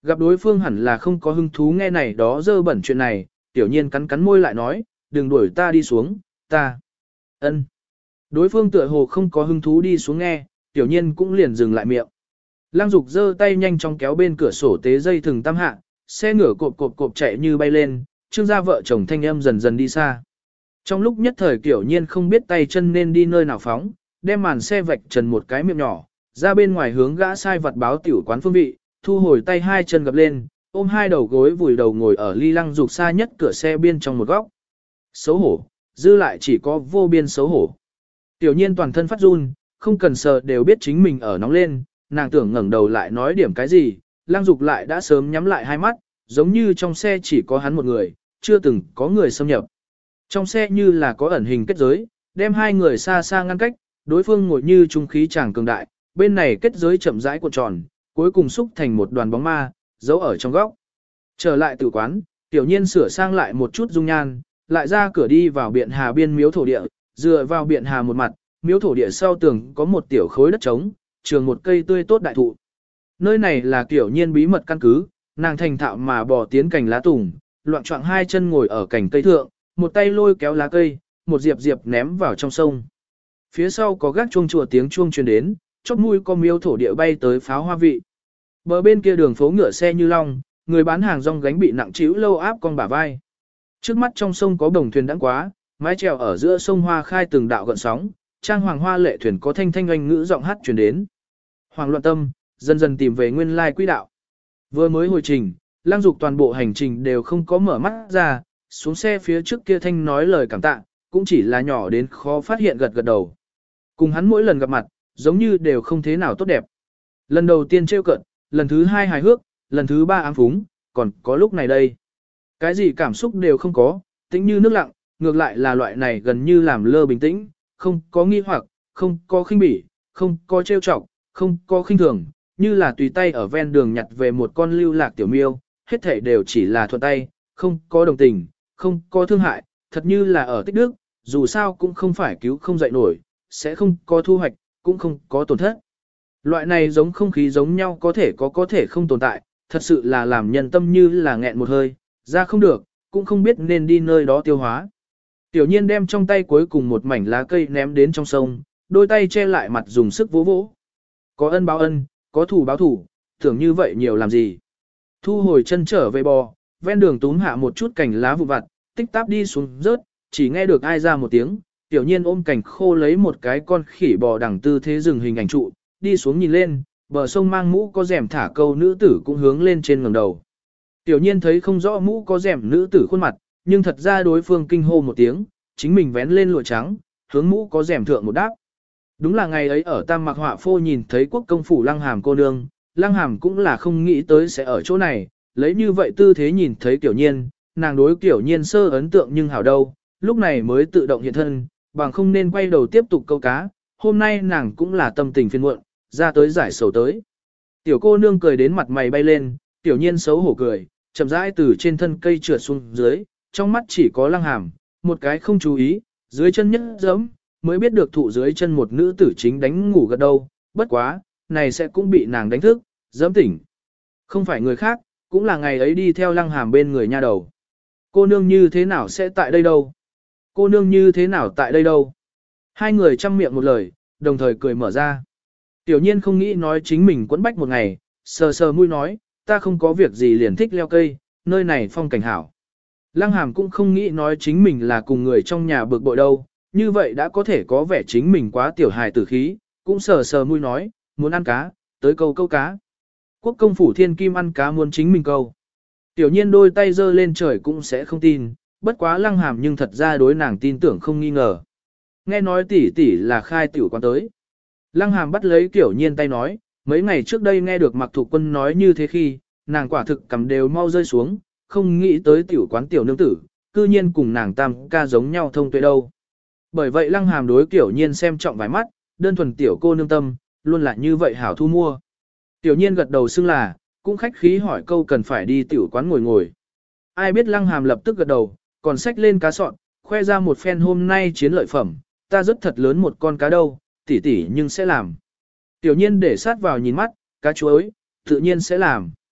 Gặp đối phương hẳn là không có hứng thú nghe này đó dơ bẩn chuyện này, Tiểu Nhiên cắn cắn môi lại nói, đừng đuổi ta đi xuống, ta. Ân. Đối phương tựa hồ không có hứng thú đi xuống nghe, Tiểu Nhiên cũng liền dừng lại miệng. Lăng Dục giơ tay nhanh chóng kéo bên cửa sổ tế dây thừng tam hạ, xe ngựa cộp cộp cộp chạy như bay lên, Trương gia vợ chồng thanh âm dần dần đi xa. Trong lúc nhất thời Tiểu Nhiên không biết tay chân nên đi nơi nào phóng, đem màn xe vạch trần một cái miệng nhỏ, ra bên ngoài hướng gã sai vật báo tiểu quán phương vị, thu hồi tay hai chân gập lên, ôm hai đầu gối vùi đầu ngồi ở ly Lăng Dục xa nhất cửa xe biên trong một góc. Xấu hổ, dư lại chỉ có vô biên xấu hổ. Tiểu Nhiên toàn thân phát run, không cần sợ đều biết chính mình ở nóng lên, nàng tưởng ngẩng đầu lại nói điểm cái gì, Lăng Dục lại đã sớm nhắm lại hai mắt, giống như trong xe chỉ có hắn một người, chưa từng có người xâm nhập. Trong xe như là có ẩn hình kết giới, đem hai người xa xa ngăn cách, đối phương ngồi như trung khí chàng cường đại, bên này kết giới chậm rãi cuộn tròn, cuối cùng xúc thành một đoàn bóng ma, giấu ở trong góc. Trở lại tử quán, Tiểu Nhiên sửa sang lại một chút dung nhan, lại ra cửa đi vào Biện Hà biên miếu thổ địa, dựa vào Biện Hà một mặt, miếu thổ địa sau tường có một tiểu khối đất trống, trường một cây tươi tốt đại thụ. Nơi này là Tiểu Nhiên bí mật căn cứ, nàng thành thạo mà bò tiến cành lá tùng, loạn choạng hai chân ngồi ở cành cây thượng, một tay lôi kéo lá cây, một diệp diệp ném vào trong sông. Phía sau có gác chuông chùa tiếng chuông truyền đến, chóp mũi có miếu thổ địa bay tới pháo hoa vị. Bờ bên kia đường phố ngựa xe như long, người bán hàng rong gánh bị nặng trĩu lâu áp con bả vai. Trước mắt trong sông có đồng thuyền đãng quá, mái chèo ở giữa sông hoa khai từng đạo gợn sóng, trang hoàng hoa lệ thuyền có thanh thanh oanh ngữ giọng hát truyền đến. Hoàng loạn tâm, dần dần tìm về nguyên lai quỹ đạo. Vừa mới hồi trình, Lăng Dục toàn bộ hành trình đều không có mở mắt ra, xuống xe phía trước kia thanh nói lời cảm tạ, cũng chỉ là nhỏ đến khó phát hiện gật gật đầu. Cùng hắn mỗi lần gặp mặt, giống như đều không thế nào tốt đẹp. Lần đầu tiên trêu cợt, lần thứ hai hài hước, lần thứ ba ám phúng, còn có lúc này đây. Cái gì cảm xúc đều không có, tĩnh như nước lặng, ngược lại là loại này gần như làm lơ bình tĩnh, không có nghi hoặc, không có khinh bỉ, không có trêu chọc, không có khinh thường, như là tùy tay ở ven đường nhặt về một con lưu lạc tiểu miêu, hết thảy đều chỉ là thuận tay, không có đồng tình, không có thương hại, thật như là ở tích đức, dù sao cũng không phải cứu không dậy nổi, sẽ không có thu hoạch, cũng không có tổn thất. Loại này giống không khí giống nhau có thể không tồn tại, thật sự là làm nhân tâm như là nghẹn một hơi, ra không được, cũng không biết nên đi nơi đó tiêu hóa. Tiểu Nhiên đem trong tay cuối cùng một mảnh lá cây ném đến trong sông, đôi tay che lại mặt dùng sức vỗ vỗ. Có ân báo ân, có thủ báo thủ, tưởng như vậy nhiều làm gì. Thu hồi chân trở về bò, ven đường túm hạ một chút cành lá vụ vặt, tích táp đi xuống rớt, chỉ nghe được ai ra một tiếng, Tiểu Nhiên ôm cành khô lấy một cái con khỉ bò đằng tư thế dừng hình ảnh trụ, đi xuống nhìn lên, bờ sông mang mũ có rèm thả câu nữ tử cũng hướng lên trên ngẩng đầu. Tiểu Nhiên thấy không rõ mũ có rèm nữ tử khuôn mặt, nhưng thật ra đối phương kinh hô một tiếng, chính mình vén lên lụa trắng, hướng mũ có rèm thượng một đáp. Đúng là ngày ấy ở Tam Mạc Họa Phô nhìn thấy quốc công phủ Lăng Hàm cô nương, Lăng Hàm cũng là không nghĩ tới sẽ ở chỗ này, lấy như vậy tư thế nhìn thấy Tiểu Nhiên, nàng đối Tiểu Nhiên sơ ấn tượng nhưng hảo đâu, lúc này mới tự động hiện thân, bằng không nên quay đầu tiếp tục câu cá, hôm nay nàng cũng là tâm tình phiền muộn, ra tới giải sầu tới. Tiểu cô nương cười đến mặt mày bay lên, Tiểu Nhiên xấu hổ cười, chậm rãi từ trên thân cây trượt xuống dưới, trong mắt chỉ có Lăng Hàm, một cái không chú ý, dưới chân nhất giẫm, mới biết được thụ dưới chân một nữ tử chính đánh ngủ gật đâu, bất quá, này sẽ cũng bị nàng đánh thức, giẫm tỉnh. Không phải người khác, cũng là ngày ấy đi theo Lăng Hàm bên người nha đầu. Cô nương như thế nào sẽ tại đây đâu? Cô nương như thế nào tại đây đâu? Hai người chăm miệng một lời, đồng thời cười mở ra. Tiểu Nhiên không nghĩ nói chính mình quấn bách một ngày, sờ sờ mũi nói, ta không có việc gì liền thích leo cây, nơi này phong cảnh hảo. Lăng Hàm cũng không nghĩ nói chính mình là cùng người trong nhà bực bội đâu, như vậy đã có thể có vẻ chính mình quá tiểu hài tử khí, cũng sờ sờ mũi nói, muốn ăn cá, tới câu câu cá. Quốc công phủ thiên kim ăn cá muốn chính mình câu. Tiểu Nhiên đôi tay giơ lên trời cũng sẽ không tin, bất quá Lăng Hàm nhưng thật ra đối nàng tin tưởng không nghi ngờ. Nghe nói tỷ tỷ là khai tiểu quán tới. Lăng Hàm bắt lấy Tiểu Nhiên tay nói, mấy ngày trước đây nghe được Mạc Thục Quân nói như thế khi, nàng quả thực cầm đều mau rơi xuống, không nghĩ tới tiểu quán tiểu nương tử, cư nhiên cùng nàng tam ca giống nhau thông tuệ đâu. Bởi vậy Lăng Hàm đối Tiểu Nhiên xem trọng vài mắt, đơn thuần tiểu cô nương tâm, luôn là như vậy hảo thu mua. Tiểu Nhiên gật đầu xưng là, cũng khách khí hỏi câu cần phải đi tiểu quán ngồi ngồi. Ai biết Lăng Hàm lập tức gật đầu, còn xách lên cá sọn, khoe ra một phen hôm nay chiến lợi phẩm, ta rất thật lớn một con cá đâu, tỷ tỷ nhưng sẽ làm. Tiểu Nhiên để sát vào nhìn mắt, cá chuối, tự nhiên sẽ làm.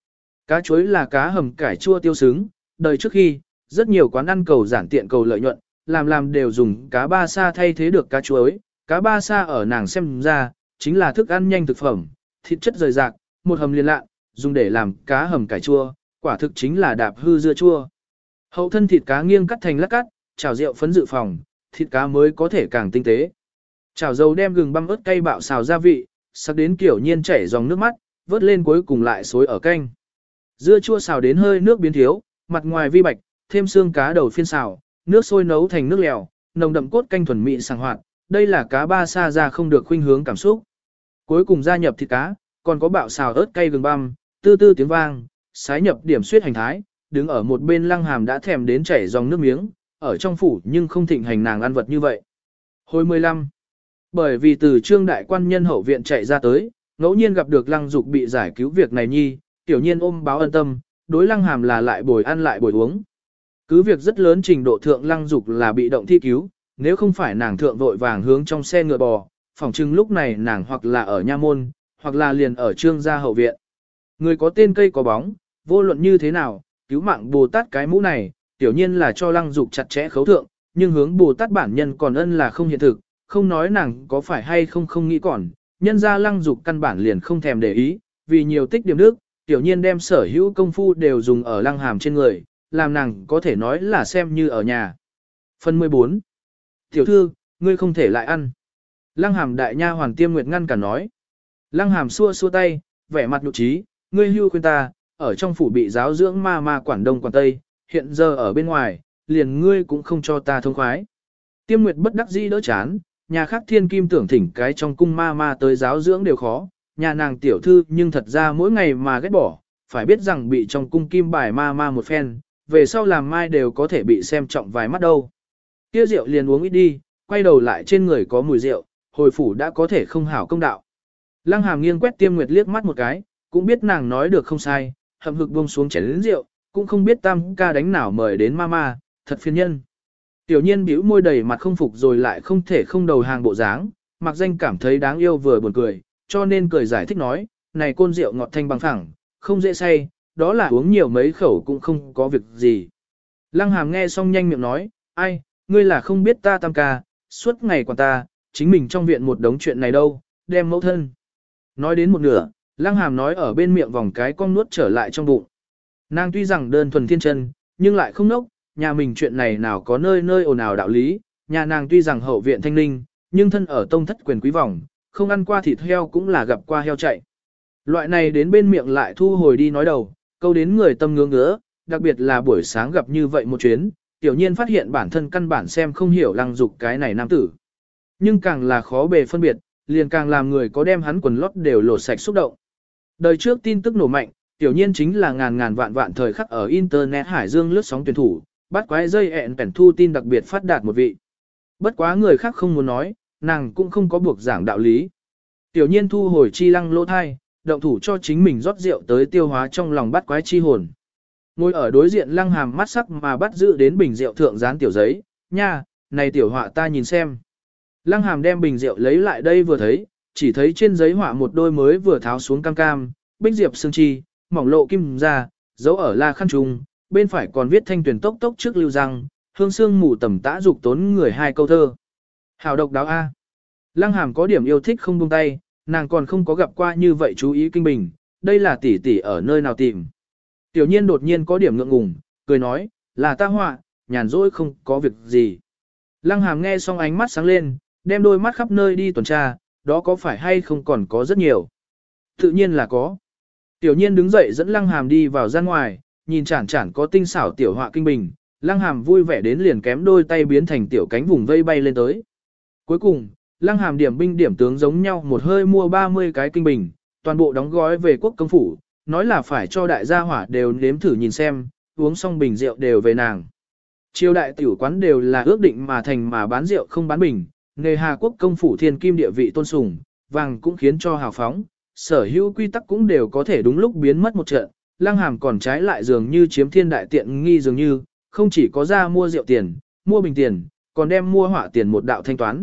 Cá chuối là cá hầm cải chua tiêu sướng, đời trước khi, rất nhiều quán ăn cầu giản tiện cầu lợi nhuận, làm đều dùng cá ba sa thay thế được cá chuối. Cá ba sa ở nàng xem ra, chính là thức ăn nhanh thực phẩm, thịt chất rời rạc, một hầm liền lạ, dùng để làm cá hầm cải chua, quả thực chính là đạp hư dưa chua. Hậu thân thịt cá nghiêng cắt thành lát cắt, chảo rượu phấn dự phòng, thịt cá mới có thể càng tinh tế. Chảo dầu đem gừng băm ớt cay bạo xào gia vị, sắc đến kiểu nhiên chảy dòng nước mắt, vớt lên cuối cùng lại xối ở canh. Dưa chua xào đến hơi nước biến thiếu, mặt ngoài vi bạch, thêm xương cá đầu phiên xào, nước sôi nấu thành nước lèo, nồng đậm cốt canh thuần mị sảng hoạt, đây là cá ba sa ra không được khuynh hướng cảm xúc. Cuối cùng gia nhập thịt cá, còn có bạo xào ớt cay gừng băm, tư tư tiếng vang, sái nhập điểm suyết hành thái, đứng ở một bên Lăng Hàm đã thèm đến chảy dòng nước miếng, ở trong phủ nhưng không thịnh hành nàng ăn vật như vậy. Hồi 15. Bởi vì từ trương đại quan nhân hậu viện chạy ra tới, ngẫu nhiên gặp được Lăng Dục bị giải cứu việc này nhi, tiểu nhiên ôm báo ân tâm, đối Lăng Hàm là lại bồi ăn lại bồi uống. Cứ việc rất lớn trình độ thượng Lăng Dục là bị động thi cứu, nếu không phải nàng thượng vội vàng hướng trong xe ngựa bò, phỏng chừng lúc này nàng hoặc là ở nha môn, hoặc là liền ở trương gia hậu viện. Người có tên cây có bóng, vô luận như thế nào, cứu mạng Bồ Tát cái mũ này, tiểu nhiên là cho Lăng Dục chặt chẽ khấu thượng, nhưng hướng Bồ Tát bản nhân còn ân là không hiện thực, không nói nàng có phải hay không nghĩ còn, nhân ra Lăng Dục căn bản liền không thèm để ý, vì nhiều tích điểm đức, tiểu nhiên đem sở hữu công phu đều dùng ở Lăng Hàm trên người, làm nàng có thể nói là xem như ở nhà. Phần 14. Tiểu thư, ngươi không thể lại ăn. Lăng Hàm đại nha hoàn Tiêm Nguyệt ngăn cả nói. Lăng Hàm xua xua tay, vẻ mặt nhục trí, ngươi hưu khuyên ta, ở trong phủ bị giáo dưỡng ma quản đông quản tây, hiện giờ ở bên ngoài, liền ngươi cũng không cho ta thông khoái. Tiêm Nguyệt bất đắc dĩ đỡ chán, nhà khác thiên kim tưởng thỉnh cái trong cung ma tới giáo dưỡng đều khó, nhà nàng tiểu thư nhưng thật ra mỗi ngày mà ghét bỏ, phải biết rằng bị trong cung kim bài ma một phen, về sau làm mai đều có thể bị xem trọng vài mắt đâu. Kia rượu liền uống ít đi, quay đầu lại trên người có mùi rượu, hồi phủ đã có thể không hảo công đạo. Lăng Hàm nghiêng quét Tiêm Nguyệt liếc mắt một cái, cũng biết nàng nói được không sai, hậm hực buông xuống chén lớn rượu, cũng không biết tam ca đánh nào mời đến ma, thật phiền nhân. Tiểu nhiên bĩu môi đầy mặt không phục rồi lại không thể không đầu hàng bộ dáng, mặc danh cảm thấy đáng yêu vừa buồn cười, cho nên cười giải thích nói, này côn rượu ngọt thanh bằng phẳng, không dễ say, đó là uống nhiều mấy khẩu cũng không có việc gì. Lăng Hàm nghe xong nhanh miệng nói, ai, ngươi là không biết ta tam ca, suốt ngày quản ta, chính mình trong viện một đống chuyện này đâu, đem mẫu thân. Nói đến một nửa, Lăng Hàm nói ở bên miệng vòng cái con nuốt trở lại trong bụng. Nàng tuy rằng đơn thuần thiên chân, nhưng lại không nốc, nhà mình chuyện này nào có nơi ồn ào đạo lý, nhà nàng tuy rằng hậu viện thanh ninh, nhưng thân ở tông thất quyền quý vòng, không ăn qua thịt heo cũng là gặp qua heo chạy. Loại này đến bên miệng lại thu hồi đi nói đầu, câu đến người tâm ngứa ngứa, đặc biệt là buổi sáng gặp như vậy một chuyến, tiểu nhiên phát hiện bản thân căn bản xem không hiểu Lăng Dục cái này nam tử. Nhưng càng là khó bề phân biệt, liền càng làm người có đem hắn quần lót đều lột sạch xúc động. Đời trước tin tức nổ mạnh, tiểu nhiên chính là ngàn vạn thời khắc ở Internet Hải Dương lướt sóng tuyển thủ, bắt quái dây ẹn bèn thu tin đặc biệt phát đạt một vị. Bất quá người khác không muốn nói, nàng cũng không có buộc giảng đạo lý. Tiểu nhiên thu hồi chi lăng lỗ thai, động thủ cho chính mình rót rượu tới tiêu hóa trong lòng bắt quái chi hồn. Ngồi ở đối diện Lăng Hàm mắt sắc mà bắt giữ đến bình rượu thượng dán tiểu giấy, nha, này tiểu họa ta nhìn xem. Lăng Hàm đem bình rượu lấy lại đây vừa thấy, chỉ thấy trên giấy họa một đôi mới vừa tháo xuống cam, bích diệp sương chi, mỏng lộ kim ra, dấu ở la khăn trùng, bên phải còn viết thanh tuyển tốc trước lưu răng, hương xương mù tầm tã dục tốn người hai câu thơ. Hào độc đáo A. Lăng Hàm có điểm yêu thích không buông tay, nàng còn không có gặp qua như vậy chú ý kinh bình, đây là tỷ tỷ ở nơi nào tìm. Tiểu nhiên đột nhiên có điểm ngượng ngùng, cười nói, là ta họa, nhàn rỗi không có việc gì. Lăng Hàm nghe xong ánh mắt sáng lên, đem đôi mắt khắp nơi đi tuần tra, đó có phải hay không còn có rất nhiều. Tự nhiên là có. Tiểu nhiên đứng dậy dẫn Lăng Hàm đi vào gian ngoài, nhìn chản có tinh xảo tiểu họa kinh bình, Lăng Hàm vui vẻ đến liền kém đôi tay biến thành tiểu cánh vùng vây bay lên tới. Cuối cùng, Lăng Hàm điểm binh điểm tướng giống nhau một hơi mua 30 cái kinh bình, toàn bộ đóng gói về quốc công phủ, nói là phải cho đại gia hỏa đều nếm thử nhìn xem, uống xong bình rượu đều về nàng. Triều đại tiểu quán đều là ước định mà thành mà bán rượu không bán bình, nghề Hà Quốc công phủ thiên kim địa vị tôn sùng, vàng cũng khiến cho hào phóng, sở hữu quy tắc cũng đều có thể đúng lúc biến mất một trận. Lăng Hàm còn trái lại dường như chiếm thiên đại tiện nghi dường như, không chỉ có ra mua rượu tiền, mua bình tiền, còn đem mua họa tiền một đạo thanh toán.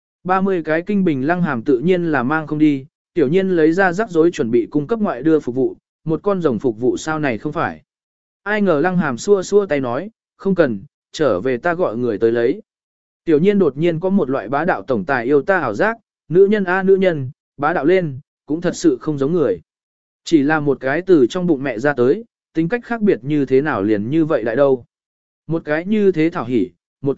30 cái kinh bình Lăng Hàm tự nhiên là mang không đi, tiểu nhiên lấy ra rắc rối chuẩn bị cung cấp ngoại đưa phục vụ, một con rồng phục vụ sao này không phải. Ai ngờ Lăng Hàm xua xua tay nói, không cần, trở về ta gọi người tới lấy. Tiểu nhiên đột nhiên có một loại bá đạo tổng tài yêu ta ảo giác, nữ nhân a nữ nhân, bá đạo lên, cũng thật sự không giống người. Chỉ là một cái từ trong bụng mẹ ra tới, tính cách khác biệt như thế nào liền như vậy lại đâu. Một cái như thế thảo hỉ,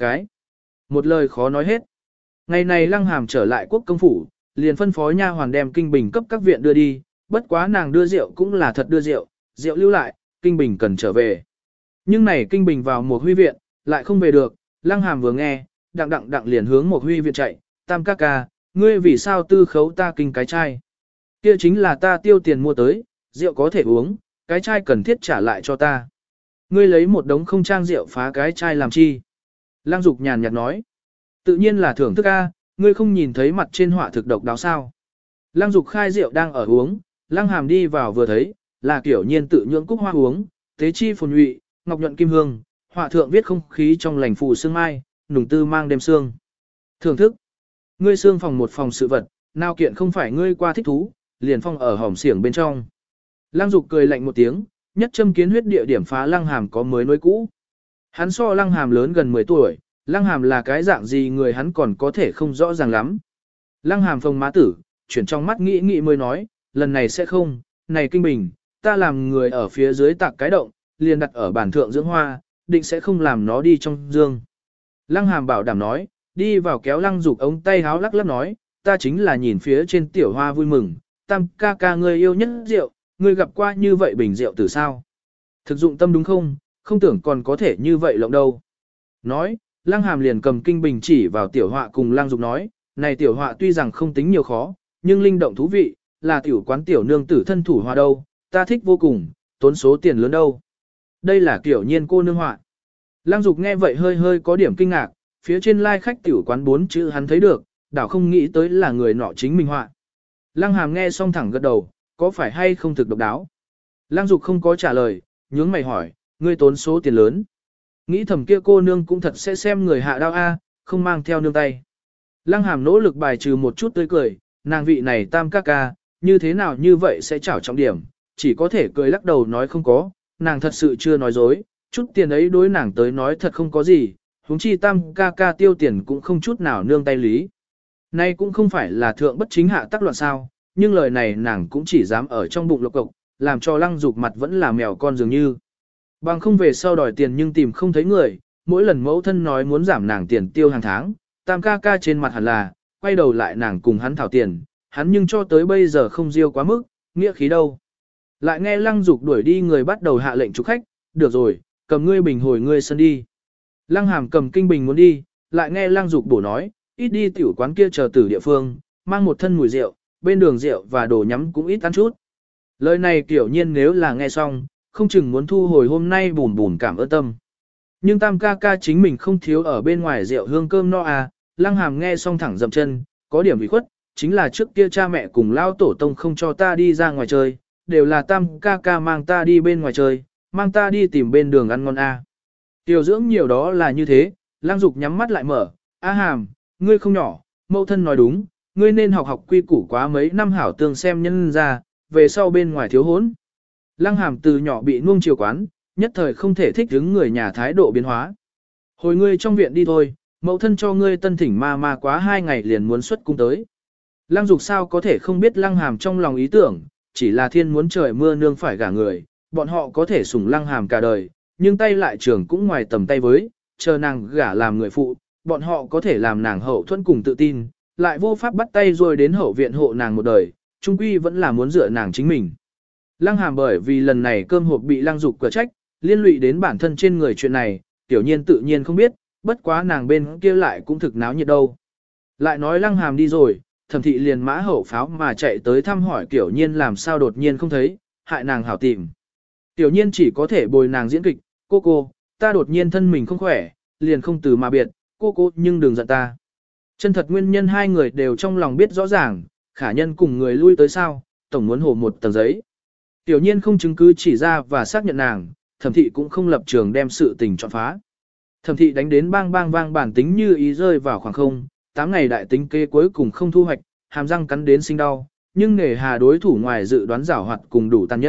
một lời khó nói hết. Ngày này Lăng Hàm trở lại quốc công phủ, liền phân phó nha hoàn đem kinh bình cấp các viện đưa đi, bất quá nàng đưa rượu cũng là thật đưa rượu, rượu lưu lại, kinh bình cần trở về. Nhưng này kinh bình vào một huy viện, lại không về được, Lăng Hàm vừa nghe, đặng liền hướng một huy viện chạy, tam ca ca, ngươi vì sao tư khấu ta kinh cái chai? Kia chính là ta tiêu tiền mua tới, rượu có thể uống, cái chai cần thiết trả lại cho ta. Ngươi lấy một đống không trang rượu phá cái chai làm chi? Lăng Dục nhàn nhạt nói, tự nhiên là thưởng thức a, ngươi không nhìn thấy mặt trên họa thực độc đáo sao? Lăng Dục khai rượu đang ở uống, Lăng Hàm đi vào vừa thấy, là kiểu nhiên tự nhưỡng cúc hoa uống, tế chi phồn nhụy, ngọc nhuận kim hương, họa thượng viết không khí trong lành phù sương mai, nùng tư mang đêm sương. Thưởng thức, ngươi xương phòng một phòng sự vật, nào kiện không phải ngươi qua thích thú, liền phong ở hỏng xiển bên trong. Lăng Dục cười lạnh một tiếng, nhất châm kiến huyết địa điểm phá Lăng Hàm có mới nối cũ. Hắn so Lăng Hàm lớn gần 10 tuổi, Lăng Hàm là cái dạng gì người hắn còn có thể không rõ ràng lắm. Lăng Hàm phồng má tử, chuyển trong mắt nghĩ mới nói, lần này sẽ không, này kinh bình, ta làm người ở phía dưới tạc cái động, liền đặt ở bản thượng dưỡng hoa, định sẽ không làm nó đi trong dương. Lăng Hàm bảo đảm nói, đi vào kéo Lăng Dục ống tay háo lắc lắc nói, ta chính là nhìn phía trên tiểu hoa vui mừng, tam ca ca ngươi yêu nhất rượu, ngươi gặp qua như vậy bình rượu từ sao? Thực dụng tâm đúng không, không tưởng còn có thể như vậy lộng đâu. Nói, Lăng Hàm liền cầm kinh bình chỉ vào tiểu họa cùng Lăng Dục nói, này tiểu họa tuy rằng không tính nhiều khó, nhưng linh động thú vị, là tiểu quán tiểu nương tử thân thủ họa đâu, ta thích vô cùng, tốn số tiền lớn đâu. Đây là kiểu nhiên cô nương họa. Lăng Dục nghe vậy hơi có điểm kinh ngạc, phía trên lai khách tiểu quán 4 chữ hắn thấy được, đảo không nghĩ tới là người nọ chính mình họa. Lăng Hàm nghe xong thẳng gật đầu, có phải hay không thực độc đáo. Lăng Dục không có trả lời, nhướng mày hỏi, ngươi tốn số tiền lớn. Nghĩ thầm kia cô nương cũng thật sẽ xem người hạ đao a, không mang theo nương tay. Lăng Hàm nỗ lực bài trừ một chút tươi cười, nàng vị này tam ca ca, như thế nào như vậy sẽ trảo trọng điểm, chỉ có thể cười lắc đầu nói không có, nàng thật sự chưa nói dối, chút tiền ấy đối nàng tới nói thật không có gì, huống chi tam ca ca tiêu tiền cũng không chút nào nương tay lý. Nay cũng không phải là thượng bất chính hạ tác loạn sao, nhưng lời này nàng cũng chỉ dám ở trong bụng lộc cộc, làm cho Lăng Dục mặt vẫn là mèo con dường như. Bằng không về sau đòi tiền nhưng tìm không thấy người, mỗi lần mẫu thân nói muốn giảm nàng tiền tiêu hàng tháng, tam ca ca trên mặt hẳn là, quay đầu lại nàng cùng hắn thảo tiền, hắn nhưng cho tới bây giờ không riêu quá mức, nghĩa khí đâu. Lại nghe Lăng Dục đuổi đi người bắt đầu hạ lệnh chúc khách, được rồi, cầm ngươi bình hồi ngươi sân đi. Lăng Hàm cầm kinh bình muốn đi, lại nghe Lăng Dục bổ nói, ít đi tiểu quán kia chờ tử địa phương, mang một thân mùi rượu, bên đường rượu và đồ nhắm cũng ít ăn chút. Lời này kiểu nhiên nếu là nghe xong, không chừng muốn thu hồi hôm nay bùn cảm ơn tâm. Nhưng tam ca ca chính mình không thiếu ở bên ngoài rượu hương cơm no à, Lăng Hàm nghe xong thẳng dậm chân, có điểm ủy khuất, chính là trước kia cha mẹ cùng lao tổ tông không cho ta đi ra ngoài chơi, đều là tam ca ca mang ta đi bên ngoài chơi, mang ta đi tìm bên đường ăn ngon à. Tiểu dưỡng nhiều đó là như thế, Lăng Dục nhắm mắt lại mở, A Hàm, ngươi không nhỏ, mẫu thân nói đúng, ngươi nên học quy củ quá mấy năm hảo tương xem nhân ra, về sau bên ngoài thiếu hốn. Lăng Hàm từ nhỏ bị nuông chiều quán, nhất thời không thể thích ứng người nhà thái độ biến hóa. Hồi ngươi trong viện đi thôi, mẫu thân cho ngươi tân thỉnh ma quá 2 ngày liền muốn xuất cung tới. Lăng Dục sao có thể không biết Lăng Hàm trong lòng ý tưởng, chỉ là thiên muốn trời mưa nương phải gả người, bọn họ có thể sủng Lăng Hàm cả đời, nhưng tay lại trưởng cũng ngoài tầm tay với, chờ nàng gả làm người phụ, bọn họ có thể làm nàng hậu thuẫn cùng tự tin, lại vô pháp bắt tay rồi đến hậu viện hộ nàng một đời, chung quy vẫn là muốn dựa nàng chính mình. Lăng Hàm bởi vì lần này cơm hộp bị Lăng Dục cửa trách, liên lụy đến bản thân trên người chuyện này, tiểu nhiên tự nhiên không biết, bất quá nàng bên kia lại cũng thực náo nhiệt đâu. Lại nói Lăng Hàm đi rồi, Thẩm thị liền mã hậu pháo mà chạy tới thăm hỏi tiểu nhiên làm sao đột nhiên không thấy, hại nàng hảo tìm. Tiểu nhiên chỉ có thể bồi nàng diễn kịch, cô, ta đột nhiên thân mình không khỏe, liền không từ mà biệt, cô nhưng đừng giận ta. Chân thật nguyên nhân hai người đều trong lòng biết rõ ràng, khả nhân cùng người lui tới sao, tổng muốn hồ một tờ giấy. Tiểu nhiên không chứng cứ chỉ ra và xác nhận nàng, Thẩm thị cũng không lập trường đem sự tình chọn phá. Thẩm thị đánh đến bang vang bản tính như ý rơi vào khoảng không, 8 ngày đại tính kê cuối cùng không thu hoạch, hàm răng cắn đến sinh đau, nhưng nề hà đối thủ ngoài dự đoán giảo hoạt cùng đủ tàn nhẫn,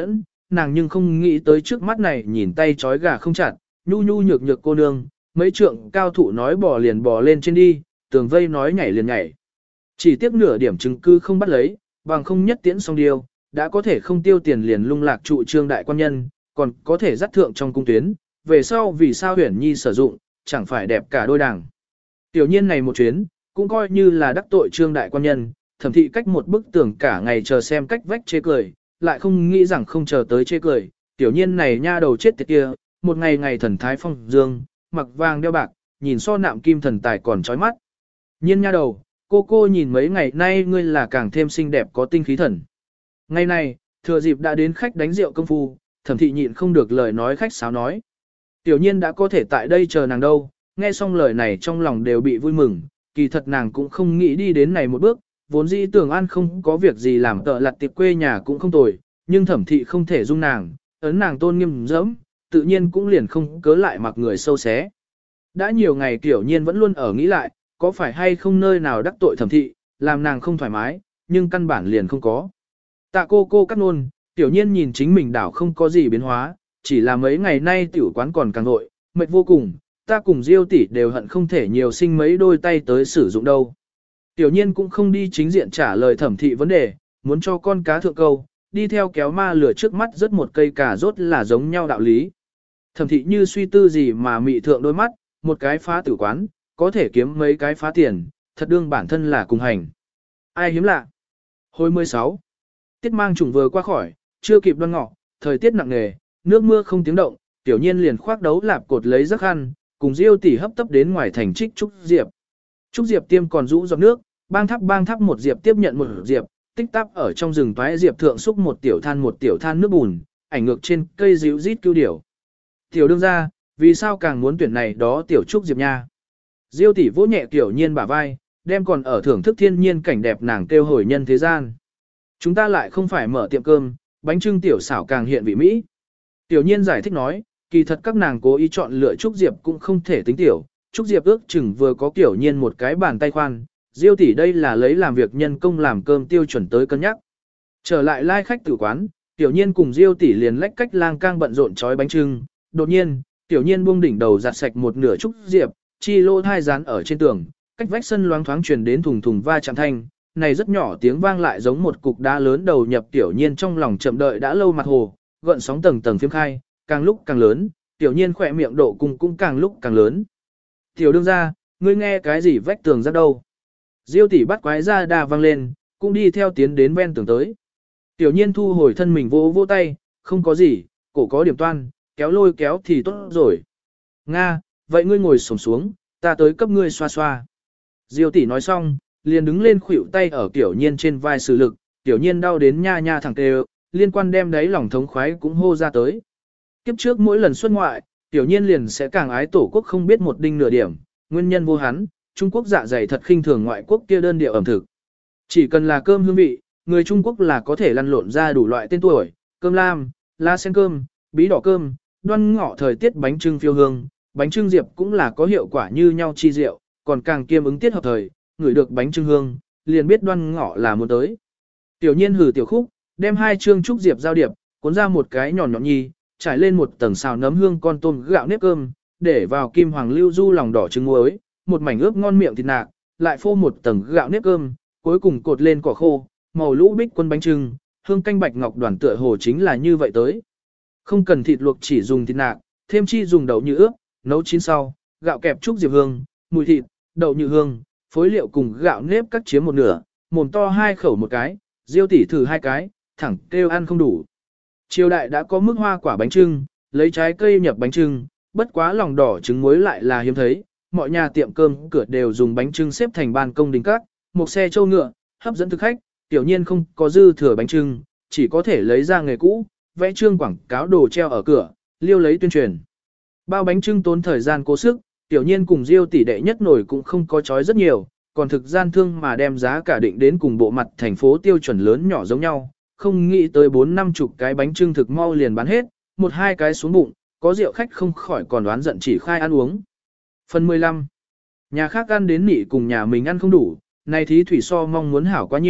nàng nhưng không nghĩ tới trước mắt này nhìn tay trói gà không chặt, nhu nhu nhược nhược cô nương, mấy trượng cao thủ nói bò liền bò lên trên đi, tường vây nói nhảy liền nhảy. Chỉ tiếc nửa điểm chứng cứ không bắt lấy, bằng không nhất tiễn xong điều, đã có thể không tiêu tiền liền lung lạc trụ trương đại quan nhân, còn có thể dắt thượng trong cung tuyến, về sau vì sao Huyền Nhi sử dụng, chẳng phải đẹp cả đôi đảng. Tiểu nhiên này một chuyến, cũng coi như là đắc tội trương đại quan nhân, Thẩm thị cách một bức tường cả ngày chờ xem cách vách chê cười, lại không nghĩ rằng không chờ tới chê cười, tiểu nhiên này nha đầu chết tiệt kia, một ngày ngày thần thái phong dương, mặc vàng đeo bạc, nhìn so nạm kim thần tài còn chói mắt. Nhiên nha đầu, cô nhìn mấy ngày nay ngươi là càng thêm xinh đẹp có tinh khí thần. Ngày này, thừa dịp đã đến khách đánh rượu công phu, Thẩm thị nhịn không được lời nói khách sáo nói. Tiểu nhiên đã có thể tại đây chờ nàng đâu, nghe xong lời này trong lòng đều bị vui mừng, kỳ thật nàng cũng không nghĩ đi đến này một bước, vốn dĩ tưởng an không có việc gì làm tợ lặt tiệp quê nhà cũng không tồi, nhưng Thẩm thị không thể dung nàng, ấn nàng tôn nghiêm dẫm, tự nhiên cũng liền không cớ lại mặc người sâu xé. Đã nhiều ngày Tiểu nhiên vẫn luôn ở nghĩ lại, có phải hay không nơi nào đắc tội Thẩm thị, làm nàng không thoải mái, nhưng căn bản liền không có. Tạ cô cắt nôn, Tiểu nhiên nhìn chính mình đảo không có gì biến hóa, chỉ là mấy ngày nay tiểu quán còn càng nội, mệt vô cùng, ta cùng Diêu tỷ đều hận không thể nhiều sinh mấy đôi tay tới sử dụng đâu. Tiểu nhiên cũng không đi chính diện trả lời Thẩm thị vấn đề, muốn cho con cá thượng câu, đi theo kéo ma lửa trước mắt rất một cây cà rốt là giống nhau đạo lý. Thẩm thị như suy tư gì mà mị thượng đôi mắt, một cái phá tử quán, có thể kiếm mấy cái phá tiền, thật đương bản thân là cùng hành. Ai hiếm lạ. Hồi 16. Tiết mang trùng vừa qua khỏi, chưa kịp đoan ngọ, thời tiết nặng nề, nước mưa không tiếng động, tiểu nhiên liền khoác đấu lạp cột lấy giấc khăn, cùng Diêu tỷ hấp tấp đến ngoài thành trích Trúc Diệp. Trúc Diệp tiêm còn rũ giọt nước, bang thắp một diệp tiếp nhận một diệp, tích tắp ở trong rừng toái diệp thượng xúc một tiểu than nước bùn, ảnh ngược trên cây dịu rít cứu điểu. Tiểu đương ra, vì sao càng muốn tuyển này đó tiểu Trúc Diệp nha. Diêu tỷ vỗ nhẹ Tiểu nhiên bả vai, đem còn ở thưởng thức thiên nhiên cảnh đẹp nàng kêu hồi nhân thế gian. Chúng ta lại không phải mở tiệm cơm, bánh trưng tiểu xảo càng hiện vị Mỹ. Tiểu nhiên giải thích nói, kỳ thật các nàng cố ý chọn lựa Trúc Diệp cũng không thể tính tiểu, Trúc Diệp ước chừng vừa có Tiểu nhiên một cái bàn tay khoan, Diêu tỷ đây là lấy làm việc nhân công làm cơm tiêu chuẩn tới cân nhắc. Trở lại lai khách tử quán, Tiểu nhiên cùng Diêu tỷ liền lách cách lang cang bận rộn chói bánh trưng, đột nhiên, Tiểu nhiên buông đỉnh đầu giặt sạch một nửa Trúc Diệp, chi lô thai dán ở trên tường, cách vách sân loáng thoáng truyền đến thùng thùng va chạm thanh, này rất nhỏ tiếng vang lại giống một cục đá lớn đầu nhập Tiểu nhiên trong lòng chậm đợi đã lâu mặt hồ, gợn sóng tầng tầng phiếm khai, càng lúc càng lớn, Tiểu nhiên khỏe miệng độ cung cũng càng lúc càng lớn. Tiểu đương ra, ngươi nghe cái gì vách tường ra đâu? Diêu tỷ bắt quái ra đà vang lên, cũng đi theo tiến đến ven tường tới. Tiểu nhiên thu hồi thân mình vỗ tay, không có gì, cổ có điểm toan, kéo lôi kéo thì tốt rồi. Nga, vậy ngươi ngồi xổm xuống, ta tới cấp ngươi xoa xoa. Diêu tỷ nói xong, liền đứng lên khuỷu tay ở Tiểu nhiên trên vai sử lực, Tiểu nhiên đau đến nha nha thẳng tê, liên quan đem đấy lòng thống khoái cũng hô ra tới. Kiếp trước mỗi lần xuất ngoại, Tiểu nhiên liền sẽ càng ái tổ quốc không biết một đinh nửa điểm, nguyên nhân vô hắn, Trung Quốc dạ dày thật khinh thường ngoại quốc kia đơn điệu ẩm thực. Chỉ cần là cơm hương vị, người Trung Quốc là có thể lăn lộn ra đủ loại tên tuổi, cơm lam, lá sen cơm, bí đỏ cơm, đoan ngọ thời tiết bánh trưng phiêu hương, bánh trưng diệp cũng là có hiệu quả như nhau chi rượu, còn càng kiêm ứng tiết hợp thời, ngửi được bánh trưng hương, liền biết đoan ngọ là muốn tới. Tiểu nhiên hử tiểu khúc, đem hai chương trúc diệp giao điệp, cuốn ra một cái nhọn nhọn nhi, trải lên một tầng xào nấm hương con tôm gạo nếp cơm, để vào kim hoàng lưu du lòng đỏ trứng muối, một mảnh ướp ngon miệng thịt nạc, lại phô một tầng gạo nếp cơm, cuối cùng cột lên cỏ khô, màu lũ bích quân bánh trưng, hương canh bạch ngọc đoàn tựa hồ chính là như vậy tới. Không cần thịt luộc chỉ dùng thịt nạc, thêm chi dùng đậu như ướp, nấu chín sau, gạo kẹp trúc diệp hương, mùi thịt, đậu như hương, phối liệu cùng gạo nếp cắt chiếm một nửa, mồm to hai khẩu một cái, Diêu tỷ thử hai cái, thẳng kêu ăn không đủ. Triều đại đã có mức hoa quả bánh trưng, lấy trái cây nhập bánh trưng, bất quá lòng đỏ trứng muối lại là hiếm thấy, mọi nhà tiệm cơm cửa đều dùng bánh trưng xếp thành ban công đình các, một xe châu ngựa, hấp dẫn thực khách, tiểu nhiên không có dư thừa bánh trưng, chỉ có thể lấy ra nghề cũ, vẽ trương quảng cáo đồ treo ở cửa, liêu lấy tuyên truyền. Bao bánh trưng tốn thời gian cố sức, tiểu nhiên cùng Diêu tỷ đệ nhất nổi cũng không có chói rất nhiều, còn thực gian thương mà đem giá cả định đến cùng bộ mặt thành phố tiêu chuẩn lớn nhỏ giống nhau, không nghĩ tới 4-50 cái bánh trưng thực mau liền bán hết, 1-2 cái xuống bụng, có rượu khách không khỏi còn đoán giận chỉ khai ăn uống. Phần 15. Nhà khác ăn đến nị cùng nhà mình ăn không đủ, này thí thủy so mong muốn hảo quá nhiều,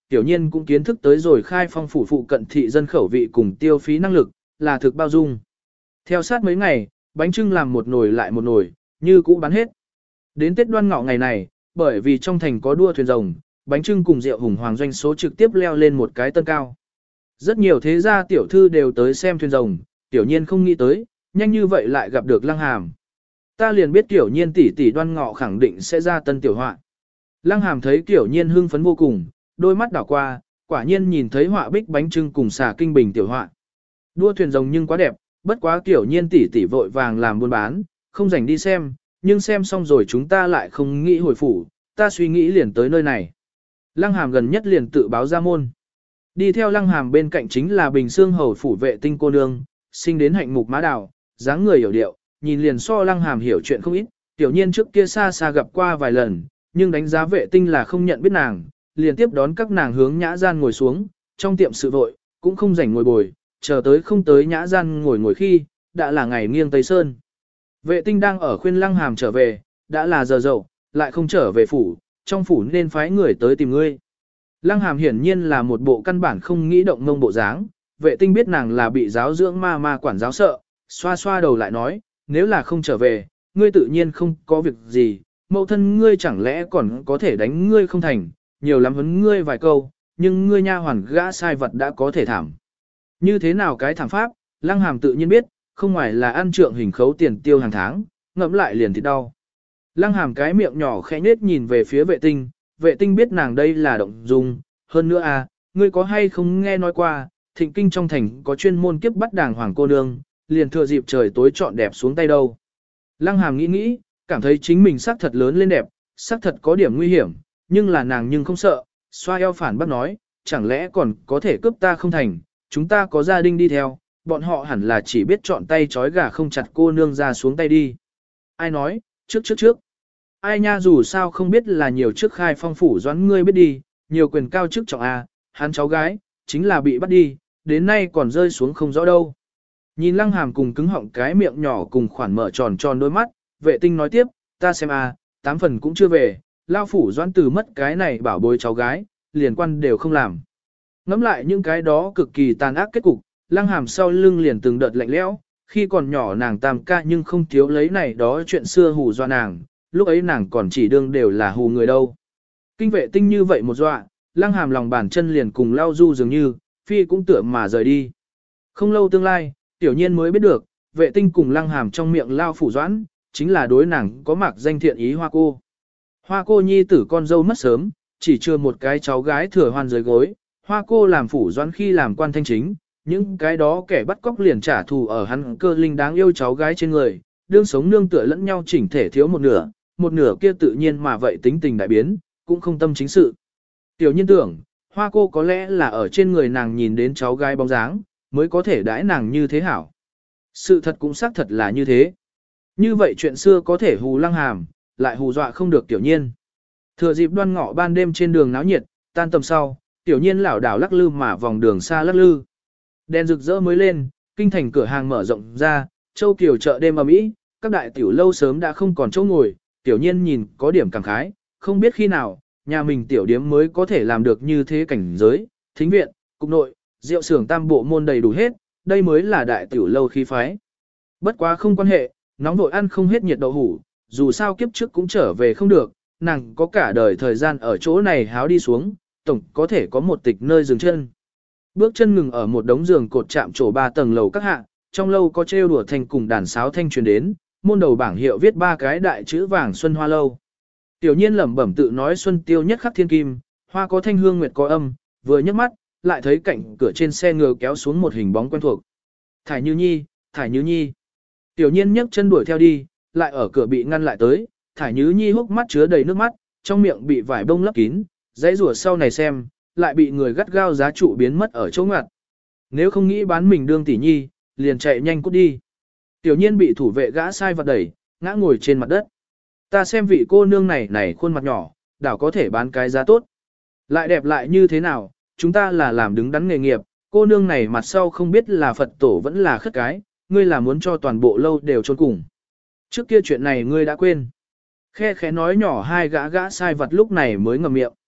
tiểu nhiên cũng kiến thức tới rồi khai phong phủ phụ cận thị dân khẩu vị cùng tiêu phí năng lực, là thực bao dung. Theo sát mấy ngày, bánh trưng làm một nồi lại một nồi, như cũ bán hết. Đến Tết Đoan Ngọ ngày này, bởi vì trong thành có đua thuyền rồng, bánh trưng cùng rượu hùng hoàng doanh số trực tiếp leo lên một cái tân cao. Rất nhiều thế gia tiểu thư đều tới xem thuyền rồng, tiểu nhiên không nghĩ tới, nhanh như vậy lại gặp được Lăng Hàm. Ta liền biết tiểu nhiên tỷ tỷ Đoan Ngọ khẳng định sẽ ra tân tiểu họa. Lăng Hàm thấy tiểu nhiên hưng phấn vô cùng, đôi mắt đảo qua, quả nhiên nhìn thấy họa bích bánh trưng cùng xà kinh bình tiểu họa. Đua thuyền rồng nhưng quá đẹp, bất quá tiểu nhiên tỷ tỷ vội vàng làm buôn bán, không rảnh đi xem, nhưng xem xong rồi chúng ta lại không nghĩ hồi phủ, ta suy nghĩ liền tới nơi này. Lăng Hàm gần nhất liền tự báo ra môn. Đi theo Lăng Hàm bên cạnh chính là Bình Xương hầu phủ vệ tinh cô nương, sinh đến hạnh mục má đào, dáng người hiểu điệu, nhìn liền so Lăng Hàm hiểu chuyện không ít, tiểu nhiên trước kia xa xa gặp qua vài lần, nhưng đánh giá vệ tinh là không nhận biết nàng, liền tiếp đón các nàng hướng nhã gian ngồi xuống, trong tiệm sự vội, cũng không rảnh ngồi bồi, chờ tới không tới nhã gian ngồi khi, đã là ngày nghiêng Tây Sơn. Vệ tinh đang ở khuyên Lăng Hàm trở về, đã là giờ dậu, lại không trở về phủ, trong phủ nên phái người tới tìm ngươi. Lăng Hàm hiển nhiên là một bộ căn bản không nghĩ động ngông bộ dáng, vệ tinh biết nàng là bị giáo dưỡng ma quản giáo sợ, xoa xoa đầu lại nói, nếu là không trở về, ngươi tự nhiên không có việc gì, mẫu thân ngươi chẳng lẽ còn có thể đánh ngươi không thành, nhiều lắm vấn ngươi vài câu, nhưng ngươi nha hoàn gã sai vật đã có thể thảm. Như thế nào cái thảm pháp, Lăng Hàm tự nhiên biết, không ngoài là ăn trượng hình khấu tiền tiêu hàng tháng, ngẫm lại liền thì đau. Lăng Hàm cái miệng nhỏ khẽ nết nhìn về phía vệ tinh biết nàng đây là động dung, hơn nữa ngươi có hay không nghe nói qua, thịnh kinh trong thành có chuyên môn kiếp bắt đàng hoàng cô nương, liền thừa dịp trời tối chọn đẹp xuống tay đâu. Lăng Hàm nghĩ, cảm thấy chính mình sắc thật lớn lên đẹp, sắc thật có điểm nguy hiểm, nhưng là nàng nhưng không sợ, xoa eo phản bác nói, chẳng lẽ còn có thể cướp ta không thành, chúng ta có gia đình đi theo, bọn họ hẳn là chỉ biết chọn tay trói gà không chặt cô nương ra xuống tay đi. Ai nói, trước. Ai nha dù sao không biết là nhiều trước khai phong phủ doãn ngươi biết đi, nhiều quyền cao chức trọng hắn cháu gái, chính là bị bắt đi, đến nay còn rơi xuống không rõ đâu. Nhìn Lăng Hàm cùng cứng họng cái miệng nhỏ cùng khoản mở tròn tròn đôi mắt, vệ tinh nói tiếp, ta xem 8 phần cũng chưa về, lao phủ doãn từ mất cái này bảo bối cháu gái, liền quan đều không làm. Ngắm lại những cái đó cực kỳ tàn ác kết cục, Lăng Hàm sau lưng liền từng đợt lạnh lẽo, khi còn nhỏ nàng tam ca nhưng không thiếu lấy này đó chuyện xưa hù dọa nàng, lúc ấy nàng còn chỉ đương đều là hù người đâu. Kinh vệ tinh như vậy một dọa, Lăng Hàm lòng bàn chân liền cùng lao du dường như, phi cũng tựa mà rời đi. Không lâu tương lai, tiểu nhiên mới biết được, vệ tinh cùng Lăng Hàm trong miệng lao phủ doãn, chính là đối nàng có mặc danh thiện ý Hoa cô. Hoa cô nhi tử con dâu mất sớm, chỉ chưa một cái cháu gái thừa hoan dưới gối, Hoa cô làm phủ doãn khi làm quan thanh chính, những cái đó kẻ bắt cóc liền trả thù ở hắn cơ linh đáng yêu cháu gái trên người, đương sống nương tựa lẫn nhau chỉnh thể thiếu một nửa kia tự nhiên mà vậy tính tình đại biến, cũng không tâm chính sự. Tiểu nhiên tưởng, Hoa cô có lẽ là ở trên người nàng nhìn đến cháu gái bóng dáng, mới có thể đãi nàng như thế hảo. Sự thật cũng xác thật là như thế. Như vậy chuyện xưa có thể hù Lăng Hàm, lại hù dọa không được tiểu nhiên. Thừa dịp Đoan Ngọ ban đêm trên đường náo nhiệt, tan tầm sau, tiểu nhiên lảo đảo lắc lư mà vòng đường xa lắc lư. Đèn rực rỡ mới lên, kinh thành cửa hàng mở rộng ra, châu kiều chợ đêm ầm ĩ, các đại tiểu lâu sớm đã không còn chỗ ngồi, tiểu nhiên nhìn có điểm cảm khái, không biết khi nào, nhà mình tiểu điếm mới có thể làm được như thế cảnh giới, thính viện, cục nội, rượu xưởng tam bộ môn đầy đủ hết, đây mới là đại tiểu lâu khí phái. Bất quá không quan hệ, nóng vội ăn không hết nhiệt đậu hủ, dù sao kiếp trước cũng trở về không được, nàng có cả đời thời gian ở chỗ này háo đi xuống, tổng có thể có một tịch nơi dừng chân. Bước chân ngừng ở một đống giường cột chạm trổ 3 tầng lầu các hạ, trong lâu có trêu đùa thanh cùng đàn sáo thanh truyền đến, môn đầu bảng hiệu viết 3 cái đại chữ vàng Xuân Hoa Lâu. Tiểu nhiên lẩm bẩm tự nói xuân tiêu nhất khắc thiên kim, hoa có thanh hương nguyệt có âm, vừa nhấc mắt, lại thấy cạnh cửa trên xe ngựa kéo xuống một hình bóng quen thuộc. Thải Như Nhi, Thải Như Nhi. Tiểu nhiên nhấc chân đuổi theo đi, lại ở cửa bị ngăn lại tới, Thải Như Nhi hốc mắt chứa đầy nước mắt, trong miệng bị vải bông lấp kín, dãy rủa sau này xem, lại bị người gắt gao giá trụ biến mất ở chỗ ngoặt. Nếu không nghĩ bán mình đương tỷ nhi, liền chạy nhanh cút đi. Tiểu nhiên bị thủ vệ gã sai vật đẩy, ngã ngồi trên mặt đất. Ta xem vị cô nương này khuôn mặt nhỏ, đảo có thể bán cái giá tốt. Lại đẹp lại như thế nào, chúng ta là làm đứng đắn nghề nghiệp, cô nương này mặt sau không biết là Phật tổ vẫn là khất cái, ngươi là muốn cho toàn bộ lâu đều trốn cùng. Trước kia chuyện này ngươi đã quên. Khe khẽ nói nhỏ hai gã sai vật lúc này mới ngậm miệng.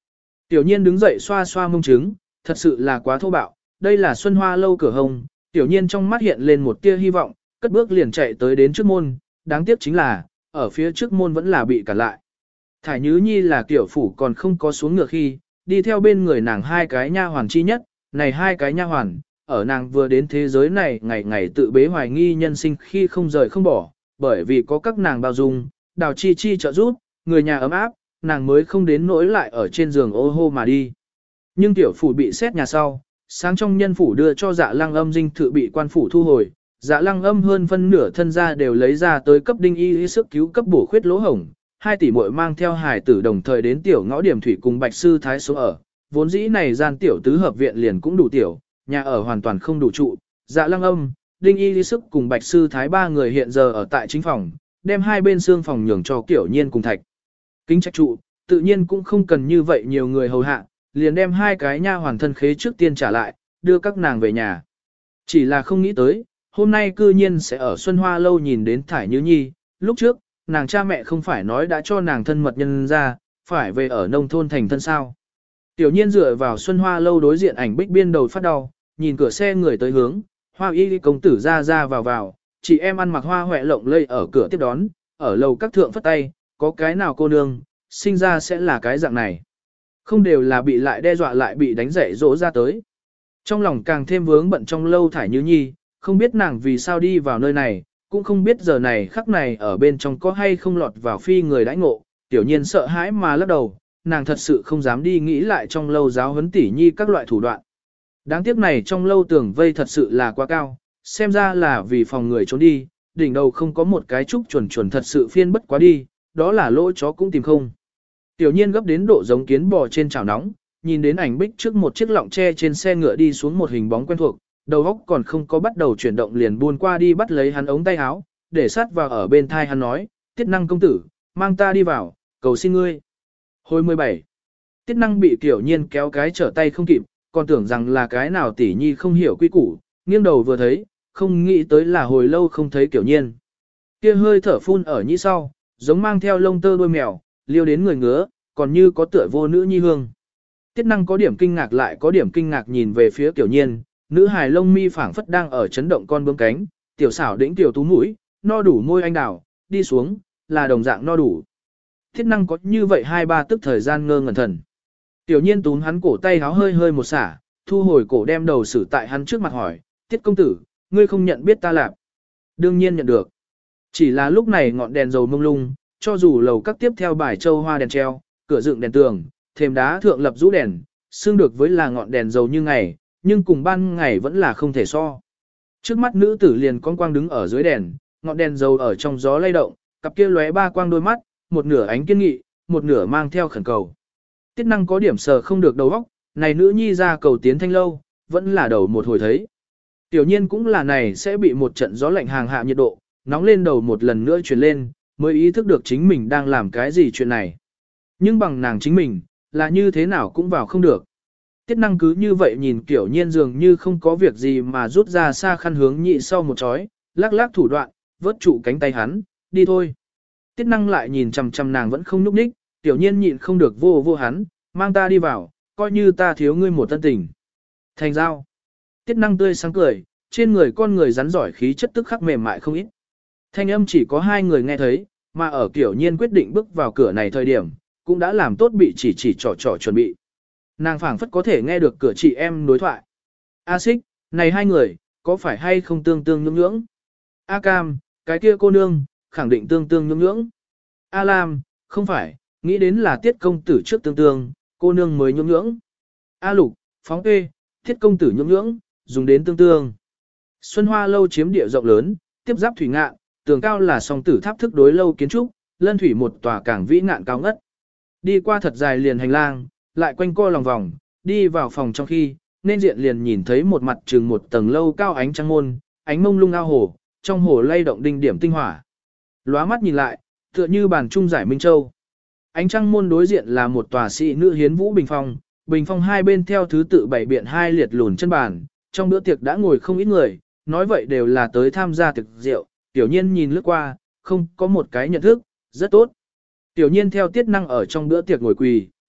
Tiểu nhiên đứng dậy xoa xoa mông trứng, thật sự là quá thô bạo, đây là Xuân Hoa lâu cửa hồng, tiểu nhiên trong mắt hiện lên một tia hy vọng, cất bước liền chạy tới đến trước môn, đáng tiếc chính là, ở phía trước môn vẫn là bị cản lại. Thải Nhứ Nhi là tiểu phủ còn không có xuống ngựa khi, đi theo bên người nàng hai cái nha hoàn chi nhất, này hai cái nha hoàn, ở nàng vừa đến thế giới này ngày ngày tự bế hoài nghi nhân sinh khi không rời không bỏ, bởi vì có các nàng bao dung, đào chi chi trợ giúp, người nhà ấm áp, nàng mới không đến nỗi lại ở trên giường ô hô mà đi. Nhưng tiểu phủ bị xét nhà sau, sáng trong nhân phủ đưa cho Dạ Lăng Âm dinh thự bị quan phủ thu hồi, Dạ Lăng Âm hơn phân nửa thân gia đều lấy ra tới cấp đinh y sức cứu cấp bổ khuyết lỗ hổng. 2 tỷ muội mang theo hài tử đồng thời đến tiểu ngõ điểm thủy cùng Bạch sư thái số ở, vốn dĩ này gian tiểu tứ hợp viện liền cũng đủ tiểu, nhà ở hoàn toàn không đủ trụ. Dạ Lăng Âm, đinh y sức cùng Bạch sư thái 3 người hiện giờ ở tại chính phòng, đem hai bên xương phòng nhường cho Kiểu Nhiên cùng Thạch Kính trách trụ, tự nhiên cũng không cần như vậy nhiều người hầu hạ, liền đem hai cái nha hoàn thân khế trước tiên trả lại, đưa các nàng về nhà. Chỉ là không nghĩ tới, hôm nay cư nhiên sẽ ở Xuân Hoa lâu nhìn đến Thải Nhứ Nhi, lúc trước, nàng cha mẹ không phải nói đã cho nàng thân mật nhân ra, phải về ở nông thôn thành thân sao. Tiểu nhiên dựa vào Xuân Hoa lâu đối diện ảnh bích biên đầu phát đau, nhìn cửa xe người tới hướng, Hoa y công tử ra ra vào vào, chị em ăn mặc hoa hoẹ lộng lây ở cửa tiếp đón, ở lầu các thượng phất tay, có cái nào cô nương, sinh ra sẽ là cái dạng này. Không đều là bị lại đe dọa lại bị đánh dạy dỗ ra tới. Trong lòng càng thêm vướng bận trong lâu Thải Nhứ Nhi, không biết nàng vì sao đi vào nơi này, cũng không biết giờ này khắc này ở bên trong có hay không lọt vào phi người đãi ngộ, tiểu nhiên sợ hãi mà lắc đầu, nàng thật sự không dám đi nghĩ lại trong lâu giáo huấn tỷ nhi các loại thủ đoạn. Đáng tiếc này trong lâu tường vây thật sự là quá cao, xem ra là vì phòng người trốn đi, đỉnh đầu không có một cái trúc chuẩn chuẩn thật sự phiên bất quá đi, đó là lỗ chó cũng tìm không. Tiểu nhiên gấp đến độ giống kiến bò trên chảo nóng, nhìn đến ảnh bích trước một chiếc lọng tre trên xe ngựa đi xuống một hình bóng quen thuộc, đầu óc còn không có bắt đầu chuyển động liền buôn qua đi bắt lấy hắn ống tay áo, để sát vào ở bên thai hắn nói, Tiết Năng công tử, mang ta đi vào, cầu xin ngươi. Hồi 17. Tiết Năng bị Tiểu Nhiên kéo cái trở tay không kịp, còn tưởng rằng là cái nào tỷ nhi không hiểu quy củ, nghiêng đầu vừa thấy, không nghĩ tới là hồi lâu không thấy Tiểu Nhiên. Kia hơi thở phun ở nhĩ sau, giống mang theo lông tơ đuôi mèo, liêu đến người ngứa, còn như có tựa vô nữ nhi hương. Tiết Năng có điểm kinh ngạc lại có điểm kinh ngạc nhìn về phía Tiểu Nhiên, nữ hài lông mi phảng phất đang ở chấn động con bướm cánh, tiểu xảo đĩnh tiểu tú mũi, no đủ môi anh đào, đi xuống, là đồng dạng no đủ. Tiết Năng có như vậy 2-3 tức thời gian ngơ ngẩn thần. Tiểu Nhiên túm hắn cổ tay háo hơi hơi một xả, thu hồi cổ đem đầu xử tại hắn trước mặt hỏi, Tiết công tử, ngươi không nhận biết ta lạc? Đương nhiên nhận được. Chỉ là lúc này ngọn đèn dầu mông lung, cho dù lầu các tiếp theo bài châu hoa đèn treo, cửa dựng đèn tường, thềm đá thượng lập rũ đèn, xương được với là ngọn đèn dầu như ngày, nhưng cùng ban ngày vẫn là không thể so. Trước mắt nữ tử liền con quang đứng ở dưới đèn, ngọn đèn dầu ở trong gió lay động, cặp kia lóe ba quang đôi mắt, một nửa ánh kiên nghị, một nửa mang theo khẩn cầu. Tiết Năng có điểm sờ không được đầu óc, này nữ nhi ra cầu tiến thanh lâu, vẫn là đầu một hồi thấy. Tiểu Nhiên cũng là này sẽ bị một trận gió lạnh hàng hạ nhiệt độ, nóng lên đầu một lần nữa truyền lên, mới ý thức được chính mình đang làm cái gì chuyện này. Nhưng bằng nàng chính mình, là như thế nào cũng vào không được. Tiết Năng cứ như vậy nhìn Kiểu Nhiên dường như không có việc gì mà rút ra xa khăn hướng nhị sau một chói, lắc lắc thủ đoạn, vớt trụ cánh tay hắn, đi thôi. Tiết Năng lại nhìn chằm chằm nàng vẫn không nhúc nhích, Tiểu Nhiên nhịn không được vô vô hắn, mang ta đi vào, coi như ta thiếu ngươi một tân tình. Thành giao. Tiết Năng tươi sáng cười, trên người con người rắn giỏi khí chất tức khắc mềm mại không ít. Thanh âm chỉ có 2 người nghe thấy, mà ở Kiểu Nhiên quyết định bước vào cửa này thời điểm, cũng đã làm tốt bị chỉ trò chuẩn bị. Nàng phảng phất có thể nghe được cửa chị em đối thoại. A Xích, này 2 người, có phải hay không tương tương nhưỡng nhưỡng? A Cam, cái kia cô nương, khẳng định tương tương nhưỡng nhưỡng. A Lam, không phải, nghĩ đến là Tiết công tử trước tương tương, cô nương mới nhưỡng nhưỡng. A Lục, phóng tê, Tiết công tử nhưỡng nhưỡng, dùng đến tương tương. Xuân Hoa lâu chiếm địa rộng lớn, tiếp giáp thủy ngạn, tường cao là song tử tháp thức đối lâu kiến trúc, lân thủy một tòa cảng vĩ ngạn cao ngất. Đi qua thật dài liền hành lang, lại quanh co lòng vòng, đi vào phòng trong khi, nên diện liền nhìn thấy một mặt trừng một tầng lâu cao ánh trăng môn, ánh mông lung ao hồ, trong hồ lay động đinh điểm tinh hỏa. Lóa mắt nhìn lại, tựa như bàn trung giải Minh Châu. Ánh trăng môn đối diện là một tòa sĩ nữ hiến vũ bình phong 2 bên theo thứ tự bày biện 2 liệt lùn chân bàn, trong bữa tiệc đã ngồi không ít người, nói vậy đều là tới tham gia tiệc rượu. Tiểu Nhiên nhìn lướt qua, không có một cái nhận thức, rất tốt. Tiểu Nhiên theo Tiết Năng ở trong bữa tiệc ngồi quỳ,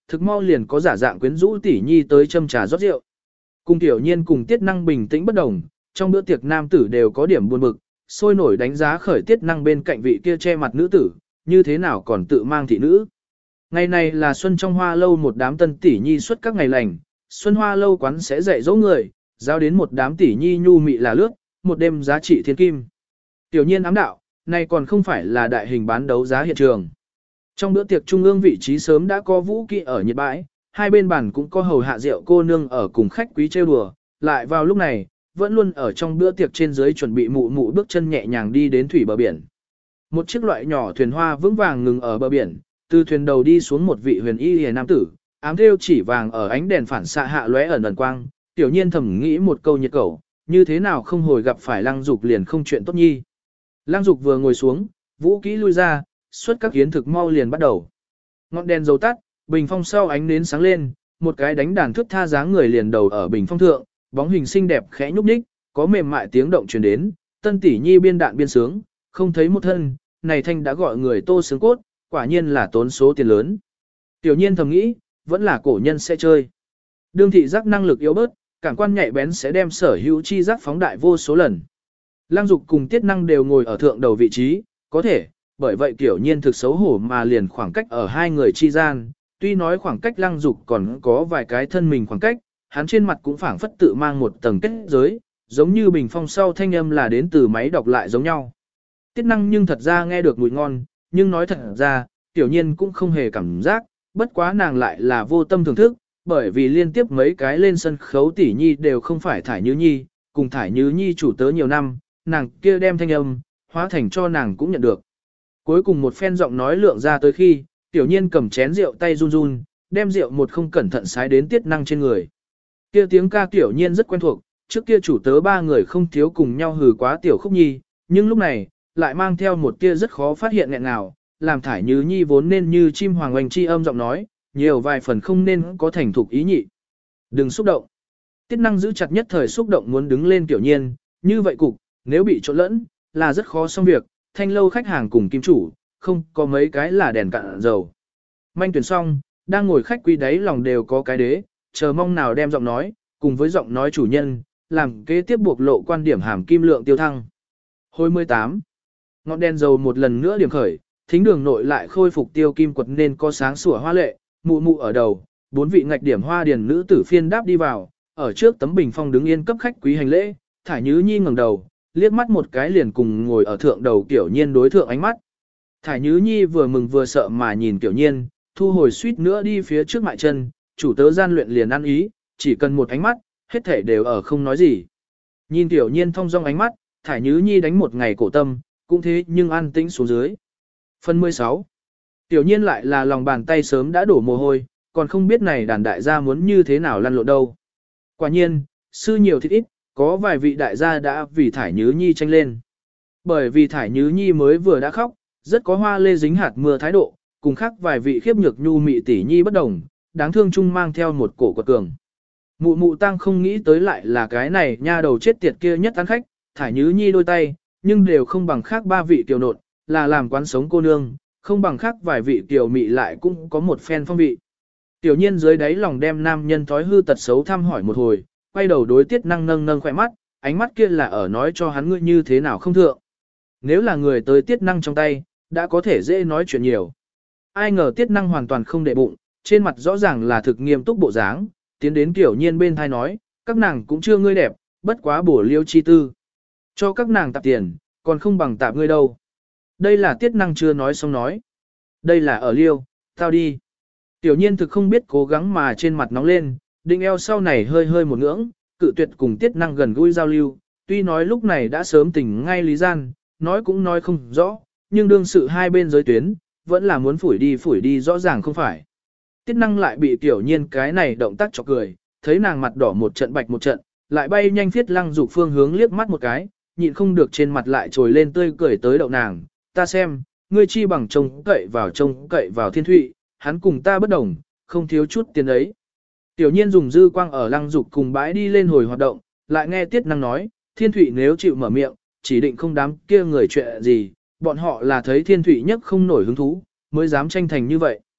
thực mau liền có giả dạng quyến rũ tỷ nhi tới châm trà rót rượu. Cùng Tiểu Nhiên cùng Tiết Năng bình tĩnh bất đồng, trong bữa tiệc nam tử đều có điểm buồn bực, sôi nổi đánh giá khởi Tiết Năng bên cạnh vị kia che mặt nữ tử, như thế nào còn tự mang thị nữ. Ngày này là xuân trong hoa lâu một đám tân tỷ nhi xuất các ngày lành, xuân hoa lâu quán sẽ dạy dỗ người, giao đến một đám tỷ nhi nhu mị là lướt, một đêm giá trị thiên kim. Tiểu Nhiên ám đạo, này còn không phải là đại hình bán đấu giá hiện trường. Trong bữa tiệc trung ương vị trí sớm đã có vũ kỵ ở nhiệt bãi, hai bên bàn cũng có hầu hạ rượu cô nương ở cùng khách quý trêu đùa, lại vào lúc này, vẫn luôn ở trong bữa tiệc trên dưới chuẩn bị mụ mụ bước chân nhẹ nhàng đi đến thủy bờ biển. Một chiếc loại nhỏ thuyền hoa vững vàng ngừng ở bờ biển, từ thuyền đầu đi xuống một vị huyền y hề nam tử, ám thêu chỉ vàng ở ánh đèn phản xạ hạ lóe ẩn ẩn quang, Tiểu Nhiên thầm nghĩ một câu nhiệt cẩu, như thế nào không hồi gặp phải Lăng Dục liền không chuyện tốt nhi. Lăng Dục vừa ngồi xuống, vũ kỹ lui ra, suốt các kiến thực mau liền bắt đầu. Ngọn đèn dầu tắt, bình phong sau ánh nến sáng lên, một cái đánh đàn thước tha dáng người liền đầu ở bình phong thượng, bóng hình xinh đẹp khẽ nhúc nhích, có mềm mại tiếng động truyền đến, tân tỷ nhi biên đạn biên sướng, không thấy một thân, này thanh đã gọi người tô sướng cốt, quả nhiên là tốn số tiền lớn. Tiểu Nhiên thầm nghĩ, vẫn là cổ nhân sẽ chơi. Đương thị giác năng lực yếu bớt, cảm quan nhạy bén sẽ đem sở hữu chi giác phóng đại vô số lần. Lăng Dục cùng Tiết Năng đều ngồi ở thượng đầu vị trí, có thể, bởi vậy Tiểu Nhiên thực xấu hổ mà liền khoảng cách ở hai người chi gian, tuy nói khoảng cách Lăng Dục còn có vài cái thân mình khoảng cách, hắn trên mặt cũng phảng phất tự mang một tầng kết giới, giống như bình phong sau thanh âm là đến từ máy đọc lại giống nhau. Tiết Năng nhưng thật ra nghe được mùi ngon, nhưng nói thật ra, Tiểu Nhiên cũng không hề cảm giác, bất quá nàng lại là vô tâm thưởng thức, bởi vì liên tiếp mấy cái lên sân khấu tỷ nhi đều không phải Thải Như Nhi, cùng Thải Như Nhi chủ tớ nhiều năm, nàng kia đem thanh âm, hóa thành cho nàng cũng nhận được. Cuối cùng một phen giọng nói lượng ra tới khi, Tiểu Nhiên cầm chén rượu tay run run, đem rượu một không cẩn thận sái đến Tiết Năng trên người. Kia tiếng ca Tiểu Nhiên rất quen thuộc, trước kia chủ tớ ba người không thiếu cùng nhau hừ quá Tiểu Khúc Nhi, nhưng lúc này, lại mang theo một tia rất khó phát hiện nghẹn nào, làm Thải Như Nhi vốn nên như chim hoàng oanh chi âm giọng nói, nhiều vài phần không nên có thành thục ý nhị. Đừng xúc động. Tiết Năng giữ chặt nhất thời xúc động muốn đứng lên Tiểu Nhiên, như vậy cục, nếu bị trộn lẫn, là rất khó xong việc, thanh lâu khách hàng cùng kim chủ, không có mấy cái là đèn cạn dầu. Manh tuyển xong, đang ngồi khách quý đấy lòng đều có cái đế, chờ mong nào đem giọng nói, cùng với giọng nói chủ nhân, làm kế tiếp buộc lộ quan điểm hàm kim lượng tiêu thăng. Hồi 18. Ngọn đèn dầu một lần nữa điểm khởi, thính đường nội lại khôi phục tiêu kim quật nên có sáng sủa hoa lệ, mụ mụ ở đầu, bốn vị ngạch điểm hoa điền nữ tử phiên đáp đi vào, ở trước tấm bình phong đứng yên cấp khách quý hành lễ, Thải Như Nhi ngẩng đầu, liếc mắt một cái liền cùng ngồi ở thượng đầu Tiểu Nhiên đối thượng ánh mắt. Thải Như Nhi vừa mừng vừa sợ mà nhìn Tiểu Nhiên, thu hồi suýt nữa đi phía trước mại chân, chủ tớ gian luyện liền ăn ý, chỉ cần một ánh mắt, hết thể đều ở không nói gì. Nhìn Tiểu Nhiên thong dong ánh mắt, Thải Như Nhi đánh một ngày cổ tâm, cũng thế nhưng an tĩnh xuống dưới. Phần 16. Tiểu Nhiên lại là lòng bàn tay sớm đã đổ mồ hôi, còn không biết này đàn đại gia muốn như thế nào lăn lộn đâu. Quả nhiên, sư nhiều thịt ít, có vài vị đại gia đã vì Thải Như Nhi tranh lên. Bởi vì Thải Như Nhi mới vừa đã khóc, rất có hoa lê dính hạt mưa thái độ, cùng khác vài vị khiếp nhược nhu mị tỷ nhi bất đồng, đáng thương chung mang theo một cổ quật cường. Mụ mụ tăng không nghĩ tới lại là cái này nha đầu chết tiệt kia nhất ăn khách, Thải Như Nhi đôi tay, nhưng đều không bằng khác ba vị tiểu nộn, là làm quán sống cô nương, không bằng khác vài vị tiểu mị lại cũng có một phen phong vị. Tiểu Nhiên dưới đáy lòng đem nam nhân thói hư tật xấu thăm hỏi một hồi, quay đầu đối Tiết Năng nâng nâng khỏe mắt, ánh mắt kia là ở nói cho hắn ngươi như thế nào không thượng. Nếu là người tới Tiết Năng trong tay, đã có thể dễ nói chuyện nhiều. Ai ngờ Tiết Năng hoàn toàn không để bụng, trên mặt rõ ràng là thực nghiêm túc bộ dáng, tiến đến Tiểu Nhiên bên thai nói, các nàng cũng chưa ngươi đẹp, bất quá bổ liêu chi tư. Cho các nàng tạp tiền, còn không bằng tạp ngươi đâu. Đây là Tiết Năng chưa nói xong nói. Đây là ở liêu, tao đi. Tiểu Nhiên thực không biết cố gắng mà trên mặt nóng lên, định eo sau này hơi hơi một ngưỡng, cự tuyệt cùng Tiết Năng gần gũi giao lưu. Tuy nói lúc này đã sớm tỉnh ngay lý gian, nói cũng nói không rõ, nhưng đương sự hai bên giới tuyến, vẫn là muốn phủi đi rõ ràng không phải. Tiết Năng lại bị Tiểu Nhiên cái này động tác chọc cười, thấy nàng mặt đỏ một trận bạch một trận, lại bay nhanh phiết Lăng Dục phương hướng liếc mắt một cái, nhịn không được trên mặt lại trồi lên tươi cười tới đậu nàng, ta xem, ngươi chi bằng trông cậy vào Thiên Thụy, hắn cùng ta bất đồng, không thiếu chút tiền ấy. Tiểu Nhiên dùng dư quang ở Lăng Dục cùng bãi đi lên hồi hoạt động, lại nghe Tiết Năng nói, Thiên Thụy nếu chịu mở miệng, chỉ định không đám kia người chuyện gì, bọn họ là thấy Thiên Thụy nhất không nổi hứng thú, mới dám tranh thành như vậy.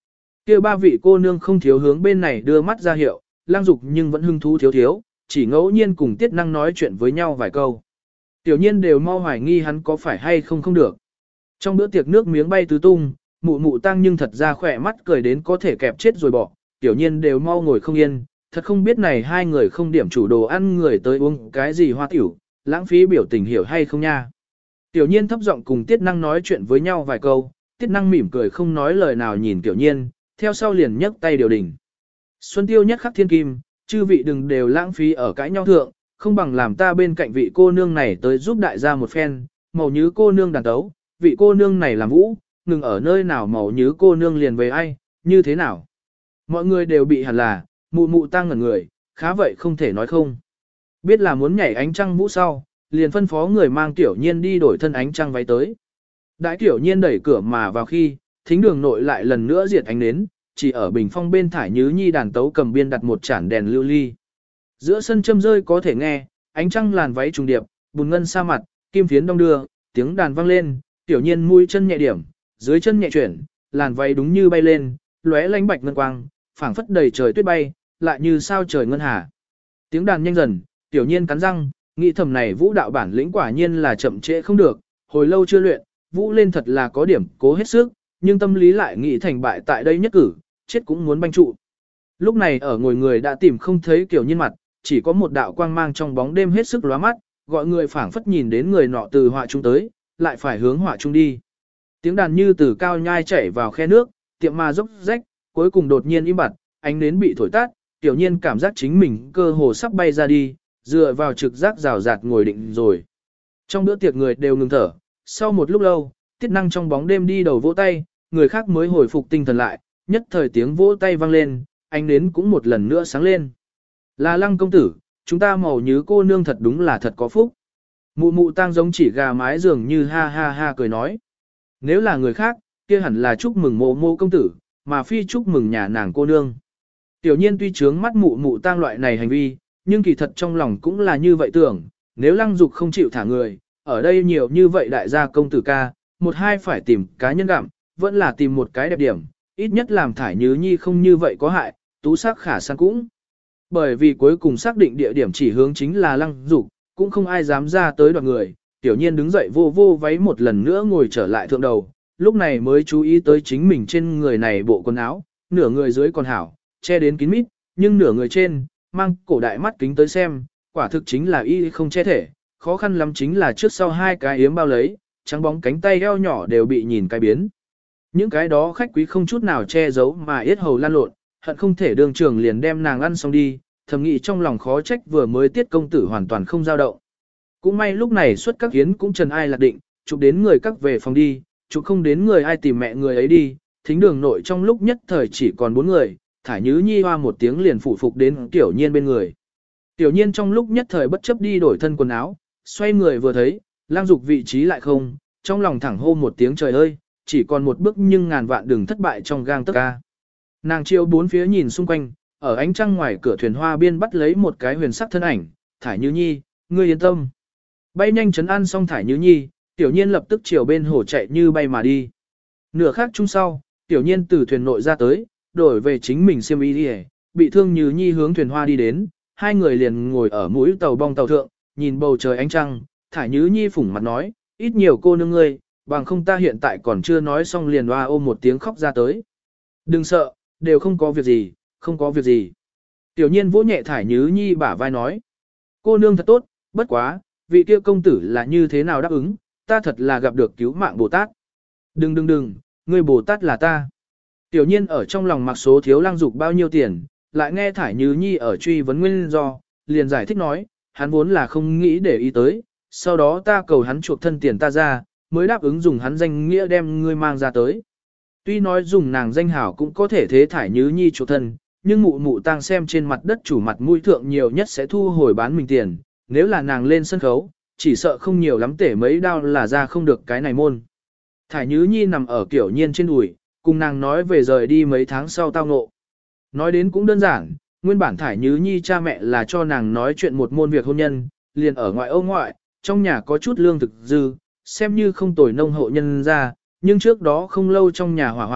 Kia ba vị cô nương không thiếu hướng bên này đưa mắt ra hiệu, Lang Dục nhưng vẫn hưng thú thiếu thiếu, chỉ ngẫu nhiên cùng Tiết Năng nói chuyện với nhau vài câu. Tiểu nhiên đều mau hoài nghi hắn có phải hay không không được. Trong bữa tiệc nước miếng bay tứ tung, mụ mụ tăng nhưng thật ra khỏe mắt cười đến có thể kẹp chết rồi bỏ, tiểu nhiên đều mau ngồi không yên, thật không biết này hai người không điểm chủ đồ ăn người tới uống cái gì hoa tiểu, lãng phí biểu tình hiểu hay không nha. Tiểu nhiên thấp giọng cùng Tiết Năng nói chuyện với nhau vài câu, Tiết Năng mỉm cười không nói lời nào nhìn tiểu nhiên, theo sau liền nhấc tay điều đình. Xuân tiêu nhất khắc thiên kim, chư vị đừng đều lãng phí ở cãi nhau thượng, không bằng làm ta bên cạnh vị cô nương này tới giúp đại gia một phen, màu nhứ cô nương đàn tấu, vị cô nương này làm vũ, ngừng ở nơi nào màu nhứ cô nương liền về ai, như thế nào. Mọi người đều bị hẳn là, mụ mụ tăng ngẩn người, khá vậy không thể nói không. Biết là muốn nhảy ánh trăng vũ sau, liền phân phó người mang tiểu nhiên đi đổi thân ánh trăng váy tới. Đãi tiểu nhiên đẩy cửa mà vào khi, thính đường nội lại lần nữa diệt ánh nến, chỉ ở bình phong bên thải nhứ nhi đàn tấu cầm biên đặt một chản đèn lưu ly. Giữa sân châm rơi có thể nghe, ánh trăng làn váy trùng điệp, bùn ngân sa mặt, kim phiến đong đưa, tiếng đàn vang lên, tiểu nhiên mũi chân nhẹ điểm, dưới chân nhẹ chuyển, làn váy đúng như bay lên, lóe lánh bạch ngân quang, phảng phất đầy trời tuyết bay, lại như sao trời ngân hà. Tiếng đàn nhanh dần, tiểu nhiên cắn răng, nghĩ thầm này vũ đạo bản lĩnh quả nhiên là chậm trễ không được, hồi lâu chưa luyện, vũ lên thật là có điểm cố hết sức, nhưng tâm lý lại nghĩ thành bại tại đây nhất cử, chết cũng muốn banh trụ. Lúc này ở ngồi người đã tìm không thấy kiểu nhiên mặt, chỉ có một đạo quang mang trong bóng đêm hết sức lóa mắt, gọi người phảng phất nhìn đến người nọ từ họa trung tới, lại phải hướng họa trung đi. Tiếng đàn như từ cao nhai chảy vào khe nước, tiệm ma dốc rách, cuối cùng đột nhiên im bặt, ánh nến bị thổi tắt, tiểu nhiên cảm giác chính mình cơ hồ sắp bay ra đi, dựa vào trực giác rào rạt ngồi định rồi. Trong bữa tiệc người đều ngừng thở, sau một lúc lâu, Tiết Năng trong bóng đêm đi đầu vỗ tay, người khác mới hồi phục tinh thần lại, nhất thời tiếng vỗ tay vang lên, ánh nến cũng một lần nữa sáng lên. Là Lăng công tử, chúng ta màu nhứ cô nương thật đúng là thật có phúc. Mụ mụ tang giống chỉ gà mái dường như ha ha ha cười nói. Nếu là người khác, kia hẳn là chúc mừng mộ mộ công tử, mà phi chúc mừng nhà nàng cô nương. Tiểu nhiên tuy trướng mắt mụ mụ tang loại này hành vi, nhưng kỳ thật trong lòng cũng là như vậy tưởng, nếu Lăng Dục không chịu thả người, ở đây nhiều như vậy đại gia công tử ca, một hai phải tìm cá nhân gặm, vẫn là tìm một cái đẹp điểm, ít nhất làm thải nhứ nhi không như vậy có hại, tú sắc khả san cũng. Bởi vì cuối cùng xác định địa điểm chỉ hướng chính là Lăng Dục, cũng không ai dám ra tới đoạt người, tiểu nhiên đứng dậy vô vô váy một lần nữa ngồi trở lại thượng đầu, lúc này mới chú ý tới chính mình trên người này bộ quần áo, nửa người dưới còn hảo, che đến kín mít, nhưng nửa người trên, mang cổ đại mắt kính tới xem, quả thực chính là y không che thể, khó khăn lắm chính là trước sau hai cái yếm bao lấy, trắng bóng cánh tay eo nhỏ đều bị nhìn cái biến. Những cái đó khách quý không chút nào che giấu mà yết hầu lan lộn, hận không thể đường trường liền đem nàng ăn xong đi, thầm nghĩ trong lòng khó trách vừa mới tiết công tử hoàn toàn không dao động. Cũng may lúc này xuất các yến cũng trần ai lạc định, chụp đến người các về phòng đi, chụp không đến người ai tìm mẹ người ấy đi, thính đường nội trong lúc nhất thời chỉ còn 4 người, thải nhứ nhi hoa một tiếng liền phụ phục đến tiểu nhiên bên người. Tiểu nhiên trong lúc nhất thời bất chấp đi đổi thân quần áo, xoay người vừa thấy, Lang Dục vị trí lại không, trong lòng thẳng hô một tiếng trời ơi, chỉ còn một bước nhưng ngàn vạn đừng thất bại trong gang tấc ca. Nàng chiêu bốn phía nhìn xung quanh, ở ánh trăng ngoài cửa thuyền hoa biên bắt lấy một cái huyền sắc thân ảnh, thải nhứ nhi, ngươi yên tâm. Bay nhanh chấn an xong thải nhứ nhi, tiểu nhiên lập tức chiều bên hồ chạy như bay mà đi. Nửa khắc chung sau, tiểu nhiên từ thuyền nội ra tới, đổi về chính mình xiêm y đi, bị thương như nhi hướng thuyền hoa đi đến, hai người liền ngồi ở mũi tàu bong tàu thượng, nhìn bầu trời ánh trăng, thải nhứ nhi phủng mặt nói, ít nhiều cô nương ngươi, bằng không ta hiện tại còn chưa nói xong liền hoa ôm một tiếng khóc ra tới. Đừng sợ, đều không có việc gì, không có việc gì. Tiểu nhiên vỗ nhẹ thải nhứ nhi bả vai nói, cô nương thật tốt, bất quá, vị kia công tử là như thế nào đáp ứng, ta thật là gặp được cứu mạng Bồ Tát. Đừng, ngươi Bồ Tát là ta. Tiểu nhiên ở trong lòng mặc số thiếu Lăng Dục bao nhiêu tiền, lại nghe thải nhứ nhi ở truy vấn nguyên do, liền giải thích nói, hắn vốn là không nghĩ để ý tới, sau đó ta cầu hắn chuộc thân tiền ta ra, mới đáp ứng dùng hắn danh nghĩa đem ngươi mang ra tới. Tuy nói dùng nàng danh hảo cũng có thể thế thải nhứ nhi chuộc thân, nhưng mụ mụ tang xem trên mặt đất chủ mặt mũi thượng nhiều nhất sẽ thu hồi bán mình tiền, nếu là nàng lên sân khấu, chỉ sợ không nhiều lắm tể mấy đao là ra không được cái này môn. Thải nhứ nhi nằm ở kiểu nhiên trên đùi, cùng nàng nói về rời đi mấy tháng sau tao ngộ. Nói đến cũng đơn giản, nguyên bản thải nhứ nhi cha mẹ là cho nàng nói chuyện một môn việc hôn nhân, liền ở ngoại ô ngoại, trong nhà có chút lương thực dư, xem như không tồi nông hộ nhân ra, nhưng trước đó không lâu trong nhà hỏa hoạn,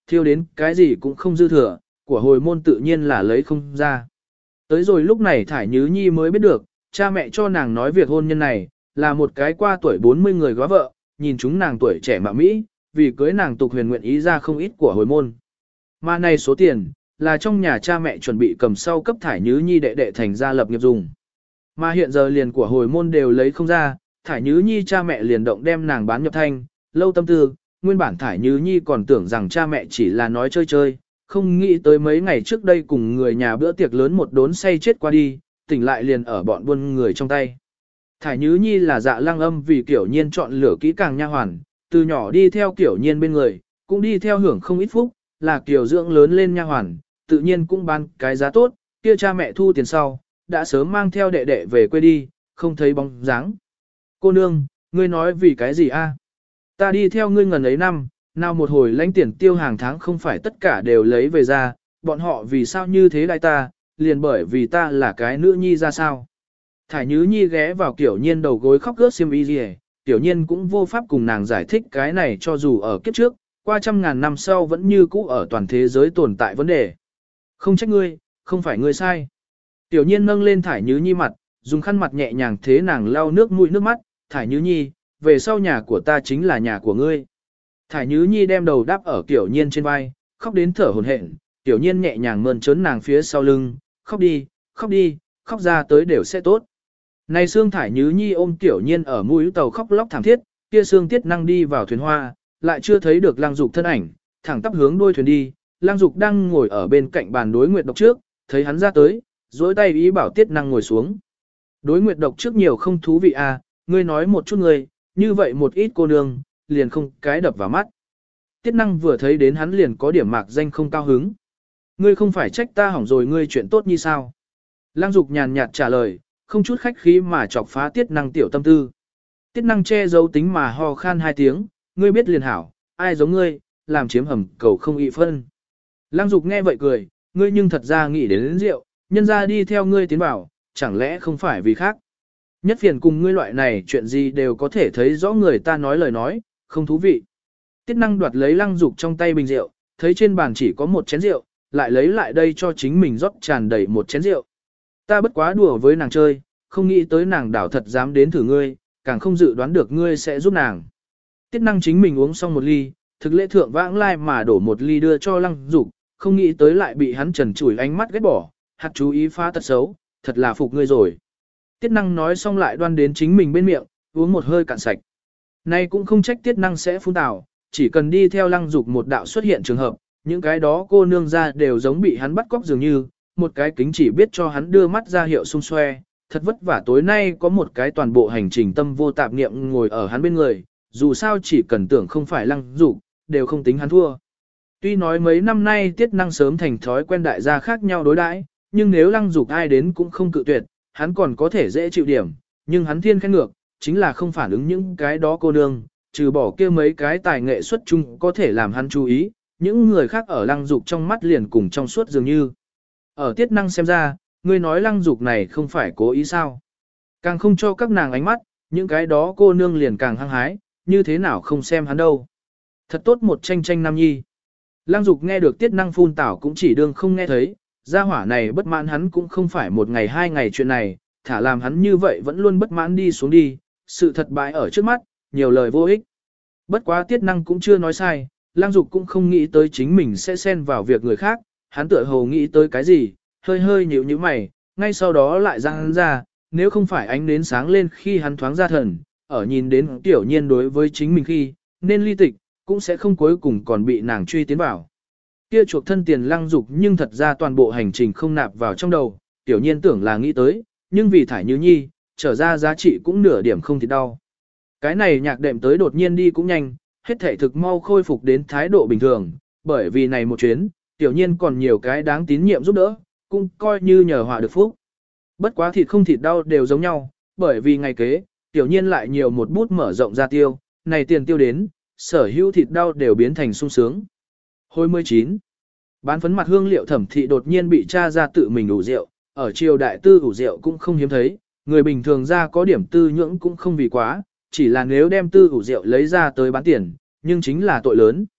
thiêu đến cái gì cũng không dư thừa, của hồi môn tự nhiên là lấy không ra. Tới rồi lúc này Thải Nhứ Nhi mới biết được, cha mẹ cho nàng nói việc hôn nhân này, là một cái qua tuổi 40 người góa vợ, nhìn chúng nàng tuổi trẻ mạo Mỹ, vì cưới nàng tục huyền nguyện ý ra không ít của hồi môn. Mà này số tiền, là trong nhà cha mẹ chuẩn bị cầm sau cấp Thải Nhứ Nhi đệ đệ thành gia lập nghiệp dùng. Mà hiện giờ liền của hồi môn đều lấy không ra, Thải Nhứ Nhi cha mẹ liền động đem nàng bán nhập thanh, lâu tâm tư, nguyên bản Thải Nhứ Nhi còn tưởng rằng cha mẹ chỉ là nói chơi chơi, không nghĩ tới mấy ngày trước đây cùng người nhà bữa tiệc lớn một đốn say chết qua đi, tỉnh lại liền ở bọn buôn người trong tay. Thải Nhứ Nhi là Dạ Lăng Âm vì Kiểu Nhiên chọn lựa kỹ càng nha hoàn, từ nhỏ đi theo Kiểu Nhiên bên người, cũng đi theo hưởng không ít phúc, là Kiểu dưỡng lớn lên nha hoàn, tự nhiên cũng bán cái giá tốt, kia cha mẹ thu tiền sau, đã sớm mang theo đệ đệ về quê đi, không thấy bóng dáng. Cô nương, ngươi nói vì cái gì a? Ta đi theo ngươi ngần ấy năm, nào một hồi lãnh tiền tiêu hàng tháng không phải tất cả đều lấy về ra, bọn họ vì sao như thế đại ta, liền bởi vì ta là cái nữ nhi ra sao. Thải Nhứ Nhi ghé vào Kiểu Nhiên đầu gối khóc gớt xiêm y gì, Kiểu Nhiên cũng vô pháp cùng nàng giải thích cái này cho dù ở kiếp trước, qua trăm ngàn năm sau vẫn như cũ ở toàn thế giới tồn tại vấn đề. Không trách ngươi, không phải ngươi sai. Tiểu Nhiên nâng lên Thải Nhứ Nhi mặt, dùng khăn mặt nhẹ nhàng thế nàng lau nước mũi nước mắt, Thải Nhứ Nhi, về sau nhà của ta chính là nhà của ngươi. Thải Nhứ Nhi đem đầu đáp ở Tiểu Nhiên trên vai, khóc đến thở hổn hển. Tiểu Nhiên nhẹ nhàng mơn trớn nàng phía sau lưng, khóc đi, khóc ra tới đều sẽ tốt. Này Sương Thải Nhứ Nhi ôm Tiểu Nhiên ở mũi tàu khóc lóc thảm thiết, kia Sương Tiết Năng đi vào thuyền hoa, lại chưa thấy được Lăng Dục thân ảnh, thẳng tắp hướng đuôi thuyền đi. Lăng Dục đang ngồi ở bên cạnh bàn đối nguyệt độc trước, thấy hắn ra tới, duỗi tay ý bảo Tiết Năng ngồi xuống. Đối nguyệt độc trước nhiều không thú vị à, ngươi nói một chút ngươi, như vậy một ít cô nương, liền không cái đập vào mắt. Tiết Năng vừa thấy đến hắn liền có điểm mạc danh không cao hứng. Ngươi không phải trách ta hỏng rồi ngươi chuyện tốt như sao? Lăng Dục nhàn nhạt trả lời, không chút khách khí mà chọc phá Tiết Năng tiểu tâm tư. Tiết Năng che giấu tính mà ho khan hai tiếng, ngươi biết liền hảo, ai giống ngươi, làm chiếm hầm cầu không ị phân. Lăng Dục nghe vậy cười, ngươi nhưng thật ra nghĩ đến rượu, nhân ra đi theo ngươi tiến bảo, chẳng lẽ không phải vì khác. Nhất phiền cùng ngươi loại này chuyện gì đều có thể thấy rõ người ta nói lời nói, không thú vị. Tiết Năng đoạt lấy Lăng Dục trong tay bình rượu, thấy trên bàn chỉ có một chén rượu, lại lấy lại đây cho chính mình rót tràn đầy một chén rượu. Ta bất quá đùa với nàng chơi, không nghĩ tới nàng đảo thật dám đến thử ngươi, càng không dự đoán được ngươi sẽ giúp nàng. Tiết Năng chính mình uống xong một ly, thực lễ thượng vãng lai mà đổ một ly đưa cho Lăng Dục, không nghĩ tới lại bị hắn trần chủi ánh mắt ghét bỏ, hạt chú ý phá tật xấu, thật là phục ngươi rồi. Tiết Năng nói xong lại đoan đến chính mình bên miệng, uống một hơi cạn sạch. Nay cũng không trách Tiết Năng sẽ phun tào, chỉ cần đi theo Lăng Dục một đạo xuất hiện trường hợp, những cái đó cô nương ra đều giống bị hắn bắt cóc dường như, một cái kính chỉ biết cho hắn đưa mắt ra hiệu xung xoe, thật vất vả tối nay có một cái toàn bộ hành trình tâm vô tạp niệm ngồi ở hắn bên người, dù sao chỉ cần tưởng không phải Lăng Dục, đều không tính hắn thua. Tuy nói mấy năm nay Tiết Năng sớm thành thói quen đại gia khác nhau đối đãi, nhưng nếu Lăng Dục ai đến cũng không cự tuyệt, hắn còn có thể dễ chịu điểm, nhưng hắn thiên khen ngược, chính là không phản ứng những cái đó cô nương, trừ bỏ kia mấy cái tài nghệ xuất chung có thể làm hắn chú ý, những người khác ở Lăng Dục trong mắt liền cùng trong suốt dường như. Ở Tiết Năng xem ra, ngươi nói Lăng Dục này không phải cố ý sao. Càng không cho các nàng ánh mắt, những cái đó cô nương liền càng hăng hái, như thế nào không xem hắn đâu. Thật tốt một tranh tranh nam nhi. Lăng Dục nghe được Tiết Năng phun tảo cũng chỉ đương không nghe thấy, gia hỏa này bất mãn hắn cũng không phải một ngày hai ngày chuyện này, thả làm hắn như vậy vẫn luôn bất mãn đi xuống đi, sự thật bại ở trước mắt, nhiều lời vô ích. Bất quá Tiết Năng cũng chưa nói sai, Lăng Dục cũng không nghĩ tới chính mình sẽ xen vào việc người khác, hắn tựa hồ nghĩ tới cái gì, hơi hơi nhíu nhíu mày, ngay sau đó lại ra hắn ra, nếu không phải ánh nến sáng lên khi hắn thoáng ra thần, ở nhìn đến Tiểu Nhiên đối với chính mình khi, nên ly tịch, cũng sẽ không cuối cùng còn bị nàng truy tiến vào. Kia chuộc thân tiền Lăng Dục nhưng thật ra toàn bộ hành trình không nạp vào trong đầu, Tiểu Nhiên tưởng là nghĩ tới, nhưng vì Thải Nhứ Nhi, trở ra giá trị cũng nửa điểm không thì đau. Cái này nhạc đệm tới đột nhiên đi cũng nhanh, hết thể thực mau khôi phục đến thái độ bình thường, bởi vì này một chuyến, Tiểu Nhiên còn nhiều cái đáng tín nhiệm giúp đỡ, cũng coi như nhờ họa được phúc. Bất quá thịt không thịt đau đều giống nhau, bởi vì ngày kế, Tiểu Nhiên lại nhiều một bút mở rộng ra tiêu, này tiền tiêu đến, sở hữu thịt đau đều biến thành sung sướng. Hồi 19. Bán phấn mặt hương liệu Thẩm thị đột nhiên bị cha ra tự mình đủ rượu, ở triều đại tư ủ rượu cũng không hiếm thấy, người bình thường ra có điểm tư nhưỡng cũng không vì quá, chỉ là nếu đem tư ủ rượu lấy ra tới bán tiền, nhưng chính là tội lớn.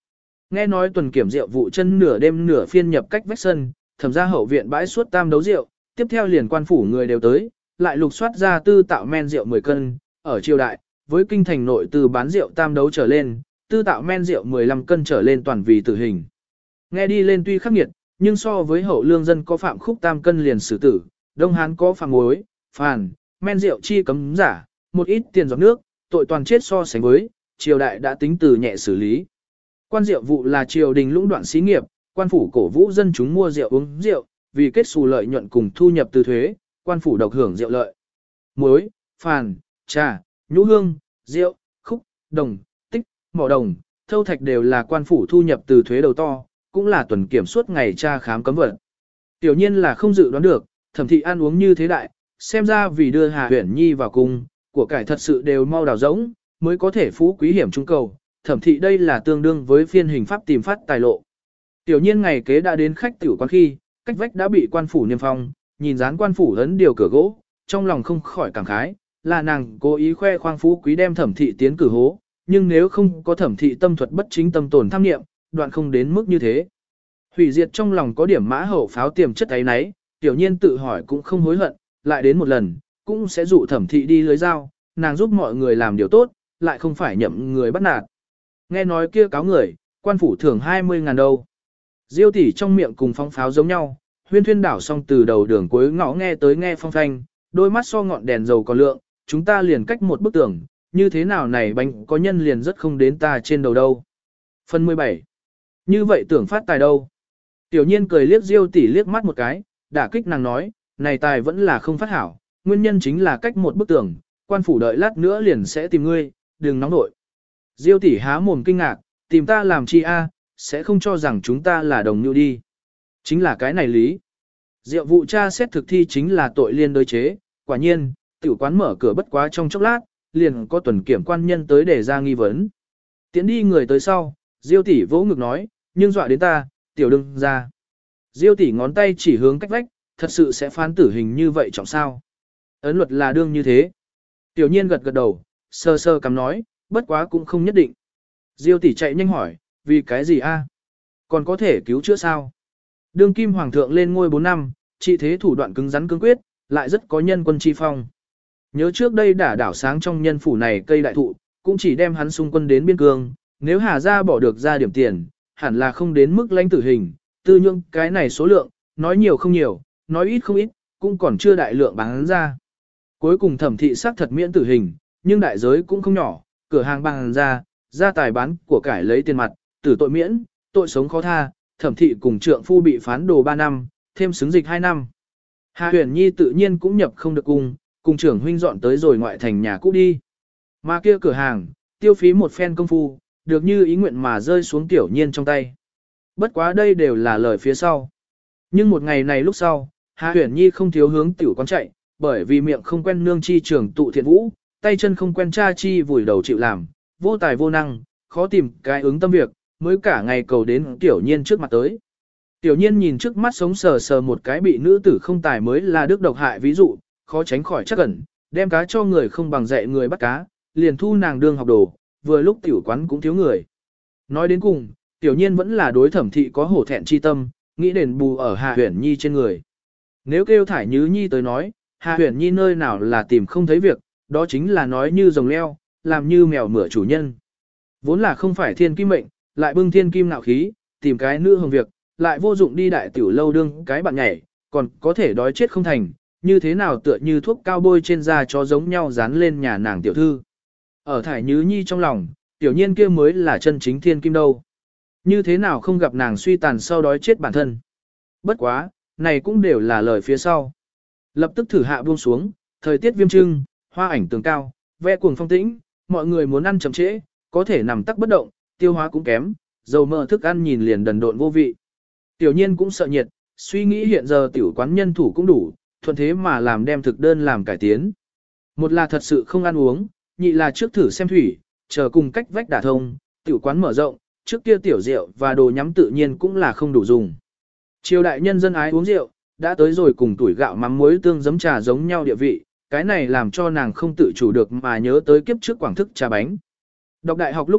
Nghe nói tuần kiểm rượu vụ chân nửa đêm nửa phiên nhập cách vách sân, thẩm ra hậu viện bãi suốt tam đấu rượu, tiếp theo liền quan phủ người đều tới, lại lục soát ra tư tạo men rượu 10 cân, ở triều đại, với kinh thành nội từ bán rượu tam đấu trở lên, tư tạo men rượu 15 cân trở lên toàn vì tử hình. Nghe đi lên tuy khắc nghiệt, nhưng so với hậu lương dân có phạm khúc tam cân liền xử tử, Đông Hán có phạm muối, phàn, men rượu chi cấm giả, một ít tiền giọt nước, tội toàn chết so sánh với, triều đại đã tính từ nhẹ xử lý. Quan rượu vụ là triều đình lũng đoạn xí nghiệp, quan phủ cổ vũ dân chúng mua rượu uống rượu, vì kết xù lợi nhuận cùng thu nhập từ thuế, quan phủ độc hưởng rượu lợi. Muối, phàn, trà, nhũ hương, rượu, khúc, đồng, tích, mỏ đồng, thâu thạch đều là quan phủ thu nhập từ thuế đầu to, cũng là tuần kiểm suốt ngày tra khám cấm vật. Tiểu nhiên là không dự đoán được, thẩm thị ăn uống như thế đại, xem ra vì đưa Hà Huyển Nhi vào cung, của cải thật sự đều mau đào rỗng, mới có thể phú quý hiểm trung cầu. Thẩm thị đây là tương đương với phiên hình pháp tìm phát tài lộ. Tiểu nhiên ngày kế đã đến khách tiểu quán khi, cách vách đã bị quan phủ niêm phong, nhìn dán quan phủ ấn điều cửa gỗ, trong lòng không khỏi cảm khái, là nàng cố ý khoe khoang phú quý đem thẩm thị tiến cử hố, nhưng nếu không có thẩm thị tâm thuật bất chính tâm tổn tham niệm, đoạn không đến mức như thế. Hủy diệt trong lòng có điểm mã hậu pháo tiềm chất ấy nấy, tiểu nhiên tự hỏi cũng không hối hận, lại đến một lần, cũng sẽ dụ thẩm thị đi lưới dao, nàng giúp mọi người làm điều tốt, lại không phải nhậm người bắt nạt. Nghe nói kia cáo người, quan phủ thưởng 20.000 đâu. Diêu tỷ trong miệng cùng phóng pháo giống nhau, huyên thuyên đảo xong từ đầu đường cuối ngõ nghe tới nghe phong phanh, đôi mắt so ngọn đèn dầu còn lượng, chúng ta liền cách một bức tường, như thế nào này bánh có nhân liền rất không đến ta trên đầu đâu. Phần 17. Như vậy tưởng phát tài đâu. Tiểu nhiên cười liếc Diêu tỷ liếc mắt một cái, đả kích nàng nói, này tài vẫn là không phát hảo, nguyên nhân chính là cách một bức tường, quan phủ đợi lát nữa liền sẽ tìm ngươi, đừng nóng nội. Diêu tỷ há mồm kinh ngạc, tìm ta làm chi a, sẽ không cho rằng chúng ta là đồng nhu đi. Chính là cái này lý. Diệu vụ tra xét thực thi chính là tội liên đối chế, quả nhiên, tiểu quán mở cửa bất quá trong chốc lát, liền có tuần kiểm quan nhân tới để ra nghi vấn. Tiến đi người tới sau, Diêu tỷ vỗ ngực nói, nhưng dọa đến ta, tiểu đừng ra. Diêu tỷ ngón tay chỉ hướng cách vách, thật sự sẽ phán tử hình như vậy trọng sao. Ấn luật là đương như thế. Tiểu nhiên gật gật đầu, sơ sơ cắm nói, bất quá cũng không nhất định. Diêu tỷ chạy nhanh hỏi, vì cái gì a? Còn có thể cứu chữa sao? Đương kim hoàng thượng lên ngôi 4 năm, trị thế thủ đoạn cứng rắn cương quyết, lại rất có nhân quân chi phong. Nhớ trước đây đả đảo sáng trong nhân phủ này cây đại thụ, cũng chỉ đem hắn xung quân đến biên cương, nếu Hà gia bỏ được ra điểm tiền, hẳn là không đến mức lãnh tử hình, tư nhượng cái này số lượng, nói nhiều không nhiều, nói ít không ít, cũng còn chưa đại lượng bán ra. Cuối cùng thẩm thị xác thật miễn tử hình, nhưng đại giới cũng không nhỏ, cửa hàng bằng ra tài bán của cải lấy tiền mặt, tử tội miễn, tội sống khó tha, thẩm thị cùng trượng phu bị phán đồ 3 năm, thêm xứng dịch 2 năm. Hà Huyền Nhi tự nhiên cũng nhập không được cùng trưởng huynh dọn tới rồi ngoại thành nhà cũ đi. Mà kia cửa hàng, tiêu phí một phen công phu, được như ý nguyện mà rơi xuống tiểu nhiên trong tay. Bất quá đây đều là lời phía sau. Nhưng một ngày này lúc sau, Hà Huyền Nhi không thiếu hướng tiểu quán chạy, bởi vì miệng không quen nương chi trưởng tụ thiện vũ, tay chân không quen cha chi vùi đầu chịu làm, vô tài vô năng, khó tìm cái ứng tâm việc, mới cả ngày cầu đến tiểu nhiên trước mặt tới. Tiểu nhiên nhìn trước mắt sống sờ sờ một cái bị nữ tử không tài mới là đức độc hại ví dụ, khó tránh khỏi chắc ẩn, đem cá cho người không bằng dạy người bắt cá, liền thu nàng đương học đồ, vừa lúc tiểu quán cũng thiếu người. Nói đến cùng, tiểu nhiên vẫn là đối thẩm thị có hổ thẹn chi tâm, nghĩ đền bù ở Hà Huyền Nhi trên người. Nếu kêu Thải Nhứ Nhi tới nói, Hà Huyền Nhi nơi nào là tìm không thấy việc, đó chính là nói như rồng leo, làm như mèo mửa chủ nhân. Vốn là không phải thiên kim mệnh, lại bưng thiên kim nạo khí, tìm cái nữ hồng việc, lại vô dụng đi đại tiểu lâu đương cái bạn nhảy, còn có thể đói chết không thành, như thế nào tựa như thuốc cao bôi trên da cho giống nhau dán lên nhà nàng tiểu thư. Ở Thải Nhứ Nhi trong lòng, tiểu nhiên kia mới là chân chính thiên kim đâu. Như thế nào không gặp nàng suy tàn sau đói chết bản thân. Bất quá, này cũng đều là lời phía sau. Lập tức thử hạ buông xuống, thời tiết viêm trưng, hoa ảnh tường cao, ve cuồng phong tĩnh, mọi người muốn ăn chậm trễ, có thể nằm tắc bất động, tiêu hóa cũng kém, dầu mỡ thức ăn nhìn liền đần độn vô vị. Tiểu nhiên cũng sợ nhiệt, suy nghĩ hiện giờ tiểu quán nhân thủ cũng đủ, thuận thế mà làm đem thực đơn làm cải tiến. Một là thật sự không ăn uống, nhị là trước thử xem thủy, chờ cùng cách vách đả thông, tiểu quán mở rộng, trước kia tiểu rượu và đồ nhắm tự nhiên cũng là không đủ dùng. Triều đại nhân dân ái uống rượu, đã tới rồi cùng tuổi gạo mắm muối tương giấm trà giống nhau địa vị, cái này làm cho nàng không tự chủ được mà nhớ tới kiếp trước quảng thức trà bánh. Đọc đại học lúc ấy,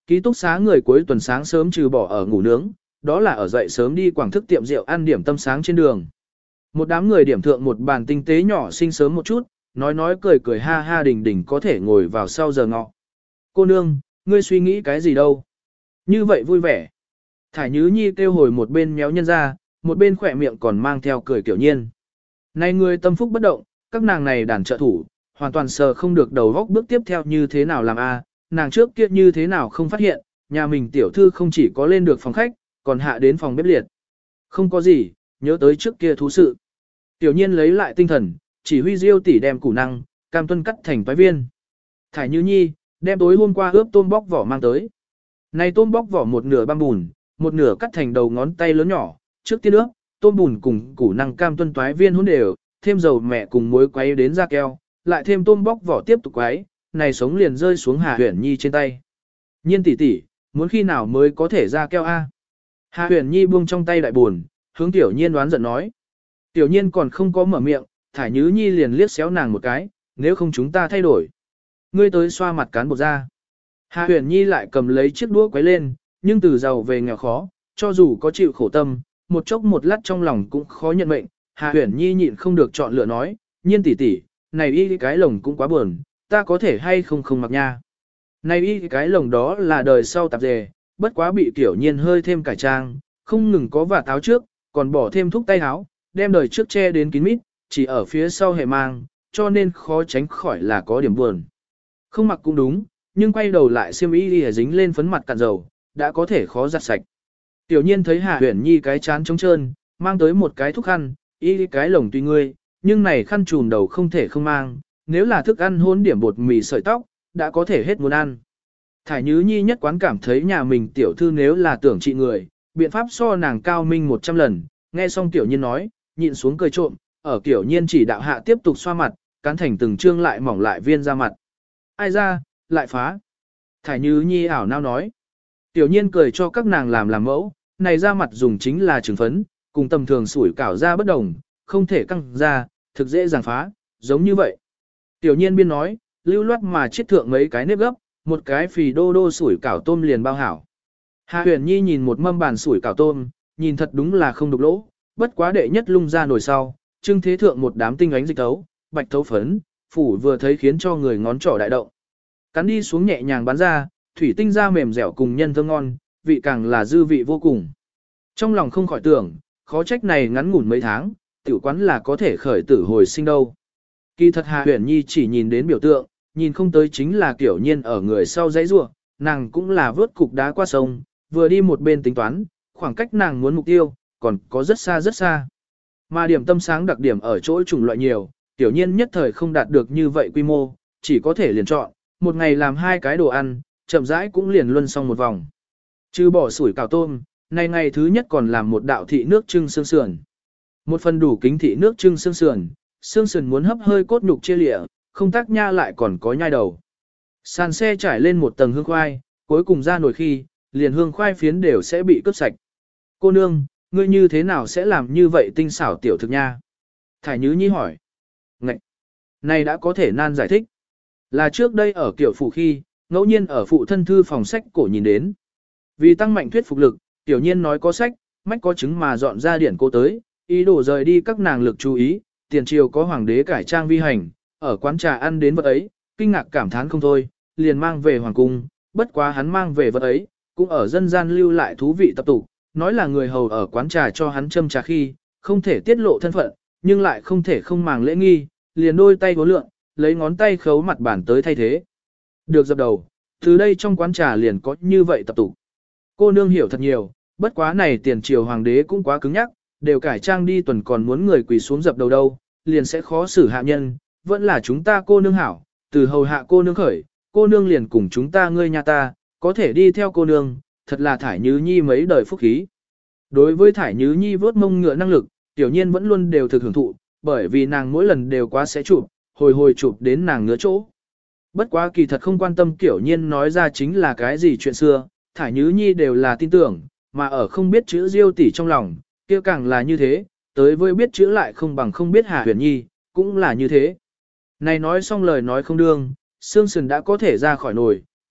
Ký túc xá người cuối tuần sáng sớm trừ bỏ ở ngủ nướng, đó là ở dậy sớm đi quảng thức tiệm rượu ăn điểm tâm sáng trên đường. Một đám người điểm thượng một bàn tinh tế nhỏ xinh sớm một chút, nói cười cười ha ha đình đình có thể ngồi vào sau giờ ngọ. Cô nương, ngươi suy nghĩ cái gì đâu? Như vậy vui vẻ. Thải Nhứ Nhi kêu hồi một bên méo nhân ra, một bên khỏe miệng còn mang theo cười kiểu nhiên. Này người tâm phúc bất động, các nàng này đàn trợ thủ, hoàn toàn sờ không được đầu góc bước tiếp theo như thế nào làm a, nàng trước kia như thế nào không phát hiện, nhà mình tiểu thư không chỉ có lên được phòng khách, còn hạ đến phòng bếp liệt. Không có gì, nhớ tới trước kia thú sự. Tiểu nhiên lấy lại tinh thần, chỉ huy Diêu tỷ đem củ năng, cam tuân cắt thành toái viên. Thải Như Nhi, đem tối hôm qua ướp tôm bóc vỏ mang tới. Này tôm bóc vỏ một nửa băm bùn, một nửa cắt thành đầu ngón tay lớn nhỏ, trước tiên ướp, tôm bùn cùng củ năng cam tuân toái viên hỗn đều, thêm dầu mẹ cùng muối quấy đến ra keo, lại thêm tôm bóc vỏ tiếp tục quấy, này sống liền rơi xuống Hà Huyền Nhi trên tay. Nhiên tỷ tỷ, muốn khi nào mới có thể ra keo a? Hà Huyền Nhi buông trong tay đại buồn, hướng Tiểu Nhiên đoán giận nói. Tiểu Nhiên còn không có mở miệng, Thải Nhứ Nhi liền liếc xéo nàng một cái, nếu không chúng ta thay đổi. Ngươi tới xoa mặt cán bột ra. Hà Huyền Nhi lại cầm lấy chiếc đũa quấy lên, nhưng từ giàu về nghèo khó, cho dù có chịu khổ tâm, một chốc một lát trong lòng cũng khó nhận mệnh. Hà Huyền Nhi nhịn không được chọn lựa nói, Nhiên tỷ tỷ, này y cái lồng cũng quá buồn, ta có thể hay không mặc nha. Này y cái lồng đó là đời sau tạp dề, bất quá bị Tiểu Nhiên hơi thêm cải trang, không ngừng có vả táo trước, còn bỏ thêm thúc tay áo, đem đời trước che đến kín mít, chỉ ở phía sau hệ mang, cho nên khó tránh khỏi là có điểm buồn. Không mặc cũng đúng, nhưng quay đầu lại xiêm y đi dính lên phấn mặt cạn dầu, đã có thể khó giặt sạch. Tiểu Nhiên thấy Hà Huyền Nhi cái chán trống trơn, mang tới một cái thúc khăn, y cái lồng tùy ngươi, nhưng này khăn trùm đầu không thể không mang, nếu là thức ăn hôn điểm bột mì sợi tóc, đã có thể hết muốn ăn. Thải Nhứ Nhi nhất quán cảm thấy nhà mình tiểu thư nếu là tưởng trị người, biện pháp so nàng cao minh 100 lần, nghe xong Tiểu Nhiên nói, nhịn xuống cười trộm, ở Tiểu Nhiên chỉ đạo hạ tiếp tục xoa mặt, cán thành từng trương lại mỏng lại viên ra mặt. Ai ra, lại phá. Thải Nhứ Nhi ảo nao nói. Tiểu Nhiên cười cho các nàng làm mẫu, này ra mặt dùng chính là trứng phấn, cùng tầm thường sủi cảo ra bất đồng, không thể căng ra, thực dễ dàng phá, giống như vậy. Tiểu Nhiên biên nói, lưu loát mà chiết thượng mấy cái nếp gấp, một cái phì đô đô sủi cảo tôm liền bao hảo. Hà Huyền Nhi nhìn một mâm bàn sủi cảo tôm, nhìn thật đúng là không đục lỗ, bất quá đệ nhất lung ra nồi sau, trưng thế thượng một đám tinh ánh dịch tấu, bạch thấu phấn, phủ vừa thấy khiến cho người ngón trỏ đại động. Cắn đi xuống nhẹ nhàng bắn ra, thủy tinh ra mềm dẻo cùng nhân thơm ngon, vị càng là dư vị vô cùng. Trong lòng không khỏi tưởng, khó trách này ngắn ngủn mấy tháng, tiểu quán là có thể khởi tử hồi sinh đâu. Kỳ thật Hà Huyền Nhi chỉ nhìn đến biểu tượng, nhìn không tới chính là Tiểu Nhiên ở người sau dãy rua, nàng cũng là vớt cục đá qua sông, vừa đi một bên tính toán, khoảng cách nàng muốn mục tiêu, còn có rất xa rất xa. Mà điểm tâm sáng đặc điểm ở chỗ chủng loại nhiều, Tiểu Nhiên nhất thời không đạt được như vậy quy mô, chỉ có thể liền chọn, một ngày làm 2 cái đồ ăn, chậm rãi cũng liền luân xong một vòng. Trừ bỏ sủi cảo tôm, nay ngày thứ nhất còn làm một đạo thị nước trưng xương sườn. Một phần đủ kính thị nước trưng xương sườn muốn hấp hơi cốt nhục chia lịa, không tác nha lại còn có nhai đầu. Sàn xe trải lên một tầng hương khoai, cuối cùng ra nồi khi, liền hương khoai phiến đều sẽ bị cướp sạch. Cô nương, ngươi như thế nào sẽ làm như vậy tinh xảo tiểu thực nha? Thải Nhứ Nhi hỏi. Ngậy! Này đã có thể nan giải thích. Là trước đây ở kiểu phủ khi, ngẫu nhiên ở phụ thân thư phòng sách cổ nhìn đến. Vì tăng mạnh thuyết phục lực, Tiểu Nhiên nói có sách, mách có chứng mà dọn ra điển cô tới, ý đồ rời đi các nàng lực chú ý, tiền triều có hoàng đế cải trang vi hành, ở quán trà ăn đến vật ấy, kinh ngạc cảm thán không thôi, liền mang về hoàng cung, bất quá hắn mang về vật ấy, cũng ở dân gian lưu lại thú vị tập tục, nói là người hầu ở quán trà cho hắn châm trà khi, không thể tiết lộ thân phận, nhưng lại không thể không màng lễ nghi, liền đôi tay vỗ lượn, lấy ngón tay khấu mặt bản tới thay thế. Được dập đầu, từ đây trong quán trà liền có như vậy tập tục. Cô nương hiểu thật nhiều, bất quá này tiền triều hoàng đế cũng quá cứng nhắc, đều cải trang đi tuần còn muốn người quỳ xuống dập đầu đâu, liền sẽ khó xử hạ nhân, vẫn là chúng ta cô nương hảo, từ hầu hạ cô nương khởi, cô nương liền cùng chúng ta ngươi nhà ta, có thể đi theo cô nương, thật là Thải Nhứ Nhi mấy đời phúc khí. Đối với Thải Nhứ Nhi vớt mông ngựa năng lực, Tiểu Nhiên vẫn luôn đều thực hưởng thụ, bởi vì nàng mỗi lần đều quá sẽ chụp, hồi chụp đến nàng ngứa chỗ. Bất quá kỳ thật không quan tâm Tiểu Nhiên nói ra chính là cái gì chuyện xưa, Thải Nhứ Nhi đều là tin tưởng, mà ở không biết chữ Diêu tỷ trong lòng, kia càng là như thế, tới với biết chữ lại không bằng không biết Hà Huyền Nhi, cũng là như thế. Này nói xong lời nói không đương, xương sườn đã có thể ra khỏi nồi,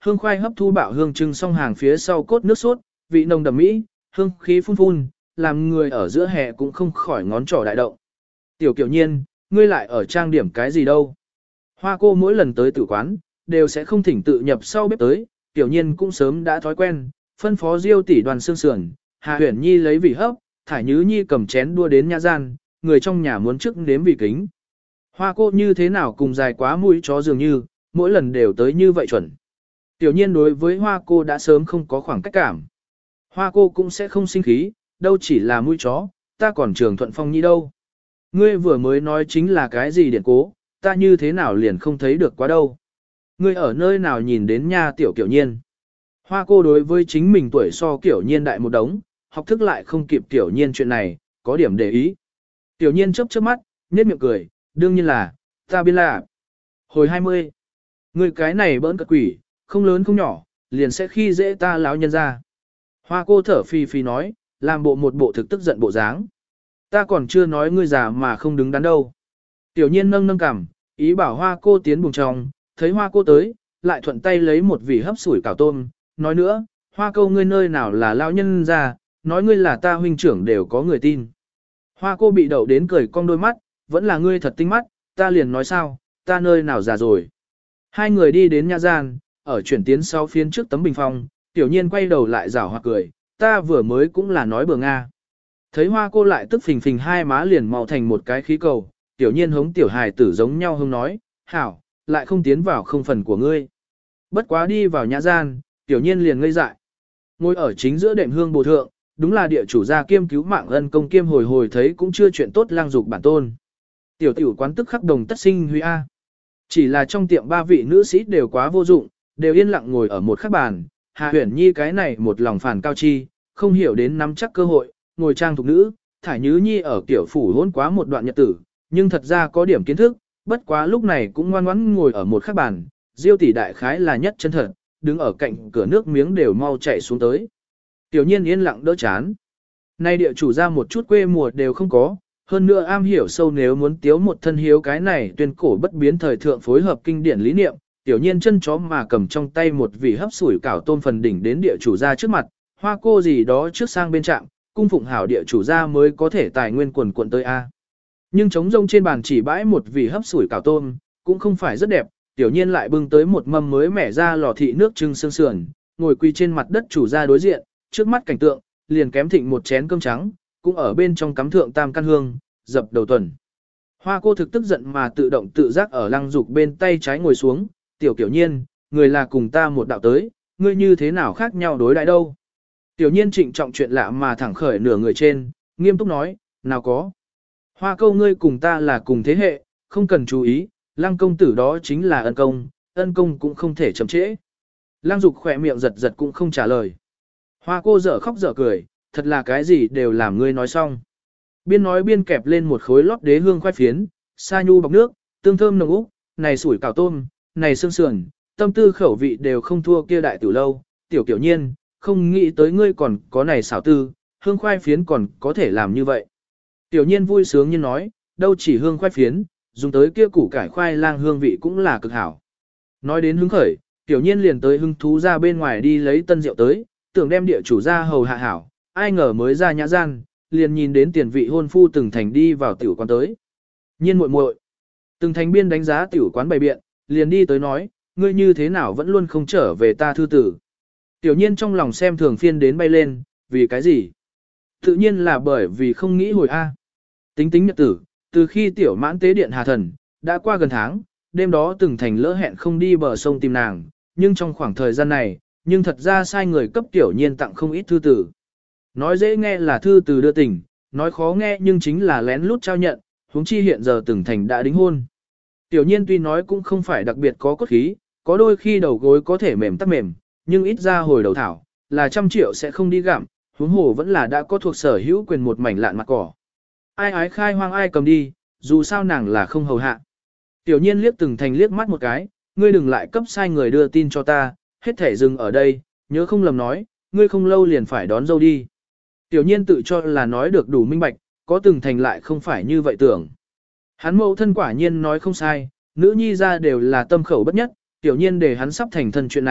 hương khoai hấp thu bạo hương trưng xong hàng phía sau cốt nước sốt, vị nồng đậm mỹ, hương khí phun phun, làm người ở giữa hè cũng không khỏi ngón trỏ đại động. Tiểu Kiều Nhiên, ngươi lại ở trang điểm cái gì đâu? Hoa cô mỗi lần tới tử quán, đều sẽ không thỉnh tự nhập sau bếp tới, Tiểu Nhiên cũng sớm đã thói quen, phân phó Diêu tỷ đoàn xương sườn, Hà Huyền Nhi lấy vị hấp, Thải Nhứ Nhi cầm chén đua đến nhà gian, người trong nhà muốn trước nếm vị kính. Hoa cô như thế nào cùng dài quá mũi chó dường như, mỗi lần đều tới như vậy chuẩn. Tiểu Nhiên đối với Hoa cô đã sớm không có khoảng cách cảm. Hoa cô cũng sẽ không sinh khí, đâu chỉ là mũi chó, ta còn trường thuận phong nhi đâu. Ngươi vừa mới nói chính là cái gì điển cố, ta như thế nào liền không thấy được quá đâu. Ngươi ở nơi nào nhìn đến nha Tiểu Kiều Nhiên. Hoa cô đối với chính mình tuổi so Kiều Nhiên đại một đống, học thức lại không kịp Kiều Nhiên chuyện này, có điểm để ý. Tiểu Nhiên chớp chớp mắt, nhếch miệng cười, đương nhiên là, ta biên là. Hồi 20. Ngươi cái này bỡn cật quỷ, không lớn không nhỏ, liền sẽ khi dễ ta láo nhân ra. Hoa cô thở phì phì nói, làm bộ một bộ thực tức giận bộ dáng. Ta còn chưa nói ngươi già mà không đứng đắn đâu. Tiểu Nhiên nâng nâng cằm, ý bảo Hoa cô tiến buồng trong, thấy Hoa cô tới, lại thuận tay lấy một vỉ hấp sủi cảo tôm, nói nữa, Hoa câu ngươi nơi nào là lao nhân ra, nói ngươi là ta huynh trưởng đều có người tin. Hoa cô bị đậu đến cười cong đôi mắt, vẫn là ngươi thật tinh mắt, ta liền nói sao, ta nơi nào già rồi. Hai người đi đến nhà gian, ở chuyển tiến sau phiên trước tấm bình phong, Tiểu Nhiên quay đầu lại rảo hoặc cười, ta vừa mới cũng là nói bừa Nga. Thấy Hoa cô lại tức phình phình hai má liền màu thành một cái khí cầu, Tiểu Nhiên hống tiểu hài tử giống nhau hông nói, hảo, lại không tiến vào không phần của ngươi. Bất quá đi vào nhà gian, Tiểu Nhiên liền ngây dại. Ngồi ở chính giữa đệm hương bồ thượng, đúng là địa chủ gia kiêm cứu mạng ân công kiêm hồi hồi thấy cũng chưa chuyện tốt lang dục bản tôn. Tiểu tiểu quán tức khắc đồng tất sinh huy A. Chỉ là trong tiệm ba vị nữ sĩ đều quá vô dụng, đều yên lặng ngồi ở một khắc bàn, Hà Huyền Nhi cái này một lòng phản cao chi, không hiểu đến nắm chắc cơ hội, ngồi trang thục nữ, Thải Nhứ Nhi ở kiểu phủ hôn quá một đoạn nhật tử, nhưng thật ra có điểm kiến thức, bất quá lúc này cũng ngoan ngoãn ngồi ở một khắc bàn, Diêu tỷ đại khái là nhất chân thật, đứng ở cạnh cửa nước miếng đều mau chảy xuống tới. Tiểu Nhiên yên lặng đỡ chán. Nay địa chủ ra một chút quê mùa đều không có, hơn nữa am hiểu sâu nếu muốn tiếu một thân hiếu cái này tuyên cổ bất biến thời thượng phối hợp kinh điển lý niệm, Tiểu Nhiên chân chó mà cầm trong tay một vị hấp sủi cảo tôm phần đỉnh đến địa chủ ra trước mặt, Hoa cô gì đó trước sang bên trạm, cung phụng hảo địa chủ ra mới có thể tài nguyên quần quận tới A. Nhưng trống rông trên bàn chỉ bãi một vị hấp sủi cảo tôm, cũng không phải rất đẹp, Tiểu Nhiên lại bưng tới một mâm mới mẻ ra lò thị nước trưng xương sườn, ngồi quỳ trên mặt đất chủ ra đối diện, trước mắt cảnh tượng, liền kém thịnh một chén cơm trắng, cũng ở bên trong cắm thượng tam căn hương, dập đầu tuần. Hoa cô thực tức giận mà tự động tự giác ở lăng dục bên tay trái ngồi xuống, Tiểu Kiều Nhiên, người là cùng ta một đạo tới, ngươi như thế nào khác nhau đối đãi đâu. Tiểu Nhiên trịnh trọng chuyện lạ mà thẳng khởi nửa người trên, nghiêm túc nói, nào có. Hoa câu ngươi cùng ta là cùng thế hệ, không cần chú ý, lăng công tử đó chính là ân công cũng không thể chậm trễ. Lăng dục khỏe miệng giật giật cũng không trả lời. Hoa cô dở khóc dở cười, thật là cái gì đều làm ngươi nói xong. Biên nói biên kẹp lên một khối lót đế hương khoai phiến, sa nhu bọc nước, tương thơm nồng úc, này sủi cảo tôm, này xương sườn, tâm tư khẩu vị đều không thua kia đại tử lâu, Tiểu Kiều Nhiên, không nghĩ tới ngươi còn có này xảo tư, hương khoai phiến còn có thể làm như vậy. Tiểu Nhiên vui sướng như nói, đâu chỉ hương khoai phiến, dùng tới kia củ cải khoai lang hương vị cũng là cực hảo. Nói đến hứng khởi, Tiểu Nhiên liền tới hứng thú ra bên ngoài đi lấy tân rượu tới, tưởng đem địa chủ ra hầu hạ hảo, ai ngờ mới ra nhã gian, liền nhìn đến tiền vị hôn phu từng thành đi vào tiểu quán tới. Nhiên muội muội, từng thành biên đánh giá tiểu quán bày biện, liền đi tới nói, ngươi như thế nào vẫn luôn không trở về ta thư tử. Tiểu Nhiên trong lòng xem thường phiên đến bay lên, vì cái gì? Tự nhiên là bởi vì không nghĩ hồi A. Tính tính nhật tử, từ khi tiểu mãn tế điện hà thần, đã qua gần tháng, đêm đó từng thành lỡ hẹn không đi bờ sông tìm nàng, nhưng trong khoảng thời gian này, nhưng thật ra sai người cấp Tiểu Nhiên tặng không ít thư tử. Nói dễ nghe là thư từ đưa tình, nói khó nghe nhưng chính là lén lút trao nhận, huống chi hiện giờ từng thành đã đính hôn. Tiểu Nhiên tuy nói cũng không phải đặc biệt có cốt khí, có đôi khi đầu gối có thể mềm tắc mềm, nhưng ít ra hồi đầu thảo, là 100 triệu sẽ không đi gặm, huống hồ vẫn là đã có thuộc sở hữu quyền một mảnh lạn mặt cỏ. Ai ái khai hoang ai cầm đi, dù sao nàng là không hầu hạ. Tiểu Nhiên liếc từng thành liếc mắt một cái, ngươi đừng lại cấp sai người đưa tin cho ta, hết thể dừng ở đây, nhớ không lầm nói, ngươi không lâu liền phải đón dâu đi. Tiểu Nhiên tự cho là nói được đủ minh bạch, có từng thành lại không phải như vậy tưởng. Hắn mẫu thân quả nhiên nói không sai, nữ nhi ra đều là tâm khẩu bất nhất, Tiểu Nhiên để hắn sắp thành thân chuyện này,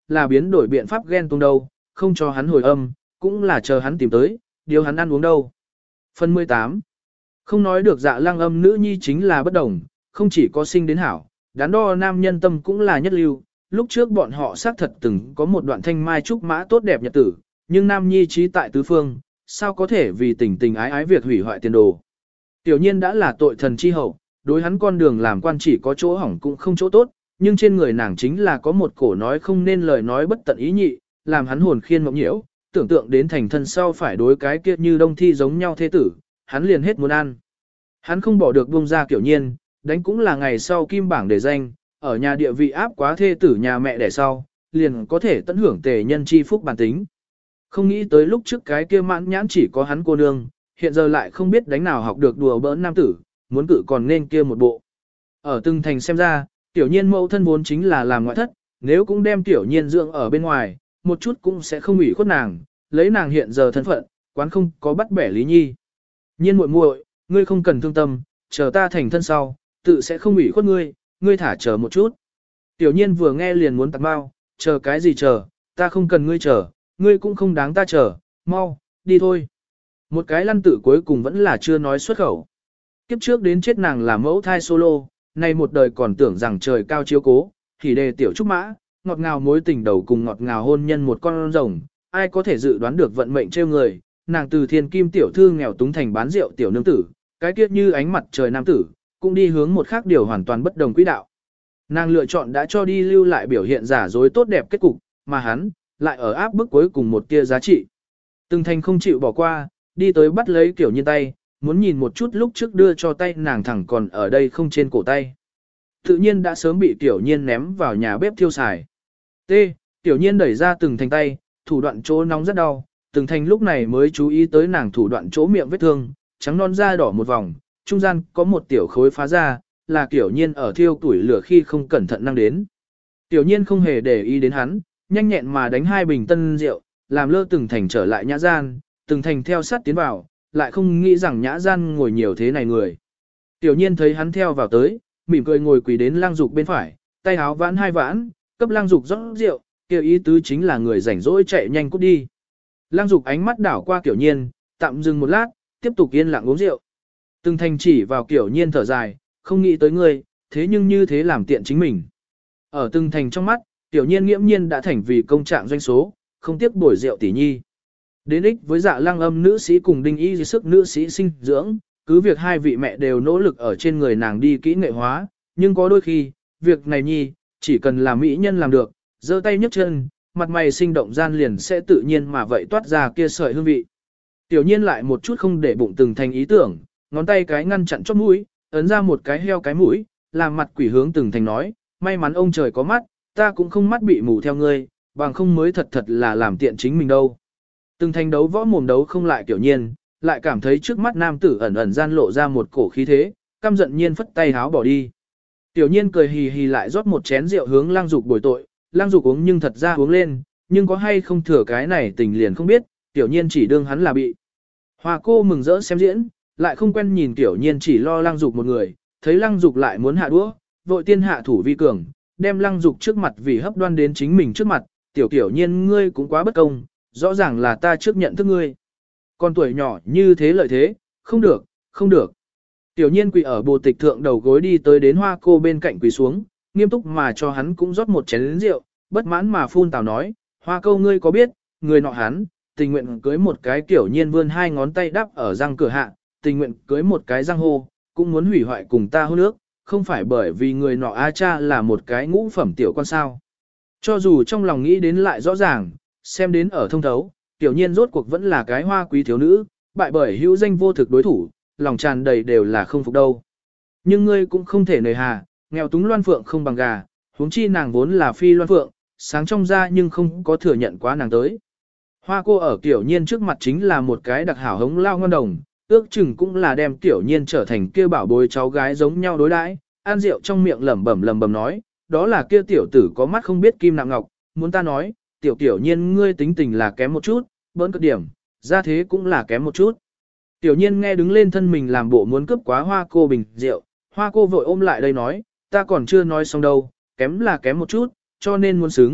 là biến đổi biện pháp ghen tuông đâu, không cho hắn hồi âm, cũng là chờ hắn tìm tới, điều hắn ăn uống đâu. Phần 18. Không nói được Dạ Lăng Âm nữ nhi chính là bất đồng, không chỉ có sinh đến hảo, đắn đo nam nhân tâm cũng là nhất lưu. Lúc trước bọn họ xác thật từng có một đoạn thanh mai trúc mã tốt đẹp nhật tử, nhưng nam nhi trí tại tứ phương, sao có thể vì tình tình ái ái việc hủy hoại tiền đồ. Tiểu nhiên đã là tội thần chi hậu, đối hắn con đường làm quan chỉ có chỗ hỏng cũng không chỗ tốt, nhưng trên người nàng chính là có một cổ nói không nên lời nói bất tận ý nhị, làm hắn hồn khiên mộng nhiễu, tưởng tượng đến thành thân sau phải đối cái kia như đông thi giống nhau thế tử, hắn liền hết muốn ăn. Hắn không bỏ được buông ra Tiểu nhiên, đánh cũng là ngày sau kim bảng để danh, ở nhà địa vị áp quá thê tử nhà mẹ đẻ sau, liền có thể tận hưởng tề nhân chi phúc bản tính. Không nghĩ tới lúc trước cái kia mãn nhãn chỉ có hắn cô nương, hiện giờ lại không biết đánh nào học được đùa bỡn nam tử, muốn cử còn nên kia một bộ. Ở từng thành xem ra, Tiểu nhiên mẫu thân vốn chính là làm ngoại thất, nếu cũng đem Tiểu nhiên dưỡng ở bên ngoài, một chút cũng sẽ không ủy khuất nàng, lấy nàng hiện giờ thân phận, quán không có bắt bẻ Lý Nhi. Nhiên muội muội, ngươi không cần thương tâm, chờ ta thành thân sau, tự sẽ không ủy khuất ngươi, ngươi thả chờ một chút. Tiểu nhiên vừa nghe liền muốn tặng bao, chờ cái gì chờ, ta không cần ngươi chờ, ngươi cũng không đáng ta chờ, mau, đi thôi. Một cái lăn tử cuối cùng vẫn là chưa nói xuất khẩu. Kiếp trước đến chết nàng là mẫu thai solo, nay một đời còn tưởng rằng trời cao chiếu cố, thì đề tiểu trúc mã, ngọt ngào mối tình đầu cùng ngọt ngào hôn nhân một con rồng, ai có thể dự đoán được vận mệnh trêu người, nàng từ thiên kim tiểu thư nghèo túng thành bán rượu tiểu nương tử, cái kiếp như ánh mặt trời nam tử, cũng đi hướng một khác điều hoàn toàn bất đồng quỹ đạo. Nàng lựa chọn đã cho đi lưu lại biểu hiện giả dối tốt đẹp kết cục, mà hắn, lại ở áp bức cuối cùng một tia giá trị. Từng thành không chịu bỏ qua, đi tới bắt lấy Tiểu nhiên tay, muốn nhìn một chút lúc trước đưa cho tay nàng thẳng còn ở đây không trên cổ tay. Tự nhiên đã sớm bị Tiểu nhiên ném vào nhà bếp thiêu xài. T. Tiểu nhiên đẩy ra từng thành tay, thủ đoạn chỗ nóng rất đau, từng thành lúc này mới chú ý tới nàng thủ đoạn chỗ miệng vết thương, trắng non da đỏ một vòng, trung gian có một tiểu khối phá ra, là Tiểu nhiên ở thiêu tuổi lửa khi không cẩn thận năng đến. Tiểu nhiên không hề để ý đến hắn, nhanh nhẹn mà đánh 2 bình tân rượu, làm lơ từng thành trở lại nhã gian, từng thành theo sát tiến vào, lại không nghĩ rằng nhã gian ngồi nhiều thế này người. Tiểu nhiên thấy hắn theo vào tới, mỉm cười ngồi quỳ đến Lăng Dục bên phải, tay áo vãn 2 vãn, cấp Lăng Dục rót rượu, kêu ý tứ chính là người rảnh rỗi chạy nhanh cút đi. Lăng Dục ánh mắt đảo qua Tiểu nhiên, tạm dừng một lát, tiếp tục yên lặng uống rượu. Từng thành chỉ vào Tiểu nhiên thở dài, không nghĩ tới ngươi, thế nhưng như thế làm tiện chính mình. Ở từng thành trong mắt, Tiểu nhiên nghiễm nhiên đã thành vì công trạng doanh số, không tiếc bồi rượu tỷ nhi. Đến ích với Dạ Lăng Âm nữ sĩ cùng Đinh Y dưới sức nữ sĩ sinh dưỡng, cứ việc hai vị mẹ đều nỗ lực ở trên người nàng đi kỹ nghệ hóa, nhưng có đôi khi, việc này nhi, chỉ cần là mỹ nhân làm được, giơ tay nhấc chân, mặt mày sinh động gian liền sẽ tự nhiên mà vậy toát ra kia sợi hương vị. Tiểu nhiên lại một chút không để bụng từng thành ý tưởng, ngón tay cái ngăn chặn chóp mũi, ấn ra một cái heo cái mũi, làm mặt quỷ hướng từng thành nói, may mắn ông trời có mắt, ta cũng không mắt bị mù theo ngươi, bằng không mới thật thật là làm tiện chính mình đâu. Từng thành đấu võ mồm đấu không lại Tiểu nhiên, lại cảm thấy trước mắt nam tử ẩn ẩn gian lộ ra một cổ khí thế, căm giận nhiên phất tay háo bỏ đi. Tiểu nhiên cười hì hì lại rót một chén rượu hướng Lăng Dục bồi tội, Lăng Dục uống nhưng thật ra uống lên, nhưng có hay không thừa cái này tình liền không biết, Tiểu nhiên chỉ đương hắn là bị. Hoa cô mừng rỡ xem diễn, lại không quen nhìn Tiểu nhiên chỉ lo Lăng Dục một người, thấy Lăng Dục lại muốn hạ đũa, vội tiên hạ thủ vi cường, đem Lăng Dục trước mặt vì hấp đoan đến chính mình trước mặt, Tiểu nhiên ngươi cũng quá bất công, rõ ràng là ta trước nhận thức ngươi. Con tuổi nhỏ như thế lợi thế, không được, không được. Tiểu nhiên quỳ ở bồ tịch thượng đầu gối đi tới đến Hoa cô bên cạnh quỳ xuống, nghiêm túc mà cho hắn cũng rót một chén rượu, bất mãn mà phun tào nói, Hoa câu ngươi có biết, người nọ hắn, tình nguyện cưới một cái Tiểu nhiên vươn 2 ngón tay đắp ở răng cửa hạ, tình nguyện cưới một cái răng hô, cũng muốn hủy hoại cùng ta hôn nước, không phải bởi vì người nọ A cha là một cái ngũ phẩm tiểu con sao. Cho dù trong lòng nghĩ đến lại rõ ràng, xem đến ở thông thấu, Tiểu nhiên rốt cuộc vẫn là cái hoa quý thiếu nữ, bại bởi hữu danh vô thực đối thủ, lòng tràn đầy đều là không phục đâu. Nhưng ngươi cũng không thể nề hà, nghèo túng loan phượng không bằng gà, huống chi nàng vốn là phi loan phượng, sáng trong ra nhưng không có thừa nhận quá nàng tới. Hoa cô ở Tiểu nhiên trước mặt chính là một cái đặc hảo hống lao ngon đồng, ước chừng cũng là đem Tiểu nhiên trở thành kia bảo bối cháu gái giống nhau đối đãi, ăn rượu trong miệng lẩm bẩm nói, đó là kia tiểu tử có mắt không biết kim nạm ngọc, muốn ta nói, Tiểu nhiên ngươi tính tình là kém một chút, bỡn cất điểm, ra thế cũng là kém một chút. Tiểu nhiên nghe đứng lên thân mình làm bộ muốn cướp quá Hoa cô bình rượu, Hoa cô vội ôm lại đây nói, ta còn chưa nói xong đâu, kém là kém một chút, cho nên muốn xứng,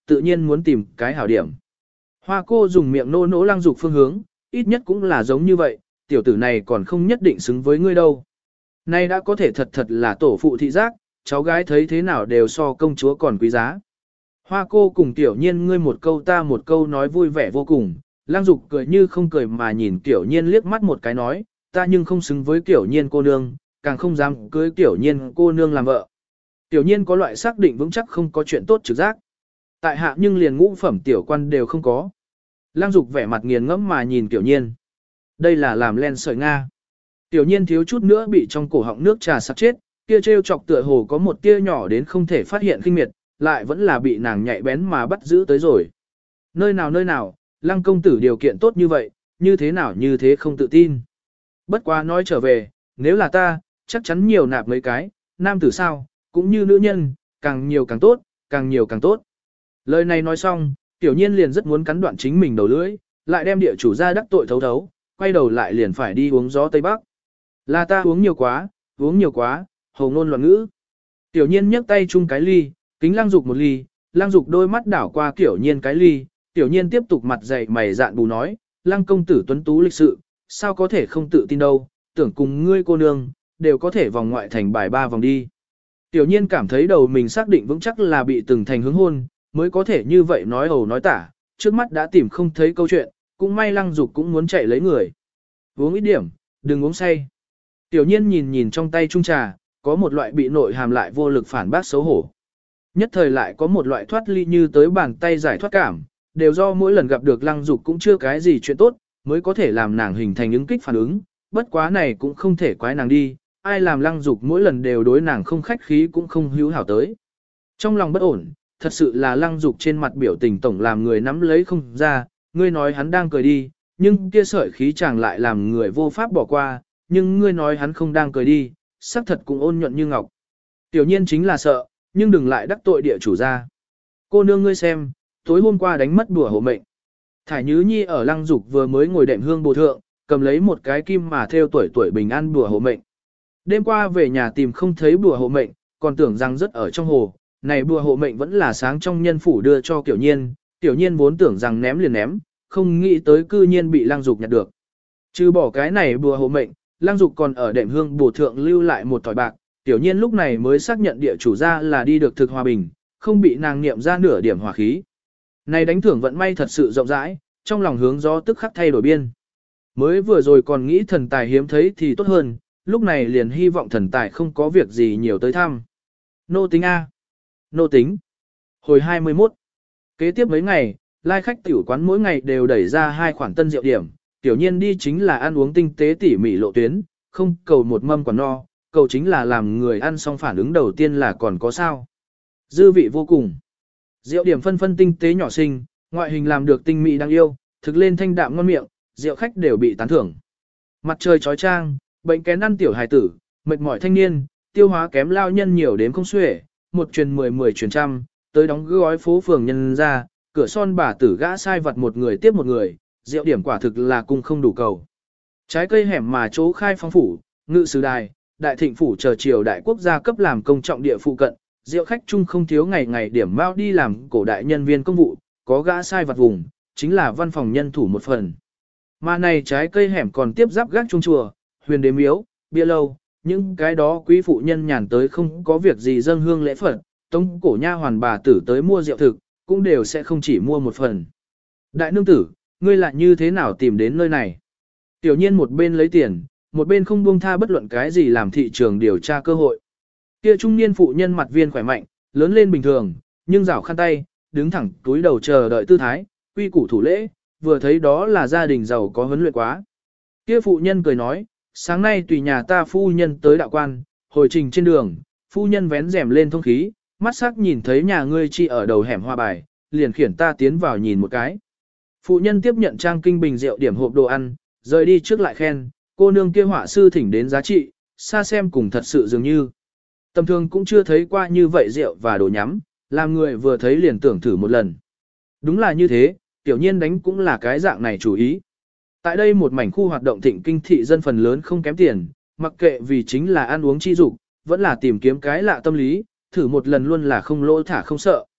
tự nhiên muốn tìm cái hảo điểm. Hoa cô dùng miệng nô nỗ Lăng Dục phương hướng, ít nhất cũng là giống như vậy, tiểu tử này còn không nhất định xứng với ngươi đâu. Nay đã có thể thật thật là tổ phụ thị giác, cháu gái thấy thế nào đều so công chúa còn quý giá. Hoa cô cùng tiểu nhiên ngươi một câu ta một câu nói vui vẻ vô cùng, Lăng Dục cười như không cười mà nhìn tiểu nhiên liếc mắt một cái nói, ta nhưng không xứng với tiểu nhiên cô nương, càng không dám cưới tiểu nhiên cô nương làm vợ. Tiểu nhiên có loại xác định vững chắc không có chuyện tốt trực giác. Tại hạ nhưng liền ngũ phẩm tiểu quan đều không có. Lăng Dục vẻ mặt nghiền ngẫm mà nhìn tiểu nhiên. Đây là làm len sợi Nga. Tiểu nhiên thiếu chút nữa bị trong cổ họng nước trà sặc chết, kia trêu chọc tựa hồ có một tia nhỏ đến không thể phát hiện khinh miệt, lại vẫn là bị nàng nhạy bén mà bắt giữ tới rồi. Nơi nào, Lăng công tử điều kiện tốt như vậy, như thế nào như thế không tự tin. Bất quá nói trở về, nếu là ta, chắc chắn nhiều nạp mấy cái, nam tử sao, cũng như nữ nhân, càng nhiều càng tốt, càng nhiều càng tốt. Lời này nói xong, tiểu nhiên liền rất muốn cắn đoạn chính mình đầu lưỡi, lại đem địa chủ ra đắc tội thấu thấu, quay đầu lại liền phải đi uống gió Tây Bắc. Là ta uống nhiều quá, hồ ngôn loạn ngữ. Tiểu nhiên nhấc tay chung cái ly, kính Lăng Dục một ly, Lăng Dục đôi mắt đảo qua tiểu nhiên cái ly, tiểu nhiên tiếp tục mặt dày mày dạn bù nói, Lăng công tử tuấn tú lịch sự, sao có thể không tự tin đâu, tưởng cùng ngươi cô nương, đều có thể vòng ngoại thành bài 3 vòng đi. Tiểu nhiên cảm thấy đầu mình xác định vững chắc là bị từng thành hướng hôn, mới có thể như vậy nói ẩu nói tả, trước mắt đã tìm không thấy câu chuyện, cũng may Lăng Dục cũng muốn chạy lấy người. Uống ít điểm, đừng uống say. Tiểu nhiên nhìn trong tay chung trà, có một loại bị nội hàm lại vô lực phản bác xấu hổ. Nhất thời lại có một loại thoát ly như tới bàn tay giải thoát cảm, đều do mỗi lần gặp được Lăng Dục cũng chưa cái gì chuyện tốt, mới có thể làm nàng hình thành ứng kích phản ứng, bất quá này cũng không thể quái nàng đi, ai làm Lăng Dục mỗi lần đều đối nàng không khách khí cũng không hữu hảo tới. Trong lòng bất ổn, thật sự là Lăng Dục trên mặt biểu tình tổng làm người nắm lấy không ra, ngươi nói hắn đang cười đi, nhưng kia sợi khí chàng lại làm người vô pháp bỏ qua, nhưng ngươi nói hắn không đang cười đi, sắc thật cũng ôn nhuận như ngọc. Tiểu nhiên chính là sợ, nhưng đừng lại đắc tội địa chủ ra. Cô nương ngươi xem, tối hôm qua đánh mất bùa hộ mệnh. Thải Nhứ Nhi ở Lăng Dục vừa mới ngồi đệm hương bồ thượng, cầm lấy một cái kim mà theo tuổi bình an bùa hộ mệnh. Đêm qua về nhà tìm không thấy bùa hộ mệnh, còn tưởng rằng rất ở trong hồ, này bùa hộ mệnh vẫn là sáng trong nhân phủ đưa cho Tiểu Nhiên, Tiểu Nhiên vốn tưởng rằng ném liền ném, không nghĩ tới cư nhiên bị Lăng Dục nhặt được. Trừ bỏ cái này bùa hộ mệnh, Lăng Dục còn ở đệm hương bổ thượng lưu lại một thỏi bạc, Tiểu Nhiên lúc này mới xác nhận địa chủ ra là đi được thực hòa bình, không bị nàng niệm ra nửa điểm hỏa khí. Này đánh thưởng vận may thật sự rộng rãi, trong lòng hướng gió tức khắc thay đổi biên. Mới vừa rồi còn nghĩ thần tài hiếm thấy thì tốt hơn, lúc này liền hy vọng thần tài không có việc gì nhiều tới thăm. Nô tính A. Nô tính. Hồi 21. Kế tiếp mấy ngày, lai khách tiểu quán mỗi ngày đều đẩy ra 2 khoản tân rượu điểm, Tiểu Nhiên đi chính là ăn uống tinh tế tỉ mỉ lộ tuyến, không cầu một mâm quả no, cầu chính là làm người ăn xong phản ứng đầu tiên là còn có sao. Dư vị vô cùng. Rượu điểm phân tinh tế nhỏ xinh, ngoại hình làm được tinh mỹ đáng yêu, thực lên thanh đạm ngon miệng, rượu khách đều bị tán thưởng. Mặt trời chói chang, bệnh kén ăn tiểu hài tử, mệt mỏi thanh niên, tiêu hóa kém lao nhân nhiều đến không xuể, một truyền 10 truyền trăm, tới đóng gói phố phường nhân ra, cửa son bà tử gã sai vặt một người tiếp một người, rượu điểm quả thực là cung không đủ cầu. Trái cây hẻm mà chỗ khai phong phủ, ngự sử đài, đại thịnh phủ chờ triều đại quốc gia cấp làm công trọng địa phụ cận, rượu khách chung không thiếu ngày ngày điểm mao đi làm cổ đại nhân viên công vụ, có gã sai vặt vùng, chính là văn phòng nhân thủ một phần. Mà này trái cây hẻm còn tiếp giáp gác trung chùa, huyền đế miếu, bia lâu, những cái đó quý phụ nhân nhàn tới không có việc gì dâng hương lễ Phật, tống cổ nha hoàn bà tử tới mua rượu thực, cũng đều sẽ không chỉ mua một phần. Đại nương tử, ngươi lại như thế nào tìm đến nơi này? Tiểu Nhiên một bên lấy tiền, một bên không buông tha bất luận cái gì làm thị trường điều tra cơ hội. Kia trung niên phụ nhân mặt viên khỏe mạnh, lớn lên bình thường, nhưng rảo khăn tay, đứng thẳng túi đầu chờ đợi tư thái, quy củ thủ lễ, vừa thấy đó là gia đình giàu có huấn luyện quá. Kia phụ nhân cười nói, sáng nay tùy nhà ta phu nhân tới đạo quan, hồi trình trên đường, phu nhân vén rèm lên thông khí, mắt sắc nhìn thấy nhà ngươi chi ở đầu hẻm hoa bài, liền khiển ta tiến vào nhìn một cái. Phụ nhân tiếp nhận trang kinh bình rượu điểm hộp đồ ăn, rời đi trước lại khen, cô nương kia họa sư thỉnh đến giá trị, xa xem cùng thật sự dường như. Tầm thường cũng chưa thấy qua như vậy rượu và đồ nhắm, làm người vừa thấy liền tưởng thử một lần. Đúng là như thế, Tiểu Nhiên đánh cũng là cái dạng này chủ ý. Tại đây một mảnh khu hoạt động thịnh kinh thị dân phần lớn không kém tiền, mặc kệ vì chính là ăn uống chi dục, vẫn là tìm kiếm cái lạ tâm lý, thử một lần luôn là không lỗ thả không sợ.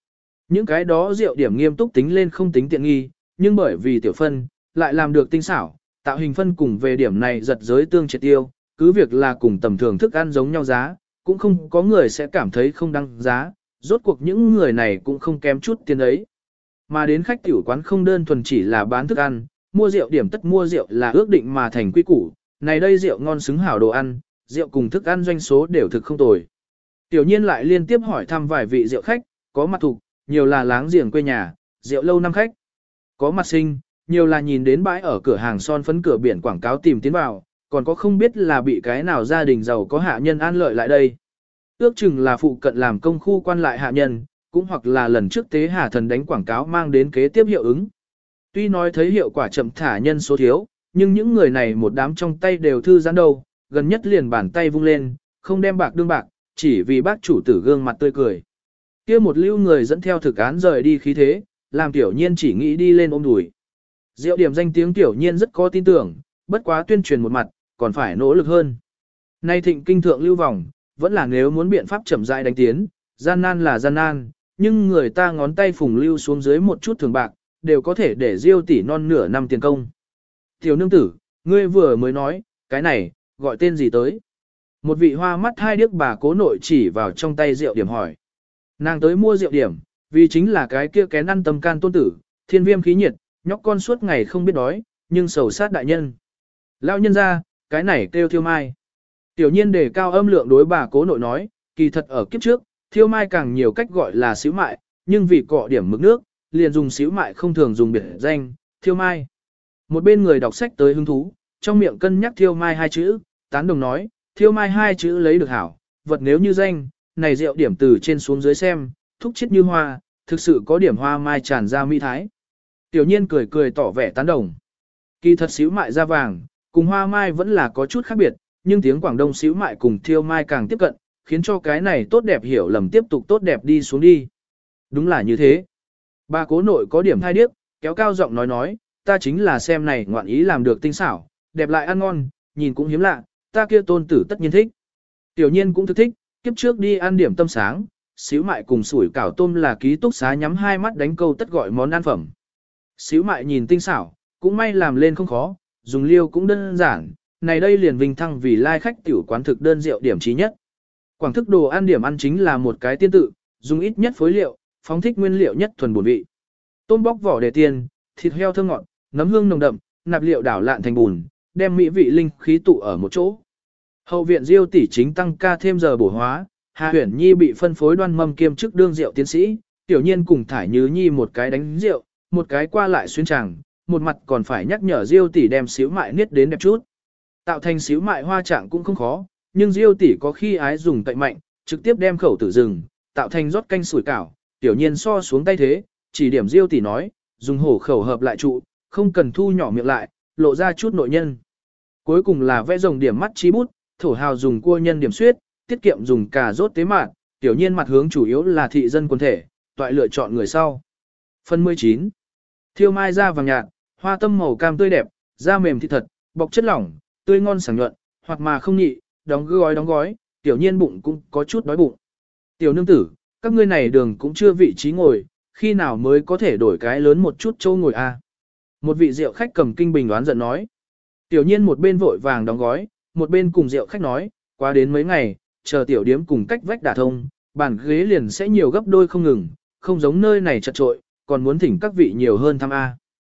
Những cái đó rượu điểm nghiêm túc tính lên không tính tiện nghi, nhưng bởi vì tiểu phân, lại làm được tinh xảo, tạo hình phân cùng về điểm này giật giới tương triệt tiêu, cứ việc là cùng tầm thường thức ăn giống nhau giá, cũng không có người sẽ cảm thấy không đăng giá, rốt cuộc những người này cũng không kém chút tiền ấy. Mà đến khách tiểu quán không đơn thuần chỉ là bán thức ăn, mua rượu điểm tất mua rượu là ước định mà thành quy củ, này đây rượu ngon xứng hảo đồ ăn, rượu cùng thức ăn doanh số đều thực không tồi. Tiểu nhiên lại liên tiếp hỏi thăm vài vị rượu khách, có mặt thục, nhiều là láng giềng quê nhà, rượu lâu năm khách. Có mặt sinh, nhiều là nhìn đến bãi ở cửa hàng son phấn cửa biển quảng cáo tìm tiến vào, còn có không biết là bị cái nào gia đình giàu có hạ nhân an lợi lại đây. Ước chừng là phụ cận làm công khu quan lại hạ nhân, cũng hoặc là lần trước tế hà thần đánh quảng cáo mang đến kế tiếp hiệu ứng. Tuy nói thấy hiệu quả chậm thả nhân số thiếu, nhưng những người này một đám trong tay đều thư giãn đâu, gần nhất liền bàn tay vung lên, không đem bạc đương bạc, chỉ vì bác chủ tử gương mặt tươi cười. Kia một lưu người dẫn theo thực án rời đi khí thế, làm Tiểu Nhiên chỉ nghĩ đi lên ôm đùi. Diệu điểm danh tiếng Tiểu Nhiên rất có tin tưởng, bất quá tuyên truyền một mặt, còn phải nỗ lực hơn. Nay thịnh kinh thượng lưu vòng, vẫn là nếu muốn biện pháp chậm rãi đánh tiến, gian nan là gian nan, nhưng người ta ngón tay phùng lưu xuống dưới một chút thường bạc, đều có thể để Diêu tỷ non nửa năm tiền công. Tiểu nương tử, ngươi vừa mới nói, cái này, gọi tên gì tới? Một vị hoa mắt hai điếc bà cố nội chỉ vào trong tay rượu điểm hỏi. Nàng tới mua rượu điểm, vì chính là cái kia kén ăn tâm can tôn tử, thiên viêm khí nhiệt, nhóc con suốt ngày không biết đói, nhưng sầu sát đại nhân. Lão nhân ra, cái này kêu thiêu mai. Tiểu nhiên đề cao âm lượng đối bà cố nội nói, kỳ thật ở kiếp trước, thiêu mai càng nhiều cách gọi là xíu mại, nhưng vì cọ điểm mực nước, liền dùng xíu mại không thường dùng biệt danh, thiêu mai. Một bên người đọc sách tới hứng thú, trong miệng cân nhắc thiêu mai hai chữ, tán đồng nói, thiêu mai hai chữ lấy được hảo, vật nếu như danh, này rượu điểm từ trên xuống dưới xem, thúc chết như hoa, thực sự có điểm hoa mai tràn ra mỹ thái. Tiểu nhiên cười cười tỏ vẻ tán đồng. Kỳ thật xíu mại da vàng, cùng hoa mai vẫn là có chút khác biệt, nhưng tiếng Quảng Đông xíu mại cùng thiêu mai càng tiếp cận, khiến cho cái này tốt đẹp hiểu lầm tiếp tục tốt đẹp đi xuống đi. Đúng là như thế. Bà cố nội có điểm thai điếc, kéo cao giọng nói, ta chính là xem này ngoạn ý làm được tinh xảo, đẹp lại ăn ngon, nhìn cũng hiếm lạ, ta kia tôn tử tất nhiên thích. Tiểu nhiên cũng thức thích, kiếp trước đi ăn điểm tâm sáng, xíu mại cùng sủi cảo tôm là ký túc xá nhắm hai mắt đánh câu tất gọi món ăn phẩm. Xíu mại nhìn tinh xảo, cũng may làm lên không khó, dùng liêu cũng đơn giản, này đây liền vinh thăng vì lai khách tiểu quán thực đơn rượu điểm trí nhất. Quảng thức đồ ăn điểm ăn chính là một cái tiên tự, dùng ít nhất phối liệu, phóng thích nguyên liệu nhất thuần bổn vị. Tôm bóc vỏ để tiền, thịt heo thơm ngọt, nấm hương nồng đậm, nạp liệu đảo lạn thành bùn, đem mỹ vị linh khí tụ ở một chỗ. Hậu viện Diêu tỷ chính tăng ca thêm giờ bổ hóa, Hà Huyển Nhi bị phân phối đoan mâm kiêm chức đương rượu tiến sĩ, Tiểu Nhiên cùng Thải Nhứ Nhi một cái đánh rượu, một cái qua lại xuyên tràng, một mặt còn phải nhắc nhở Diêu tỷ đem xíu mại niết đến đẹp chút. Tạo thành xíu mại hoa trạng cũng không khó, nhưng Diêu tỷ có khi ái dùng cậy mạnh, trực tiếp đem khẩu tử rừng, tạo thành rót canh sủi cảo, Tiểu Nhiên so xuống tay thế, chỉ điểm Diêu tỷ nói, dùng hổ khẩu hợp lại trụ, không cần thu nhỏ miệng lại, lộ ra chút nội nhân. Cuối cùng là vẽ rồng điểm mắt chi bút, thổ hào dùng cua nhân điểm xuyết, tiết kiệm dùng cà rốt tế mạt, Tiểu Nhiên mặt hướng chủ yếu là thị dân quần thể, toại lựa chọn người sau. Phần 19. Thiêu mai da vàng nhạt, hoa tâm màu cam tươi đẹp, da mềm thịt thật, bọc chất lỏng, tươi ngon sảng nhuận, hoặc mà không nhị, đóng gói, Tiểu Nhiên bụng cũng có chút đói bụng. Tiểu nương tử, các ngươi này đường cũng chưa vị trí ngồi, khi nào mới có thể đổi cái lớn một chút châu ngồi a? Một vị rượu khách cầm kinh bình đoán giận nói. Tiểu Nhiên một bên vội vàng đóng gói, một bên cùng rượu khách nói, qua đến mấy ngày, chờ tiểu điếm cùng cách vách đả thông, bàn ghế liền sẽ nhiều gấp đôi không ngừng, không giống nơi này chật trội, còn muốn thỉnh các vị nhiều hơn thăm A.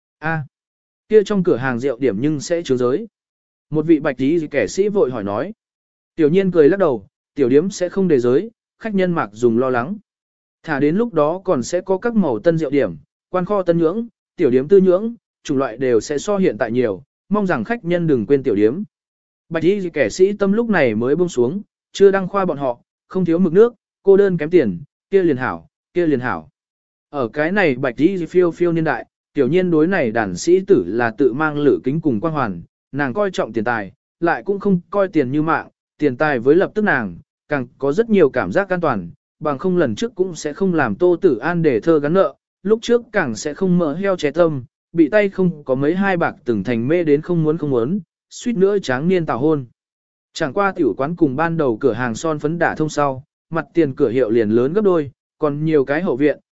Kia trong cửa hàng rượu điểm nhưng sẽ chứa giới. Một vị bạch tí kẻ sĩ vội hỏi nói. Tiểu Nhiên cười lắc đầu, tiểu điếm sẽ không đề giới, khách nhân mặc dùng lo lắng. Thả đến lúc đó còn sẽ có các màu tân rượu điểm, quan kho tân nhưỡng, tiểu điếm tư nhưỡng, chủng loại đều sẽ so hiện tại nhiều, mong rằng khách nhân đừng quên tiểu điếm. Bạch y kẻ sĩ tâm lúc này mới buông xuống, chưa đăng khoa bọn họ, không thiếu mực nước, cô đơn kém tiền, kia liền hảo, kia liền hảo. Ở cái này bạch y phiêu phiêu niên đại, Tiểu Nhiên đối này đàn sĩ tử là tự mang lự kính cùng quan hoàn, nàng coi trọng tiền tài, lại cũng không coi tiền như mạng, tiền tài với lập tức nàng, càng có rất nhiều cảm giác an toàn, bằng không lần trước cũng sẽ không làm Tô Tử An để thơ gắn nợ, lúc trước càng sẽ không mỡ heo ché tâm, bị tay không có mấy hai bạc từng thành mê đến không muốn, suýt nữa tráng niên tảo hôn. Chẳng qua tiểu quán cùng ban đầu cửa hàng son phấn đả thông sau, mặt tiền cửa hiệu liền lớn gấp đôi, còn nhiều cái hậu viện,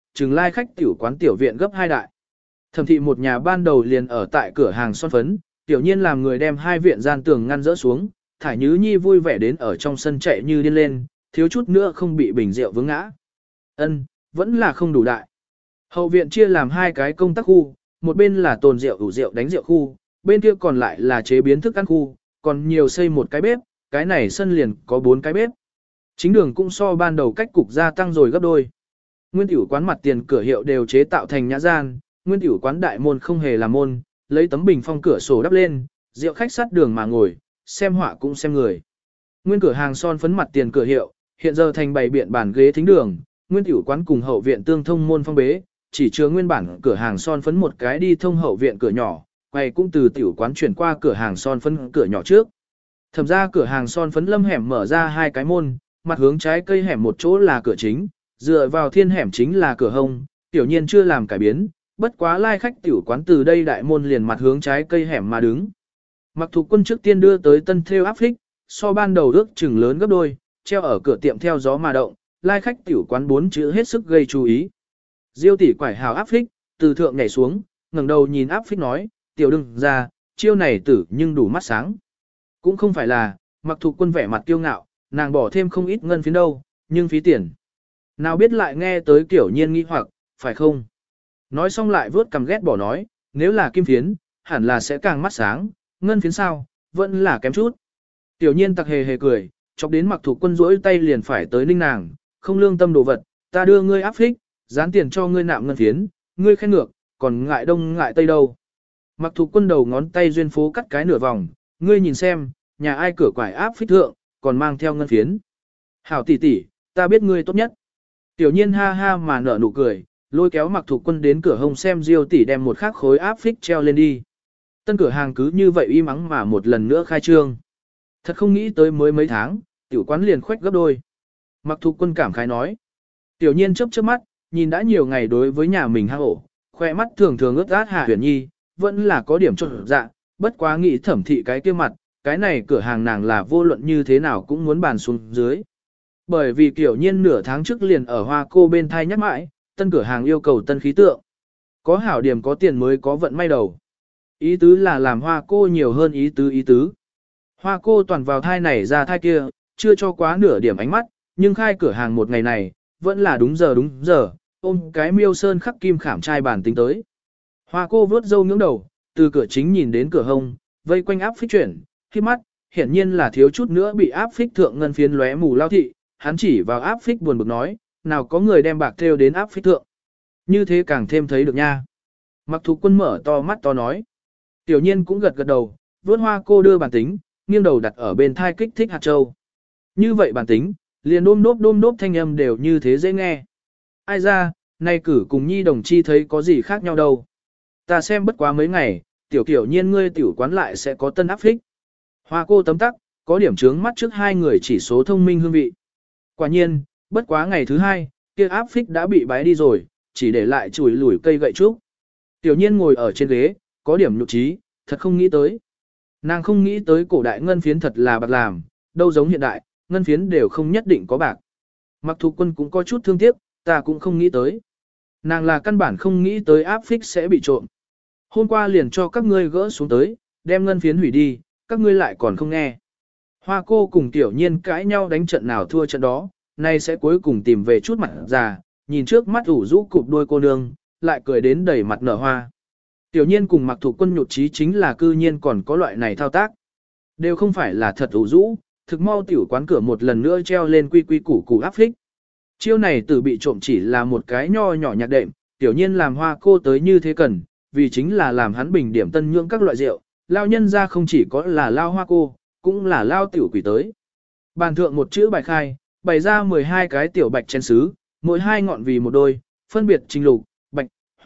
trừng lai khách tiểu quán tiểu viện gấp 2 đại. Thẩm thị một nhà ban đầu liền ở tại cửa hàng son phấn, tiểu nhiên làm người đem 2 viện gian tường ngăn dỡ xuống, Thải Nhứ Nhi vui vẻ đến ở trong sân chạy như điên lên, thiếu chút nữa không bị bình rượu vướng ngã. Ân, vẫn là không đủ đại. Hậu viện chia làm 2 cái công tác khu, một bên là tồn rượu ủ rượu đánh rượu khu, bên kia còn lại là chế biến thức ăn khu, còn nhiều xây một cái bếp, cái này sân liền có 4 cái bếp. Chính đường cũng so ban đầu cách cục gia tăng rồi gấp đôi. Nguyên tiểu quán mặt tiền cửa hiệu đều chế tạo thành nhã gian, nguyên tiểu quán đại môn không hề là môn, lấy tấm bình phong cửa sổ đắp lên, rượu khách sát đường mà ngồi, xem họa cũng xem người. Nguyên cửa hàng son phấn mặt tiền cửa hiệu, hiện giờ thành bày biện bàn ghế thính đường, nguyên tiểu quán cùng hậu viện tương thông môn phong bế, chỉ chứa nguyên bản cửa hàng son phấn một cái đi thông hậu viện cửa nhỏ, quay cũng từ tiểu quán chuyển qua cửa hàng son phấn cửa nhỏ trước. Thẩm ra cửa hàng son phấn lâm hẻm mở ra 2 cái môn, mặt hướng trái cây hẻm một chỗ là cửa chính, dựa vào thiên hẻm chính là cửa hông, tiểu nhiên chưa làm cải biến, bất quá lai khách tiểu quán từ đây đại môn liền mặt hướng trái cây hẻm mà đứng. Mặc Thục Quân trước tiên đưa tới tân thêu áp phích, so ban đầu ước chừng lớn gấp đôi, treo ở cửa tiệm theo gió mà động, lai khách tiểu quán 4 chữ hết sức gây chú ý. Diêu tỷ quải hào áp phích, từ thượng nhảy xuống, ngẩng đầu nhìn áp phích nói, tiểu đừng ra, chiêu này tử nhưng đủ mắt sáng. Cũng không phải là, Mặc Thục Quân vẻ mặt kiêu ngạo, nàng bỏ thêm không ít ngân phiến đâu, nhưng phí tiền. Nào biết lại nghe tới kiểu nhiên nghi hoặc, phải không? Nói xong lại vớt cằm ghét bỏ nói, nếu là kim phiến, hẳn là sẽ càng mắt sáng, ngân phiến sao, vẫn là kém chút. Tiểu nhiên tặc hề hề cười, chọc đến Mặc Thục Quân rỗi tay liền phải tới ninh nàng, không lương tâm đồ vật, ta đưa ngươi áp phích, dán tiền cho ngươi nạm ngân phiến, ngươi khen ngược, còn ngại đông ngại tây đâu. Mặc Thục Quân đầu ngón tay duyên phố cắt cái nửa vòng, ngươi nhìn xem, nhà ai cửa quải áp phích thượng, còn mang theo ngân phiến. Hảo tỷ tỷ, ta biết ngươi tốt nhất. Tiểu nhiên ha ha mà nở nụ cười, lôi kéo Mặc Thục Quân đến cửa hông xem Diêu tỷ đem một khắc khối áp phích treo lên đi. Tân cửa hàng cứ như vậy im ắng mà một lần nữa khai trương. Thật không nghĩ tới mới mấy tháng, tiểu quán liền khoách gấp đôi. Mặc Thục Quân cảm khái nói. Tiểu nhiên chớp chớp mắt, nhìn đã nhiều ngày đối với nhà mình hang ổ, khoe mắt thường thường ướt át Hạ Huyền Nhi, vẫn là có điểm trộn dạ, bất quá nghĩ Thẩm thị cái kia mặt, cái này cửa hàng nàng là vô luận như thế nào cũng muốn bàn xuống dưới. Bởi vì Tiểu nhiên nửa tháng trước liền ở Hoa Cô bên thai nhắc mãi, tân cửa hàng yêu cầu tân khí tượng. Có hảo điểm có tiền mới có vận may đầu. Ý tứ là làm Hoa Cô nhiều hơn ý tứ. Hoa Cô toàn vào thai này ra thai kia, chưa cho quá nửa điểm ánh mắt, nhưng khai cửa hàng một ngày này, vẫn là đúng giờ, ôm cái miêu sơn khắc kim khảm trai bản tính tới. Hoa Cô vớt râu ngưỡng đầu, từ cửa chính nhìn đến cửa hông, vây quanh áp phích chuyển, khi mắt, hiển nhiên là thiếu chút nữa bị áp phích thượng ngân phiến lóe mù lao thị, hắn chỉ vào áp phích buồn bực nói, nào có người đem bạc theo đến áp phích thượng. Như thế càng thêm thấy được nha. Mặc Thục Quân mở to mắt to nói. Tiểu nhiên cũng gật gật đầu, vớt Hoa Cô đưa bản tính, nghiêng đầu đặt ở bên thai kích thích hạt châu. Như vậy bản tính, liền đôm đốp thanh âm đều như thế dễ nghe. Ai ra, nay cử cùng Nhi đồng chi thấy có gì khác nhau đâu. Ta xem bất quá mấy ngày, tiểu kiểu nhiên ngươi tiểu quán lại sẽ có tân áp phích. Hoa Cô tấm tắc, có điểm trướng mắt trước 2 người chỉ số thông minh hương vị. Quả nhiên, bất quá ngày thứ 2, kia áp phích đã bị bái đi rồi, chỉ để lại chùi lủi cây gậy trúc. Tiểu nhiên ngồi ở trên ghế, có điểm nhục trí, thật không nghĩ tới. Nàng không nghĩ tới cổ đại ngân phiến thật là bạc làm, đâu giống hiện đại, ngân phiến đều không nhất định có bạc. Mặc Thục Quân cũng có chút thương tiếc, ta cũng không nghĩ tới. Nàng là căn bản không nghĩ tới áp phích sẽ bị trộm. Hôm qua liền cho các ngươi gỡ xuống tới, đem ngân phiến hủy đi, các ngươi lại còn không nghe. Hoa Cô cùng Tiểu nhiên cãi nhau đánh trận nào thua trận đó, nay sẽ cuối cùng tìm về chút mặt già, nhìn trước mắt ủ rũ cụp đuôi cô nương, lại cười đến đầy mặt nở hoa. Tiểu nhiên cùng Mặc Thục Quân nhụt chí chính là cư nhiên còn có loại này thao tác. Đều không phải là thật ủ rũ, thực mau tiểu quán cửa một lần nữa treo lên quy quy củ củ áp phích. Chiêu này từ bị trộm chỉ là một cái nho nhỏ nhạc đệm, Tiểu nhiên làm Hoa Cô tới như thế cần, vì chính là làm hắn bình điểm tân nhưỡng các loại rượu, lao nhân ra không chỉ có là lao Hoa Cô, cũng là lao tiểu quỷ tới. Bàn thượng một chữ bài khai, bày ra 12 cái tiểu bạch chén sứ, mỗi 2 ngọn vì một đôi, phân biệt trình lục, bạch,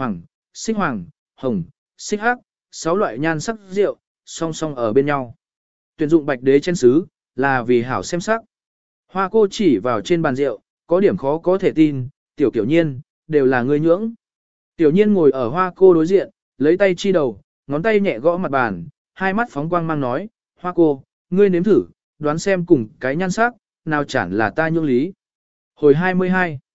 hoàng, hồng, xích hắc, 6 loại nhan sắc rượu, song song ở bên nhau. Tuyển dụng bạch đế chén sứ, là vì hảo xem sắc. Hoa Cô chỉ vào trên bàn rượu, có điểm khó có thể tin, tiểu kiểu nhiên, đều là người nhưỡng. Tiểu nhiên ngồi ở Hoa Cô đối diện, lấy tay chi đầu, ngón tay nhẹ gõ mặt bàn, hai mắt phóng quang mang nói, Hoa Cô, ngươi nếm thử, đoán xem cùng cái nhan sắc, nào chẳng là ta nhưỡng lý. Hồi 22.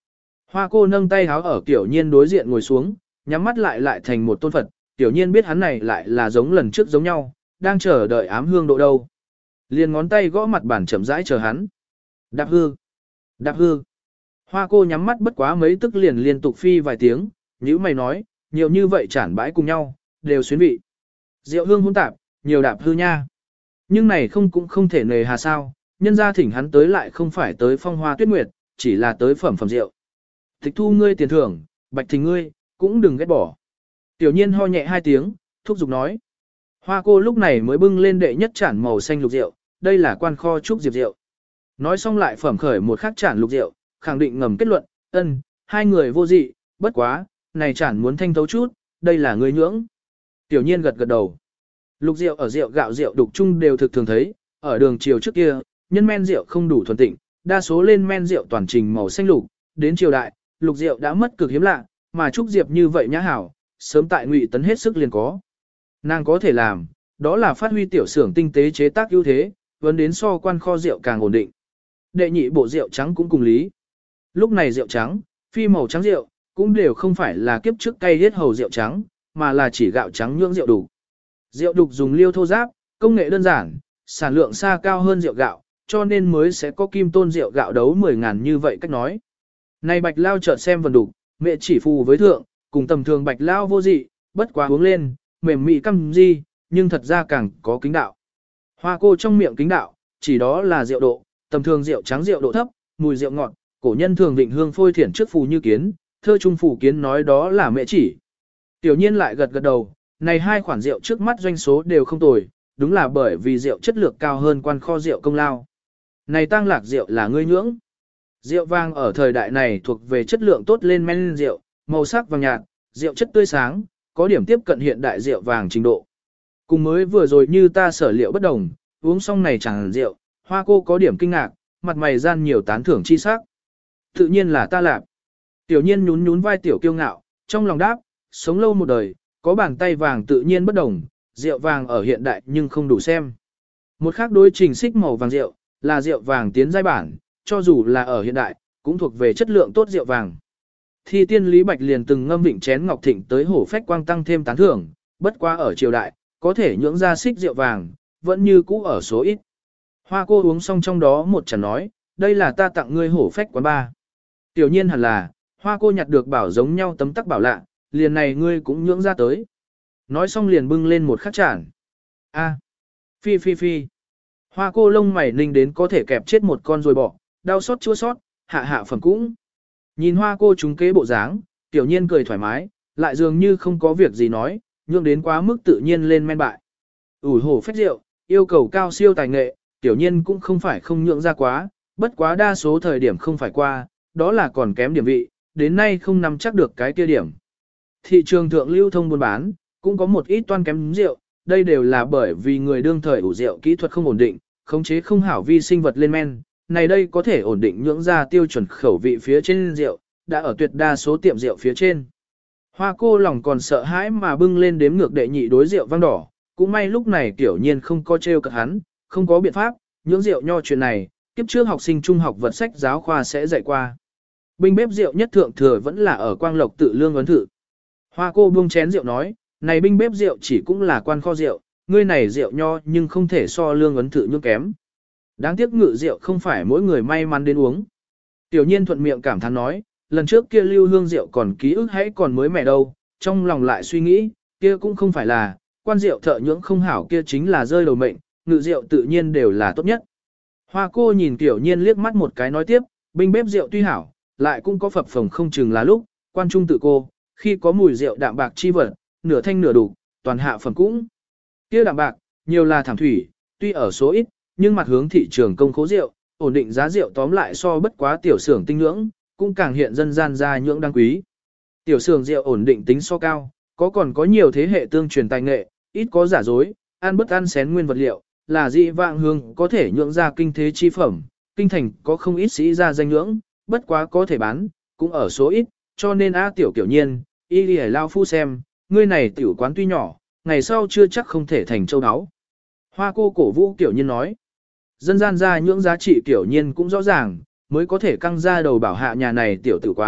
Hoa cô nâng tay háo ở Tiểu Nhiên đối diện ngồi xuống, nhắm mắt lại thành một tôn Phật, Tiểu Nhiên biết hắn này lại là giống lần trước giống nhau, đang chờ đợi ám hương độ đâu. Liền ngón tay gõ mặt bàn chậm rãi chờ hắn. Đạp hư, đạp hư. Hoa cô nhắm mắt bất quá mấy tức liền liên tục phi vài tiếng, nhữ mày nói, nhiều như vậy chản bãi cùng nhau, đều xuyến vị. Rượu hương hỗn tạp, nhiều đạp hư nha. Nhưng này không cũng không thể nề hà sao, nhân ra thỉnh hắn tới lại không phải tới phong hoa tuyết nguyệt, chỉ là tới phẩm phẩm rượu. Tịch thu ngươi tiền thưởng, bạch thỉnh ngươi, cũng đừng ghét bỏ. Tiểu Nhiên ho nhẹ hai tiếng, thúc giục nói. Hoa cô lúc này mới bưng lên đệ nhất chản màu xanh lục rượu, đây là quan kho trúc diệp rượu. Nói xong lại phẩm khởi một khác chản lục rượu, khẳng định ngầm kết luận, hai người vô dị, bất quá, này chản muốn thanh thấu chút, đây là ngươi nhưỡng. Tiểu Nhiên gật gật đầu. Lục rượu ở rượu gạo rượu đục chung đều thực thường thấy, ở đường chiều trước kia, nhân men rượu không đủ thuần tịnh, đa số lên men rượu toàn trình màu xanh lục, đến triều đại, lục rượu đã mất cực hiếm lạ, mà trúc diệp như vậy nhã hảo, sớm tại Ngụy Tấn hết sức liền có. Nàng có thể làm, đó là phát huy tiểu xưởng tinh tế chế tác ưu thế, vấn đến so quan kho rượu càng ổn định. Đệ nhị bộ rượu trắng cũng cùng lý. Lúc này rượu trắng, phi màu trắng rượu, cũng đều không phải là kiếp trước cay hết hầu rượu trắng, mà là chỉ gạo trắng nhưỡng rượu đục. Rượu đục dùng liêu thô giáp, công nghệ đơn giản, sản lượng xa cao hơn rượu gạo, cho nên mới sẽ có kim tôn rượu gạo đấu 10.000 như vậy cách nói. Này bạch lao chợt xem vần đục, mẹ chỉ phù với thượng, cùng tầm thường bạch lao vô dị, bất quá uống lên, mềm mị căm di, nhưng thật ra càng có kính đạo. Hoa cô trong miệng kính đạo, chỉ đó là rượu độ, tầm thường rượu trắng rượu độ thấp, mùi rượu ngọt, cổ nhân thường định hương phôi thiển trước phù như kiến, thơ trung phù kiến nói đó là mẹ chỉ. Tiểu Nhiên lại gật gật đầu, này hai khoản rượu trước mắt doanh số đều không tồi, đúng là bởi vì rượu chất lượng cao hơn quan kho rượu công lao. Này tăng lạc rượu là ngươi nhưỡng. Rượu vang ở thời đại này thuộc về chất lượng tốt lên men rượu, màu sắc vàng nhạt, rượu chất tươi sáng, có điểm tiếp cận hiện đại rượu vàng trình độ. Cùng mới vừa rồi như ta sở liệu bất đồng, uống xong này chẳng rượu, Hoa cô có điểm kinh ngạc, mặt mày gian nhiều tán thưởng chi sắc. Tự nhiên là ta lạp. Tiểu Nhiên nhún nhún vai tiểu kiêu ngạo, trong lòng đáp, sống lâu một đời, có bàn tay vàng tự nhiên bất đồng, rượu vàng ở hiện đại nhưng không đủ xem. Một khác đối trình xích màu vàng rượu, là rượu vàng tiến giai bản, cho dù là ở hiện đại, cũng thuộc về chất lượng tốt rượu vàng. Thi tiên Lý Bạch liền từng ngâm vịnh chén ngọc thịnh tới hổ phách quang tăng thêm tán thưởng, bất quá ở triều đại, có thể nhưỡng ra xích rượu vàng, vẫn như cũ ở số ít. Hoa cô uống xong trong đó một chén nói, đây là ta tặng ngươi hổ phách quán ba. Tiểu Nhiên hẳn là, Hoa cô nhặt được bảo giống nhau tấm tắc bảo lạ, liền này ngươi cũng nhưỡng ra tới. Nói xong liền bưng lên một khắc chản. A, phi phi phi. Hoa cô lông mày ninh đến có thể kẹp chết một con rồi bỏ, đau xót chua xót, hạ hạ phẩm cũng. Nhìn Hoa cô trúng kế bộ dáng, Tiểu Nhiên cười thoải mái, lại dường như không có việc gì nói, nhượng đến quá mức tự nhiên lên men bại. Ủi hổ phách rượu, yêu cầu cao siêu tài nghệ, Tiểu Nhiên cũng không phải không nhượng ra quá, bất quá đa số thời điểm không phải qua, đó là còn kém điểm vị, đến nay không nắm chắc được cái kia điểm. Thị trường thượng lưu thông buôn bán, cũng có một ít toan kém rượu, đây đều là bởi vì người đương thời ủ rượu kỹ thuật không ổn định, khống chế không hảo vi sinh vật lên men, này đây có thể ổn định nhưỡng ra tiêu chuẩn khẩu vị phía trên rượu, đã ở tuyệt đa số tiệm rượu phía trên. Hoa cô lòng còn sợ hãi mà bưng lên đếm ngược đệ nhị đối rượu vang đỏ, cũng may lúc này Tiểu Nhiên không có trêu cợt hắn, không có biện pháp, nhưỡng rượu nho chuyện này, kiếp trước học sinh trung học vật sách giáo khoa sẽ dạy qua. Binh bếp rượu nhất thượng thừa vẫn là ở Quang Lộc tự lương ấn thử. Hoa cô buông chén rượu nói, này binh bếp rượu chỉ cũng là quan kho rượu, ngươi này rượu nho nhưng không thể so lương ấn thử nhưỡng kém. Đáng tiếc ngự rượu không phải mỗi người may mắn đến uống. Tiểu Nhiên thuận miệng cảm thán nói, lần trước kia lưu hương rượu còn ký ức hãy còn mới mẻ đâu, trong lòng lại suy nghĩ, kia cũng không phải là, quan rượu thợ nhưỡng không hảo kia chính là rơi đầu mệnh, ngự rượu tự nhiên đều là tốt nhất. Hoa cô nhìn Tiểu Nhiên liếc mắt một cái nói tiếp, binh bếp rượu tuy hảo, lại cũng có phập phồng không chừng là lúc, quan trung tự cô, khi có mùi rượu đạm bạc chi vật, nửa thanh nửa đủ, toàn hạ phẩm cũng. Kia đạm bạc, nhiều là thảm thủy, tuy ở số ít, nhưng mặt hướng thị trường công khố rượu, ổn định giá rượu tóm lại so bất quá tiểu xưởng tinh nhưỡng, cũng càng hiện dân gian gia nhưỡng đáng quý. Tiểu xưởng rượu ổn định tính so cao, còn có nhiều thế hệ tương truyền tài nghệ, ít có giả dối, ăn bất ăn xén nguyên vật liệu, là dị vạng hương có thể nhưỡng ra kinh thế chi phẩm, kinh thành có không ít sĩ ra danh nhưỡng, bất quá có thể bán, cũng ở số ít, cho nên tiểu Kiểu Nhiên, y đi lao phu xem, ngươi này tiểu quán tuy nhỏ, ngày sau chưa chắc không thể thành châu áo. Hoa cô cổ vũ Kiểu Nhiên nói, dân gian ra nhưỡng giá trị Kiểu Nhiên cũng rõ ràng, mới có thể căng ra đầu bảo hạ nhà này tiểu tử quán,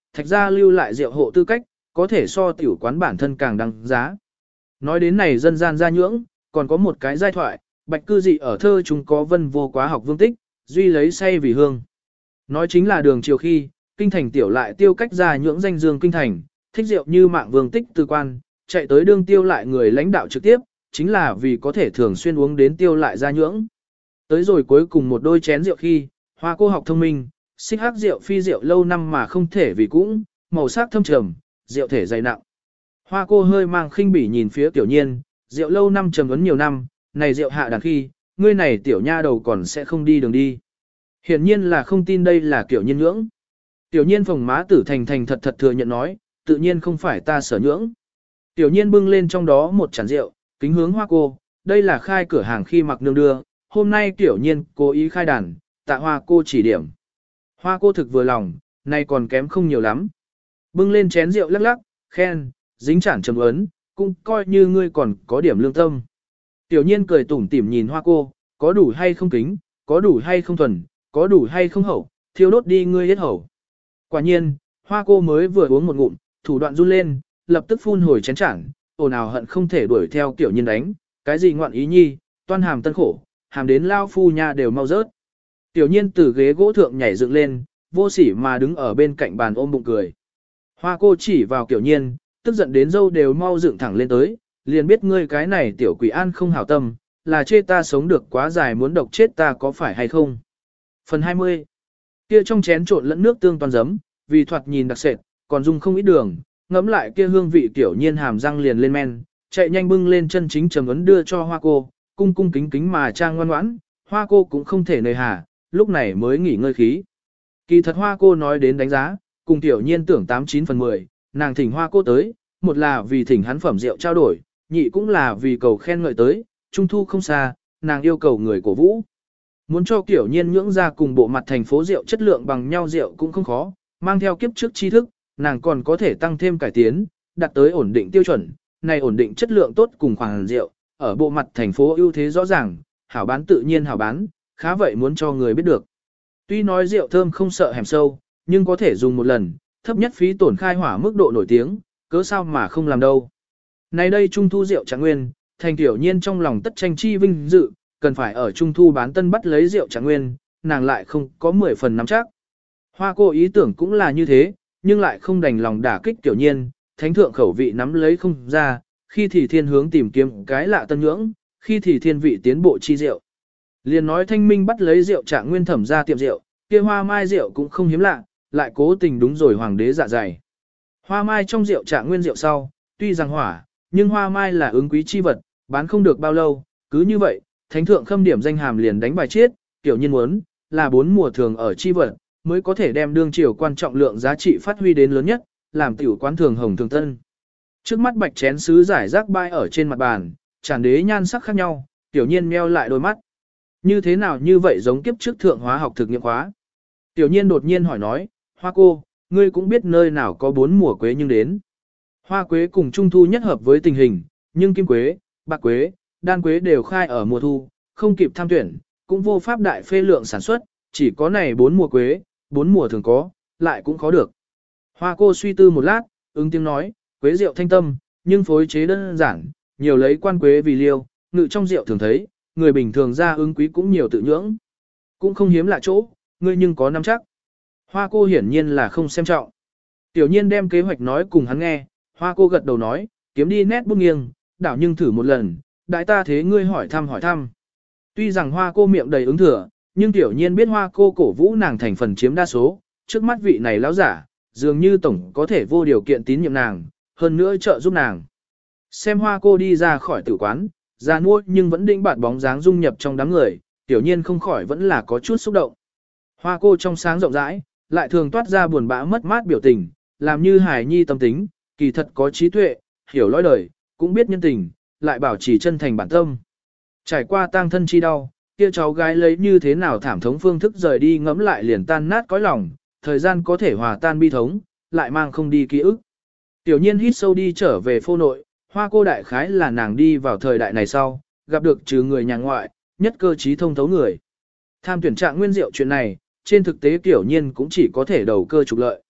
Thạch gia lưu lại rượu hộ tư cách, có thể so tiểu quán bản thân càng đăng giá. Nói đến này dân gian gia nhưỡng, còn có một cái giai thoại, bạch cư dị ở thơ chúng có vân vô quá học vương tích, duy lấy say vì hương. Nói chính là đường chiều khi, kinh thành tiểu lại tiêu cách gia nhưỡng danh dương kinh thành, thích rượu như mạng vương tích từ quan, chạy tới đương tiêu lại người lãnh đạo trực tiếp, chính là vì có thể thường xuyên uống đến tiêu lại gia nhưỡng. Tới rồi cuối cùng một đôi chén rượu khi, Hoa cô học thông minh, xích hắc rượu phi rượu lâu năm mà không thể vì cũng, màu sắc thâm trầm, rượu thể dày nặng. Hoa cô hơi mang khinh bỉ nhìn phía Tiểu Nhiên, rượu lâu năm trầm ấn nhiều năm, này rượu hạ đàn khi, ngươi này tiểu nha đầu còn sẽ không đi đường đi. Hiển nhiên là không tin đây là Tiểu Nhiên nhưỡng. Tiểu Nhiên phồng má tử thành thành thật thật thừa nhận nói, tự nhiên không phải ta sở nhưỡng. Tiểu Nhiên bưng lên trong đó một chén rượu, kính hướng Hoa cô, đây là khai cửa hàng khi mặc nương đưa, hôm nay Tiểu Nhiên cố ý khai đàn, tạ Hoa cô chỉ điểm. Hoa cô thực vừa lòng, nay còn kém không nhiều lắm. Bưng lên chén rượu lắc lắc, khen, dính chản trầm ấn, cũng coi như ngươi còn có điểm lương tâm. Tiểu Nhiên cười tủm tỉm nhìn Hoa cô, có đủ hay không kính, có đủ hay không thuần, có đủ hay không hậu, thiêu đốt đi ngươi hết hậu. Quả nhiên, Hoa cô mới vừa uống một ngụm, thủ đoạn run lên, lập tức phun hồi chén chản, ồn ào hận không thể đuổi theo Tiểu Nhiên đánh, cái gì ngoạn ý nhi, toan hàm tân khổ, hàm đến lao phu nha đều mau rớt. Tiểu Nhiên từ ghế gỗ thượng nhảy dựng lên, vô sỉ mà đứng ở bên cạnh bàn ôm bụng cười. Hoa cô chỉ vào Tiểu Nhiên, tức giận đến dâu đều mau dựng thẳng lên tới, liền biết ngươi cái này tiểu quỷ an không hảo tâm, là chê ta sống được quá dài muốn độc chết ta có phải hay không. Phần 20. Kia trong chén trộn lẫn nước tương toàn giấm, vì thoạt nhìn đặc sệt, còn dùng không ít đường, ngẫm lại kia hương vị Tiểu Nhiên hàm răng liền lên men, chạy nhanh bưng lên chân chính trầm ấn đưa cho Hoa cô, cung cung kính kính mà trang ngoan ngoãn, Hoa cô cũng không thể nề hà, lúc này mới nghỉ ngơi khí. Kỳ thật Hoa cô nói đến đánh giá, cùng Tiểu Nhiên tưởng 89 phần 10, nàng thỉnh Hoa cô tới, một là vì thỉnh hắn phẩm rượu trao đổi, nhị cũng là vì cầu khen ngợi tới, trung thu không xa, nàng yêu cầu người cổ vũ. Muốn cho Tiểu Nhiên nhưỡng ra cùng bộ mặt thành phố rượu chất lượng bằng nhau rượu cũng không khó, mang theo kiếp trước tri thức, nàng còn có thể tăng thêm cải tiến, đạt tới ổn định tiêu chuẩn, này ổn định chất lượng tốt cùng khoảng rượu, ở bộ mặt thành phố ưu thế rõ ràng, hảo bán tự nhiên hảo bán, khá vậy muốn cho người biết được. Tuy nói rượu thơm không sợ hẻm sâu, nhưng có thể dùng một lần, thấp nhất phí tổn khai hỏa mức độ nổi tiếng, cớ sao mà không làm đâu. Nay đây trung thu rượu Trạng Nguyên, thành Tiểu Nhiên trong lòng tất tranh chi vinh dự, cần phải ở trung thu bán tân bắt lấy rượu Trạng Nguyên, nàng lại không có 10 phần nắm chắc. Hoa cô ý tưởng cũng là như thế, nhưng lại không đành lòng đả kích Tiểu Nhiên, thánh thượng khẩu vị nắm lấy không ra, khi thì thiên hướng tìm kiếm cái lạ tân nhưỡng, khi thì thiên vị tiến bộ chi rượu. Liền nói Thanh Minh bắt lấy rượu Trạng Nguyên thẩm ra tiệm rượu, kia hoa mai rượu cũng không hiếm lạ, lại cố tình đúng rồi hoàng đế dạ dày. Hoa mai trong rượu Trạng Nguyên rượu sau, tuy rằng hỏa, nhưng hoa mai là ứng quý chi vật, bán không được bao lâu, cứ như vậy, thánh thượng khâm điểm danh hàm liền đánh bài chết, Tiểu Nhiên muốn là 4 mùa thường ở chi vật, mới có thể đem đương triều quan trọng lượng giá trị phát huy đến lớn nhất, làm tiểu quán thường hồng thường tân. Trước mắt bạch chén sứ giải rác bay ở trên mặt bàn, tràn đế nhan sắc khác nhau, Tiểu Nhiên meo lại đôi mắt. Như thế nào như vậy giống kiếp trước thượng hóa học thực nghiệm khóa? Tiểu Nhiên đột nhiên hỏi nói, Hoa cô, ngươi cũng biết nơi nào có 4 mùa quế nhưng đến. Hoa quế cùng trung thu nhất hợp với tình hình, nhưng kim quế, bạc quế, đan quế đều khai ở mùa thu, không kịp tham tuyển, cũng vô pháp đại phê lượng sản xuất, chỉ có này 4 mùa quế, 4 mùa thường có, lại cũng khó được. Hoa cô suy tư một lát, ứng tiếng nói, quế rượu thanh tâm, nhưng phối chế đơn giản, nhiều lấy quan quế vì liêu, ngự trong rượu thường thấy, người bình thường ra ứng quý cũng nhiều tự nhưỡng. Cũng không hiếm lạ chỗ, ngươi nhưng có nắm chắc. Hoa cô hiển nhiên là không xem trọng. Tiểu Nhiên đem kế hoạch nói cùng hắn nghe, Hoa cô gật đầu nói, kiếm đi nét bút nghiêng, đảo nhưng thử một lần, đại ta thế ngươi hỏi thăm. Tuy rằng Hoa cô miệng đầy ứng thừa, nhưng Tiểu Nhiên biết Hoa cô cổ vũ nàng thành phần chiếm đa số, trước mắt vị này lão giả, dường như tổng có thể vô điều kiện tín nhiệm nàng, hơn nữa trợ giúp nàng. Xem Hoa cô đi ra khỏi tử quán, ra mua nhưng vẫn định bạt bóng dáng dung nhập trong đám người, Tiểu Nhiên không khỏi vẫn là có chút xúc động. Hoa cô trong sáng rộng rãi, lại thường toát ra buồn bã mất mát biểu tình, làm như hài nhi tâm tính, kỳ thật có trí tuệ, hiểu lõi đời, cũng biết nhân tình, lại bảo trì chân thành bản tâm. Trải qua tang thân chi đau, kia cháu gái lấy như thế nào thảm thống phương thức rời đi ngẫm lại liền tan nát cõi lòng, thời gian có thể hòa tan bi thống, lại mang không đi ký ức. Tiểu Nhiên hít sâu đi trở về phô nội, Hoa cô đại khái là nàng đi vào thời đại này sau, gặp được trừ người nhà ngoại, nhất cơ trí thông thấu người. Tham tuyển Trạng Nguyên rượu chuyện này, trên thực tế Tiểu Nhiên cũng chỉ có thể đầu cơ trục lợi.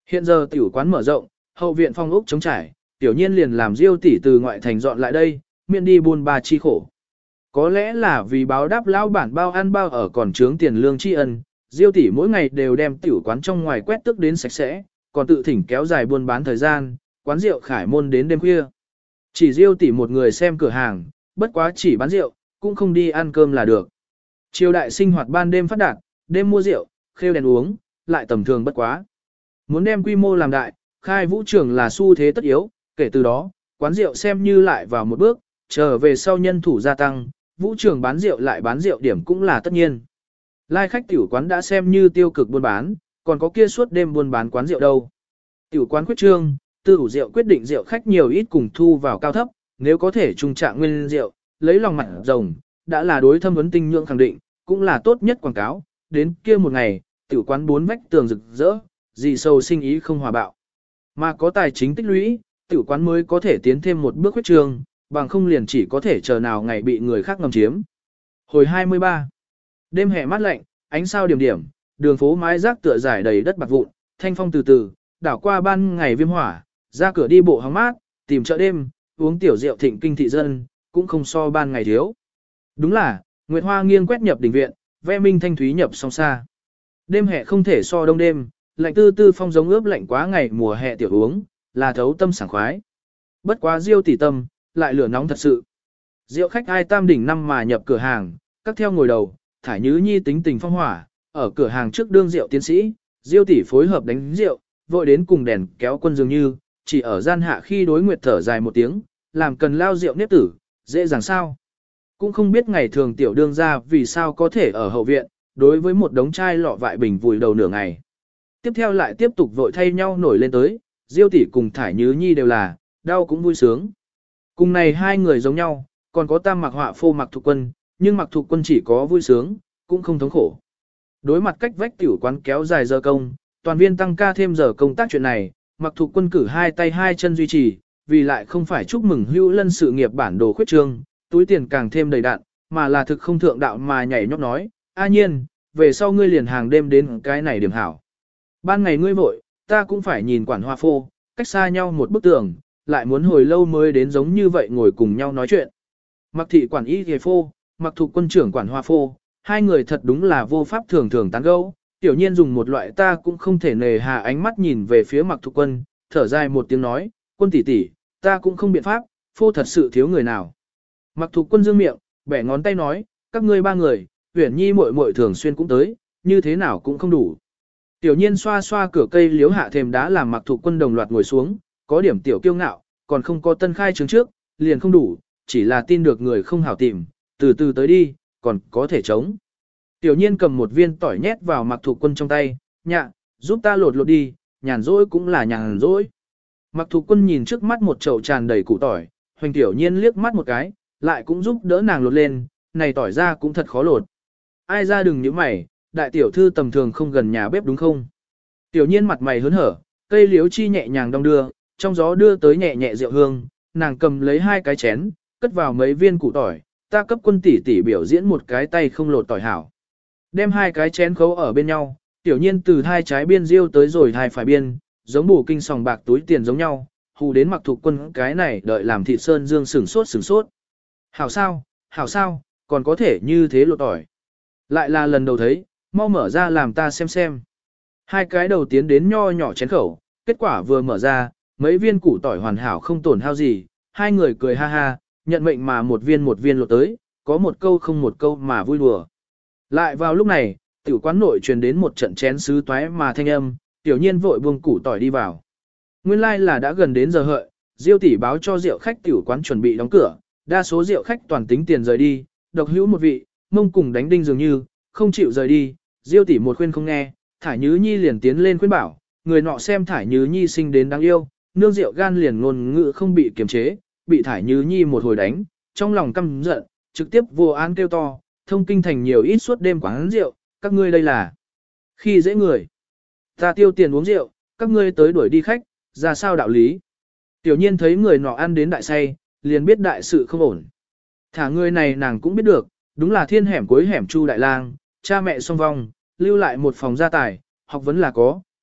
Hiện giờ tiểu quán mở rộng, hậu viện phong ốc trống trải, tiểu nhiên liền làm Diêu tỷ từ ngoại thành dọn lại đây, miễn đi buôn ba chi khổ. Có lẽ là vì báo đáp lão bản bao ăn bao ở còn trướng tiền lương tri ân, Diêu tỷ mỗi ngày đều đem tiểu quán trong ngoài quét tước đến sạch sẽ, còn tự thỉnh kéo dài buôn bán thời gian, quán rượu Khải Môn đến đêm khuya. Chỉ Diêu tỷ một người xem cửa hàng, bất quá chỉ bán rượu, cũng không đi ăn cơm là được. Triều đại sinh hoạt ban đêm phát đạt, đêm mua rượu, khêu đèn uống, lại tầm thường bất quá. Muốn đem quy mô làm đại, khai vũ trường là xu thế tất yếu, kể từ đó, quán rượu xem như lại vào một bước, trở về sau nhân thủ gia tăng, vũ trường bán rượu lại bán rượu điểm cũng là tất nhiên. Lai khách tiểu quán đã xem như tiêu cực buôn bán, còn có kia suốt đêm buôn bán quán rượu đâu. Tiểu quán quyết trương, tư ủ rượu quyết định rượu khách nhiều ít cùng thu vào cao thấp, nếu có thể trung trạng nguyên rượu, lấy lòng mặt rồng, đã là đối thâm vấn tinh nhượng khẳng định, cũng là tốt nhất quảng cáo, đến kia một ngày, tiểu quán bốn vách tường rực rỡ, gì sâu sinh ý không hòa bạo. Mà có tài chính tích lũy, tiểu quán mới có thể tiến thêm một bước quyết trương, bằng không liền chỉ có thể chờ nào ngày bị người khác ngầm chiếm. Hồi 23. Đêm hè mát lạnh, ánh sao điểm điểm, đường phố mái rác tựa dài đầy đất bạc vụn, thanh phong từ từ, đảo qua ban ngày viêm hỏa, ra cửa đi bộ hóng mát, tìm chợ đêm, uống tiểu rượu thịnh kinh thị dân, cũng không so ban ngày thiếu. Đúng là, Nguyệt Hoa nghiêng quét nhập đình viện, ve minh thanh thúy nhập song xa. Đêm hè không thể so đông đêm, lạnh tư tư phong giống ướp lạnh quá ngày mùa hè tiểu uống, là thấu tâm sảng khoái. Bất quá Diêu tỷ tâm, lại lửa nóng thật sự. Rượu khách ai tam đỉnh năm mà nhập cửa hàng, các theo ngồi đầu, thải nhứ nhi tính tình phong hỏa, ở cửa hàng trước đương rượu tiến sĩ, Diêu tỷ phối hợp đánh rượu, vội đến cùng đèn kéo quân dường như, chỉ ở gian hạ khi đối nguyệt thở dài một tiếng, làm cần lao rượu nếp tử, dễ dàng sao. Cũng không biết ngày thường tiểu đương ra vì sao có thể ở hậu viện, đối với một đống chai lọ vại bình vùi đầu nửa ngày. Tiếp theo lại tiếp tục vội thay nhau nổi lên tới, Diêu tỷ cùng thải nhứ nhi đều là, đau cũng vui sướng. Cùng này hai người giống nhau, còn có tam mặc họa phô mặc thục quân, nhưng mặc thục quân chỉ có vui sướng, cũng không thống khổ. Đối mặt cách vách tiểu quán kéo dài giờ công, toàn viên tăng ca thêm giờ công tác chuyện này, mặc thục quân cử hai tay hai chân duy trì, vì lại không phải chúc mừng hữu lân sự nghiệp bản đồ khuyết trương, túi tiền càng thêm đầy đạn, mà là thực không thượng đạo mà nhảy nhót nói, a nhiên, về sau ngươi liền hàng đêm đến cái này điểm hảo. Ban ngày ngươi vội, ta cũng phải nhìn quản hoa phô, cách xa nhau một bức tường, lại muốn hồi lâu mới đến giống như vậy ngồi cùng nhau nói chuyện. Mặc thị quản y ghề phô, mặc thục quân trưởng quản hoa phô, hai người thật đúng là vô pháp thường thường tán gẫu. Tiểu nhiên dùng một loại ta cũng không thể nề hà ánh mắt nhìn về phía mặc thục quân, thở dài một tiếng nói, quân tỷ tỷ, ta cũng không biện pháp, phô thật sự thiếu người nào. Mặc thục quân dương miệng, bẻ ngón tay nói, các ngươi ba người, Uyển Nhi muội muội thường xuyên cũng tới, như thế nào cũng không đủ. Tiểu nhiên xoa xoa cửa cây liếu hạ thềm đá làm mặc thục quân đồng loạt ngồi xuống, có điểm tiểu kiêu ngạo, còn không có tân khai chứng trước, liền không đủ, chỉ là tin được người không hảo tìm, từ từ tới đi, còn có thể chống. Tiểu nhiên cầm một viên tỏi nhét vào mặc thục quân trong tay, nhạ, giúp ta lột lột đi, nhàn rỗi cũng là nhàn rỗi. Mặc thục quân nhìn trước mắt một chậu tràn đầy củ tỏi, hoành tiểu nhiên liếc mắt một cái, lại cũng giúp đỡ nàng lột lên, này tỏi ra cũng thật khó lột. Ai ra đừng nhíu mày, đại tiểu thư tầm thường không gần nhà bếp đúng không? Tiểu nhiên mặt mày hớn hở, cây liếu chi nhẹ nhàng đong đưa, trong gió đưa tới nhẹ nhẹ rượu hương, nàng cầm lấy hai cái chén, cất vào mấy viên củ tỏi, ta cấp quân tỷ tỷ biểu diễn một cái tay không lột tỏi hảo. Đem hai cái chén khấu ở bên nhau, tiểu nhiên từ hai trái biên riêu tới rồi hai phải biên, giống bù kinh sòng bạc túi tiền giống nhau, hù đến mặc thục quân cái này đợi làm thịt sơn dương sửng sốt. Hảo sao, còn có thể như thế lột tỏi. Lại là lần đầu thấy, mau mở ra làm ta xem. Hai cái đầu tiến đến nho nhỏ chén khẩu, kết quả vừa mở ra, mấy viên củ tỏi hoàn hảo không tổn hao gì, hai người cười ha ha, nhận mệnh mà một viên lột tới, có một câu không một câu mà vui đùa. Lại vào lúc này, tiểu quán nội truyền đến một trận chén sứ toái mà thanh âm, tiểu nhiên vội buông củ tỏi đi vào. Nguyên lai là đã gần đến giờ hợi, Diêu tỷ báo cho rượu khách tiểu quán chuẩn bị đóng cửa, đa số rượu khách toàn tính tiền rời đi, độc hữu một vị, mông cùng đánh đinh dường như, không chịu rời đi, Diêu tỷ một khuyên không nghe, Thải Nhứ Nhi liền tiến lên khuyên bảo, người nọ xem Thải Nhứ Nhi sinh đến đáng yêu, nương rượu gan liền ngôn ngữ không bị kiềm chế, bị Thải Nhứ Nhi một hồi đánh, trong lòng căm giận, trực tiếp vô án kêu to, thông kinh thành nhiều ít suốt đêm quán rượu, các ngươi đây là khi dễ người. Ta tiêu tiền uống rượu, các ngươi tới đuổi đi khách, ra sao đạo lý. Tiểu nhiên thấy người nọ ăn đến đại say, liền biết đại sự không ổn. Thả người này nàng cũng biết được, đúng là thiên hẻm cuối hẻm Chu Đại Lang, cha mẹ song vong, lưu lại một phòng gia tài, học vấn là có,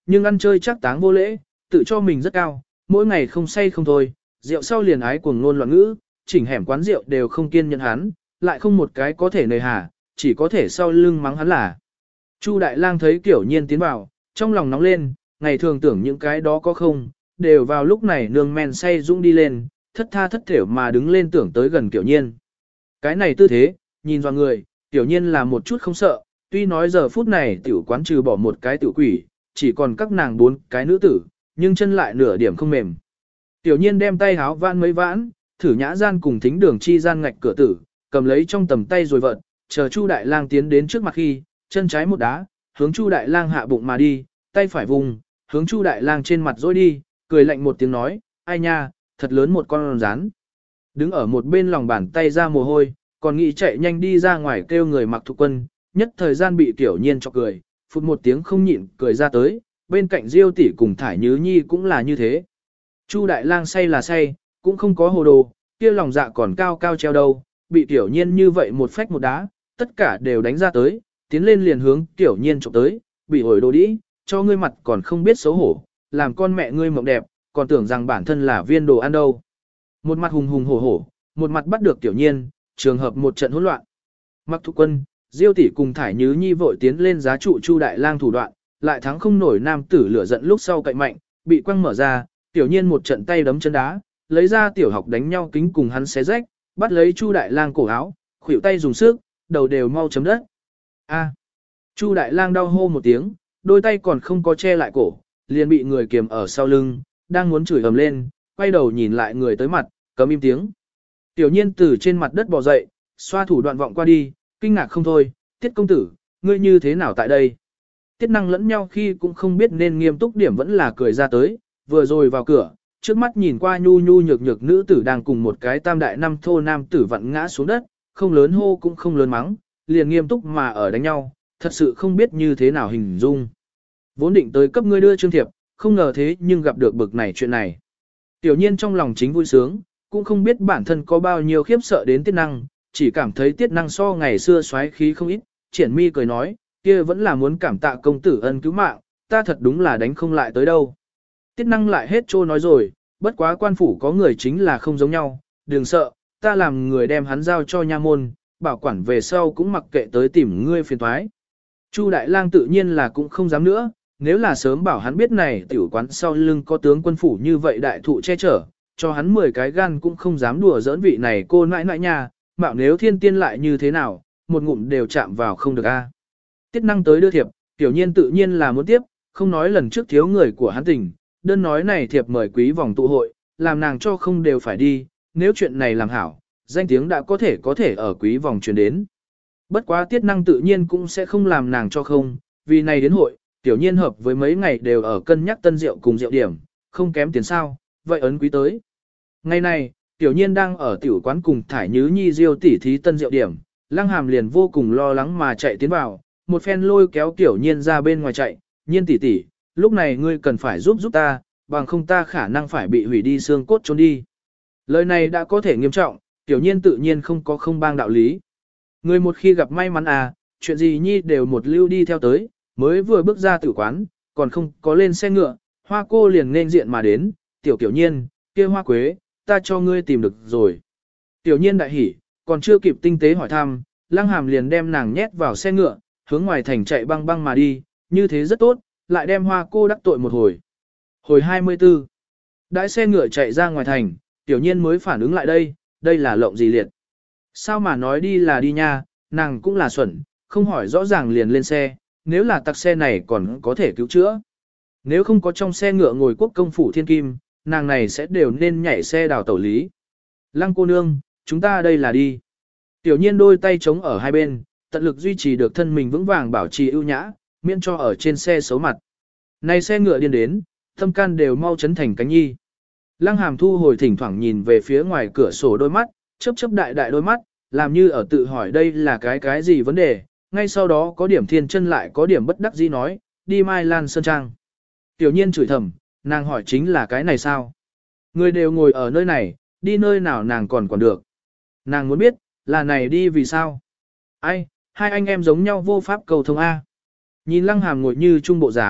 nhưng ăn chơi chắc táng vô lễ, tự cho mình rất cao, mỗi ngày không say không thôi, rượu sau liền ái cuồng ngôn loạn ngữ, chỉnh hẻm quán rượu đều không kiên nhẫn hắn, lại không một cái có thể nề hà, chỉ có thể sau lưng mắng hắn là. Chu Đại Lang thấy Tiểu Nhiên tiến vào, trong lòng nóng lên, ngày thường tưởng những cái đó có không, đều vào lúc này nương men say dũng đi lên, thất tha thất thểu mà đứng lên tưởng tới gần Tiểu Nhiên. Cái này tư thế, nhìn vào người, Tiểu Nhiên là một chút không sợ, tuy nói giờ phút này tiểu quán trừ bỏ một cái tiểu quỷ, chỉ còn các nàng 4 cái nữ tử, nhưng chân lại nửa điểm không mềm. Tiểu Nhiên đem tay háo vãn mấy vãn, thử nhã gian cùng thính đường chi gian ngạch cửa tử, cầm lấy trong tầm tay rồi vợt, chờ Chu Đại Lang tiến đến trước mặt khi, chân trái một đá, hướng Chu Đại Lang hạ bụng mà đi, tay phải vùng, hướng Chu Đại Lang trên mặt dối đi, cười lạnh một tiếng nói, ai nha, thật lớn một con rắn. Đứng ở một bên lòng bàn tay ra mồ hôi, còn nghĩ chạy nhanh đi ra ngoài kêu người Mặc Thục Quân, nhất thời gian bị Tiểu Nhiên cho cười, phụt một tiếng không nhịn cười ra tới, bên cạnh Diêu tỷ cùng Thải Nhứ Nhi cũng là như thế. Chu Đại Lang say là say, cũng không có hồ đồ, kia lòng dạ còn cao cao treo đâu, bị Tiểu Nhiên như vậy một phách một đá, tất cả đều đánh ra tới, tiến lên liền hướng Tiểu Nhiên chụp tới, bị hồi đồ đĩ, cho ngươi mặt còn không biết xấu hổ, làm con mẹ ngươi mộng đẹp, còn tưởng rằng bản thân là viên đồ ăn đâu. Một mặt hùng hùng hổ hổ, một mặt bắt được Tiểu Nhiên, trường hợp một trận hỗn loạn. Mặc Thục Quân, Diêu tỷ cùng Thải Nhứ Nhi vội tiến lên giá trụ Chu Đại Lang thủ đoạn, lại thắng không nổi nam tử lửa giận lúc sau cậy mạnh, bị quăng mở ra, Tiểu Nhiên một trận tay đấm chân đá, lấy ra tiểu học đánh nhau kính cùng hắn xé rách, bắt lấy Chu Đại Lang cổ áo, khuỷu tay dùng sức, đầu đều mau chấm đất. A! Chu Đại Lang đau hô một tiếng, đôi tay còn không có che lại cổ, liền bị người kiềm ở sau lưng, đang muốn chửi ầm lên, quay đầu nhìn lại người tới mặt, cấm im tiếng. Tiểu Nhiên từ trên mặt đất bò dậy, xoa thủ đoạn vọng qua đi, kinh ngạc không thôi, Tiết công tử, ngươi như thế nào tại đây? Tiết năng lẫn nhau khi cũng không biết nên nghiêm túc điểm vẫn là cười ra tới, vừa rồi vào cửa, trước mắt nhìn qua nhu nhu nhược nhược nữ tử đang cùng một cái tam đại năm thô nam tử vặn ngã xuống đất, không lớn hô cũng không lớn mắng, liền nghiêm túc mà ở đánh nhau, thật sự không biết như thế nào hình dung. Vốn định tới cấp ngươi đưa trương thiệp, không ngờ thế nhưng gặp được bực này chuyện này. Tiểu Nhiên trong lòng chính vui sướng, cũng không biết bản thân có bao nhiêu khiếp sợ đến Tiết năng, chỉ cảm thấy Tiết năng so ngày xưa xoáy khí không ít, triển mi cười nói, kia vẫn là muốn cảm tạ công tử ân cứu mạng, ta thật đúng là đánh không lại tới đâu. Tiết năng lại hết trô nói rồi, bất quá quan phủ có người chính là không giống nhau, đừng sợ, ta làm người đem hắn giao cho nha môn, bảo quản về sau cũng mặc kệ tới tìm ngươi phiền toái. Chu Đại Lang tự nhiên là cũng không dám nữa, nếu là sớm bảo hắn biết này tiểu quán sau lưng có tướng quân phủ như vậy đại thụ che chở, cho hắn 10 cái gan cũng không dám đùa giỡn vị này cô nãi nãi nha, mạo nếu thiên tiên lại như thế nào, một ngụm đều chạm vào không được a. Tiết năng tới đưa thiệp, Tiểu Nhiên tự nhiên là muốn tiếp, không nói lần trước thiếu người của hắn tình, đơn nói này thiệp mời quý vòng tụ hội, làm nàng cho không đều phải đi, nếu chuyện này làm hảo, danh tiếng đã có thể ở quý vòng truyền đến. Bất quá Tiết năng tự nhiên cũng sẽ không làm nàng cho không, vì này đến hội, Tiểu Nhiên hợp với mấy ngày đều ở cân nhắc tân rượu cùng rượu điểm, không kém tiền sao, vậy ấn quý tới. Ngày này, Tiểu Nhiên đang ở tiểu quán cùng Thải Nhứ Nhi Diêu tỉ thí tân rượu điểm, Lăng Hàm liền vô cùng lo lắng mà chạy tiến vào, một phen lôi kéo Tiểu Nhiên ra bên ngoài chạy, Nhiên tỷ tỷ, lúc này ngươi cần phải giúp ta, bằng không ta khả năng phải bị hủy đi xương cốt trốn đi. Lời này đã có thể nghiêm trọng, Tiểu Nhiên tự nhiên không có không bang đạo lý. Người một khi gặp may mắn chuyện gì Nhi đều một lưu đi theo tới, mới vừa bước ra tử quán, còn không có lên xe ngựa, Hoa cô liền nên diện mà đến, Tiểu Nhiên, kia Hoa Quế, ta cho ngươi tìm được rồi. Tiểu Nhiên đại hỉ, còn chưa kịp tinh tế hỏi thăm, Lăng Hàm liền đem nàng nhét vào xe ngựa, hướng ngoài thành chạy băng băng mà đi, như thế rất tốt, lại đem Hoa cô đắc tội một hồi. Hồi 24. Đãi xe ngựa chạy ra ngoài thành, Tiểu Nhiên mới phản ứng lại đây là lộng gì liệt. Sao mà nói đi là đi nha, nàng cũng là xuẩn, không hỏi rõ ràng liền lên xe, nếu là tặc xe này còn có thể cứu chữa. Nếu không có trong xe ngựa ngồi quốc công phủ thiên kim, nàng này sẽ đều nên nhảy xe đào tẩu lý. Lăng cô nương, chúng ta đây là đi. Tiểu Nhiên đôi tay chống ở hai bên, tận lực duy trì được thân mình vững vàng bảo trì ưu nhã, miễn cho ở trên xe xấu mặt. Này xe ngựa điên đến, tâm can đều mau chấn thành cánh nhi. Lăng Hàm thu hồi thỉnh thoảng nhìn về phía ngoài cửa sổ đôi mắt, chớp chớp đại đại đôi mắt, làm như ở tự hỏi đây là cái gì vấn đề, ngay sau đó có điểm thiên chân lại có điểm bất đắc dĩ nói, đi Mai Lan Sơn Trang. Tiểu Nhiên chửi thầm, nàng hỏi chính là cái này sao? Người đều ngồi ở nơi này, đi nơi nào nàng còn được. Nàng muốn biết, là này đi vì sao? Ai, hai anh em giống nhau vô pháp cầu thông A. Nhìn Lăng Hàm ngồi như trung bộ dáng,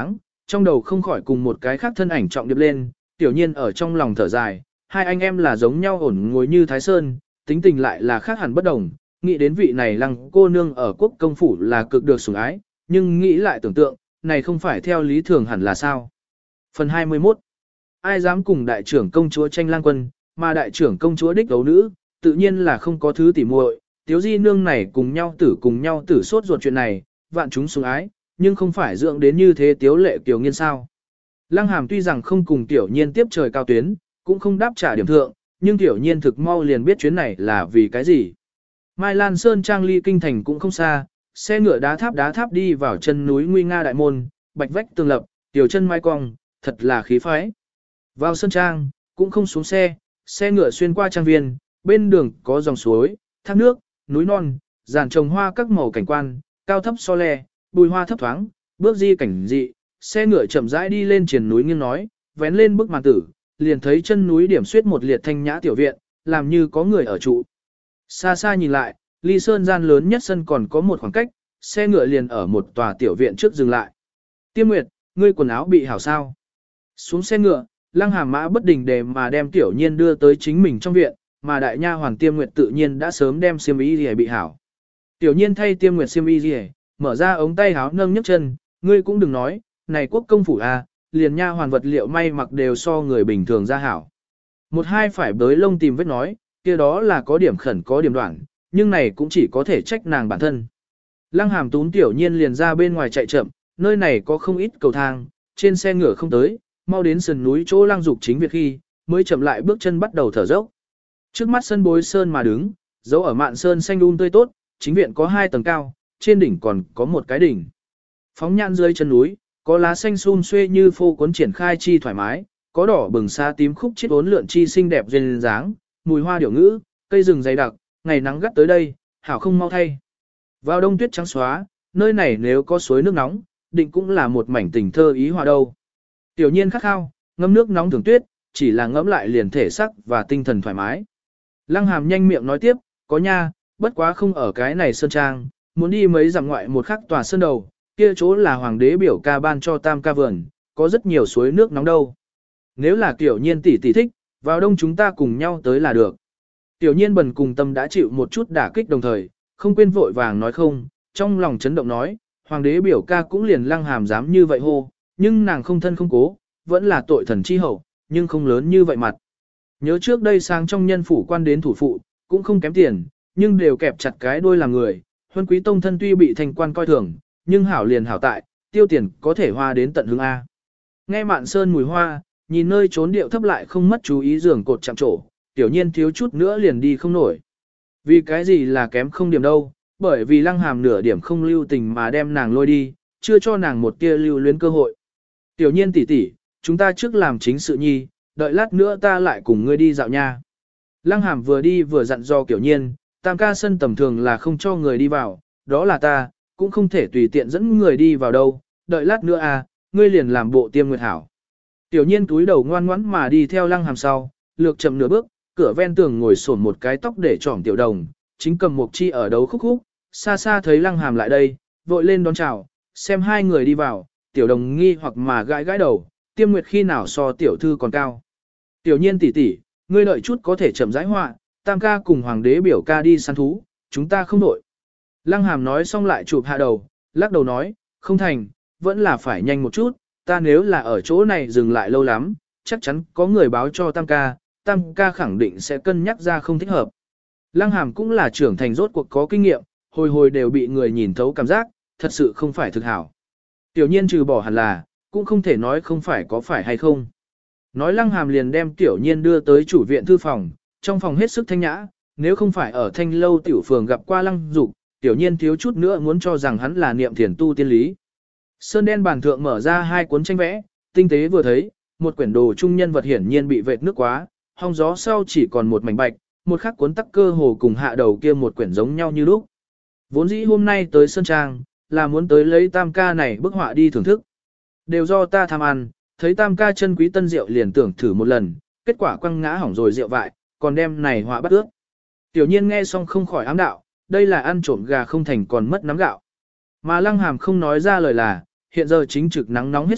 trong đầu không khỏi cùng một cái khác thân ảnh trọng điệp lên, tiểu nhiên ở trong lòng thở dài, hai anh em là giống nhau ổn ngồi như Thái Sơn, tính tình lại là khác hẳn bất đồng, nghĩ đến vị này Lăng cô nương ở quốc công phủ là cực được sủng ái, nhưng nghĩ lại tưởng tượng, này không phải theo lý thường hẳn là sao. Phần 21. Ai dám cùng đại trưởng công chúa tranh lang quân, mà đại trưởng công chúa đích đấu nữ, tự nhiên là không có thứ tỉ muội. Tiếu di nương này cùng nhau tử sốt ruột chuyện này, vạn chúng sủng ái, nhưng không phải dưỡng đến như thế tiếu lệ tiểu nghiên sao. Lăng Hàm tuy rằng không cùng tiểu nhiên tiếp trời cao tuyến, cũng không đáp trả điểm thượng, nhưng tiểu nhiên thực mau liền biết chuyến này là vì cái gì. Mai Lan Sơn Trang ly kinh thành cũng không xa, xe ngựa đá tháp đi vào chân núi nguy nga đại môn, bạch vách tường lập, tiểu chân mai cong, thật là khí phái. Vào Sơn Trang, cũng không xuống xe, xe ngựa xuyên qua trang viên, bên đường có dòng suối, thác nước, núi non, giàn trồng hoa các màu cảnh quan, cao thấp so le, bùi hoa thấp thoáng, bước di cảnh dị, xe ngựa chậm rãi đi lên triền núi nghiêng nói, vén lên bức màn tử, liền thấy chân núi điểm xuyết một liệt thanh nhã tiểu viện, làm như có người ở trụ. Xa xa nhìn lại, ly sơn gian lớn nhất sân còn có một khoảng cách, xe ngựa liền ở một tòa tiểu viện trước dừng lại. Tiêm Nguyệt, ngươi quần áo bị hảo sao? Xuống xe ngựa, Lăng Hàm mã bất đình để mà đem tiểu nhiên đưa tới chính mình trong viện, mà đại nha hoàng Tiêm Nguyệt tự nhiên đã sớm đem xiêm y liề bị hảo. Tiểu nhiên thay Tiêm Nguyệt xiêm y liề, mở ra ống tay áo nâng nhấc chân, ngươi cũng đừng nói, này quốc công phủ à, liền nha hoàn vật liệu may mặc đều so người bình thường ra hảo. Một hai phải bới lông tìm vết nói, kia đó là có điểm khẩn có điểm đoạn, nhưng này cũng chỉ có thể trách nàng bản thân. Lăng Hàm tún tiểu nhiên liền ra bên ngoài chạy chậm, nơi này có không ít cầu thang, trên xe ngựa không tới, mau đến sườn núi chỗ Lăng Dục chính việc khi, mới chậm lại bước chân bắt đầu thở dốc. Trước mắt sân bối sơn mà đứng, dấu ở mạn sơn xanh tươi tốt, chính viện có 2 tầng cao, trên đỉnh còn có một cái đỉnh. Phóng nhãn dưới chân núi, có lá xanh sum xuê như phô cuốn triển khai chi thoải mái, có đỏ bừng xa tím khúc chiết uốn lượn chi xinh đẹp duyên dáng, mùi hoa điểu ngữ, cây rừng dày đặc, ngày nắng gắt tới đây, hảo không mau thay. Vào đông tuyết trắng xóa, nơi này nếu có suối nước nóng, định cũng là một mảnh tình thơ ý hòa đâu. Tiểu nhiên khát khao, ngâm nước nóng thường tuyết, chỉ là ngẫm lại liền thể sắc và tinh thần thoải mái. Lăng Hàm nhanh miệng nói tiếp, có nha, bất quá không ở cái này sơn trang, muốn đi mấy dặm ngoại một khắc tòa sơn đầu, kia chỗ là hoàng đế biểu ca ban cho tam ca vườn, có rất nhiều suối nước nóng đâu. Nếu là tiểu nhiên tỷ thích, vào đông chúng ta cùng nhau tới là được. Tiểu nhiên bần cùng tâm đã chịu một chút đả kích đồng thời, không quên vội vàng nói không, trong lòng chấn động nói, hoàng đế biểu ca cũng liền Lăng Hàm dám như vậy hô, nhưng nàng không thân không cố, vẫn là tội thần chi hậu, nhưng không lớn như vậy mặt. Nhớ trước đây sang trong nhân phủ quan đến thủ phụ, cũng không kém tiền, nhưng đều kẹp chặt cái đuôi làm người, huân quý tông thân tuy bị thành quan coi thường, nhưng hảo liền hảo tại, tiêu tiền có thể hoa đến tận hương A. Nghe mạn sơn mùi hoa, nhìn nơi trốn điệu thấp lại không mất chú ý giường cột chạm trổ, tiểu nhiên thiếu chút nữa liền đi không nổi. Vì cái gì là kém không điểm đâu, bởi vì Lăng Hàm nửa điểm không lưu tình mà đem nàng lôi đi, chưa cho nàng một tia lưu luyến cơ hội. Tiểu nhiên tỷ tỷ, chúng ta trước làm chính sự nhi, đợi lát nữa ta lại cùng ngươi đi dạo nha. Lăng Hàm vừa đi vừa dặn dò Tiểu nhiên, tam ca sân tầm thường là không cho người đi vào, đó là ta, cũng không thể tùy tiện dẫn người đi vào đâu, đợi lát nữa à, ngươi liền làm bộ Tiêm Nguyệt hảo. Tiểu nhiên túi đầu ngoan ngoãn mà đi theo Lăng Hàm sau, lược chậm nửa bước, cửa ven tường ngồi xổm một cái tóc để trỏm tiểu đồng, chính cầm một chi ở đấu khúc khúc, xa xa thấy Lăng Hàm lại đây, vội lên đón chào, xem hai người đi vào, tiểu đồng nghi hoặc mà gãi gãi đầu, Tiêm Nguyệt khi nào so tiểu thư còn cao. Tiểu nhiên tỷ tỷ, ngươi đợi chút có thể chậm rãi họa, tam ca cùng hoàng đế biểu ca đi săn thú, chúng ta không đội. Lăng Hàm nói xong lại chụp hạ đầu, lắc đầu nói, không thành, vẫn là phải nhanh một chút, ta nếu là ở chỗ này dừng lại lâu lắm, chắc chắn có người báo cho tam ca khẳng định sẽ cân nhắc ra không thích hợp. Lăng Hàm cũng là trưởng thành rốt cuộc có kinh nghiệm, hồi hồi đều bị người nhìn thấu cảm giác, thật sự không phải thực hảo. Tiểu nhiên trừ bỏ hẳn là, cũng không thể nói không phải có phải hay không. Nói Lăng Hàm liền đem Tiểu nhiên đưa tới chủ viện thư phòng, trong phòng hết sức thanh nhã, nếu không phải ở thanh lâu tiểu phường gặp qua Lăng Dục, Tiểu nhiên thiếu chút nữa muốn cho rằng hắn là niệm thiền tu tiên lý. Sơn đen bàn thượng mở ra 2 cuốn tranh vẽ, tinh tế vừa thấy, một quyển đồ trung nhân vật hiển nhiên bị vệt nước quá, hong gió sau chỉ còn một mảnh bạch, một khắc cuốn tắc cơ hồ cùng hạ đầu kia một quyển giống nhau như lúc. Vốn dĩ hôm nay tới Sơn Trang, là muốn tới lấy tam ca này bức họa đi thưởng thức. Đều do ta tham ăn, thấy tam ca chân quý tân rượu liền tưởng thử một lần, kết quả quăng ngã hỏng rồi rượu vại, còn đem này họa bắt ước. Tiểu nhiên nghe xong không khỏi ám đạo, đây là ăn trộm gà không thành còn mất nắm gạo. Mà Lăng Hàm không nói ra lời là, hiện giờ chính trực nắng nóng hết sức,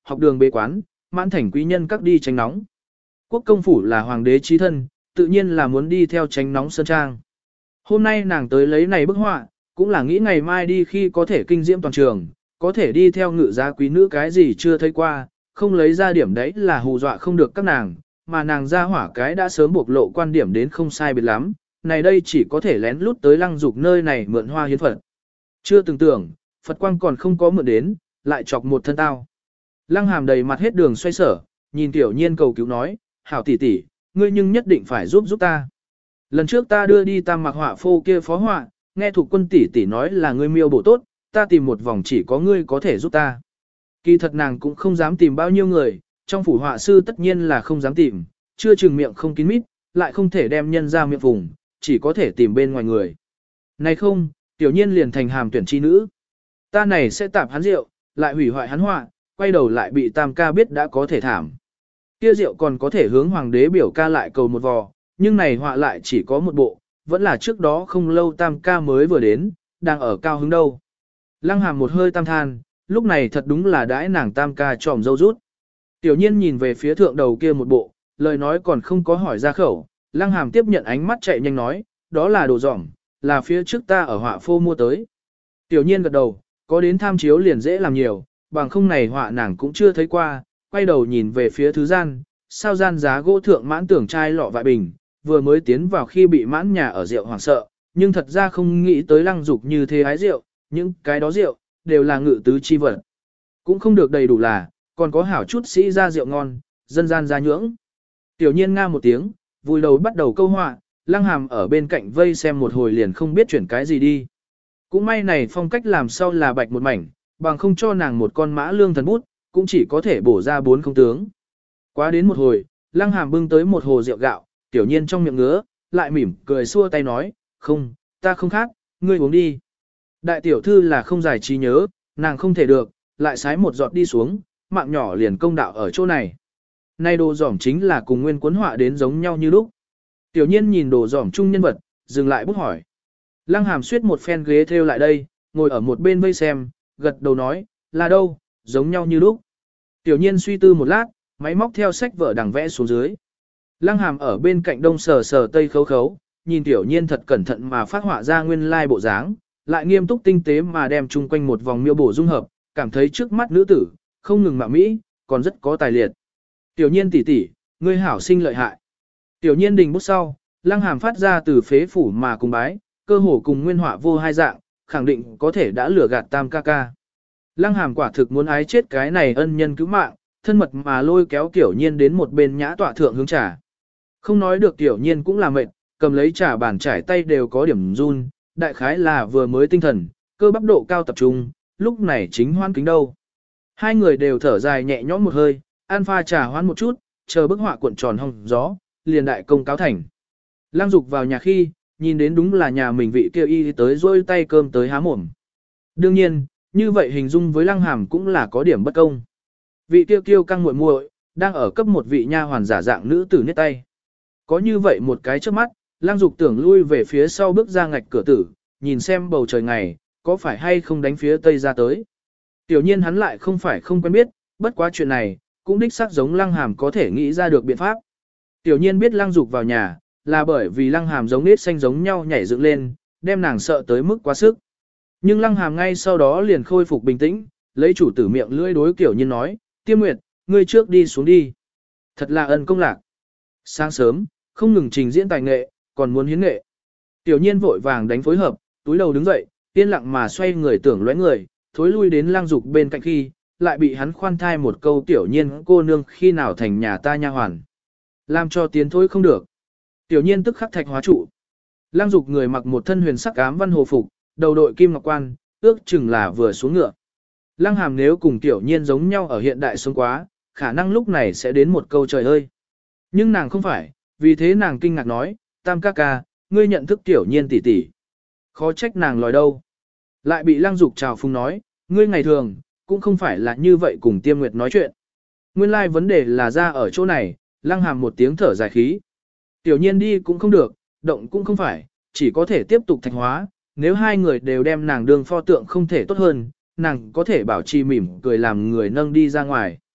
học đường bế quán, mãn thành quý nhân các đi tránh nóng. Quốc công phủ là hoàng đế chí thân, tự nhiên là muốn đi theo tránh nóng sơn trang. Hôm nay nàng tới lấy này bức họa, cũng là nghĩ ngày mai đi khi có thể kinh diễm toàn trường, có thể đi theo ngự giá quý nữ cái gì chưa thấy qua, không lấy ra điểm đấy là hù dọa không được các nàng, mà nàng ra hỏa cái đã sớm bộc lộ quan điểm đến không sai biệt lắm, này đây chỉ có thể lén lút tới Lăng Dục nơi này mượn hoa hiến Phật. Chưa từng tưởng, Phật quang còn không có mượn đến, lại chọc một thân tao. Lăng Hàm đầy mặt hết đường xoay sở, nhìn Tiểu Nhiên cầu cứu nói, hảo tỷ tỷ, ngươi nhưng nhất định phải giúp ta. Lần trước ta đưa đi tam mặc họa phô kia phó họa, nghe thuộc quân tỷ tỷ nói là ngươi miêu bổ tốt, ta tìm một vòng chỉ có ngươi có thể giúp ta. Kỳ thật nàng cũng không dám tìm bao nhiêu người, trong phủ họa sư tất nhiên là không dám tìm, chưa chừng miệng không kín mít, lại không thể đem nhân ra miệng vùng, chỉ có thể tìm bên ngoài người. Này không, Tiểu Nhiên liền thành hàm tuyển chi nữ. Ta này sẽ tạp hắn rượu, lại hủy hoại hắn họa, quay đầu lại bị tam ca biết đã có thể thảm. Kia rượu còn có thể hướng hoàng đế biểu ca lại cầu một vò, nhưng này họa lại chỉ có một bộ, vẫn là trước đó không lâu tam ca mới vừa đến, đang ở cao hứng đâu. Lăng Hàm một hơi tam than, lúc này thật đúng là đãi nàng tam ca tròm dâu rút. Tiểu Nhiên nhìn về phía thượng đầu kia một bộ, lời nói còn không có hỏi ra khẩu, Lăng Hàm tiếp nhận ánh mắt chạy nhanh nói, đó là đồ dỏng, là phía trước ta ở họa phô mua tới. Tiểu Nhiên gật đầu, có đến tham chiếu liền dễ làm nhiều, bằng không này họa nàng cũng chưa thấy qua, quay đầu nhìn về phía thứ gian, sao gian giá gỗ thượng mãn tưởng chai lọ vại bình, vừa mới tiến vào khi bị mãn nhà ở rượu hoảng sợ, nhưng thật ra không nghĩ tới Lăng Dục như thế ái rượu, những cái đó rượu, đều là ngự tứ chi vật. Cũng không được đầy đủ là, còn có hảo chút sĩ ra rượu ngon, dân gian ra nhưỡng. Tiểu Nhiên nga một tiếng, vui đầu bắt đầu câu họa, Lăng Hàm ở bên cạnh vây xem một hồi liền không biết chuyển cái gì đi. Cũng may này phong cách làm sau là bạch một mảnh, bằng không cho nàng một con mã lương thần bút, cũng chỉ có thể bổ ra 4 không tướng. Quá đến một hồi, Lăng Hàm bưng tới một hồ rượu gạo, Tiểu Nhiên trong miệng ngứa, lại mỉm cười xua tay nói, không, ta không khác, ngươi uống đi. Đại tiểu thư là không giải trí nhớ, nàng không thể được, lại sái một giọt đi xuống, mạng nhỏ liền công đạo ở chỗ này. Nay đồ giỏm chính là cùng nguyên cuốn họa đến giống nhau như lúc. Tiểu Nhiên nhìn đồ giỏm chung nhân vật, dừng lại bút hỏi. Lăng Hàm suyết một phen ghế theo lại đây, ngồi ở một bên vây xem, gật đầu nói, là đâu, giống nhau như lúc. Tiểu Nhiên suy tư một lát, máy móc theo sách vở đằng vẽ xuống dưới. Lăng Hàm ở bên cạnh đông sờ sờ tây khấu khấu, nhìn Tiểu Nhiên thật cẩn thận mà phát họa ra nguyên lai bộ dáng, lại nghiêm túc tinh tế mà đem chung quanh một vòng miêu bổ dung hợp, cảm thấy trước mắt nữ tử, không ngừng mạo mỹ, còn rất có tài liệt. Tiểu Nhiên tỷ tỷ, ngươi hảo sinh lợi hại. Tiểu Nhiên đình bút sau, Lăng Hàm phát ra từ phế phủ mà cùng bái, cơ hồ cùng nguyên họa vô hai dạng, khẳng định có thể đã lừa gạt tam ca ca. Lăng Hàm quả thực muốn ái chết cái này ân nhân cứu mạng, thân mật mà lôi kéo Tiểu Nhiên đến một bên nhã tọa thượng hướng trà. Không nói được Tiểu Nhiên cũng là mệt, cầm lấy trà bàn trải tay đều có điểm run, đại khái là vừa mới tinh thần, cơ bắp độ cao tập trung, lúc này chính hoan kính đâu. Hai người đều thở dài nhẹ nhõm một hơi, an pha trà hoan một chút, chờ bức họa cuộn tròn hong gió, liền đại công cáo thành. Lăng Dục vào nhà khi, nhìn đến đúng là nhà mình vị kêu y tới rôi tay cơm tới há mồm. Đương nhiên, như vậy hình dung với Lăng Hàm cũng là có điểm bất công. Vị kêu kiêu căng muội muội đang ở cấp một vị nha hoàn giả dạng nữ tử niết tay. Có như vậy một cái trước mắt, Lăng Dục tưởng lui về phía sau bước ra ngạch cửa tử, nhìn xem bầu trời ngày, có phải hay không đánh phía tây ra tới. Tiểu Nhiên hắn lại không phải không quen biết, bất quá chuyện này, cũng đích xác giống Lăng Hàm có thể nghĩ ra được biện pháp. Tiểu Nhiên biết Lăng Dục vào nhà, là bởi vì Lăng Hàm giống nết xanh giống nhau nhảy dựng lên, đem nàng sợ tới mức quá sức. Nhưng Lăng Hàm ngay sau đó liền khôi phục bình tĩnh, lấy chủ tử miệng lưỡi đối Tiểu Nhiên nói, Tiêm Nguyệt, ngươi trước đi xuống đi. Thật là ân công lạc. Sáng sớm, không ngừng trình diễn tài nghệ, còn muốn hiến nghệ. Tiểu Nhiên vội vàng đánh phối hợp, túi đầu đứng dậy, yên lặng mà xoay người tưởng lóe người, thối lui đến Lăng Dục bên cạnh khi, lại bị hắn khoan thai một câu Tiểu Nhiên cô nương khi nào thành nhà ta nha hoàn. Làm cho tiến thối không được. Tiểu Nhiên tức khắc thạch hóa trụ. Lăng Dục người mặc một thân huyền sắc ám văn hồ phục, đầu đội kim ngọc quan, ước chừng là vừa xuống ngựa. Lăng Hàm nếu cùng Tiểu Nhiên giống nhau ở hiện đại sống quá, khả năng lúc này sẽ đến một câu trời ơi. Nhưng nàng không phải, vì thế nàng kinh ngạc nói, Tam ca ca, ngươi nhận thức Tiểu Nhiên tỷ tỷ. Khó trách nàng lòi đâu. Lại bị Lăng Dục chào phúng nói, ngươi ngày thường, cũng không phải là như vậy cùng Tiêm Nguyệt nói chuyện. Nguyên lai vấn đề là ra ở chỗ này, Lăng Hàm một tiếng thở dài khí. Tiểu Nhiên đi cũng không được, động cũng không phải, chỉ có thể tiếp tục thạch hóa, nếu hai người đều đem nàng đương pho tượng không thể tốt hơn, nàng có thể bảo trì mỉm cười làm người nâng đi ra ngoài.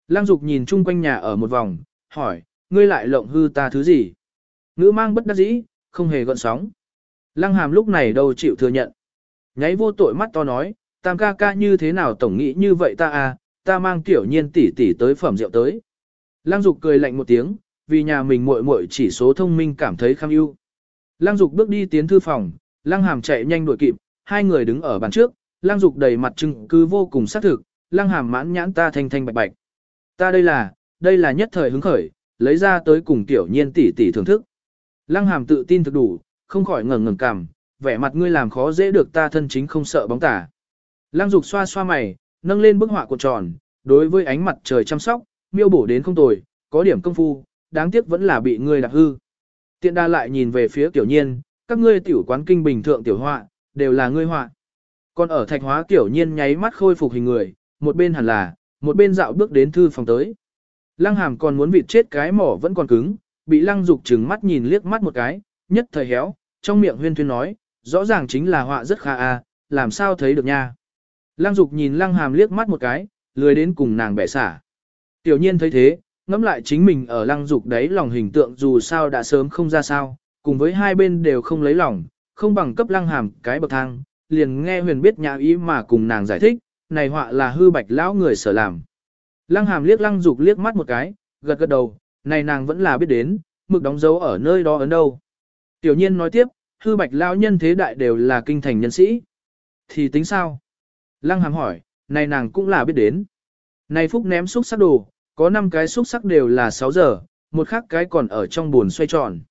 Lăng Dục nhìn chung quanh nhà ở một vòng, hỏi, ngươi lại lộng hư ta thứ gì? Ngữ mang bất đắc dĩ, không hề gợn sóng. Lăng Hàm lúc này đâu chịu thừa nhận. Nháy vô tội mắt to nói, Tam ca ca như thế nào tổng nghĩ như vậy ta à, ta mang Tiểu Nhiên tỷ tỷ tới phẩm rượu tới. Lăng Dục cười lạnh một tiếng, vì nhà mình muội muội chỉ số thông minh cảm thấy kham ưu. Lăng Dục bước đi tiến thư phòng, Lăng Hàm chạy nhanh đuổi kịp, hai người đứng ở bàn trước, Lăng Dục đầy mặt chứng cứ vô cùng xác thực, Lăng Hàm mãn nhãn ta thanh thanh bạch bạch. Ta đây là nhất thời hứng khởi, lấy ra tới cùng Tiểu Nhiên tỷ tỷ thưởng thức. Lăng Hàm tự tin thực đủ, không khỏi ngẩng ngẩng cằm, vẻ mặt ngươi làm khó dễ được ta thân chính không sợ bóng tả. Lăng Dục xoa xoa mày, nâng lên bức họa cuộn tròn, đối với ánh mặt trời chăm sóc, miêu bổ đến không tồi, có điểm công phu, đáng tiếc vẫn là bị ngươi đạp hư. Tiện đa lại nhìn về phía Tiểu Nhiên, các ngươi tiểu quán kinh bình thượng tiểu họa, đều là ngươi họa. Còn ở Thạch Hóa Tiểu Nhiên nháy mắt khôi phục hình người, một bên hẳn là, một bên dạo bước đến thư phòng tới. Lăng Hàm còn muốn vịt chết cái mỏ vẫn còn cứng, bị Lăng Dục trừng mắt nhìn liếc mắt một cái, nhất thời héo, trong miệng huyên thuyên nói, rõ ràng chính là họa rất khá à, làm sao thấy được nha. Lăng Dục nhìn Lăng Hàm liếc mắt một cái, lười đến cùng nàng bẻ xả. Tiểu Nhiên thấy thế, ngẫm lại chính mình ở Lăng Dục đấy lòng hình tượng dù sao đã sớm không ra sao, cùng với hai bên đều không lấy lòng, không bằng cấp Lăng Hàm cái bậc thang, liền nghe Huyền biết nhã ý mà cùng nàng giải thích, này họa là hư bạch lão người sở làm. Lăng Hàm liếc Lăng Dục liếc mắt một cái, gật gật đầu, này nàng vẫn là biết đến, mực đóng dấu ở nơi đó ấn đâu. Tiểu Nhiên nói tiếp, hư bạch lão nhân thế đại đều là kinh thành nhân sĩ. Thì tính sao? Lăng Hàm hỏi, này nàng cũng là biết đến. Này Phúc ném xúc sắc đồ, có 5 cái xúc sắc đều là 6 giờ, một khác cái còn ở trong buồn xoay tròn.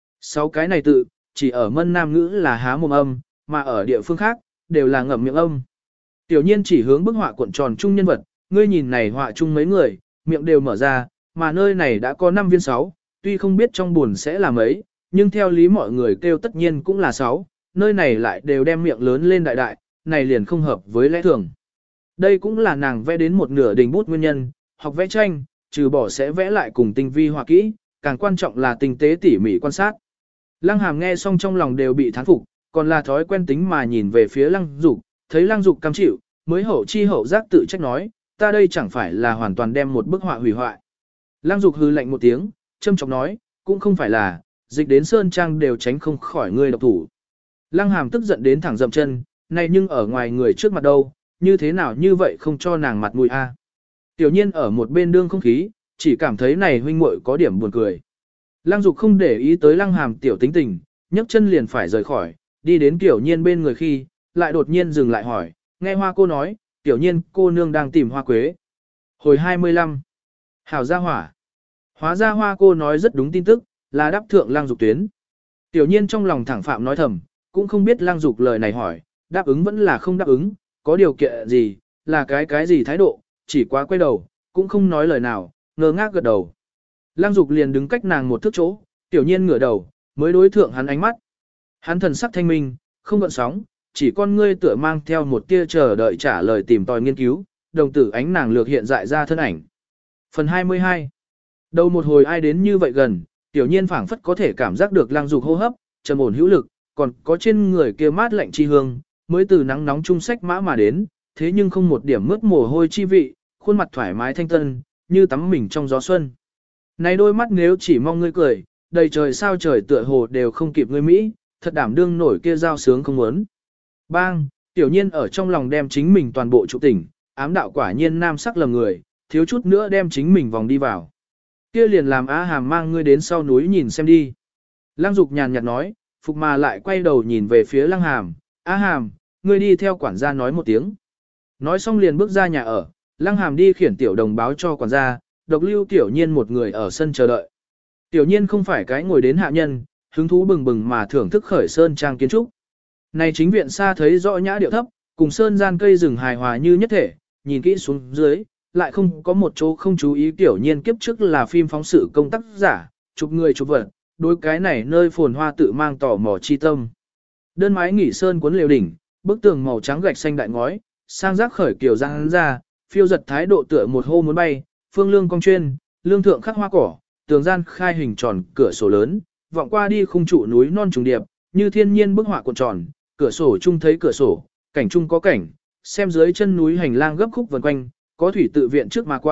6 cái này tự, chỉ ở mân nam ngữ là há mồm âm, mà ở địa phương khác, đều là ngậm miệng âm. Tiểu Nhiên chỉ hướng bức họa cuộn tròn chung nhân vật, ngươi nhìn này họa chung mấy người, miệng đều mở ra, mà nơi này đã có 5 viên 6, tuy không biết trong buồn sẽ là mấy, nhưng theo lý mọi người kêu tất nhiên cũng là 6, nơi này lại đều đem miệng lớn lên đại đại, này liền không hợp với lẽ thường. Đây cũng là nàng vẽ đến một nửa đình bút nguyên nhân, học vẽ tranh, trừ bỏ sẽ vẽ lại cùng tinh vi họa kỹ, càng quan trọng là tinh tế tỉ mỉ quan sát. Lăng Hàm nghe xong trong lòng đều bị thán phục, còn là thói quen tính mà nhìn về phía Lăng Dục, thấy Lăng Dục cam chịu, mới hậu chi hậu giác tự trách nói, ta đây chẳng phải là hoàn toàn đem một bức họa hủy hoại. Lăng Dục hừ lạnh một tiếng, châm chọc nói, cũng không phải là, dịch đến sơn trang đều tránh không khỏi ngươi độc thủ. Lăng Hàm tức giận đến thẳng dậm chân, này nhưng ở ngoài người trước mặt đâu, như thế nào như vậy không cho nàng mặt mũi a. Tiểu Nhiên ở một bên đương không khí, chỉ cảm thấy này huynh muội có điểm buồn cười. Lăng Dục không để ý tới Lăng Hàm tiểu tính tình, nhấc chân liền phải rời khỏi, đi đến Tiểu Nhiên bên người khi, lại đột nhiên dừng lại hỏi, nghe Hoa cô nói, Tiểu Nhiên cô nương đang tìm hoa quế. Hồi 25. Hảo gia hỏa. Hóa ra Hoa cô nói rất đúng tin tức, là đáp thượng Lăng Dục tuyến. Tiểu Nhiên trong lòng thẳng phạm nói thầm, cũng không biết Lăng Dục lời này hỏi, đáp ứng vẫn là không đáp ứng, có điều kiện gì, là cái gì thái độ, chỉ quá quay đầu, cũng không nói lời nào, ngơ ngác gật đầu. Lăng Dục liền đứng cách nàng một thước chỗ, Tiểu Nhiên ngửa đầu, mới đối thượng hắn ánh mắt. Hắn thần sắc thanh minh, không gợn sóng, chỉ con ngươi tựa mang theo một tia chờ đợi trả lời tìm tòi nghiên cứu, đồng tử ánh nàng lược hiện dại ra thân ảnh. Phần 22. Đầu một hồi ai đến như vậy gần, Tiểu Nhiên phảng phất có thể cảm giác được Lăng Dục hô hấp, trầm ổn hữu lực, còn có trên người kia mát lạnh chi hương, mới từ nắng nóng trung sách mã mà đến, thế nhưng không một điểm mướt mồ hôi chi vị, khuôn mặt thoải mái thanh tân, như tắm mình trong gió xuân. Này đôi mắt nếu chỉ mong ngươi cười, đầy trời sao trời tựa hồ đều không kịp ngươi Mỹ, thật đảm đương nổi kia giao sướng không muốn. Bang, Tiểu Nhiên ở trong lòng đem chính mình toàn bộ trụ tỉnh, ám đạo quả nhiên nam sắc lầm người, thiếu chút nữa đem chính mình vòng đi vào. Kia liền làm Á Hàm mang ngươi đến sau núi nhìn xem đi. Lăng Dục nhàn nhạt nói, Phục mà lại quay đầu nhìn về phía Lăng Hàm, Á Hàm, ngươi đi theo quản gia nói một tiếng. Nói xong liền bước ra nhà ở, Lăng Hàm đi khiển Tiểu Đồng báo cho quản gia, độc lưu Tiểu Nhiên một người ở sân chờ đợi. Tiểu Nhiên không phải cái ngồi đến hạ nhân, hứng thú bừng bừng mà thưởng thức khởi sơn trang kiến trúc. Này chính viện xa thấy rõ nhã điệu thấp, cùng sơn gian cây rừng hài hòa như nhất thể, nhìn kỹ xuống dưới, lại không có một chỗ không chú ý. Tiểu Nhiên kiếp trước là phim phóng sự công tác giả, chụp người chụp vật, đối cái này nơi phồn hoa tự mang tò mò chi tâm. Đơn mái nghỉ sơn cuốn lều đỉnh, bức tường màu trắng gạch xanh đại ngói, sang rác khởi kiểu răng ra, phiêu giật thái độ tựa một hô muốn bay, phương lương cong chuyên, lương thượng khắc hoa cỏ, tường gian khai hình tròn, cửa sổ lớn, vọng qua đi khung trụ núi non trùng điệp, như thiên nhiên bức họa cuộn tròn, cửa sổ chung thấy cửa sổ, cảnh chung có cảnh, xem dưới chân núi hành lang gấp khúc vần quanh, có thủy tự viện trước mà qua,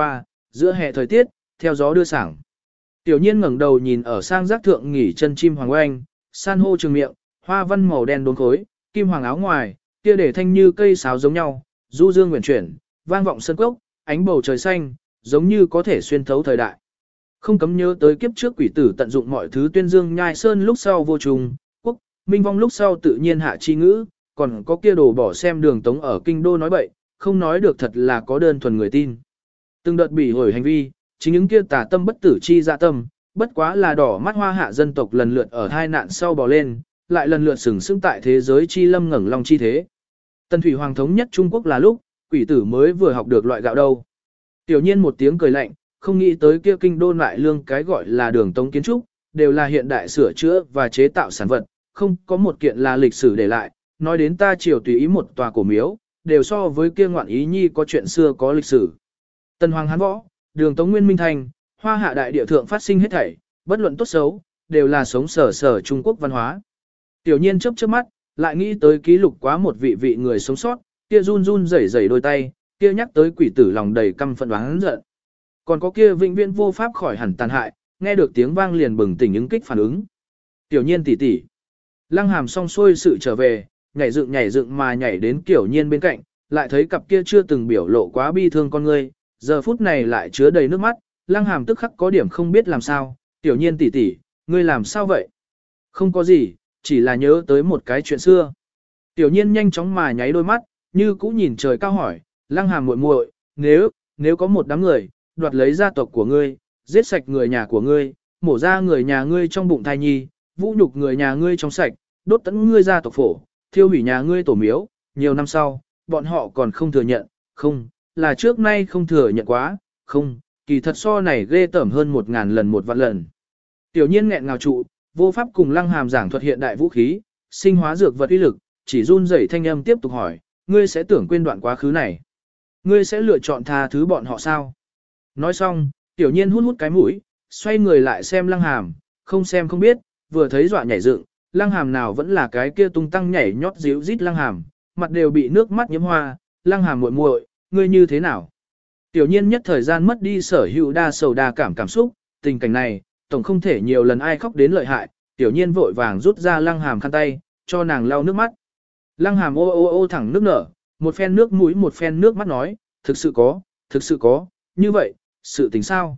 giữa hè thời tiết, theo gió đưa sảng. Tiểu nhiên ngẩng đầu nhìn ở sang giác thượng nghỉ chân chim hoàng oanh, san hô trường miệng, hoa văn màu đen đốn khối, kim hoàng áo ngoài, kia để thanh như cây sáo giống nhau, du dương nguyện chuyển, vang vọng sân cốc, ánh bầu trời xanh, giống như có thể xuyên thấu thời đại. Không cấm nhớ tới kiếp trước quỷ tử tận dụng mọi thứ tuyên dương nhai sơn lúc sau vô trùng, quốc, minh vong lúc sau tự nhiên hạ chi ngữ, còn có kia đồ bỏ xem đường tống ở kinh đô nói bậy, không nói được thật là có đơn thuần người tin. Từng đợt bỉ ổi hành vi, chính những kia tà tâm bất tử chi dạ tâm, bất quá là đỏ mắt hoa hạ dân tộc lần lượt ở hai nạn sau bò lên, lại lần lượt sừng sững tại thế giới chi lâm ngẩng long chi thế. Tần thủy hoàng thống nhất Trung Quốc là lúc, quỷ tử mới vừa học được loại gạo đâu. Tiểu nhiên một tiếng cười lạnh, không nghĩ tới kia kinh đô lại lương cái gọi là đường tống kiến trúc, đều là hiện đại sửa chữa và chế tạo sản vật, không có một kiện là lịch sử để lại, nói đến ta triều tùy ý một tòa cổ miếu, đều so với kia ngoạn ý nhi có chuyện xưa có lịch sử. Tần hoàng hán võ, đường tống nguyên minh thành, hoa hạ đại địa thượng phát sinh hết thảy, bất luận tốt xấu, đều là sống sở sở Trung Quốc văn hóa. Tiểu nhiên chớp chớp mắt, lại nghĩ tới ký lục quá một vị người sống sót, kia run run rẩy rẩy đôi tay, kia nhắc tới quỷ tử lòng đầy căm phẫn oán giận. Còn có kia vĩnh viễn vô pháp khỏi hẳn tàn hại, nghe được tiếng vang liền bừng tỉnh ứng kích phản ứng. Tiểu nhiên tỷ tỷ. Lăng Hàm xong xuôi sự trở về, nhảy dựng mà nhảy đến Tiểu nhiên bên cạnh, lại thấy cặp kia chưa từng biểu lộ quá bi thương con ngươi, giờ phút này lại chứa đầy nước mắt, Lăng Hàm tức khắc có điểm không biết làm sao, Tiểu nhiên tỷ tỷ, ngươi làm sao vậy? Không có gì, chỉ là nhớ tới một cái chuyện xưa. Tiểu nhiên nhanh chóng mà nháy đôi mắt, như cũ nhìn trời cao hỏi, Lăng Hàm muội muội, nếu có một đám người, đoạt lấy gia tộc của ngươi, giết sạch người nhà của ngươi, mổ ra người nhà ngươi trong bụng thai nhi, vũ nhục người nhà ngươi trong sạch, đốt tận ngươi gia tộc phổ, thiêu hủy nhà ngươi tổ miếu, nhiều năm sau, bọn họ còn không thừa nhận, không, là trước nay không thừa nhận quá, không, kỳ thật so này ghê tởm hơn 1000 lần 1 vạn lần. Tiểu nhiên nghẹn ngào trụ, vô pháp cùng Lăng Hàm giảng thuật hiện đại vũ khí, sinh hóa dược vật uy lực, chỉ run rẩy thanh âm tiếp tục hỏi, ngươi sẽ tưởng quên đoạn quá khứ này? Ngươi sẽ lựa chọn tha thứ bọn họ sao? Nói xong, tiểu nhiên hút cái mũi, xoay người lại xem Lăng Hàm, không xem không biết, vừa thấy dọa nhảy dựng, Lăng Hàm nào vẫn là cái kia tung tăng nhảy nhót díu rít Lăng Hàm, mặt đều bị nước mắt nhiễm hoa, Lăng Hàm muội muội, ngươi như thế nào? Tiểu nhiên nhất thời gian mất đi sở hữu đa sầu đa cảm xúc, tình cảnh này, tổng không thể nhiều lần ai khóc đến lợi hại, tiểu nhiên vội vàng rút ra Lăng Hàm khăn tay, cho nàng lau nước mắt. Lăng Hàm ô thẳng nước nở, một phen nước mũi một phen nước mắt nói, thực sự có, như vậy, sự tình sao?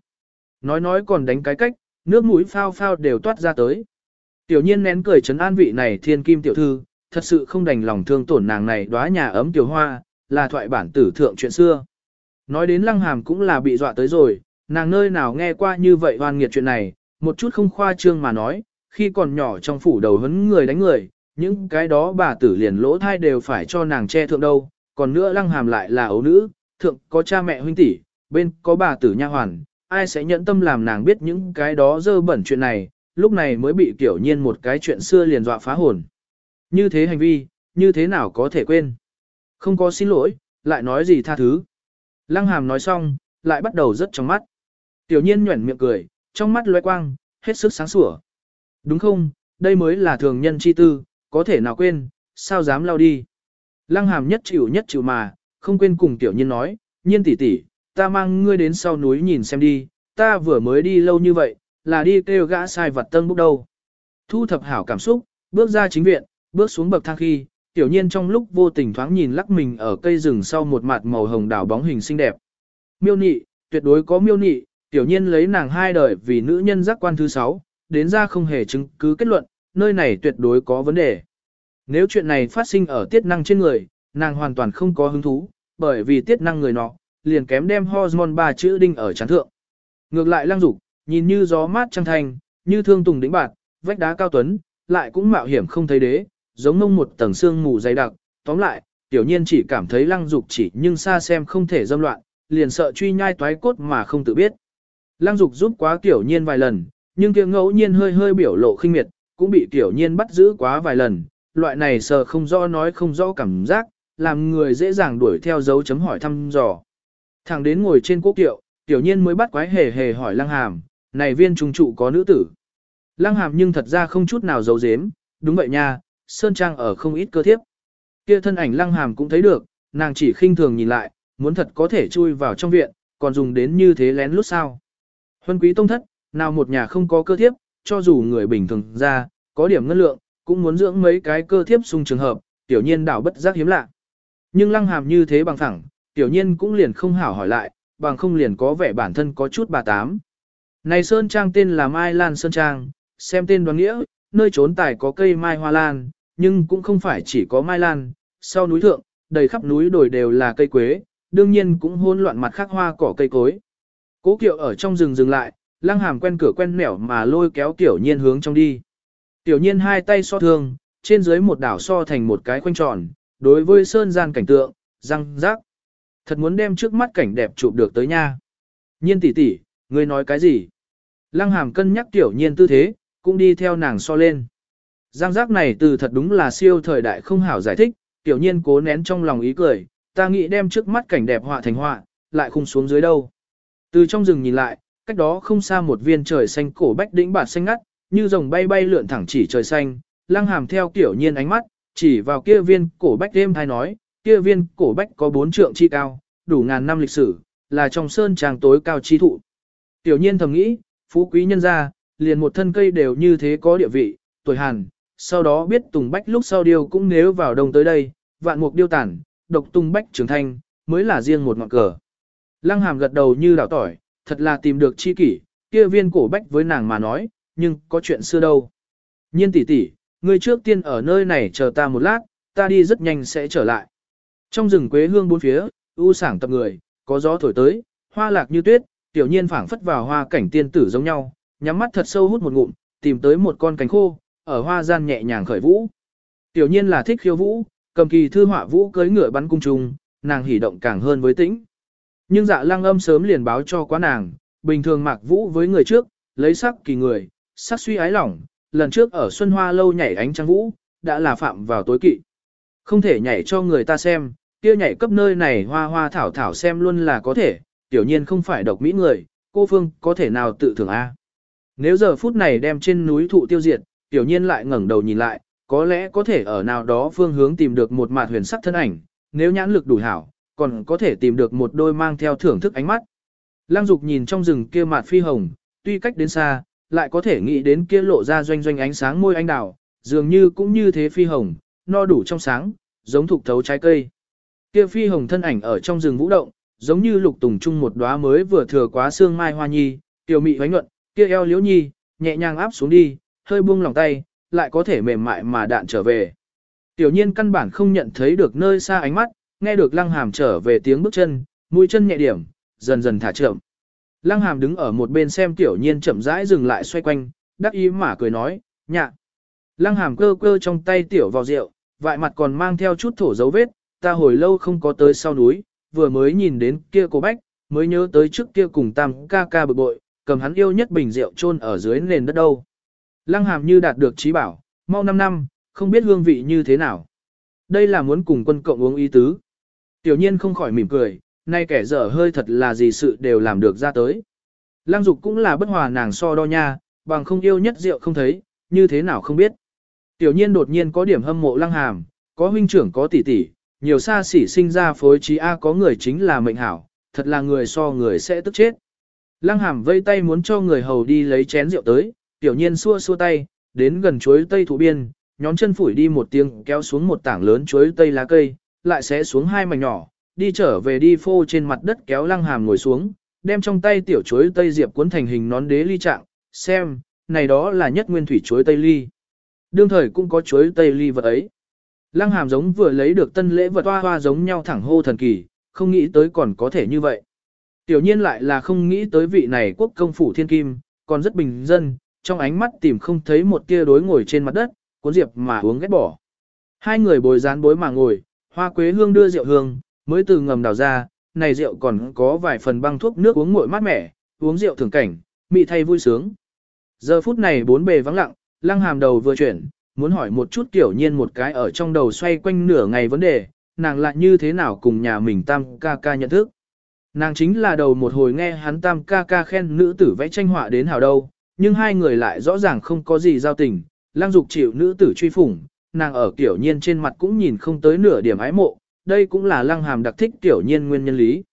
Nói còn đánh cái cách, nước mũi phao phao đều toát ra tới. Tiểu nhiên nén cười trấn an vị này thiên kim tiểu thư, thật sự không đành lòng thương tổn nàng này đóa nhà ấm tiểu hoa, là thoại bản tử thượng chuyện xưa. Nói đến Lăng Hàm cũng là bị dọa tới rồi, nàng nơi nào nghe qua như vậy oan nghiệt chuyện này, một chút không khoa trương mà nói, khi còn nhỏ trong phủ đầu hấn người đánh người, những cái đó bà tử liền lỗ thai đều phải cho nàng che thượng đâu, còn nữa Lăng Hàm lại là ấu nữ, thượng có cha mẹ huynh tỷ, bên có bà tử nha hoàn, ai sẽ nhẫn tâm làm nàng biết những cái đó dơ bẩn chuyện này, lúc này mới bị Tiểu nhiên một cái chuyện xưa liền dọa phá hồn. Như thế hành vi, như thế nào có thể quên? Không có xin lỗi, lại nói gì tha thứ. Lăng Hàm nói xong, lại bắt đầu rất trong mắt. Tiểu nhiên nhuẩn miệng cười, trong mắt lóe quang, hết sức sáng sủa. Đúng không, đây mới là thường nhân chi tư, có thể nào quên, sao dám lao đi. Lăng Hàm nhất chịu mà, không quên cùng Tiểu nhiên nói, nhiên tỷ tỷ, ta mang ngươi đến sau núi nhìn xem đi, ta vừa mới đi lâu như vậy, là đi kêu gã sai vật tân bốc đâu. Thu thập hảo cảm xúc, bước ra chính viện, bước xuống bậc thang khi, Tiểu nhiên trong lúc vô tình thoáng nhìn lắc mình ở cây rừng sau một mặt màu hồng đào bóng hình xinh đẹp. Miêu nị, tuyệt đối có miêu nị, Tiểu nhiên lấy nàng 2 đời vì nữ nhân giác quan thứ 6, đến ra không hề chứng cứ kết luận, nơi này tuyệt đối có vấn đề. Nếu chuyện này phát sinh ở tiết năng trên người, nàng hoàn toàn không có hứng thú, bởi vì tiết năng người nọ, liền kém đem hormone 3 chữ đinh ở chán thượng. Ngược lại Lăng Dục, nhìn như gió mát trăng thanh, như thương tùng đỉnh bạt, vách đá cao tuấn, lại cũng mạo hiểm không thấy đế, giống ngông một tầng sương mù dày đặc. Tóm lại, Tiểu nhiên chỉ cảm thấy Lăng Dục chỉ nhưng xa xem không thể dâm loạn, liền sợ truy nhai toái cốt mà không tự biết. Lăng Dục giúp quá Tiểu nhiên vài lần, nhưng kia ngẫu nhiên hơi biểu lộ khinh miệt, cũng bị Tiểu nhiên bắt giữ quá vài lần, loại này sợ không rõ nói không rõ cảm giác, làm người dễ dàng đuổi theo dấu chấm hỏi thăm dò. Thẳng đến ngồi trên quốc kiệu, Tiểu nhiên mới bắt quái hề hỏi Lăng Hàm, này viên trung trụ có nữ tử. Lăng Hàm nhưng thật ra không chút nào giấu giếm, đúng vậy nha, sơn trang ở không ít cơ thiếp. Kia thân ảnh Lăng Hàm cũng thấy được, nàng chỉ khinh thường nhìn lại, muốn thật có thể chui vào trong viện, còn dùng đến như thế lén lút sao. Huân quý tông thất, nào một nhà không có cơ thiếp, cho dù người bình thường ra, có điểm ngân lượng, cũng muốn dưỡng mấy cái cơ thiếp xung trường hợp, tiểu nhiên đảo bất giác hiếm lạ. Nhưng Lăng Hàm như thế bằng thẳng, tiểu nhiên cũng liền không hảo hỏi lại, bằng không liền có vẻ bản thân có chút bà tám. Này Sơn Trang tên là Mai Lan Sơn Trang, xem tên đoán nghĩa, nơi trốn tài có cây mai hoa lan, nhưng cũng không phải chỉ có mai lan, sau núi thượng, đầy khắp núi đồi đều là cây quế, đương nhiên cũng hỗn loạn mặt khác hoa cỏ cây cối. Cố Kiệu ở trong rừng dừng lại, Lăng Hàm quen cửa quen nẻo mà lôi kéo Tiểu Nhiên hướng trong đi. Tiểu Nhiên hai tay so thương, trên dưới một đảo so thành một cái khoanh tròn, đối với sơn gian cảnh tượng, răng rác. Thật muốn đem trước mắt cảnh đẹp chụp được tới nha. Nhiên tỷ tỷ, ngươi nói cái gì? Lăng Hàm cân nhắc Tiểu Nhiên tư thế, cũng đi theo nàng so lên. Giang giác này từ thật đúng là siêu thời đại không hảo giải thích, Tiểu Nhiên cố nén trong lòng ý cười, ta nghĩ đem trước mắt cảnh đẹp họa thành họa, lại khung xuống dưới đâu. Từ trong rừng nhìn lại, cách đó không xa một viên trời xanh cổ bách đĩnh bạt xanh ngắt, như rồng bay bay lượn thẳng chỉ trời xanh, Lăng Hàm theo Tiểu Nhiên ánh mắt, chỉ vào kia viên cổ bách đêm thay nói, kia viên cổ bách có 4 trượng chi cao, đủ ngàn năm lịch sử, là trong sơn trang tối cao chi thụ. Tiểu Nhiên thầm nghĩ, phú quý nhân gia, liền một thân cây đều như thế có địa vị, tuổi hàn, sau đó biết tùng bách lúc sau điêu cũng nếu vào đông tới đây, vạn mục điêu tản, độc tùng bách trưởng thành, mới là riêng một ngọn cờ. Lăng Hàm gật đầu như đảo tỏi, thật là tìm được chi kỷ, kia viên cổ bách với nàng mà nói, nhưng có chuyện xưa đâu. Nhiên tỷ tỷ, ngươi trước tiên ở nơi này chờ ta một lát, ta đi rất nhanh sẽ trở lại. Trong rừng quế hương bốn phía, u sảng tập người, có gió thổi tới, hoa lạc như tuyết, Tiểu Nhiên phảng phất vào hoa cảnh tiên tử giống nhau, nhắm mắt thật sâu hút một ngụm, tìm tới một con cánh khô, ở hoa gian nhẹ nhàng khởi vũ. Tiểu Nhiên là thích khiêu vũ, cầm kỳ thư họa vũ cưỡi ngựa bắn cung trùng, nàng hỉ động càng hơn với tĩnh. Nhưng Dạ Lăng Âm sớm liền báo cho quá nàng, bình thường mặc vũ với người trước, lấy sắc kỳ người, sắc suy ái lỏng, lần trước ở Xuân Hoa lâu nhảy ánh trăng vũ, đã là phạm vào tối kỵ. Không thể nhảy cho người ta xem, kia nhảy cấp nơi này hoa hoa thảo thảo xem luôn là có thể, Tiểu Nhiên không phải độc mỹ người, cô Phương có thể nào tự thưởng a? Nếu giờ phút này đem trên núi thụ tiêu diệt, Tiểu Nhiên lại ngẩng đầu nhìn lại, có lẽ có thể ở nào đó phương hướng tìm được một mạt huyền sắc thân ảnh, nếu nhãn lực đủ hảo, còn có thể tìm được một đôi mang theo thưởng thức ánh mắt. Lăng Dục nhìn trong rừng kia mạt phi hồng, tuy cách đến xa, lại có thể nghĩ đến kia lộ ra doanh doanh ánh sáng môi anh đào, dường như cũng như thế phi hồng, no đủ trong sáng, giống thục thấu trái cây. Kia phi hồng thân ảnh ở trong rừng vũ động, giống như lục tùng chung một đóa mới vừa thừa quá sương mai hoa nhi, tiểu mị hoánh nhuận, kia eo liễu nhi, nhẹ nhàng áp xuống đi, hơi buông lòng tay, lại có thể mềm mại mà đạn trở về. Tiểu Nhiên căn bản không nhận thấy được nơi xa ánh mắt, nghe được Lăng Hàm trở về tiếng bước chân, mũi chân nhẹ điểm, dần dần thả chậm. Lăng Hàm đứng ở một bên xem Tiểu Nhiên chậm rãi dừng lại xoay quanh, đắc ý mà cười nói, nhạ. Lăng Hàm cơ cơ trong tay tiểu vào rượu, vại mặt còn mang theo chút thổ dấu vết, ta hồi lâu không có tới sau núi, vừa mới nhìn đến kia cô bách, mới nhớ tới trước kia cùng Tam ca ca bực bội, cầm hắn yêu nhất bình rượu chôn ở dưới nền đất đâu. Lăng Hàm như đạt được trí bảo, mau 5 năm, không biết hương vị như thế nào. Đây là muốn cùng quân cộng uống ý tứ. Tiểu Nhiên không khỏi mỉm cười, nay kẻ dở hơi thật là gì sự đều làm được ra tới. Lăng Dục cũng là bất hòa nàng so đo nha, bằng không yêu nhất rượu không thấy, như thế nào không biết. Tiểu Nhiên đột nhiên có điểm hâm mộ Lăng Hàm, có huynh trưởng có tỷ tỷ, nhiều xa xỉ sinh ra phối trí A có người chính là mệnh hảo, thật là người so người sẽ tức chết. Lăng Hàm vây tay muốn cho người hầu đi lấy chén rượu tới, Tiểu Nhiên xua xua tay, đến gần chuối tây thụ biên, nhón chân phủi đi một tiếng kéo xuống một tảng lớn chuối tây lá cây, lại xé xuống 2 mảnh nhỏ, đi trở về đi phô trên mặt đất kéo Lăng Hàm ngồi xuống, đem trong tay tiểu chuối tây diệp cuốn thành hình nón đế ly trạng, xem, này đó là nhất nguyên thủy chuối tây ly. Đương thời cũng có chuối tây ly vật ấy. Lăng Hàm giống vừa lấy được tân lễ vật hoa hoa giống nhau thẳng hô thần kỳ, không nghĩ tới còn có thể như vậy. Tiểu Nhiên lại là không nghĩ tới vị này quốc công phủ thiên kim, còn rất bình dân, trong ánh mắt tìm không thấy một tia đối ngồi trên mặt đất, cuốn diệp mà uống ghét bỏ. Hai người bồi dán bối mà ngồi, hoa quế hương đưa rượu hương, mới từ ngầm đào ra, này rượu còn có vài phần băng thuốc nước uống nguội mát mẻ, uống rượu thưởng cảnh, mị thay vui sướng. Giờ phút này bốn bề vắng lặng, Lăng Hàm đầu vừa chuyển, muốn hỏi một chút Tiểu Nhiên một cái ở trong đầu xoay quanh nửa ngày vấn đề, nàng lại như thế nào cùng nhà mình Tam ca ca nhận thức. Nàng chính là đầu một hồi nghe hắn Tam ca ca khen nữ tử vẽ tranh họa đến hào đâu, nhưng hai người lại rõ ràng không có gì giao tình, Lăng Dục chịu nữ tử truy phủng, nàng ở Tiểu Nhiên trên mặt cũng nhìn không tới nửa điểm ái mộ, đây cũng là Lăng Hàm đặc thích Tiểu Nhiên nguyên nhân lý.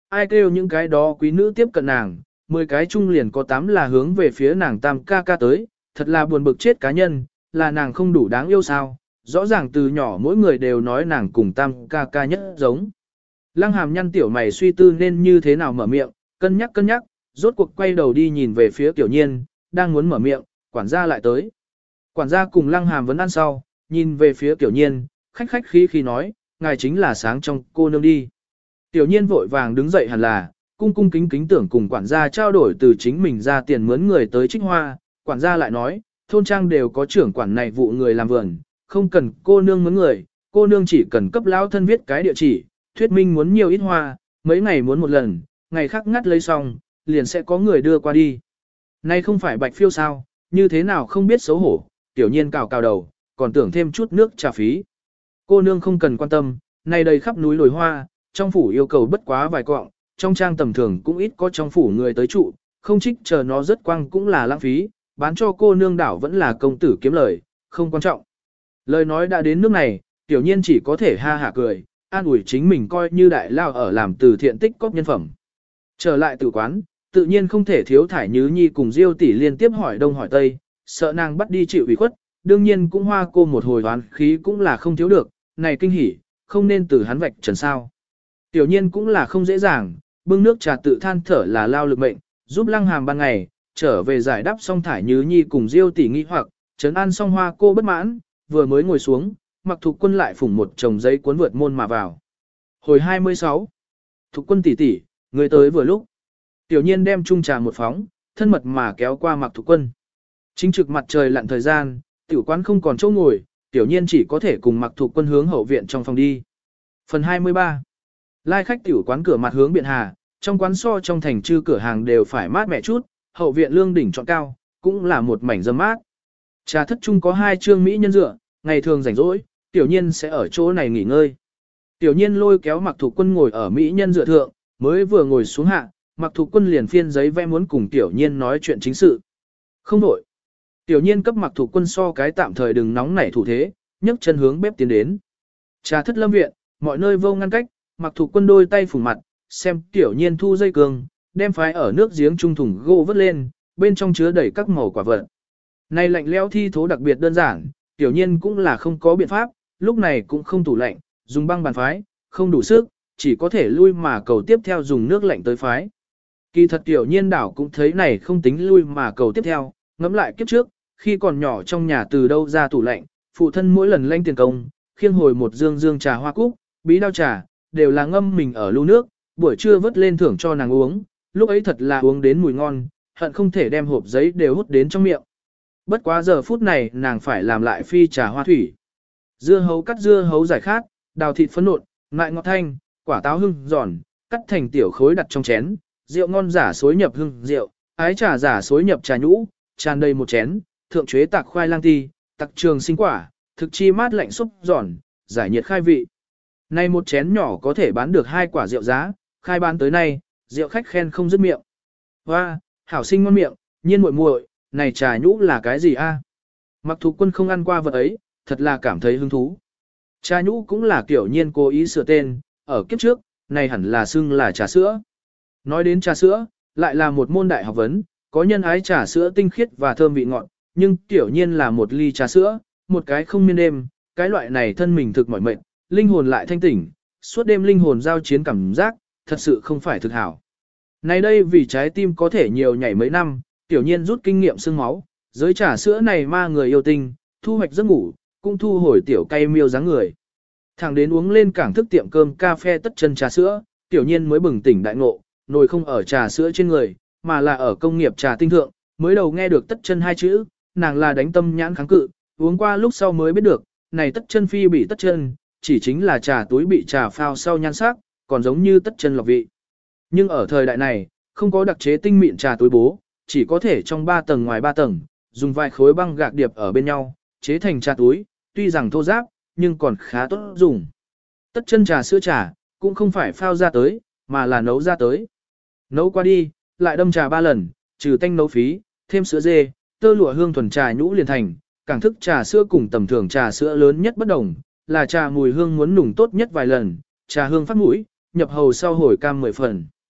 ai kêu những cái đó quý nữ tiếp cận nàng, 10 cái chung liền có 8 là hướng về phía nàng tam ca ca tới, thật là buồn bực chết cá nhân, là nàng không đủ đáng yêu sao, rõ ràng từ nhỏ mỗi người đều nói nàng cùng tam ca ca nhất giống. Lăng Hàm nhăn tiểu mày suy tư nên như thế nào mở miệng, cân nhắc, rốt cuộc quay đầu đi nhìn về phía Tiểu Nhiên, đang muốn mở miệng, quản gia lại tới. Quản gia cùng Lăng Hàm vẫn ăn sau, nhìn về phía Tiểu Nhiên, khách khí nói, ngài chính là sáng trong cô nương đi. Tiểu Nhiên vội vàng đứng dậy hẳn là, cung kính tưởng cùng quản gia trao đổi từ chính mình ra tiền mướn người tới trích hoa, quản gia lại nói, thôn trang đều có trưởng quản này vụ người làm vườn, không cần cô nương mướn người, cô nương chỉ cần cấp lão thân viết cái địa chỉ, thuyết minh muốn nhiều ít hoa, mấy ngày muốn một lần, ngày khác ngắt lấy xong, liền sẽ có người đưa qua đi. Nay không phải bạch phiêu sao, như thế nào không biết xấu hổ, Tiểu Nhiên cào đầu, còn tưởng thêm chút nước trà phí. Cô nương không cần quan tâm, này đầy khắp núi lồi hoa, trong phủ yêu cầu bất quá vài quọng, trong trang tầm thường cũng ít có trong phủ người tới trụ, không trích chờ nó rất quang cũng là lãng phí, bán cho cô nương đảo vẫn là công tử kiếm lời, không quan trọng. Lời nói đã đến nước này, Tiểu Nhiên chỉ có thể ha hả cười, an ủi chính mình coi như đại lao ở làm từ thiện tích cóp nhân phẩm. Trở lại tử quán, tự nhiên không thể thiếu Thải Nhứ Nhi cùng Diêu tỷ liên tiếp hỏi đông hỏi tây, sợ nàng bắt đi chịu ủy khuất, đương nhiên cũng hoa cô một hồi oán khí cũng là không thiếu được, này kinh hỉ, không nên từ hắn vạch trần sao. Tiểu Nhiên cũng là không dễ dàng, bưng nước trà tự than thở là lao lực mệnh, giúp Lăng Hàm ban ngày, trở về giải đáp xong Thải Nhứ Nhi cùng Diêu tỷ nghi hoặc, trấn an xong hoa cô bất mãn, vừa mới ngồi xuống, Mặc Thục Quân lại phủng một chồng giấy cuốn vượt môn mà vào. Hồi 26. Thục Quân tỷ, người tới vừa lúc. Tiểu Nhiên đem chung trà một phóng, thân mật mà kéo qua Mặc Thục Quân. Chính trực mặt trời lặn thời gian, tiểu quán không còn chỗ ngồi, Tiểu Nhiên chỉ có thể cùng Mặc Thục Quân hướng hậu viện trong phòng đi. Phần 23. Lai khách tiểu quán cửa mặt hướng Biện Hà, trong quán so trong thành chư cửa hàng đều phải mát mẻ chút, hậu viện lương đỉnh chọn cao, cũng là một mảnh râm mát. Trà thất trung có 2 trương mỹ nhân dựa, ngày thường rảnh rỗi, Tiểu Nhiên sẽ ở chỗ này nghỉ ngơi. Tiểu Nhiên lôi kéo Mặc Thục Quân ngồi ở mỹ nhân dựa thượng, mới vừa ngồi xuống hạ, Mặc Thục Quân liền phiên giấy vẽ muốn cùng Tiểu Nhiên nói chuyện chính sự. Không đổi. Tiểu Nhiên cấp Mặc Thục Quân so cái tạm thời đừng nóng nảy thủ thế, nhấc chân hướng bếp tiến đến. Trà thất lâm viện, mọi nơi vô ngăn cách, Mặc Thục Quân đôi tay phủ mặt, xem Tiểu Nhiên thu dây cương, đem phái ở nước giếng trung thùng gỗ vớt lên, bên trong chứa đầy các màu quả vật. Này lạnh lẽo thi thố đặc biệt đơn giản, Tiểu Nhiên cũng là không có biện pháp, lúc này cũng không tủ lạnh, dùng băng bàn phái, không đủ sức, chỉ có thể lui mà cầu tiếp theo dùng nước lạnh tới phái. Kỳ thật Tiểu Nhiên đảo cũng thấy này không tính lui mà cầu tiếp theo, ngẫm lại kiếp trước, khi còn nhỏ trong nhà từ đâu ra tủ lạnh, phụ thân mỗi lần lanh tiền công, khiêng hồi một dương trà hoa cúc, bí đao trà, đều là ngâm mình ở lu nước, buổi trưa vớt lên thưởng cho nàng uống, lúc ấy thật là uống đến mùi ngon, hận không thể đem hộp giấy đều hút đến trong miệng. Bất quá giờ phút này nàng phải làm lại phi trà hoa thủy. Dưa hấu cắt dưa hấu giải khát, đào thịt phấn nộn, ngại ngọt thanh, quả táo hưng giòn, cắt thành tiểu khối đặt trong chén, rượu ngon giả xối nhập hưng rượu, ái trà giả xối nhập trà nhũ, tràn đầy một chén, thượng chế tạc khoai lang ti, tạc trường sinh quả, thực chi mát lạnh xúc giòn, giải nhiệt khai vị. Nay một chén nhỏ có thể bán được 2 quả rượu giá, khai bán tới nay, rượu khách khen không dứt miệng. Hoa, hảo sinh ngon miệng, nhiên muội muội, này trà nhũ là cái gì a? Mặc Thục Quân không ăn qua vật ấy, thật là cảm thấy hứng thú. Trà nhũ cũng là kiểu nhiên cố ý sửa tên, ở kiếp trước, này hẳn là xưng là trà sữa. Nói đến trà sữa, lại là một môn đại học vấn, có nhân ái trà sữa tinh khiết và thơm vị ngọt, nhưng tiểu nhiên là một ly trà sữa, một cái không miên đêm, cái loại này thân mình thực mỏi mệt, linh hồn lại thanh tỉnh, suốt đêm linh hồn giao chiến cảm giác, thật sự không phải thực hảo. Này đây vì trái tim có thể nhiều nhảy mấy năm, tiểu nhiên rút kinh nghiệm xương máu, giới trà sữa này ma người yêu tinh, thu hoạch giấc ngủ, cũng thu hồi tiểu cay miêu dáng người. Thẳng đến uống lên cảng thức tiệm cơm cà phê tất chân trà sữa, tiểu nhiên mới bừng tỉnh đại ngộ, nồi không ở trà sữa trên người, mà là ở công nghiệp trà tinh thượng, mới đầu nghe được tất chân 2 chữ, nàng là đánh tâm nhãn kháng cự, uống qua lúc sau mới biết được, này tất chân phi bị tất chân, chỉ chính là trà túi bị trà phao sau nhan sắc, còn giống như tất chân lọc vị. Nhưng ở thời đại này, không có đặc chế tinh mịn trà túi bố, chỉ có thể trong 3 tầng ngoài 3 tầng, dùng vài khối băng gạc điệp ở bên nhau, chế thành trà túi, tuy rằng thô ráp, nhưng còn khá tốt dùng. Tất chân trà sữa trà, cũng không phải phao ra tới, mà là nấu ra tới. Nấu qua đi, lại đâm trà 3 lần, trừ tanh nấu phí, thêm sữa dê, tơ lụa hương thuần trà nhũ liền thành, cảng thức trà sữa cùng tầm thường trà sữa lớn nhất bất đồng, là trà mùi hương muốn nùng tốt nhất vài lần, trà hương phát mũi, nhập hầu sau hồi cam 10 phần.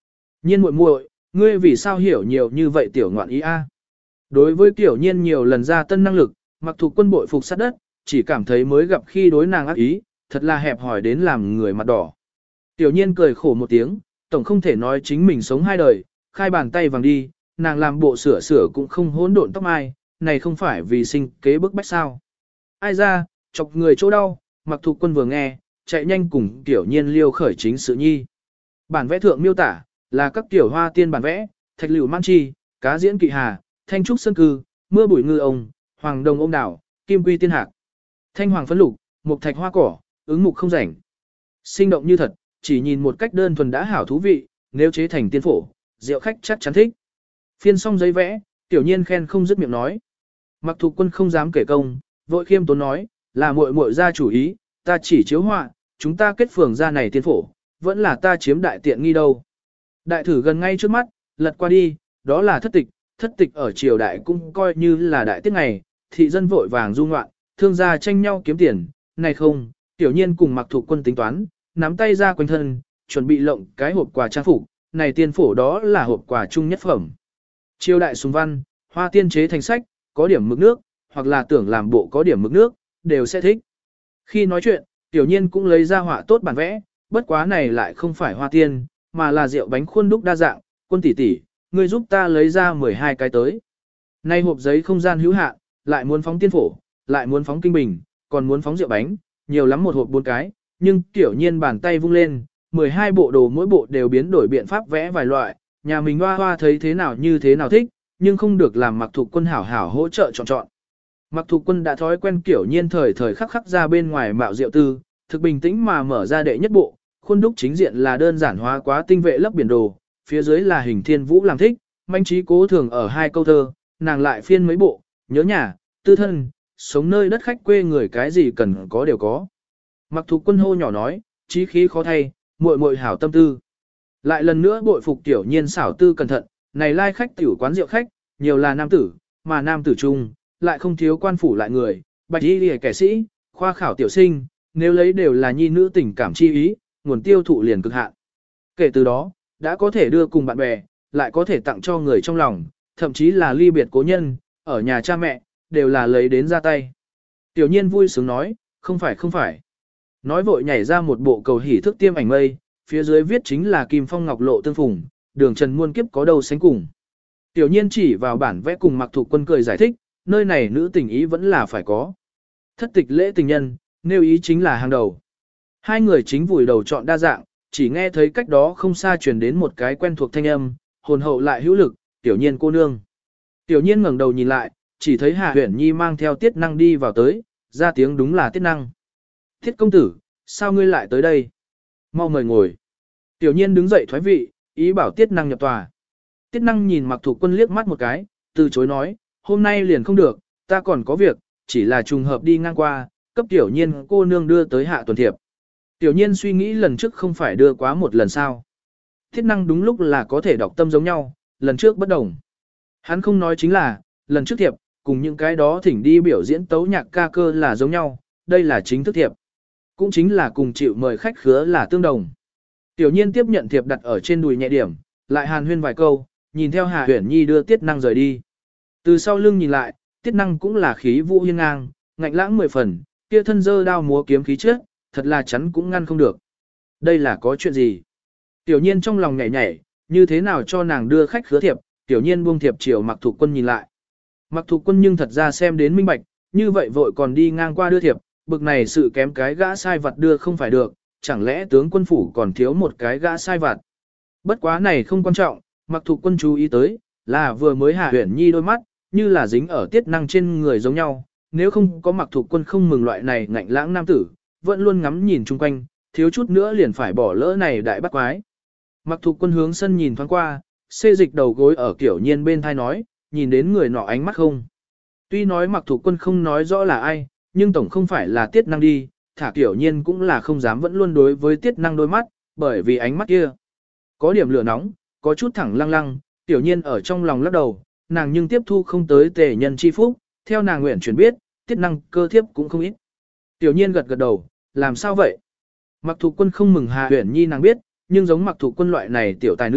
Nhiên muội muội, ngươi vì sao hiểu nhiều như vậy tiểu ngoạn ý a? Đối với Tiểu Nhiên nhiều lần ra tân năng lực, Mặc Thục Quân bội phục sát đất, chỉ cảm thấy mới gặp khi đối nàng ác ý, thật là hẹp hỏi đến làm người mặt đỏ. Tiểu Nhiên cười khổ một tiếng, tổng không thể nói chính mình sống hai đời, khai bàn tay vàng đi, nàng làm bộ sửa sửa cũng không hỗn độn tóc mai, này không phải vì sinh kế bức bách sao. Ai ra, chọc người chỗ đau, Mặc Thục Quân vừa nghe, chạy nhanh cùng Tiểu Nhiên liêu khởi chính sự nhi. Bản vẽ thượng miêu tả, là các tiểu hoa tiên bản vẽ, thạch lưu man chi, cá diễn kỵ hà, thanh trúc sơn cư, mưa bụi ngư ông, hoàng đồng ôm đảo, kim quy tiên hạc. Thanh hoàng phấn lục, mục thạch hoa cỏ, ứng mục không rảnh. Sinh động như thật, chỉ nhìn một cách đơn thuần đã hảo thú vị, nếu chế thành tiên phổ, rượu khách chắc chắn thích. Phiên xong giấy vẽ, Tiểu Nhiên khen không dứt miệng nói. Mặc Thục Quân không dám kể công, vội khiêm tốn nói, là muội muội ra chủ ý, ta chỉ chiếu họa, chúng ta kết phường ra này tiên phổ, vẫn là ta chiếm đại tiện nghi đâu. Đại thử gần ngay trước mắt, lật qua đi, đó là thất tịch ở triều đại cũng coi như là đại tiết ngày, thị dân vội vàng du ngoạn, thương gia tranh nhau kiếm tiền, này không, Tiểu Nhiên cùng Mặc Thục Quân tính toán, nắm tay ra quanh thân, chuẩn bị lộng cái hộp quà trang phục, này tiên phổ đó là hộp quà chung nhất phẩm. Triều đại sùng văn, hoa tiên chế thành sách, có điểm mực nước, hoặc là tưởng làm bộ có điểm mực nước, đều sẽ thích. Khi nói chuyện, Tiểu Nhiên cũng lấy ra họa tốt bản vẽ, bất quá này lại không phải hoa tiên, mà là rượu bánh khuôn đúc đa dạng, Quân tỷ tỷ, ngươi giúp ta lấy ra 12 cái tới. Nay hộp giấy không gian hữu hạn, lại muốn phóng tiên phổ, lại muốn phóng kinh bình, còn muốn phóng rượu bánh, nhiều lắm một hộp 4 cái, nhưng Tiểu Nhiên bàn tay vung lên, 12 bộ đồ mỗi bộ đều biến đổi biện pháp vẽ vài loại, nhà mình hoa hoa thấy thế nào như thế nào thích, nhưng không được làm Mặc Thục Quân hảo hảo hỗ trợ chọn. Mặc Thục Quân đã thói quen Tiểu Nhiên thời thời khắc khắc ra bên ngoài mạo rượu tư, thực bình tĩnh mà mở ra đệ nhất bộ, khuôn đúc chính diện là đơn giản hóa quá tinh vệ lấp biển đồ, phía dưới là hình thiên vũ làm thích, manh trí cố thường ở 2 câu thơ, nàng lại phiên mấy bộ, nhớ nhà, tư thân, sống nơi đất khách quê người cái gì cần có đều có. Mặc Thục Quân hô nhỏ nói, chí khí khó thay, muội muội hảo tâm tư. Lại lần nữa bội phục Tiểu Nhiên xảo tư cẩn thận, này lai khách tiểu quán rượu khách, nhiều là nam tử, mà nam tử chung, lại không thiếu quan phủ lại người, bạch y lìa kẻ sĩ, khoa khảo tiểu sinh, nếu lấy đều là nhi nữ tình cảm chi ý, nguồn tiêu thụ liền cực hạn. Kể từ đó, đã có thể đưa cùng bạn bè, lại có thể tặng cho người trong lòng, thậm chí là ly biệt cố nhân, ở nhà cha mẹ, đều là lấy đến ra tay. Tiểu Nhiên vui sướng nói, không phải. Nói vội nhảy ra một bộ cầu hỉ thức tiêm ảnh mây, phía dưới viết chính là Kim Phong Ngọc Lộ tương phùng, đường trần muôn kiếp có đâu sánh cùng. Tiểu Nhiên chỉ vào bản vẽ cùng Mặc Thục Quân cười giải thích, nơi này nữ tình ý vẫn là phải có. Thất tịch lễ tình nhân, nêu ý chính là hàng đầu. Hai người chính vùi đầu chọn đa dạng, chỉ nghe thấy cách đó không xa truyền đến một cái quen thuộc thanh âm, hồn hậu lại hữu lực, Tiểu Nhiên cô nương. Tiểu Nhiên ngẩng đầu nhìn lại, chỉ thấy Hà Huyển Nhi mang theo Tiết Năng đi vào tới, ra tiếng đúng là Tiết Năng. Thiết công tử, sao ngươi lại tới đây? Mau mời ngồi. Tiểu Nhiên đứng dậy thoái vị, ý bảo Tiết Năng nhập tòa. Tiết Năng nhìn Mặc Thục Quân liếc mắt một cái, từ chối nói, hôm nay liền không được, ta còn có việc, chỉ là trùng hợp đi ngang qua, cấp Tiểu Nhiên cô nương đưa tới hạ tuần thiệp. Tiểu Nhiên suy nghĩ lần trước không phải đưa quá một lần sao. Tiết Năng đúng lúc là có thể đọc tâm giống nhau, lần trước bất đồng. Hắn không nói chính là, lần trước thiệp, cùng những cái đó thỉnh đi biểu diễn tấu nhạc ca cơ là giống nhau, đây là chính thức thiệp. Cũng chính là cùng chịu mời khách khứa là tương đồng. Tiểu Nhiên tiếp nhận thiệp đặt ở trên đùi nhẹ điểm, lại hàn huyên vài câu, nhìn theo Hà Huyển Nhi đưa Tiết Năng rời đi. Từ sau lưng nhìn lại, Tiết Năng cũng là khí vũ hiên ngang, ngạnh lãng 10 phần, kia thân dơ đao múa kiếm khí trước, thật là chắn cũng ngăn không được. Đây là có chuyện gì? Tiểu Nhiên trong lòng nhảy nhảy, như thế nào cho nàng đưa khách khứa thiệp, Tiểu Nhiên buông thiệp chiều Mặc Thục Quân nhìn lại. Mặc Thục Quân nhưng thật ra xem đến minh bạch, như vậy vội còn đi ngang qua đưa thiệp, bực này sự kém cái gã sai vặt đưa không phải được, chẳng lẽ tướng quân phủ còn thiếu một cái gã sai vặt. Bất quá này không quan trọng, Mặc Thục Quân chú ý tới, là vừa mới Hà Huyển Nhi đôi mắt, như là dính ở Tiết Năng trên người giống nhau, nếu không có Mặc Thục Quân không mừng loại này ngạnh lãng nam tử, vẫn luôn ngắm nhìn chung quanh, thiếu chút nữa liền phải bỏ lỡ này đại bắt quái. Mặc Thục Quân hướng sân nhìn thoáng qua, xê dịch đầu gối ở Tiểu Nhiên bên thai nói, nhìn đến người nọ ánh mắt không. Tuy nói Mặc Thục Quân không nói rõ là ai, nhưng tổng không phải là Tiết Năng đi, thả Tiểu Nhiên cũng là không dám vẫn luôn đối với Tiết Năng đôi mắt, bởi vì ánh mắt kia có điểm lửa nóng, có chút thẳng lăng lăng, Tiểu Nhiên ở trong lòng lắc đầu, nàng nhưng tiếp thu không tới tề nhân chi phúc, theo nàng nguyện chuyển biết, Tiết Năng cơ thiếp cũng không ít. Tiểu Nhiên gật gật đầu, làm sao vậy? Mặc Thục Quân không mừng Hà Huyển Nhi nàng biết, nhưng giống Mặc Thục Quân loại này tiểu tài nữ,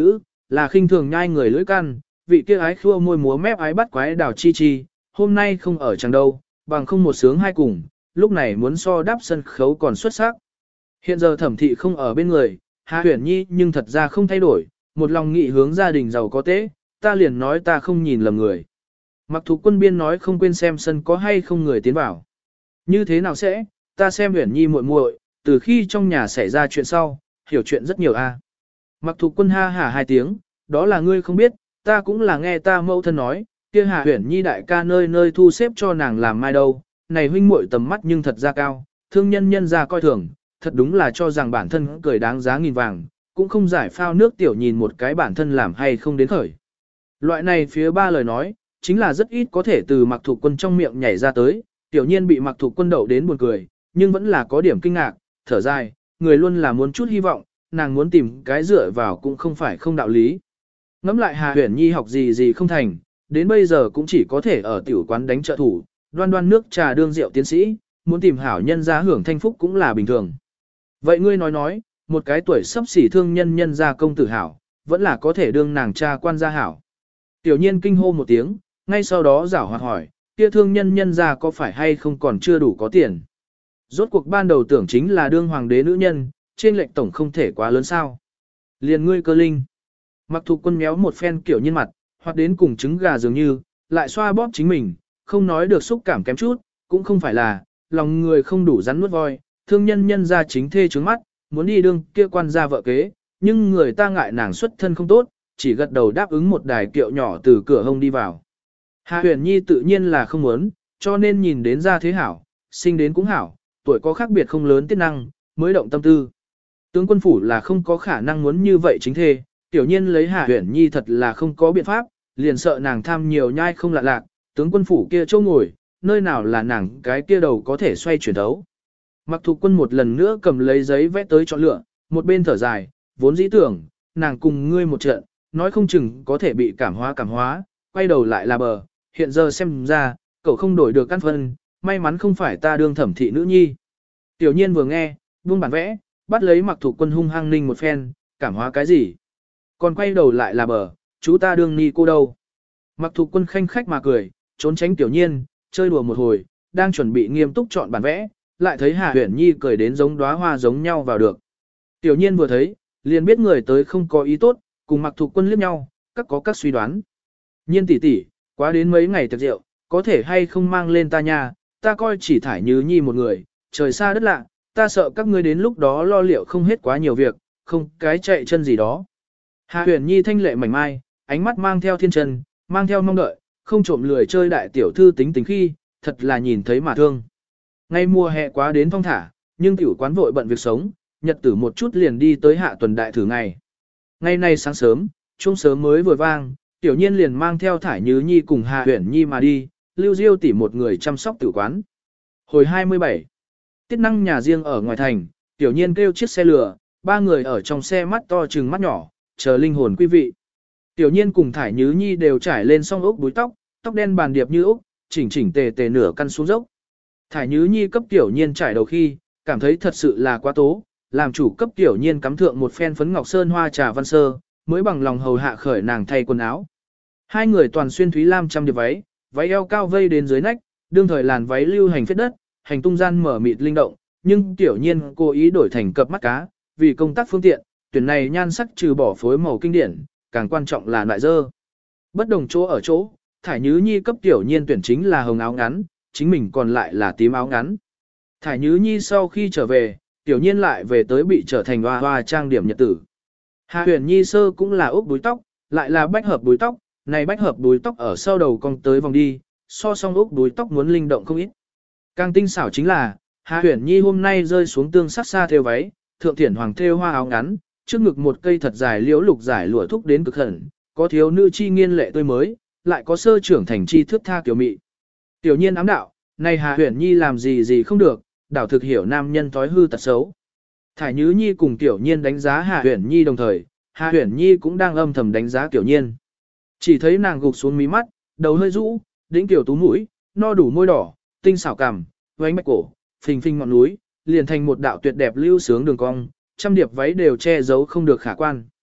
là khinh thường nhai người lưỡi căn, vị kia ái khua môi múa mép ái bắt quái đảo chi chi, hôm nay không ở chẳng đâu, bằng không một sướng hai cùng, lúc này muốn so đáp sân khấu còn xuất sắc. Hiện giờ Thẩm thị không ở bên người, Hà Huyền Nhi nhưng thật ra không thay đổi, một lòng nghị hướng gia đình giàu có tế, ta liền nói ta không nhìn lầm người. Mặc Thục Quân biên nói không quên xem sân có hay không người tiến vào. Như thế nào sẽ, ta xem Huyền Nhi muội muội, từ khi trong nhà xảy ra chuyện sau, hiểu chuyện rất nhiều a. Mặc Thục Quân ha hả hai tiếng, đó là ngươi không biết, ta cũng là nghe ta mẫu thân nói, kia Hà Huyền Nhi đại ca nơi nơi thu xếp cho nàng làm mai đâu, này huynh muội tầm mắt nhưng thật ra cao, thương nhân nhân ra coi thường, thật đúng là cho rằng bản thân cười đáng giá nghìn vàng, cũng không giải phao nước tiểu nhìn một cái bản thân làm hay không đến khởi. Loại này phía ba lời nói, chính là rất ít có thể từ Mặc Thục Quân trong miệng nhảy ra tới, tiểu nhiên bị Mặc Thục Quân đậu đến buồn cười, nhưng vẫn là có điểm kinh ngạc, thở dài, người luôn là muốn chút hy vọng, nàng muốn tìm cái dựa vào cũng không phải không đạo lý. Ngắm lại Hà Huyền Nhi học gì gì không thành, đến bây giờ cũng chỉ có thể ở tiểu quán đánh trợ thủ, đoan đoan nước trà đương rượu tiến sĩ, muốn tìm hảo nhân gia hưởng thanh phúc cũng là bình thường. Vậy ngươi nói, một cái tuổi sắp xỉ thương nhân nhân gia công tử hảo, vẫn là có thể đương nàng cha quan gia hảo. Tiểu nhiên kinh hô một tiếng, ngay sau đó giảo hoạt hỏi, kia thương nhân nhân gia có phải hay không còn chưa đủ có tiền. Rốt cuộc ban đầu tưởng chính là đương hoàng đế nữ nhân, trên lệnh tổng không thể quá lớn sao. Liền ngươi cơ linh. Mặc Thục Quân méo một phen kiểu nhiên mặt, hoặc đến cùng trứng gà dường như, lại xoa bóp chính mình, không nói được xúc cảm kém chút, cũng không phải là, lòng người không đủ rắn nuốt voi, thương nhân nhân ra chính thê trướng mắt, muốn đi đương kia quan gia vợ kế, nhưng người ta ngại nàng xuất thân không tốt, chỉ gật đầu đáp ứng một đài kiệu nhỏ từ cửa hông đi vào. Hà Huyền Nhi tự nhiên là không muốn, cho nên nhìn đến ra thế hảo, sinh đến cũng hảo, tuổi có khác biệt không lớn tiết năng, mới động tâm tư. Tướng quân phủ là không có khả năng muốn như vậy chính thê, tiểu nhiên lấy Hà Huyền Nhi thật là không có biện pháp, liền sợ nàng tham nhiều nhai không lạ lạc, tướng quân phủ kia châu ngồi, nơi nào là nàng cái kia đầu có thể xoay chuyển đấu. Mặc Thục Quân một lần nữa cầm lấy giấy vẽ tới chọn lựa, một bên thở dài, vốn dĩ tưởng, nàng cùng ngươi một trận, nói không chừng có thể bị cảm hóa, quay đầu lại là bờ, hiện giờ xem ra, cậu không đổi được căn phân, may mắn không phải ta đương Thẩm thị nữ nhi. Tiểu nhiên vừa nghe, buông bản vẽ, bắt lấy Mặc Thục Quân hung hăng ninh một phen, cảm hóa cái gì? Còn quay đầu lại là bờ, chú ta đương ni cô đâu? Mặc Thục Quân khanh khách mà cười, trốn tránh tiểu nhiên, chơi đùa một hồi, đang chuẩn bị nghiêm túc chọn bản vẽ, lại thấy Hà Huyền Nhi cười đến giống đóa hoa giống nhau vào được. Tiểu nhiên vừa thấy, liền biết người tới không có ý tốt, cùng Mặc Thục Quân liếc nhau, các có các suy đoán. Nhiên tỷ tỷ, quá đến mấy ngày tiệc rượu, có thể hay không mang lên ta nha, ta coi chỉ thải Như Nhi một người, trời xa đất lạ, ta sợ các ngươi đến lúc đó lo liệu không hết quá nhiều việc, không cái chạy chân gì đó. Hà Huyền Nhi thanh lệ mảnh mai, ánh mắt mang theo thiên chân, mang theo mong đợi, không trộm lười chơi đại tiểu thư tính tình khi, thật là nhìn thấy mà thương. Ngay mùa hè quá đến thong thả, nhưng tiểu quán vội bận việc sống, nhật tử một chút liền đi tới hạ tuần đại thử ngày. Ngày nay sáng sớm, chuông sớm mới vừa vang, tiểu nhiên liền mang theo Thải Như Nhi cùng Hà Huyền Nhi mà đi, Lưu Diêu tỷ một người chăm sóc tử quán. Hồi 27, tiết năng nhà riêng ở ngoài thành, tiểu nhiên kêu chiếc xe lửa, ba người ở trong xe mắt to trừng mắt nhỏ, chờ linh hồn quý vị. Tiểu nhiên cùng Thải Như Nhi đều trải lên song ốc búi tóc đen bàn điệp như ốc, chỉnh chỉnh tề tề nửa căn xuống dốc. Thải Như Nhi cấp tiểu nhiên trải đầu khi, cảm thấy thật sự là quá tố, làm chủ cấp tiểu nhiên cắm thượng một phen phấn ngọc sơn hoa trà văn sơ, mới bằng lòng hầu hạ khởi nàng thay quần áo. Hai người toàn xuyên thúy lam trăm điệp váy, váy eo cao vây đến dưới nách, đương thời làn váy lưu hành phết đất, hành tung gian mở mịt linh động, nhưng tiểu nhiên cố ý đổi thành cặp mắt cá, vì công tác phương tiện, tuyển này nhan sắc trừ bỏ phối màu kinh điển, càng quan trọng là loại dơ. Bất đồng chỗ ở chỗ, Thải Như Nhi cấp tiểu nhiên tuyển chính là hồng áo ngắn, chính mình còn lại là tím áo ngắn. Thải Như Nhi sau khi trở về, tiểu nhiên lại về tới bị trở thành hoa hoa trang điểm nhật tử. Hà Huyền Nhi sơ cũng là ốc búi tóc, lại là bách hợp búi tóc, này bách hợp búi tóc ở sau đầu cong tới vòng đi, so song ốc búi tóc muốn linh động không ít. Càng tinh xảo chính là, Hà Huyền Nhi hôm nay rơi xuống tương sắc xa theo váy, thượng thiển hoàng thêu hoa áo ngắn, trước ngực một cây thật dài liễu lục giải lụa thúc đến cực hẳn, có thiếu nữ chi nghiên lệ tươi mới, lại có sơ trưởng thành chi thước tha kiểu mị. Tiểu nhiên ám đạo, này Hà Huyền Nhi làm gì gì không được, đảo thực hiểu nam nhân thói hư tật xấu. Thải Như Nhi cùng Tiểu Nhiên đánh giá Hà Huyền Nhi đồng thời, Hà Huyền Nhi cũng đang âm thầm đánh giá Tiểu Nhiên. Chỉ thấy nàng gục xuống mí mắt, đầu hơi rũ, đĩnh tiểu tú mũi, no đủ môi đỏ, tinh xảo cằm, vánh bạch cổ, phình phình ngọn núi, liền thành một đạo tuyệt đẹp lưu sướng đường cong, trăm điệp váy đều che giấu không được khả quan.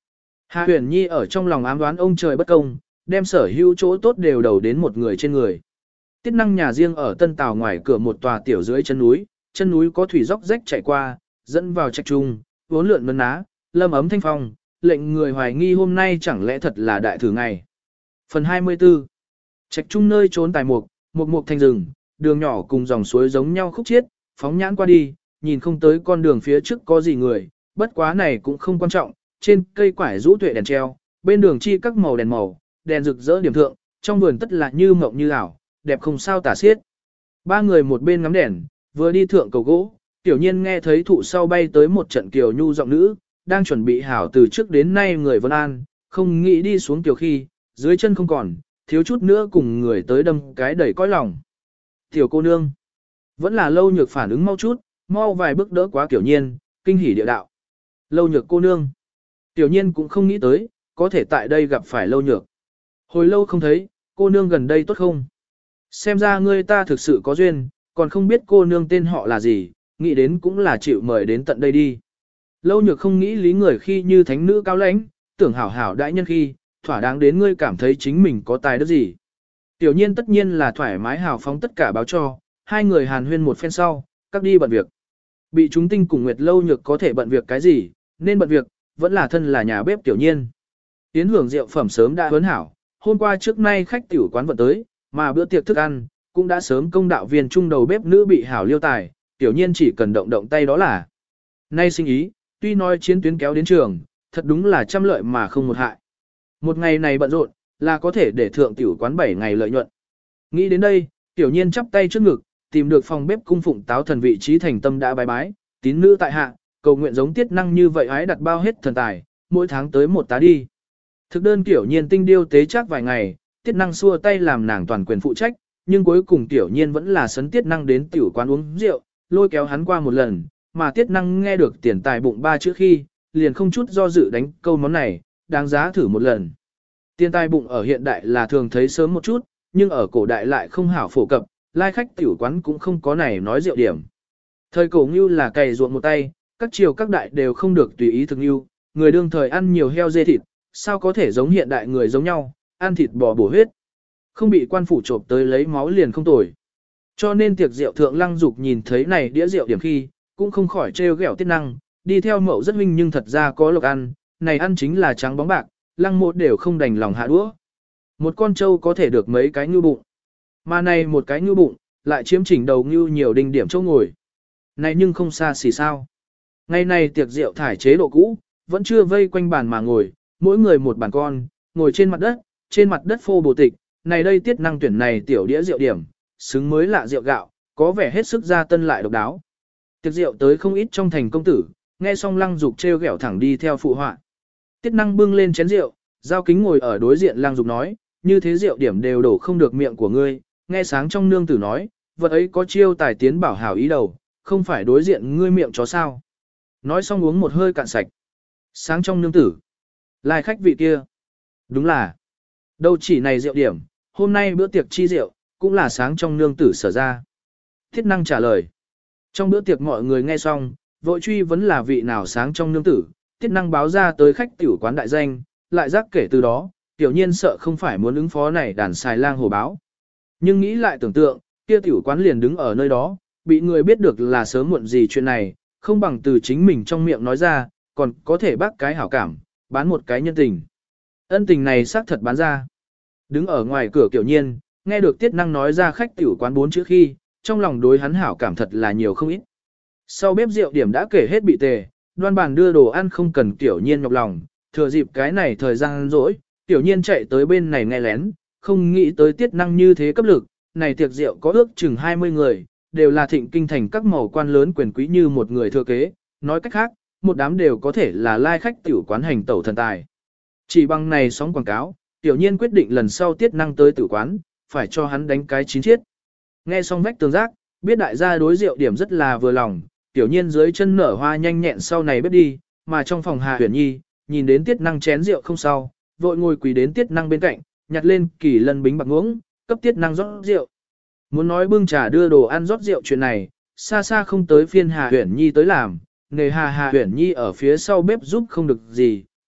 Hà Huyền Nhi ở trong lòng ám đoán ông trời bất công, đem sở hữu chỗ tốt đều đầu đến một người trên người. Tiết Năng nhà riêng ở Tân Tào ngoài cửa một tòa tiểu dưới chân núi có thủy dốc rách chảy qua, dẫn vào trạch trung, vốn lượn mân ná, lâm ấm thanh phong, lệnh người hoài nghi hôm nay chẳng lẽ thật là đại thử ngày. Phần 24. Trạch trung nơi trốn tài mục, mục thành rừng, đường nhỏ cùng dòng suối giống nhau khúc chiết, phóng nhãn qua đi, nhìn không tới con đường phía trước có gì người, bất quá này cũng không quan trọng, trên cây quải rũ tuệ đèn treo, bên đường chi các màu, đèn rực rỡ điểm thượng, trong vườn tất là như mộng như ảo, đẹp không sao tả xiết. Ba người một bên ngắm đèn, vừa đi thượng cầu gỗ, tiểu nhiên nghe thấy thụ sau bay tới một trận kiều nhu giọng nữ, đang chuẩn bị hảo từ trước đến nay người vân an, không nghĩ đi xuống tiểu khi, dưới chân không còn, thiếu chút nữa cùng người tới đâm cái đầy cõi lòng. Tiểu cô nương, vẫn là Lâu Nhược phản ứng mau chút, mau vài bước đỡ quá tiểu nhiên, kinh hỉ địa đạo. Lâu Nhược cô nương, tiểu nhiên cũng không nghĩ tới, có thể tại đây gặp phải Lâu Nhược. Hồi lâu không thấy, cô nương gần đây tốt không? Xem ra ngươi ta thực sự có duyên, còn không biết cô nương tên họ là gì, nghĩ đến cũng là chịu mời đến tận đây đi. Lâu Nhược không nghĩ lý người khi như thánh nữ cao lãnh, tưởng hảo hảo đại nhân khi, thỏa đáng đến ngươi cảm thấy chính mình có tài đức gì. Tiểu nhiên tất nhiên là thoải mái hào phóng tất cả báo cho, hai người hàn huyên một phen sau, các đi bận việc. Bị chúng tinh cùng Nguyệt Lâu Nhược có thể bận việc cái gì, nên bận việc, vẫn là thân là nhà bếp tiểu nhiên. Tiến hưởng rượu phẩm sớm đã huấn hảo, hôm qua trước nay khách tiểu quán vận tới, mà bữa tiệc thức ăn, cũng đã sớm công đạo viên trung đầu bếp nữ bị hảo liêu tài, tiểu nhiên chỉ cần động động tay đó là. Nay sinh ý, tuy nói chiến tuyến kéo đến trường, thật đúng là trăm lợi mà không một hại. Một ngày này bận rộn, là có thể để thượng tiểu quán 7 ngày lợi nhuận. Nghĩ đến đây, tiểu nhiên chắp tay trước ngực, tìm được phòng bếp cung phụng táo thần vị trí thành tâm đã bái bái, tín nữ tại hạ, cầu nguyện giống Tiết Năng như vậy ái đặt bao hết thần tài, mỗi tháng tới một tá đi. Thực đơn tiểu nhiên tinh điêu tế chắc vài ngày, Tiết Năng xua tay làm nàng toàn quyền phụ trách, nhưng cuối cùng tiểu nhiên vẫn là sấn Tiết Năng đến tiểu quán uống rượu, lôi kéo hắn qua một lần, mà Tiết Năng nghe được tiền tài bụng ba chữ khi, liền không chút do dự đánh câu món này, đáng giá thử một lần. Tiền tài bụng ở hiện đại là thường thấy sớm một chút, nhưng ở cổ đại lại không hảo phổ cập, lai khách tiểu quán cũng không có này nói rượu điểm. Thời cổ ngưu là cày ruộng một tay, các triều các đại đều không được tùy ý thực ngưu, người đương thời ăn nhiều heo dê thịt, sao có thể giống hiện đại người giống nhau, ăn thịt bò bổ huyết. Không bị quan phủ trộm tới lấy máu liền không tồi. Cho nên tiệc rượu thượng Lăng Dục nhìn thấy này đĩa rượu điểm khi, cũng không khỏi trêu ghẹo Tiết Năng, đi theo mậu rất huynh nhưng thật ra có lộc ăn, này ăn chính là trắng bóng bạc, Lăng Mộ đều không đành lòng hạ đũa. Một con trâu có thể được mấy cái ngưu bụng, mà này một cái ngưu bụng, lại chiếm chỉnh đầu ngưu nhiều đinh điểm chỗ ngồi. Này nhưng không xa xỉ sao. Ngày này tiệc rượu thải chế độ cũ, vẫn chưa vây quanh bàn mà ngồi, mỗi người một bàn con, ngồi trên mặt đất phô bồ tịch, này đây Tiết Năng tuyển này tiểu đĩa rượu điểm, xứng mới lạ rượu gạo, có vẻ hết sức gia tân lại độc đáo. Tiệc rượu tới không ít trong thành công tử, nghe xong Lăng Dục trêu ghẹo thẳng đi theo phụ họa. Tiết Năng bưng lên chén rượu, Giao Kính ngồi ở đối diện Lăng Dục nói, như thế rượu điểm đều đổ không được miệng của ngươi, nghe sáng trong nương tử nói, vật ấy có chiêu tài tiến bảo hảo ý đầu, không phải đối diện ngươi miệng chó sao. Nói xong uống một hơi cạn sạch. Sáng trong nương tử. Lai khách vị kia. Đúng là. Đâu chỉ này rượu điểm, hôm nay bữa tiệc chi rượu, cũng là sáng trong nương tử sở ra. Tiết Năng trả lời. Trong bữa tiệc mọi người nghe xong, vội truy vấn là vị nào sáng trong nương tử, Tiết Năng báo ra tới khách tiểu quán đại danh, lại giác kể từ đó, tiểu nhiên sợ không phải muốn ứng phó này đàn xài lang hồ báo. Nhưng nghĩ lại tưởng tượng, kia tiểu quán liền đứng ở nơi đó, bị người biết được là sớm muộn gì chuyện này, không bằng từ chính mình trong miệng nói ra, còn có thể bác cái hảo cảm, bán một cái nhân tình. Ân tình này xác thật bán ra. Đứng ở ngoài cửa Tiểu Nhiên, nghe được Tiết Năng nói ra khách tiểu quán 4 chữ khi, trong lòng đối hắn hảo cảm thật là nhiều không ít. Sau bếp rượu điểm đã kể hết bị tề, đoan bàn đưa đồ ăn không cần Tiểu Nhiên nhọc lòng, thừa dịp cái này thời gian rỗi, Tiểu Nhiên chạy tới bên này nghe lén, không nghĩ tới Tiết Năng như thế cấp lực, này tiệc rượu có ước chừng 20 người, đều là thịnh kinh thành các màu quan lớn quyền quý như một người thừa kế, nói cách khác, một đám đều có thể là lai khách tiểu quán hành tẩu thần tài. Chỉ bằng này sóng quảng cáo, Tiểu Nhiên quyết định lần sau Tiết Năng tới tử quán, phải cho hắn đánh cái chín chiết. Nghe xong vách tường giác, biết đại gia đối rượu điểm rất là vừa lòng, Tiểu Nhiên dưới chân nở hoa nhanh nhẹn sau này bếp đi, mà trong phòng Hà Huyền Nhi, nhìn đến Tiết Năng chén rượu không sau, vội ngồi quỳ đến Tiết Năng bên cạnh, nhặt lên kỳ lân bính bạc uống, cấp Tiết Năng rót rượu. Muốn nói bưng trà đưa đồ ăn rót rượu chuyện này, xa xa không tới phiên Hà Huyền Nhi tới làm, nghề Hà Huyền Nhi ở phía sau bếp giúp không được gì,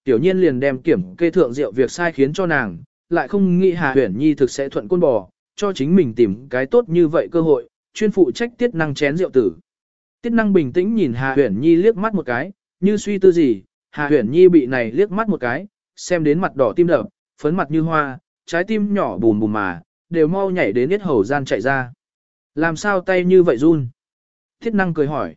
tiểu nhiên liền đem kiểm kê thượng rượu việc sai khiến cho nàng, lại không nghĩ Hà Huyền Nhi thực sẽ thuận côn bò, cho chính mình tìm cái tốt như vậy cơ hội, chuyên phụ trách Tiết Năng chén rượu tử. Tiết Năng bình tĩnh nhìn Hà Huyền Nhi liếc mắt một cái, như suy tư gì, Hà Huyền Nhi bị này liếc mắt một cái, xem đến mặt đỏ tim đập, phấn mặt như hoa, trái tim nhỏ bùm bùm mà, đều mau nhảy đến yết hầu gian chạy ra. Làm sao tay như vậy run? Tiết Năng cười hỏi.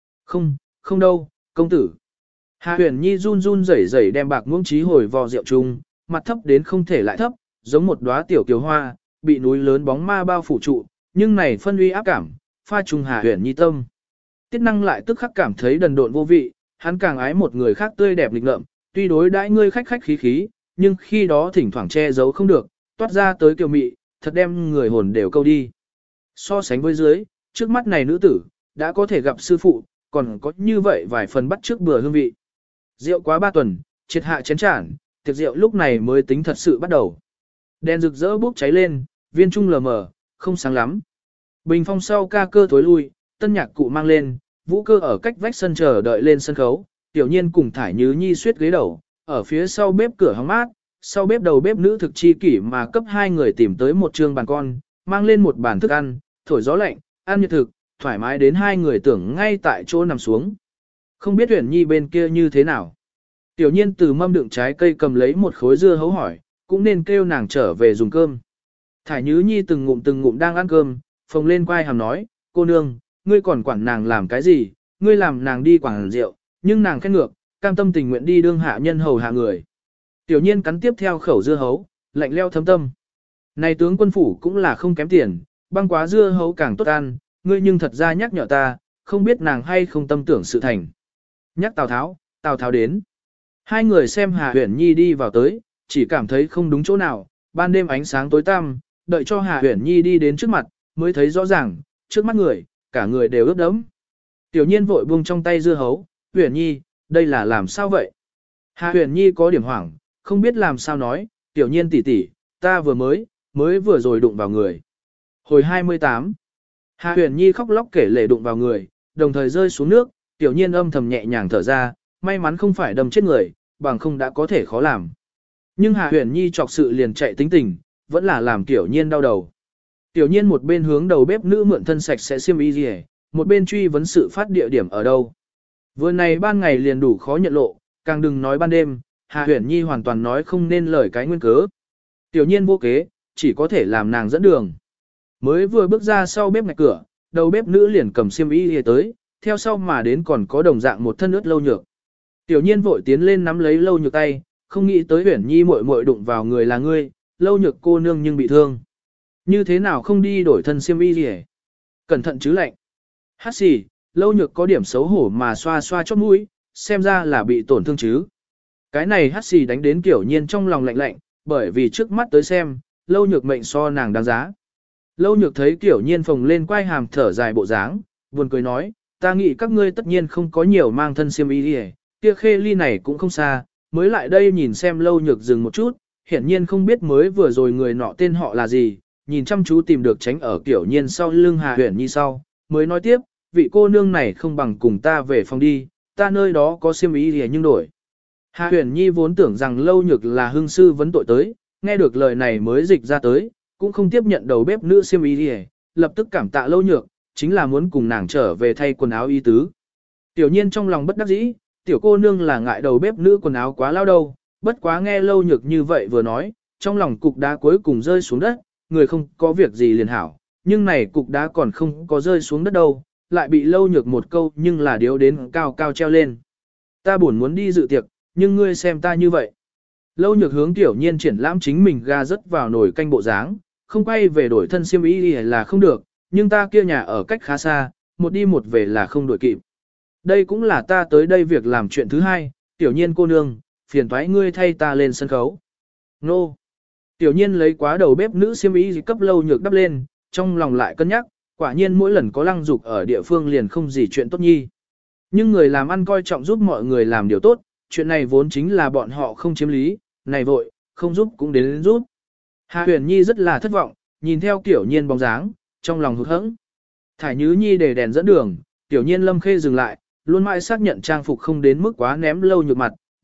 Không đâu, công tử. Hà Huyền Nhi run run rẩy rẩy đem bạc muỗng trí hồi vò rượu chung, mặt thấp đến không thể lại thấp, giống một đóa tiểu kiều hoa, bị núi lớn bóng ma bao phủ trụ, nhưng này phân uy áp cảm, pha trùng Hà Huyền Nhi tâm. Tiết Năng lại tức khắc cảm thấy đần độn vô vị, hắn càng ái một người khác tươi đẹp lịch ngợm, tuy đối đãi ngươi khách khách khí khí, nhưng khi đó thỉnh thoảng che giấu không được, toát ra tới kiều mị, thật đem người hồn đều câu đi. So sánh với dưới, trước mắt này nữ tử, đã có thể gặp sư phụ, còn có như vậy vài phần bắt trước bừa hương vị. Rượu quá 3 tuần, triệt hạ chén tràn, tiệc rượu lúc này mới tính thật sự bắt đầu. Đèn rực rỡ bốc cháy lên, viên trung lờ mờ, không sáng lắm. Bình phong sau ca cơ thối lui, tân nhạc cụ mang lên, vũ cơ ở cách vách sân chờ đợi lên sân khấu, tiểu nhiên cùng Thải Nhứ Nhi suýt ghế đầu, ở phía sau bếp cửa hóng mát, sau bếp đầu bếp nữ thực chi kỷ mà cấp 2 người tìm tới một trường bàn con, mang lên một bàn thức ăn, thổi gió lạnh, ăn nhiệt thực, thoải mái đến 2 người tưởng ngay tại chỗ nằm xuống. Không biết Uyển Nhi bên kia như thế nào. Tiểu nhiên từ mâm đựng trái cây cầm lấy một khối dưa hấu hỏi, cũng nên kêu nàng trở về dùng cơm. Thải Nhứ Nhi từng ngụm đang ăn cơm, phồng lên quai hàm nói, cô nương, ngươi còn quản nàng làm cái gì, ngươi làm nàng đi quảng rượu, nhưng nàng khen ngược, cam tâm tình nguyện đi đương hạ nhân hầu hạ người. Tiểu nhiên cắn tiếp theo khẩu dưa hấu, lạnh leo thấm tâm. Này tướng quân phủ cũng là không kém tiền, băng quá dưa hấu càng tốt ăn, ngươi nhưng thật ra nhắc nhở ta, không biết nàng hay không tâm tưởng sự thành. Nhắc Tào Tháo đến. 2 người xem Hà Huyền Nhi đi vào tới, chỉ cảm thấy không đúng chỗ nào, ban đêm ánh sáng tối tăm, đợi cho Hà Huyền Nhi đi đến trước mặt, mới thấy rõ ràng, trước mắt người, cả người đều ướt đẫm. Tiểu nhiên vội buông trong tay dưa hấu, Huyền Nhi, đây là làm sao vậy? Hà Huyền Nhi có điểm hoảng, không biết làm sao nói, tiểu nhiên tỷ tỷ, ta mới vừa rồi đụng vào người. Hồi 28, Hà Huyền Nhi khóc lóc kể lể đụng vào người, đồng thời rơi xuống nước, tiểu nhiên âm thầm nhẹ nhàng thở ra, may mắn không phải đâm chết người, bằng không đã có thể khó làm. Nhưng Hà Huyền Nhi chọc sự liền chạy tính tình, vẫn là làm tiểu nhiên đau đầu. Tiểu nhiên một bên hướng đầu bếp nữ mượn thân sạch sẽ xiêm y gì, một bên truy vấn sự phát địa điểm ở đâu. Vừa này ban ngày liền đủ khó nhận lộ, càng đừng nói ban đêm, Hà Huyền Nhi hoàn toàn nói không nên lời cái nguyên cớ. Tiểu nhiên vô kế, chỉ có thể làm nàng dẫn đường. Mới vừa bước ra sau bếp ngạch cửa, đầu bếp nữ liền cầm xiêm y tới, theo sau mà đến còn có đồng dạng một thân ướt Lâu Nhược. Tiểu nhiên vội tiến lên nắm lấy Lâu Nhược tay, không nghĩ tới Huyền Nhi muội muội đụng vào người là ngươi, Lâu Nhược cô nương nhưng bị thương. Như thế nào không đi đổi thân xiêm y gì? Cẩn thận chứ lạnh. Hát xì, Lâu Nhược có điểm xấu hổ mà xoa xoa chóp mũi, xem ra là bị tổn thương chứ. Cái này hát xì đánh đến Tiểu nhiên trong lòng lạnh lạnh, bởi vì trước mắt tới xem, Lâu Nhược mệnh so nàng đáng giá. Lâu Nhược thấy Tiểu nhiên phồng lên quai hàm thở dài bộ dáng, buồn cười nói, ta nghĩ các ngươi tất nhiên không có nhiều mang thân xiêm y đi, kia Khê Ly này cũng không xa, mới lại đây nhìn xem Lâu Nhược dừng một chút, hiển nhiên không biết mới vừa rồi người nọ tên họ là gì, nhìn chăm chú tìm được tránh ở Tiểu nhiên sau lưng Hà Huyền Nhi sau, mới nói tiếp, vị cô nương này không bằng cùng ta về phòng đi, ta nơi đó có xiêm y gì nhưng đổi. Hà Huyền Nhi vốn tưởng rằng Lâu Nhược là hương sư vấn tội tới, nghe được lời này mới dịch ra tới, cũng không tiếp nhận đầu bếp nữ xiêm y gì, lập tức cảm tạ Lâu Nhược, chính là muốn cùng nàng trở về thay quần áo y tứ. Tiểu nhiên trong lòng bất đắc dĩ, tiểu cô nương là ngại đầu bếp nữ quần áo quá lao đâu, bất quá nghe Lâu Nhược như vậy vừa nói, trong lòng cục đá cuối cùng rơi xuống đất, người không có việc gì liền hảo, nhưng này cục đá còn không có rơi xuống đất đâu, lại bị Lâu Nhược một câu nhưng là điếu đến cao cao treo lên. Ta buồn muốn đi dự tiệc, nhưng ngươi xem ta như vậy. Lâu Nhược hướng Tiểu nhiên triển lãm chính mình ga rớt vào nồi canh bộ dáng, không quay về đổi thân xiêm y là không được, nhưng ta kia nhà ở cách khá xa, một đi một về là không đổi kịp. Đây cũng là ta tới đây việc làm chuyện thứ hai, Tiểu nhiên cô nương, phiền toái ngươi thay ta lên sân khấu. Nô! Tiểu nhiên lấy quá đầu bếp nữ xiêm y cấp Lâu Nhược đắp lên, trong lòng lại cân nhắc, quả nhiên mỗi lần có Lăng Dục ở địa phương liền không gì chuyện tốt nhi. Nhưng người làm ăn coi trọng giúp mọi người làm điều tốt, chuyện này vốn chính là bọn họ không chiếm lý, này vội, không giúp cũng đến giúp. Hà Huyền Nhi rất là thất vọng, nhìn theo Tiểu nhiên bóng dáng, trong lòng hụt hẫng. Thải Nhứ Nhi để đèn dẫn đường, Tiểu nhiên Lâm Khê dừng lại, luôn mãi xác nhận trang phục không đến mức quá ném Lâu Nhược mặt,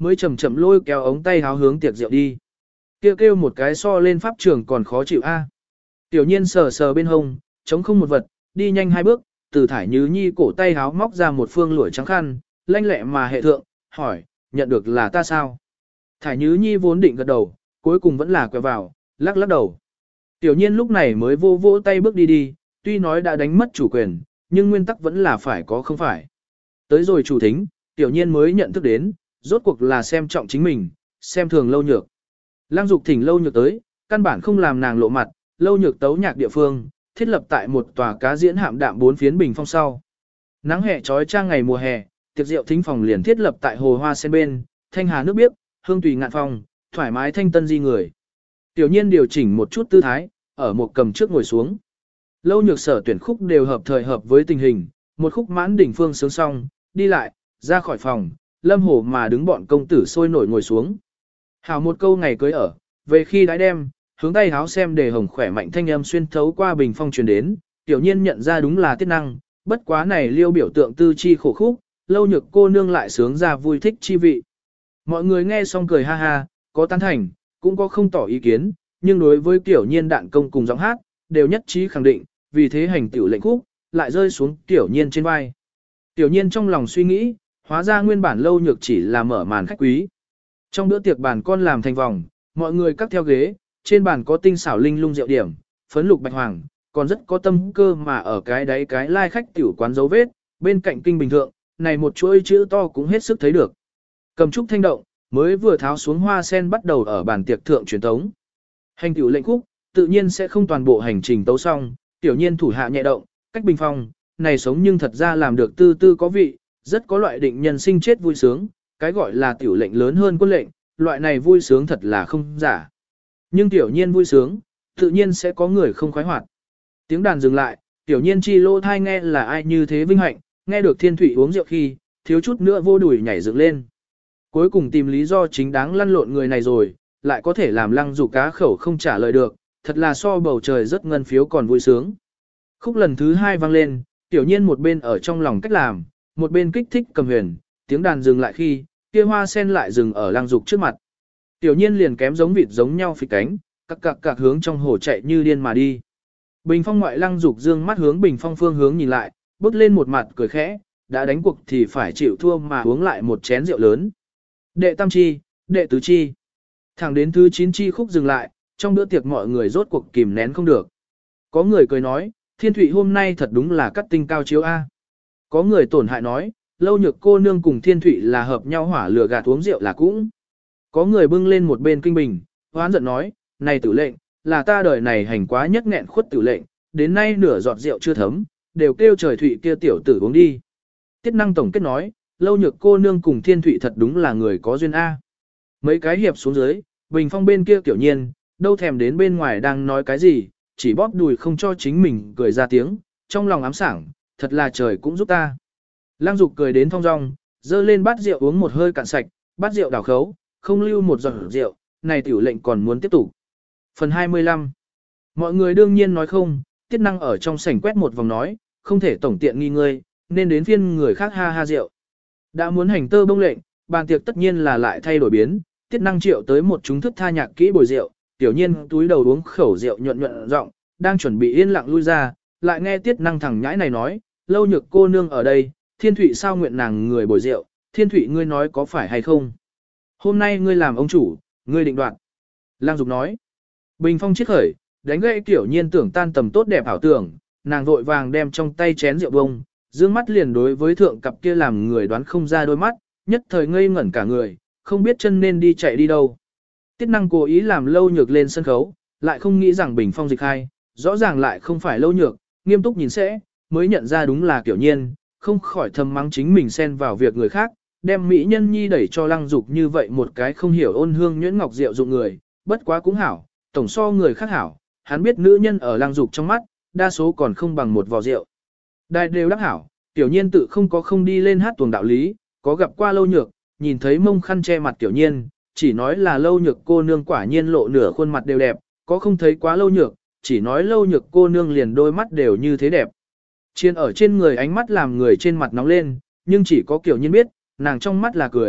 mới chậm chậm lôi kéo ống tay háo hướng tiệc rượu đi. Kêu một cái so lên pháp trường còn khó chịu a. Tiểu nhiên sờ sờ bên hông, chống không một vật, đi nhanh 2 bước, từ Thải Nhứ Nhi cổ tay háo móc ra một phương lụa trắng khăn, lanh lẹ mà hệ thượng, hỏi, nhận được là ta sao? Thải Nhứ Nhi vốn định gật đầu, cuối cùng vẫn là quẹo vào, lắc lắc đầu. Tiểu nhiên lúc này mới vô vỗ tay bước đi đi, tuy nói đã đánh mất chủ quyền, nhưng nguyên tắc vẫn là phải có không phải. Tới rồi chủ thính, tiểu nhiên mới nhận thức đến, rốt cuộc là xem trọng chính mình, xem thường Lâu Nhược. Lăng Dục thỉnh Lâu Nhược tới, căn bản không làm nàng lộ mặt, Lâu Nhược tấu nhạc địa phương, thiết lập tại một tòa cá diễn hạm đạm 4 phiến bình phong sau. Nắng hè trói trang ngày mùa hè, tiệc rượu thính phòng liền thiết lập tại hồ hoa sen bên, thanh hà nước biếc, hương tùy ngạn phòng, thoải mái thanh tân di người. Tiểu nhiên điều chỉnh một chút tư thái, ở một cầm trước ngồi xuống. Lâu Nhược sở tuyển khúc đều hợp thời hợp với tình hình, một khúc mãn đỉnh phương sướng xong, đi lại, ra khỏi phòng, lâm hồ mà đứng bọn công tử sôi nổi ngồi xuống. Hảo một câu ngày cưới ở, về khi đãi đem, hướng tay háo xem để hồng khỏe mạnh thanh âm xuyên thấu qua bình phong truyền đến, tiểu nhiên nhận ra đúng là Tiết Năng, bất quá này liêu biểu tượng tư chi khổ khúc, Lâu Nhược cô nương lại sướng ra vui thích chi vị. Mọi người nghe xong cười ha ha, có tán thành, cũng có không tỏ ý kiến, nhưng đối với tiểu nhiên đạn công cùng giọng hát, đều nhất trí khẳng định, vì thế hành tiểu lệnh khúc, lại rơi xuống tiểu nhiên trên vai. Tiểu nhiên trong lòng suy nghĩ, hóa ra nguyên bản Lâu Nhược chỉ là mở màn khách quý. Trong bữa tiệc bàn con làm thành vòng, mọi người cắt theo ghế, trên bàn có tinh xảo linh lung rượu điểm, phấn lục bạch hoàng, còn rất có tâm cơ mà ở cái đáy cái lai khách tiểu quán dấu vết, bên cạnh kinh bình thượng, này một chuỗi chữ to cũng hết sức thấy được. Cầm trúc thanh động, mới vừa tháo xuống hoa sen bắt đầu ở bàn tiệc thượng truyền tống. Hành tiểu lệnh khúc, tự nhiên sẽ không toàn bộ hành trình tấu xong, tiểu nhiên thủ hạ nhẹ động, cách bình phong, này sống nhưng thật ra làm được tư tư có vị, rất có loại định nhân sinh chết vui sướng, cái gọi là tiểu lệnh lớn hơn quân lệnh, loại này vui sướng thật là không giả. Nhưng tiểu nhiên vui sướng, tự nhiên sẽ có người không khoái hoạt. Tiếng đàn dừng lại, tiểu nhiên chi lô thai nghe là ai như thế vinh hạnh, nghe được Thiên Thụy uống rượu khi, thiếu chút nữa vô đuổi nhảy dựng lên. Cuối cùng tìm lý do chính đáng lăn lộn người này rồi, lại có thể làm Lăng Dục cá khẩu không trả lời được, thật là so bầu trời rất ngân phiếu còn vui sướng. Khúc lần thứ 2 vang lên, tiểu nhiên một bên ở trong lòng cách làm, một bên kích thích cầm huyền, tiếng đàn dừng lại khi, kia hoa sen lại dừng ở Lăng Dục trước mặt. Tiểu nhiên liền kém giống vịt giống nhau phịch cánh, cặc hướng trong hồ chạy như điên mà đi. Bình phong ngoại Lăng Dục dương mắt hướng bình phong phương hướng nhìn lại, bước lên một mặt cười khẽ, đã đánh cuộc thì phải chịu thua mà uống lại một chén rượu lớn. Đệ tam chi, đệ tứ chi. Thẳng đến thứ 9 chi khúc dừng lại, trong bữa tiệc mọi người rốt cuộc kìm nén không được. Có người cười nói, Thiên Thụy hôm nay thật đúng là cắt tinh cao chiếu A. Có người tổn hại nói, Lâu Nhược cô nương cùng Thiên Thụy là hợp nhau hỏa lửa gạt uống rượu là cũng. Có người bưng lên một bên kinh bình, hoán giận nói, này tử lệnh, là ta đời này hành quá nhất nghẹn khuất tử lệnh, đến nay nửa giọt rượu chưa thấm, đều kêu trời Thụy kia tiểu tử uống đi. Tiết Năng tổng kết nói, Lâu Nhược cô nương cùng Thiên Thụy thật đúng là người có duyên A. Mấy cái hiệp xuống dưới, bình phong bên kia tiểu nhiên, đâu thèm đến bên ngoài đang nói cái gì, chỉ bóp đùi không cho chính mình cười ra tiếng, trong lòng ám sảng, thật là trời cũng giúp ta. Lăng Dục cười đến thong dong, dơ lên bát rượu uống một hơi cạn sạch, bát rượu đảo khấu, không lưu một giọt rượu, này tiểu lệnh còn muốn tiếp tục. Phần 25. Mọi người đương nhiên nói không, Tiết Năng ở trong sảnh quét một vòng nói, không thể tổng tiện nghi ngươi, nên đến phiên người khác ha ha rượu. Đã muốn hành tơ bông lệnh, bàn tiệc tất nhiên là lại thay đổi biến, Tiết Năng triệu tới một chúng thức tha nhạc kỹ bồi rượu, tiểu nhiên túi đầu uống khẩu rượu nhuận nhuận giọng, đang chuẩn bị yên lặng lui ra, lại nghe Tiết Năng thẳng nhãi này nói, Lâu Nhược cô nương ở đây, Thiên Thụy sao nguyện nàng người bồi rượu, Thiên Thụy ngươi nói có phải hay không? Hôm nay ngươi làm ông chủ, ngươi định đoạt. Lăng Dục nói, bình phong chiết khởi, đánh gãy tiểu nhiên tưởng tan tầm tốt đẹp ảo tưởng, nàng vội vàng đem trong tay chén rượu bông, dương mắt liền đối với thượng cặp kia làm người đoán không ra đôi mắt, nhất thời ngây ngẩn cả người, không biết chân nên đi chạy đi đâu. Tiết Năng cố ý làm Lâu Nhược lên sân khấu, lại không nghĩ rằng bình phong dịch hai, rõ ràng lại không phải Lâu Nhược, nghiêm túc nhìn sẽ, mới nhận ra đúng là tiểu nhiên, không khỏi thầm mắng chính mình xen vào việc người khác, đem mỹ nhân nhi đẩy cho Lăng Dục như vậy một cái không hiểu ôn hương nhuyễn ngọc rượu dụng người, bất quá cũng hảo, tổng so người khác hảo, hắn biết nữ nhân ở Lăng Dục trong mắt, đa số còn không bằng một vò rượu. Đại đều đắc hảo, tiểu nhiên tự không đi lên hát tuồng đạo lý, có gặp qua Lâu Nhược, nhìn thấy mông khăn che mặt tiểu nhiên, chỉ nói là Lâu Nhược cô nương quả nhiên lộ nửa khuôn mặt đều đẹp, có không thấy quá Lâu Nhược, chỉ nói Lâu Nhược cô nương liền đôi mắt đều như thế đẹp. Chiên ở trên người ánh mắt làm người trên mặt nóng lên, nhưng chỉ có kiểu nhiên biết, nàng trong mắt là cười,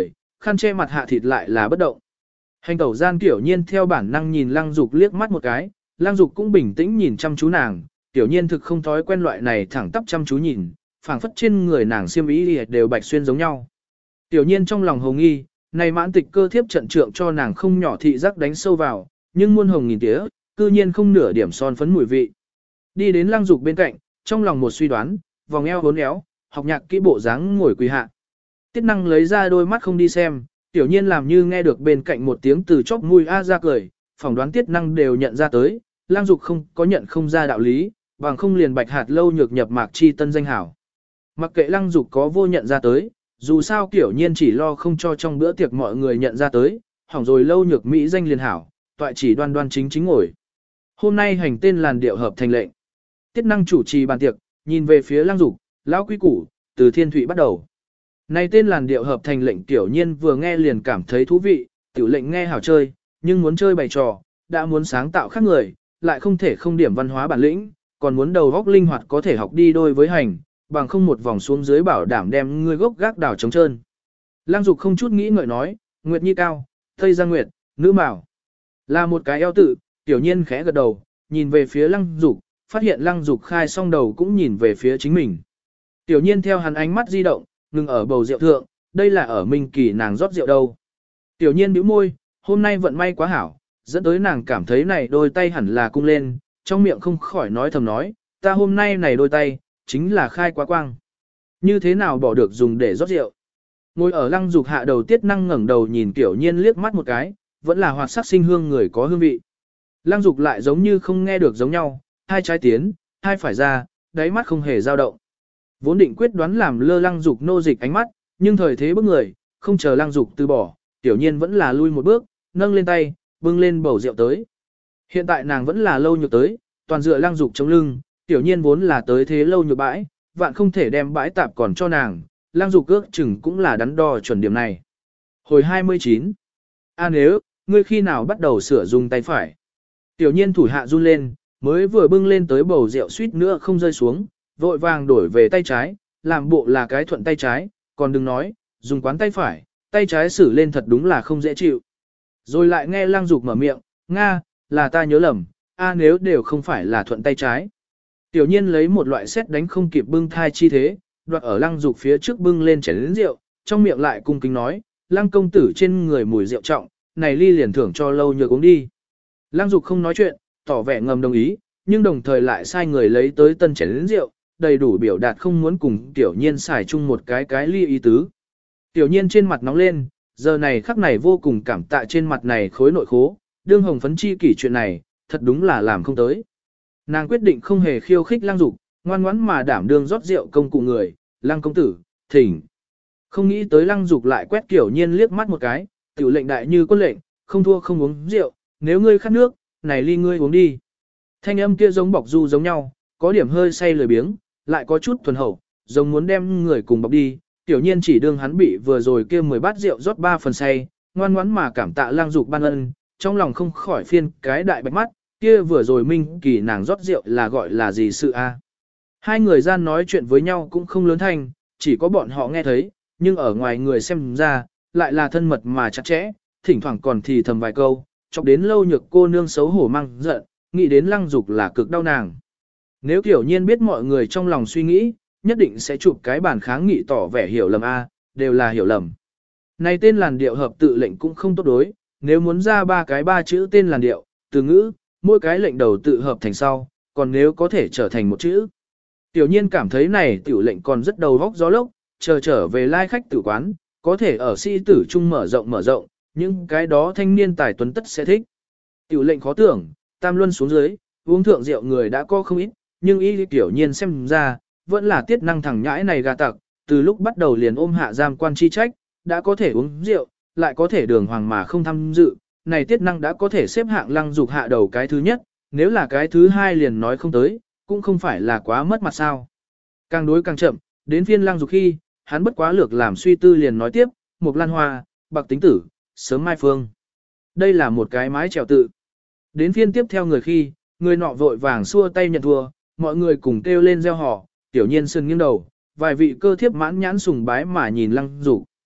khăn che mặt hạ thịt lại là bất động. Hành tẩu gian Tiểu Nhiên theo bản năng nhìn Lăng Dục liếc mắt một cái, Lăng Dục cũng bình tĩnh nhìn chăm chú nàng, Tiểu Nhiên thực không thói quen loại này thẳng tắp chăm chú nhìn, phảng phất trên người nàng xiêm y đều bạch xuyên giống nhau. Tiểu Nhiên trong lòng hồng nghi, này mãn tịch cơ thiếp trận trượng cho nàng không nhỏ thị giác đánh sâu vào, nhưng muôn hồng nghìn tía, cư nhiên không nửa điểm son phấn mùi vị. Đi đến Lăng Dục bên cạnh, trong lòng một suy đoán, vòng eo uốn éo, học nhạc kỹ bộ dáng ngồi quỳ hạ. Tiết Năng lấy ra đôi mắt không đi xem, Tiểu Nhiên làm như nghe được bên cạnh một tiếng từ chóp mũi a ra cười, phỏng đoán Tiết Năng đều nhận ra tới, Lăng Dục không có nhận không ra đạo lý, bằng không liền bạch hạt lâu nhược nhập mạc chi tân danh hảo. Mặc kệ Lăng Dục có vô nhận ra tới, dù sao Tiểu Nhiên chỉ lo không cho trong bữa tiệc mọi người nhận ra tới, hỏng rồi lâu nhược mỹ danh liền hảo, toại chỉ đoan đoan chính chính ngồi. Hôm nay hành tên làn điệu hợp thành lệnh. Tiết Năng chủ trì bàn tiệc, nhìn về phía Lăng Dục, lão quý củ, từ thiên thụy bắt đầu. Này tên làn điệu hợp thành lệnh Tiểu Nhiên vừa nghe liền cảm thấy thú vị, tiểu lệnh nghe hảo chơi, nhưng muốn chơi bày trò, đã muốn sáng tạo khác người, lại không thể không điểm văn hóa bản lĩnh, còn muốn đầu góc linh hoạt có thể học đi đôi với hành, bằng không một vòng xuống dưới bảo đảm đem ngươi gốc gác đảo trống trơn. Lăng Dục không chút nghĩ ngợi nói, Nguyệt Nhi cao, Tây Giang Nguyệt, nữ mạo. Là một cái eo tự, Tiểu Nhiên khẽ gật đầu, nhìn về phía Lăng Dục, phát hiện Lăng Dục khai xong đầu cũng nhìn về phía chính mình. Tiểu Nhiên theo hắn ánh mắt di động, ngừng ở bầu rượu thượng, đây là ở Minh Kỳ nàng rót rượu đâu. Tiểu Nhiên bĩu môi, hôm nay vận may quá hảo, dẫn tới nàng cảm thấy này đôi tay hẳn là cung lên, trong miệng không khỏi nói thầm nói, ta hôm nay này đôi tay, chính là khai quá quang. Như thế nào bỏ được dùng để rót rượu. Ngồi ở Lăng Dục hạ đầu Tiết Năng ngẩng đầu nhìn Tiểu Nhiên liếc mắt một cái, vẫn là hoạt sắc sinh hương người có hương vị. Lăng Dục lại giống như không nghe được giống nhau, hai trái tiến, hai phải ra, đáy mắt không hề dao động. Vốn định quyết đoán làm lơ Lăng Dục nô dịch ánh mắt, nhưng thời thế bức người, không chờ Lăng Dục từ bỏ, Tiểu Nhiên vẫn là lui một bước, nâng lên tay, bưng lên bầu rượu tới. Hiện tại nàng vẫn là lâu nhược tới, toàn dựa Lăng Dục chống lưng, Tiểu Nhiên vốn là tới thế lâu nhược bãi, vạn không thể đem bãi tạp còn cho nàng, Lăng Dục ước chừng cũng là đắn đo chuẩn điểm này. Hồi 29. Nếu, ngươi khi nào bắt đầu sửa dùng tay phải? Tiểu Nhiên thủ hạ run lên, mới vừa bưng lên tới bầu rượu suýt nữa không rơi xuống, vội vàng đổi về tay trái, làm bộ là cái thuận tay trái, còn đừng nói, dùng quán tay phải, tay trái xử lên thật đúng là không dễ chịu. Rồi lại nghe Lăng Dục mở miệng, Nga, là ta nhớ lầm, nếu đều không phải là thuận tay trái. Tiểu Nhiên lấy một loại xét đánh không kịp bưng thai chi thế, đoạt ở Lăng Dục phía trước bưng lên chén lớn rượu, trong miệng lại cung kính nói, Lăng công tử trên người mùi rượu trọng, này ly liền thưởng cho lâu nhược uống đi. Lăng Dục không nói chuyện, tỏ vẻ ngầm đồng ý, nhưng đồng thời lại sai người lấy tới tân chén lớn rượu, đầy đủ biểu đạt không muốn cùng Tiểu Nhiên xài chung một cái ly ý tứ. Tiểu Nhiên trên mặt nóng lên, giờ này khắc này vô cùng cảm tạ trên mặt này khối nội khố, đương hồng phấn chi kỷ chuyện này, thật đúng là làm không tới. Nàng quyết định không hề khiêu khích Lăng Dục, ngoan ngoãn mà đảm đương rót rượu công cụ người, Lăng công tử, thỉnh. Không nghĩ tới Lăng Dục lại quét Tiểu Nhiên liếc mắt một cái, tiểu lệnh đại như quân lệnh, không thua không uống rượu, nếu ngươi khát nước, này ly ngươi uống đi. Thanh âm kia giống bọc du giống nhau, có điểm hơi say lười biếng, lại có chút thuần hậu, giống muốn đem người cùng bọc đi. Tiểu Nhiên chỉ đương hắn bị vừa rồi kia 10 bát rượu rót 3 phần say, ngoan ngoãn mà cảm tạ Lăng Dục ban ân, trong lòng không khỏi phiên cái đại bạch mắt, kia vừa rồi Minh Kỳ nàng rót rượu là gọi là gì sự a? Hai người gian nói chuyện với nhau cũng không lớn thanh, chỉ có bọn họ nghe thấy, nhưng ở ngoài người xem ra, lại là thân mật mà chặt chẽ, thỉnh thoảng còn thì thầm vài câu, chọc đến lâu nhược cô nương xấu hổ mang giận, nghĩ đến Lăng Dục là cực đau nàng. Nếu Tiểu Nhiên biết mọi người trong lòng suy nghĩ, nhất định sẽ chụp cái bàn kháng nghị tỏ vẻ hiểu lầm đều là hiểu lầm. Này tên làn điệu hợp tự lệnh cũng không tốt đối, nếu muốn ra ba chữ tên làn điệu, từ ngữ, mỗi cái lệnh đầu tự hợp thành sau, còn nếu có thể trở thành một chữ. Tiểu Nhiên cảm thấy này tiểu lệnh còn rất đầu vóc gió lốc, trở về lai khách tử quán, có thể ở sĩ tử trung mở rộng, nhưng cái đó thanh niên tài tuấn tất sẽ thích. Tiểu lệnh khó tưởng, tam luân xuống dưới, uống thượng rượu người đã có không ít, nhưng y Tiểu Nhiên xem ra, vẫn là Tiết Năng thằng nhãi này gà tặc, từ lúc bắt đầu liền ôm hạ giam quan chi trách, đã có thể uống rượu, lại có thể đường hoàng mà không tham dự, này Tiết Năng đã có thể xếp hạng Lăng Dục hạ đầu cái thứ nhất, nếu là cái thứ hai liền nói không tới, cũng không phải là quá mất mặt sao. Càng đối càng chậm, đến phiên Lăng Dục khi, hắn bất quá lược làm suy tư liền nói tiếp, Mộc Lan Hoa, Bạc Tính Tử, Sớm Mai Phương. Đây là một cái mái trèo tự. Đến phiên tiếp theo người khi, người nọ vội vàng xua tay nhận thua, mọi người cùng kêu lên reo hò, Tiểu Nhiên sừng nghiêng đầu, vài vị cơ thiếp mãn nhãn sùng bái mà nhìn Lăng Dục.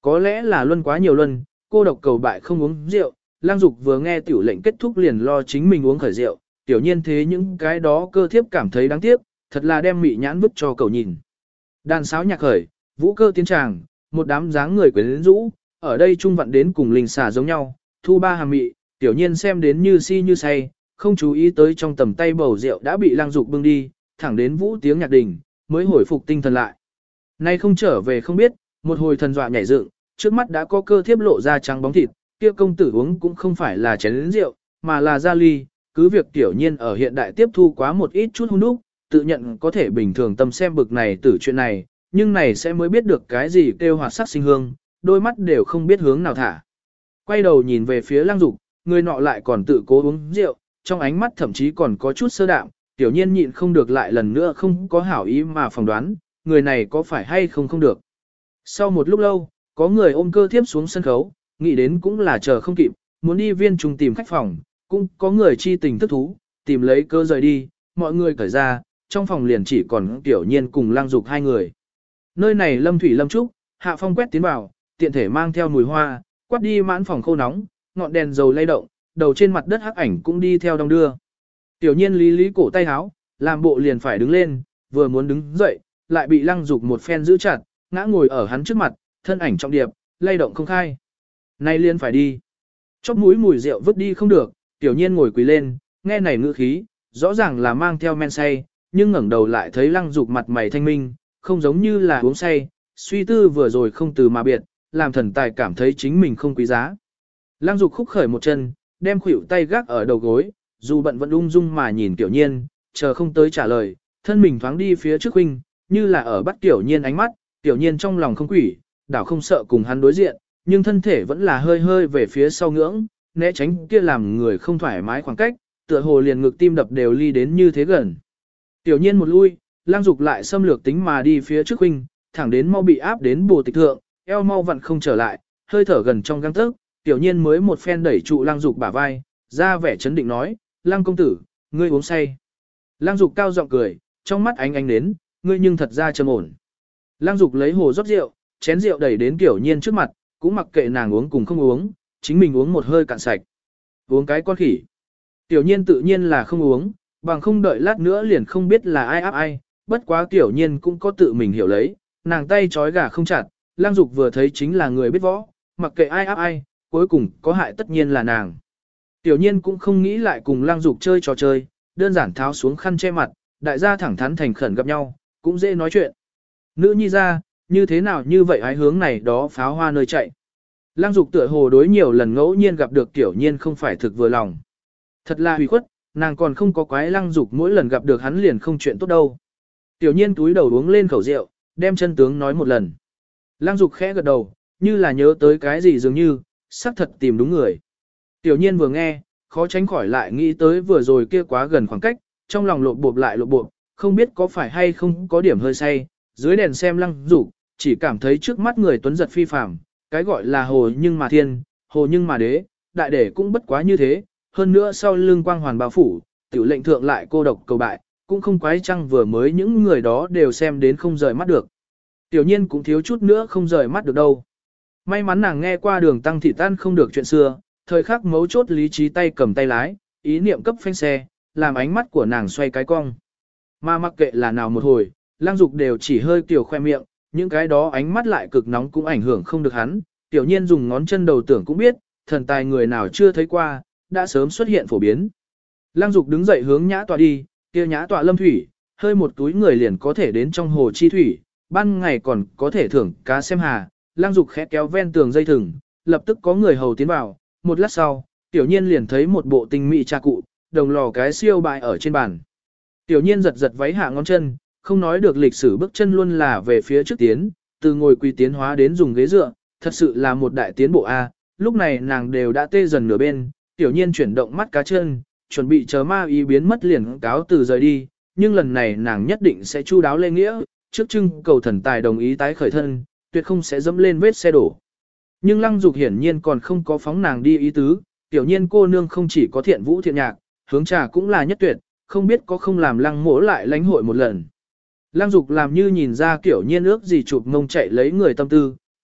có lẽ là luân quá nhiều luân, cô độc cầu bại không uống rượu, Lăng Dục vừa nghe tiểu lệnh kết thúc liền lo chính mình uống khởi rượu, tiểu nhiên thế những cái đó cơ thiếp cảm thấy đáng tiếc, thật là đem mị nhãn vứt cho cậu nhìn. Đàn sáo nhạc khởi, vũ cơ tiến tràng, một đám dáng người quyến rũ, ở đây trung vận đến cùng linh xà giống nhau, thu ba hàm mị, tiểu nhiên xem đến như si như say, không chú ý tới trong tầm tay bầu rượu đã bị Lăng Dục bưng đi, thẳng đến vũ tiếng nhạc đình, mới hồi phục tinh thần lại. Nay không trở về không biết, một hồi thần dọa nhảy dựng, trước mắt đã có cơ thiếp lộ ra trắng bóng thịt, kia công tử uống cũng không phải là chén rượu, mà là gia ly, cứ việc tiểu nhiên ở hiện đại tiếp thu quá một ít chút hung đúc, tự nhận có thể bình thường tâm xem bực này tử chuyện này, nhưng này sẽ mới biết được cái gì kêu hoạt sắc sinh hương, đôi mắt đều không biết hướng nào thả. Quay đầu nhìn về phía Lăng Dục, người nọ lại còn tự cố uống rượu, trong ánh mắt thậm chí còn có chút sơ đạm, tiểu nhiên nhịn không được lại lần nữa không có hảo ý mà phỏng đoán, người này có phải hay không không được. Sau một lúc lâu, có người ôm cơ thiếp xuống sân khấu, nghĩ đến cũng là chờ không kịp, muốn đi viên trung tìm khách phòng, cũng có người chi tình thức thú, tìm lấy cơ rời đi, mọi người cởi ra, trong phòng liền chỉ còn tiểu nhiên cùng Lăng Dục hai người. Nơi này lâm thủy lâm trúc, hạ phong quét tiến vào, tiện thể mang theo mùi hoa, quát đi mãn phòng khô nóng, ngọn đèn dầu lay động, đầu trên mặt đất hắc ảnh cũng đi theo đong đưa. Tiểu nhiên lý lý cổ tay háo, làm bộ liền phải đứng lên, vừa muốn đứng dậy, lại bị Lăng Dục một phen giữ chặt, ngã ngồi ở hắn trước mặt, thân ảnh trọng điệp, lay động không khai. Nay liền phải đi. Chóp mũi mùi rượu vứt đi không được, tiểu nhiên ngồi quỳ lên, nghe này ngữ khí, rõ ràng là mang theo men say, nhưng ngẩng đầu lại thấy Lăng Dục mặt mày thanh minh, không giống như là uống say, suy tư vừa rồi không từ mà biệt, làm thần tài cảm thấy chính mình không quý giá. Lăng Dục khúc khởi một chân, đem khuỷu tay gác ở đầu gối, dù bận vẫn ung dung mà nhìn tiểu nhiên, chờ không tới trả lời, thân mình thoáng đi phía trước huynh, như là ở bắt tiểu nhiên ánh mắt, tiểu nhiên trong lòng không quỷ, đảo không sợ cùng hắn đối diện, nhưng thân thể vẫn là hơi hơi về phía sau ngưỡng, né tránh kia làm người không thoải mái khoảng cách, tựa hồ liền ngực tim đập đều ly đến như thế gần. Tiểu nhiên một lui, Lăng Dục lại xâm lược tính mà đi phía trước huynh, thẳng đến mau bị áp đến bồ tịch thượng, eo mau vặn không trở lại, hơi thở gần trong gang tấc, tiểu nhiên mới một phen đẩy trụ Lăng Dục bả vai, ra vẻ chấn định nói, Lăng công tử, ngươi uống say. Lăng Dục cao giọng cười, trong mắt ánh ánh đến, ngươi nhưng thật ra trầm ổn. Lăng Dục lấy hồ rót rượu, chén rượu đẩy đến tiểu nhiên trước mặt, cũng mặc kệ nàng uống cùng không uống, chính mình uống một hơi cạn sạch. Uống cái con khỉ. Tiểu nhiên tự nhiên là không uống, bằng không đợi lát nữa liền không biết là ai áp ai, bất quá tiểu nhiên cũng có tự mình hiểu lấy, nàng tay trói gà không chặt, Lăng Dục vừa thấy chính là người biết võ, mặc kệ ai áp ai, cuối cùng có hại tất nhiên là nàng. Tiểu nhiên cũng không nghĩ lại cùng Lăng Dục chơi trò chơi, đơn giản tháo xuống khăn che mặt, đại gia thẳng thắn thành khẩn gặp nhau, cũng dễ nói chuyện. Nữ nhi ra, như thế nào như vậy ái hướng này đó pháo hoa nơi chạy. Lăng Dục tựa hồ đối nhiều lần ngẫu nhiên gặp được tiểu nhiên không phải thực vừa lòng. Thật là hủy khuất, nàng còn không có quái Lăng Dục mỗi lần gặp được hắn liền không chuyện tốt đâu. Tiểu nhiên túi đầu uống lên khẩu rượu, đem chân tướng nói một lần. Lăng Dục khẽ gật đầu, như là nhớ tới cái gì dường như, xác thật tìm đúng người. Tiểu nhiên vừa nghe, khó tránh khỏi lại nghĩ tới vừa rồi kia quá gần khoảng cách, trong lòng lộp bộp lại lộp bộp, không biết có phải hay không có điểm hơi say, dưới đèn xem Lăng Dục, chỉ cảm thấy trước mắt người tuấn giật phi phàm, cái gọi là hồ nhưng mà thiên, hồ nhưng mà đế, đại đế cũng bất quá như thế, hơn nữa sau lưng quang hoàn bao phủ, tiểu lệnh thượng lại cô độc cầu bại, cũng không quái chăng vừa mới những người đó đều xem đến không rời mắt được. Tiểu nhiên cũng thiếu chút nữa không rời mắt được đâu. May mắn nàng nghe qua đường tăng thị tan không được chuyện xưa, thời khắc mấu chốt lý trí tay cầm tay lái, ý niệm cấp phanh xe, làm ánh mắt của nàng xoay cái cong. Mà mặc kệ là nào một hồi, Lăng Dục đều chỉ hơi kiểu khoe miệng, những cái đó ánh mắt lại cực nóng cũng ảnh hưởng không được hắn. Tiểu nhiên dùng ngón chân đầu tưởng cũng biết, thần tài người nào chưa thấy qua, đã sớm xuất hiện phổ biến. Lăng Dục đứng dậy hướng nhã tọa đi, kia nhã tọa lâm thủy, hơi một túi người liền có thể đến trong hồ chi thủy, ban ngày còn có thể thưởng cá xem hà. Lăng Dục khẽ kéo ven tường dây thừng, lập tức có người hầu tiến vào, một lát sau, tiểu nhiên liền thấy một bộ tinh mỹ trà cụ, đồng lò cái siêu bại ở trên bàn. Tiểu nhiên giật giật váy hạ ngón chân, không nói được lịch sử bước chân luôn là về phía trước tiến, từ ngồi quỳ tiến hóa đến dùng ghế dựa, thật sự là một đại tiến bộ A. Lúc này nàng đều đã tê dần nửa bên, tiểu nhiên chuyển động mắt cá chân, chuẩn bị chờ ma ý biến mất liền cáo từ rời đi, nhưng lần này nàng nhất định sẽ chu đáo lễ nghĩa, trước trưng cầu thần tài đồng ý tái khởi thân, tuyệt không sẽ dẫm lên vết xe đổ. Nhưng Lăng Dục hiển nhiên còn không có phóng nàng đi ý tứ, tiểu nhiên cô nương không chỉ có thiện vũ thiện nhạc, hướng trà cũng là nhất tuyệt, không biết có không làm Lăng mỗ lại lãnh hội một lần. Lăng Dục làm như nhìn ra kiểu nhiên ước gì chụp mông chạy lấy người tâm tư,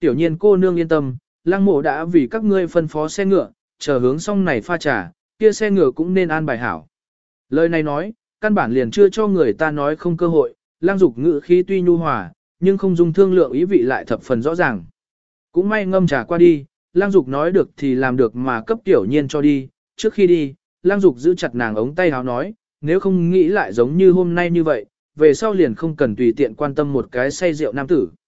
tiểu nhiên cô nương yên tâm, lăng mộ đã vì các ngươi phân phó xe ngựa, chờ hướng xong này pha trà, kia xe ngựa cũng nên an bài hảo. Lời này nói, căn bản liền chưa cho người ta nói không cơ hội, lăng dục ngữ khí tuy nhu hòa, nhưng không dung thương lượng ý vị lại thập phần rõ ràng. Cũng may ngâm trà qua đi, lăng dục nói được thì làm được mà cấp tiểu nhiên cho đi, trước khi đi, lăng dục giữ chặt nàng ống tay áo nói, nếu không nghĩ lại giống như hôm nay như vậy, về sau liền không cần tùy tiện quan tâm một cái say rượu nam tử.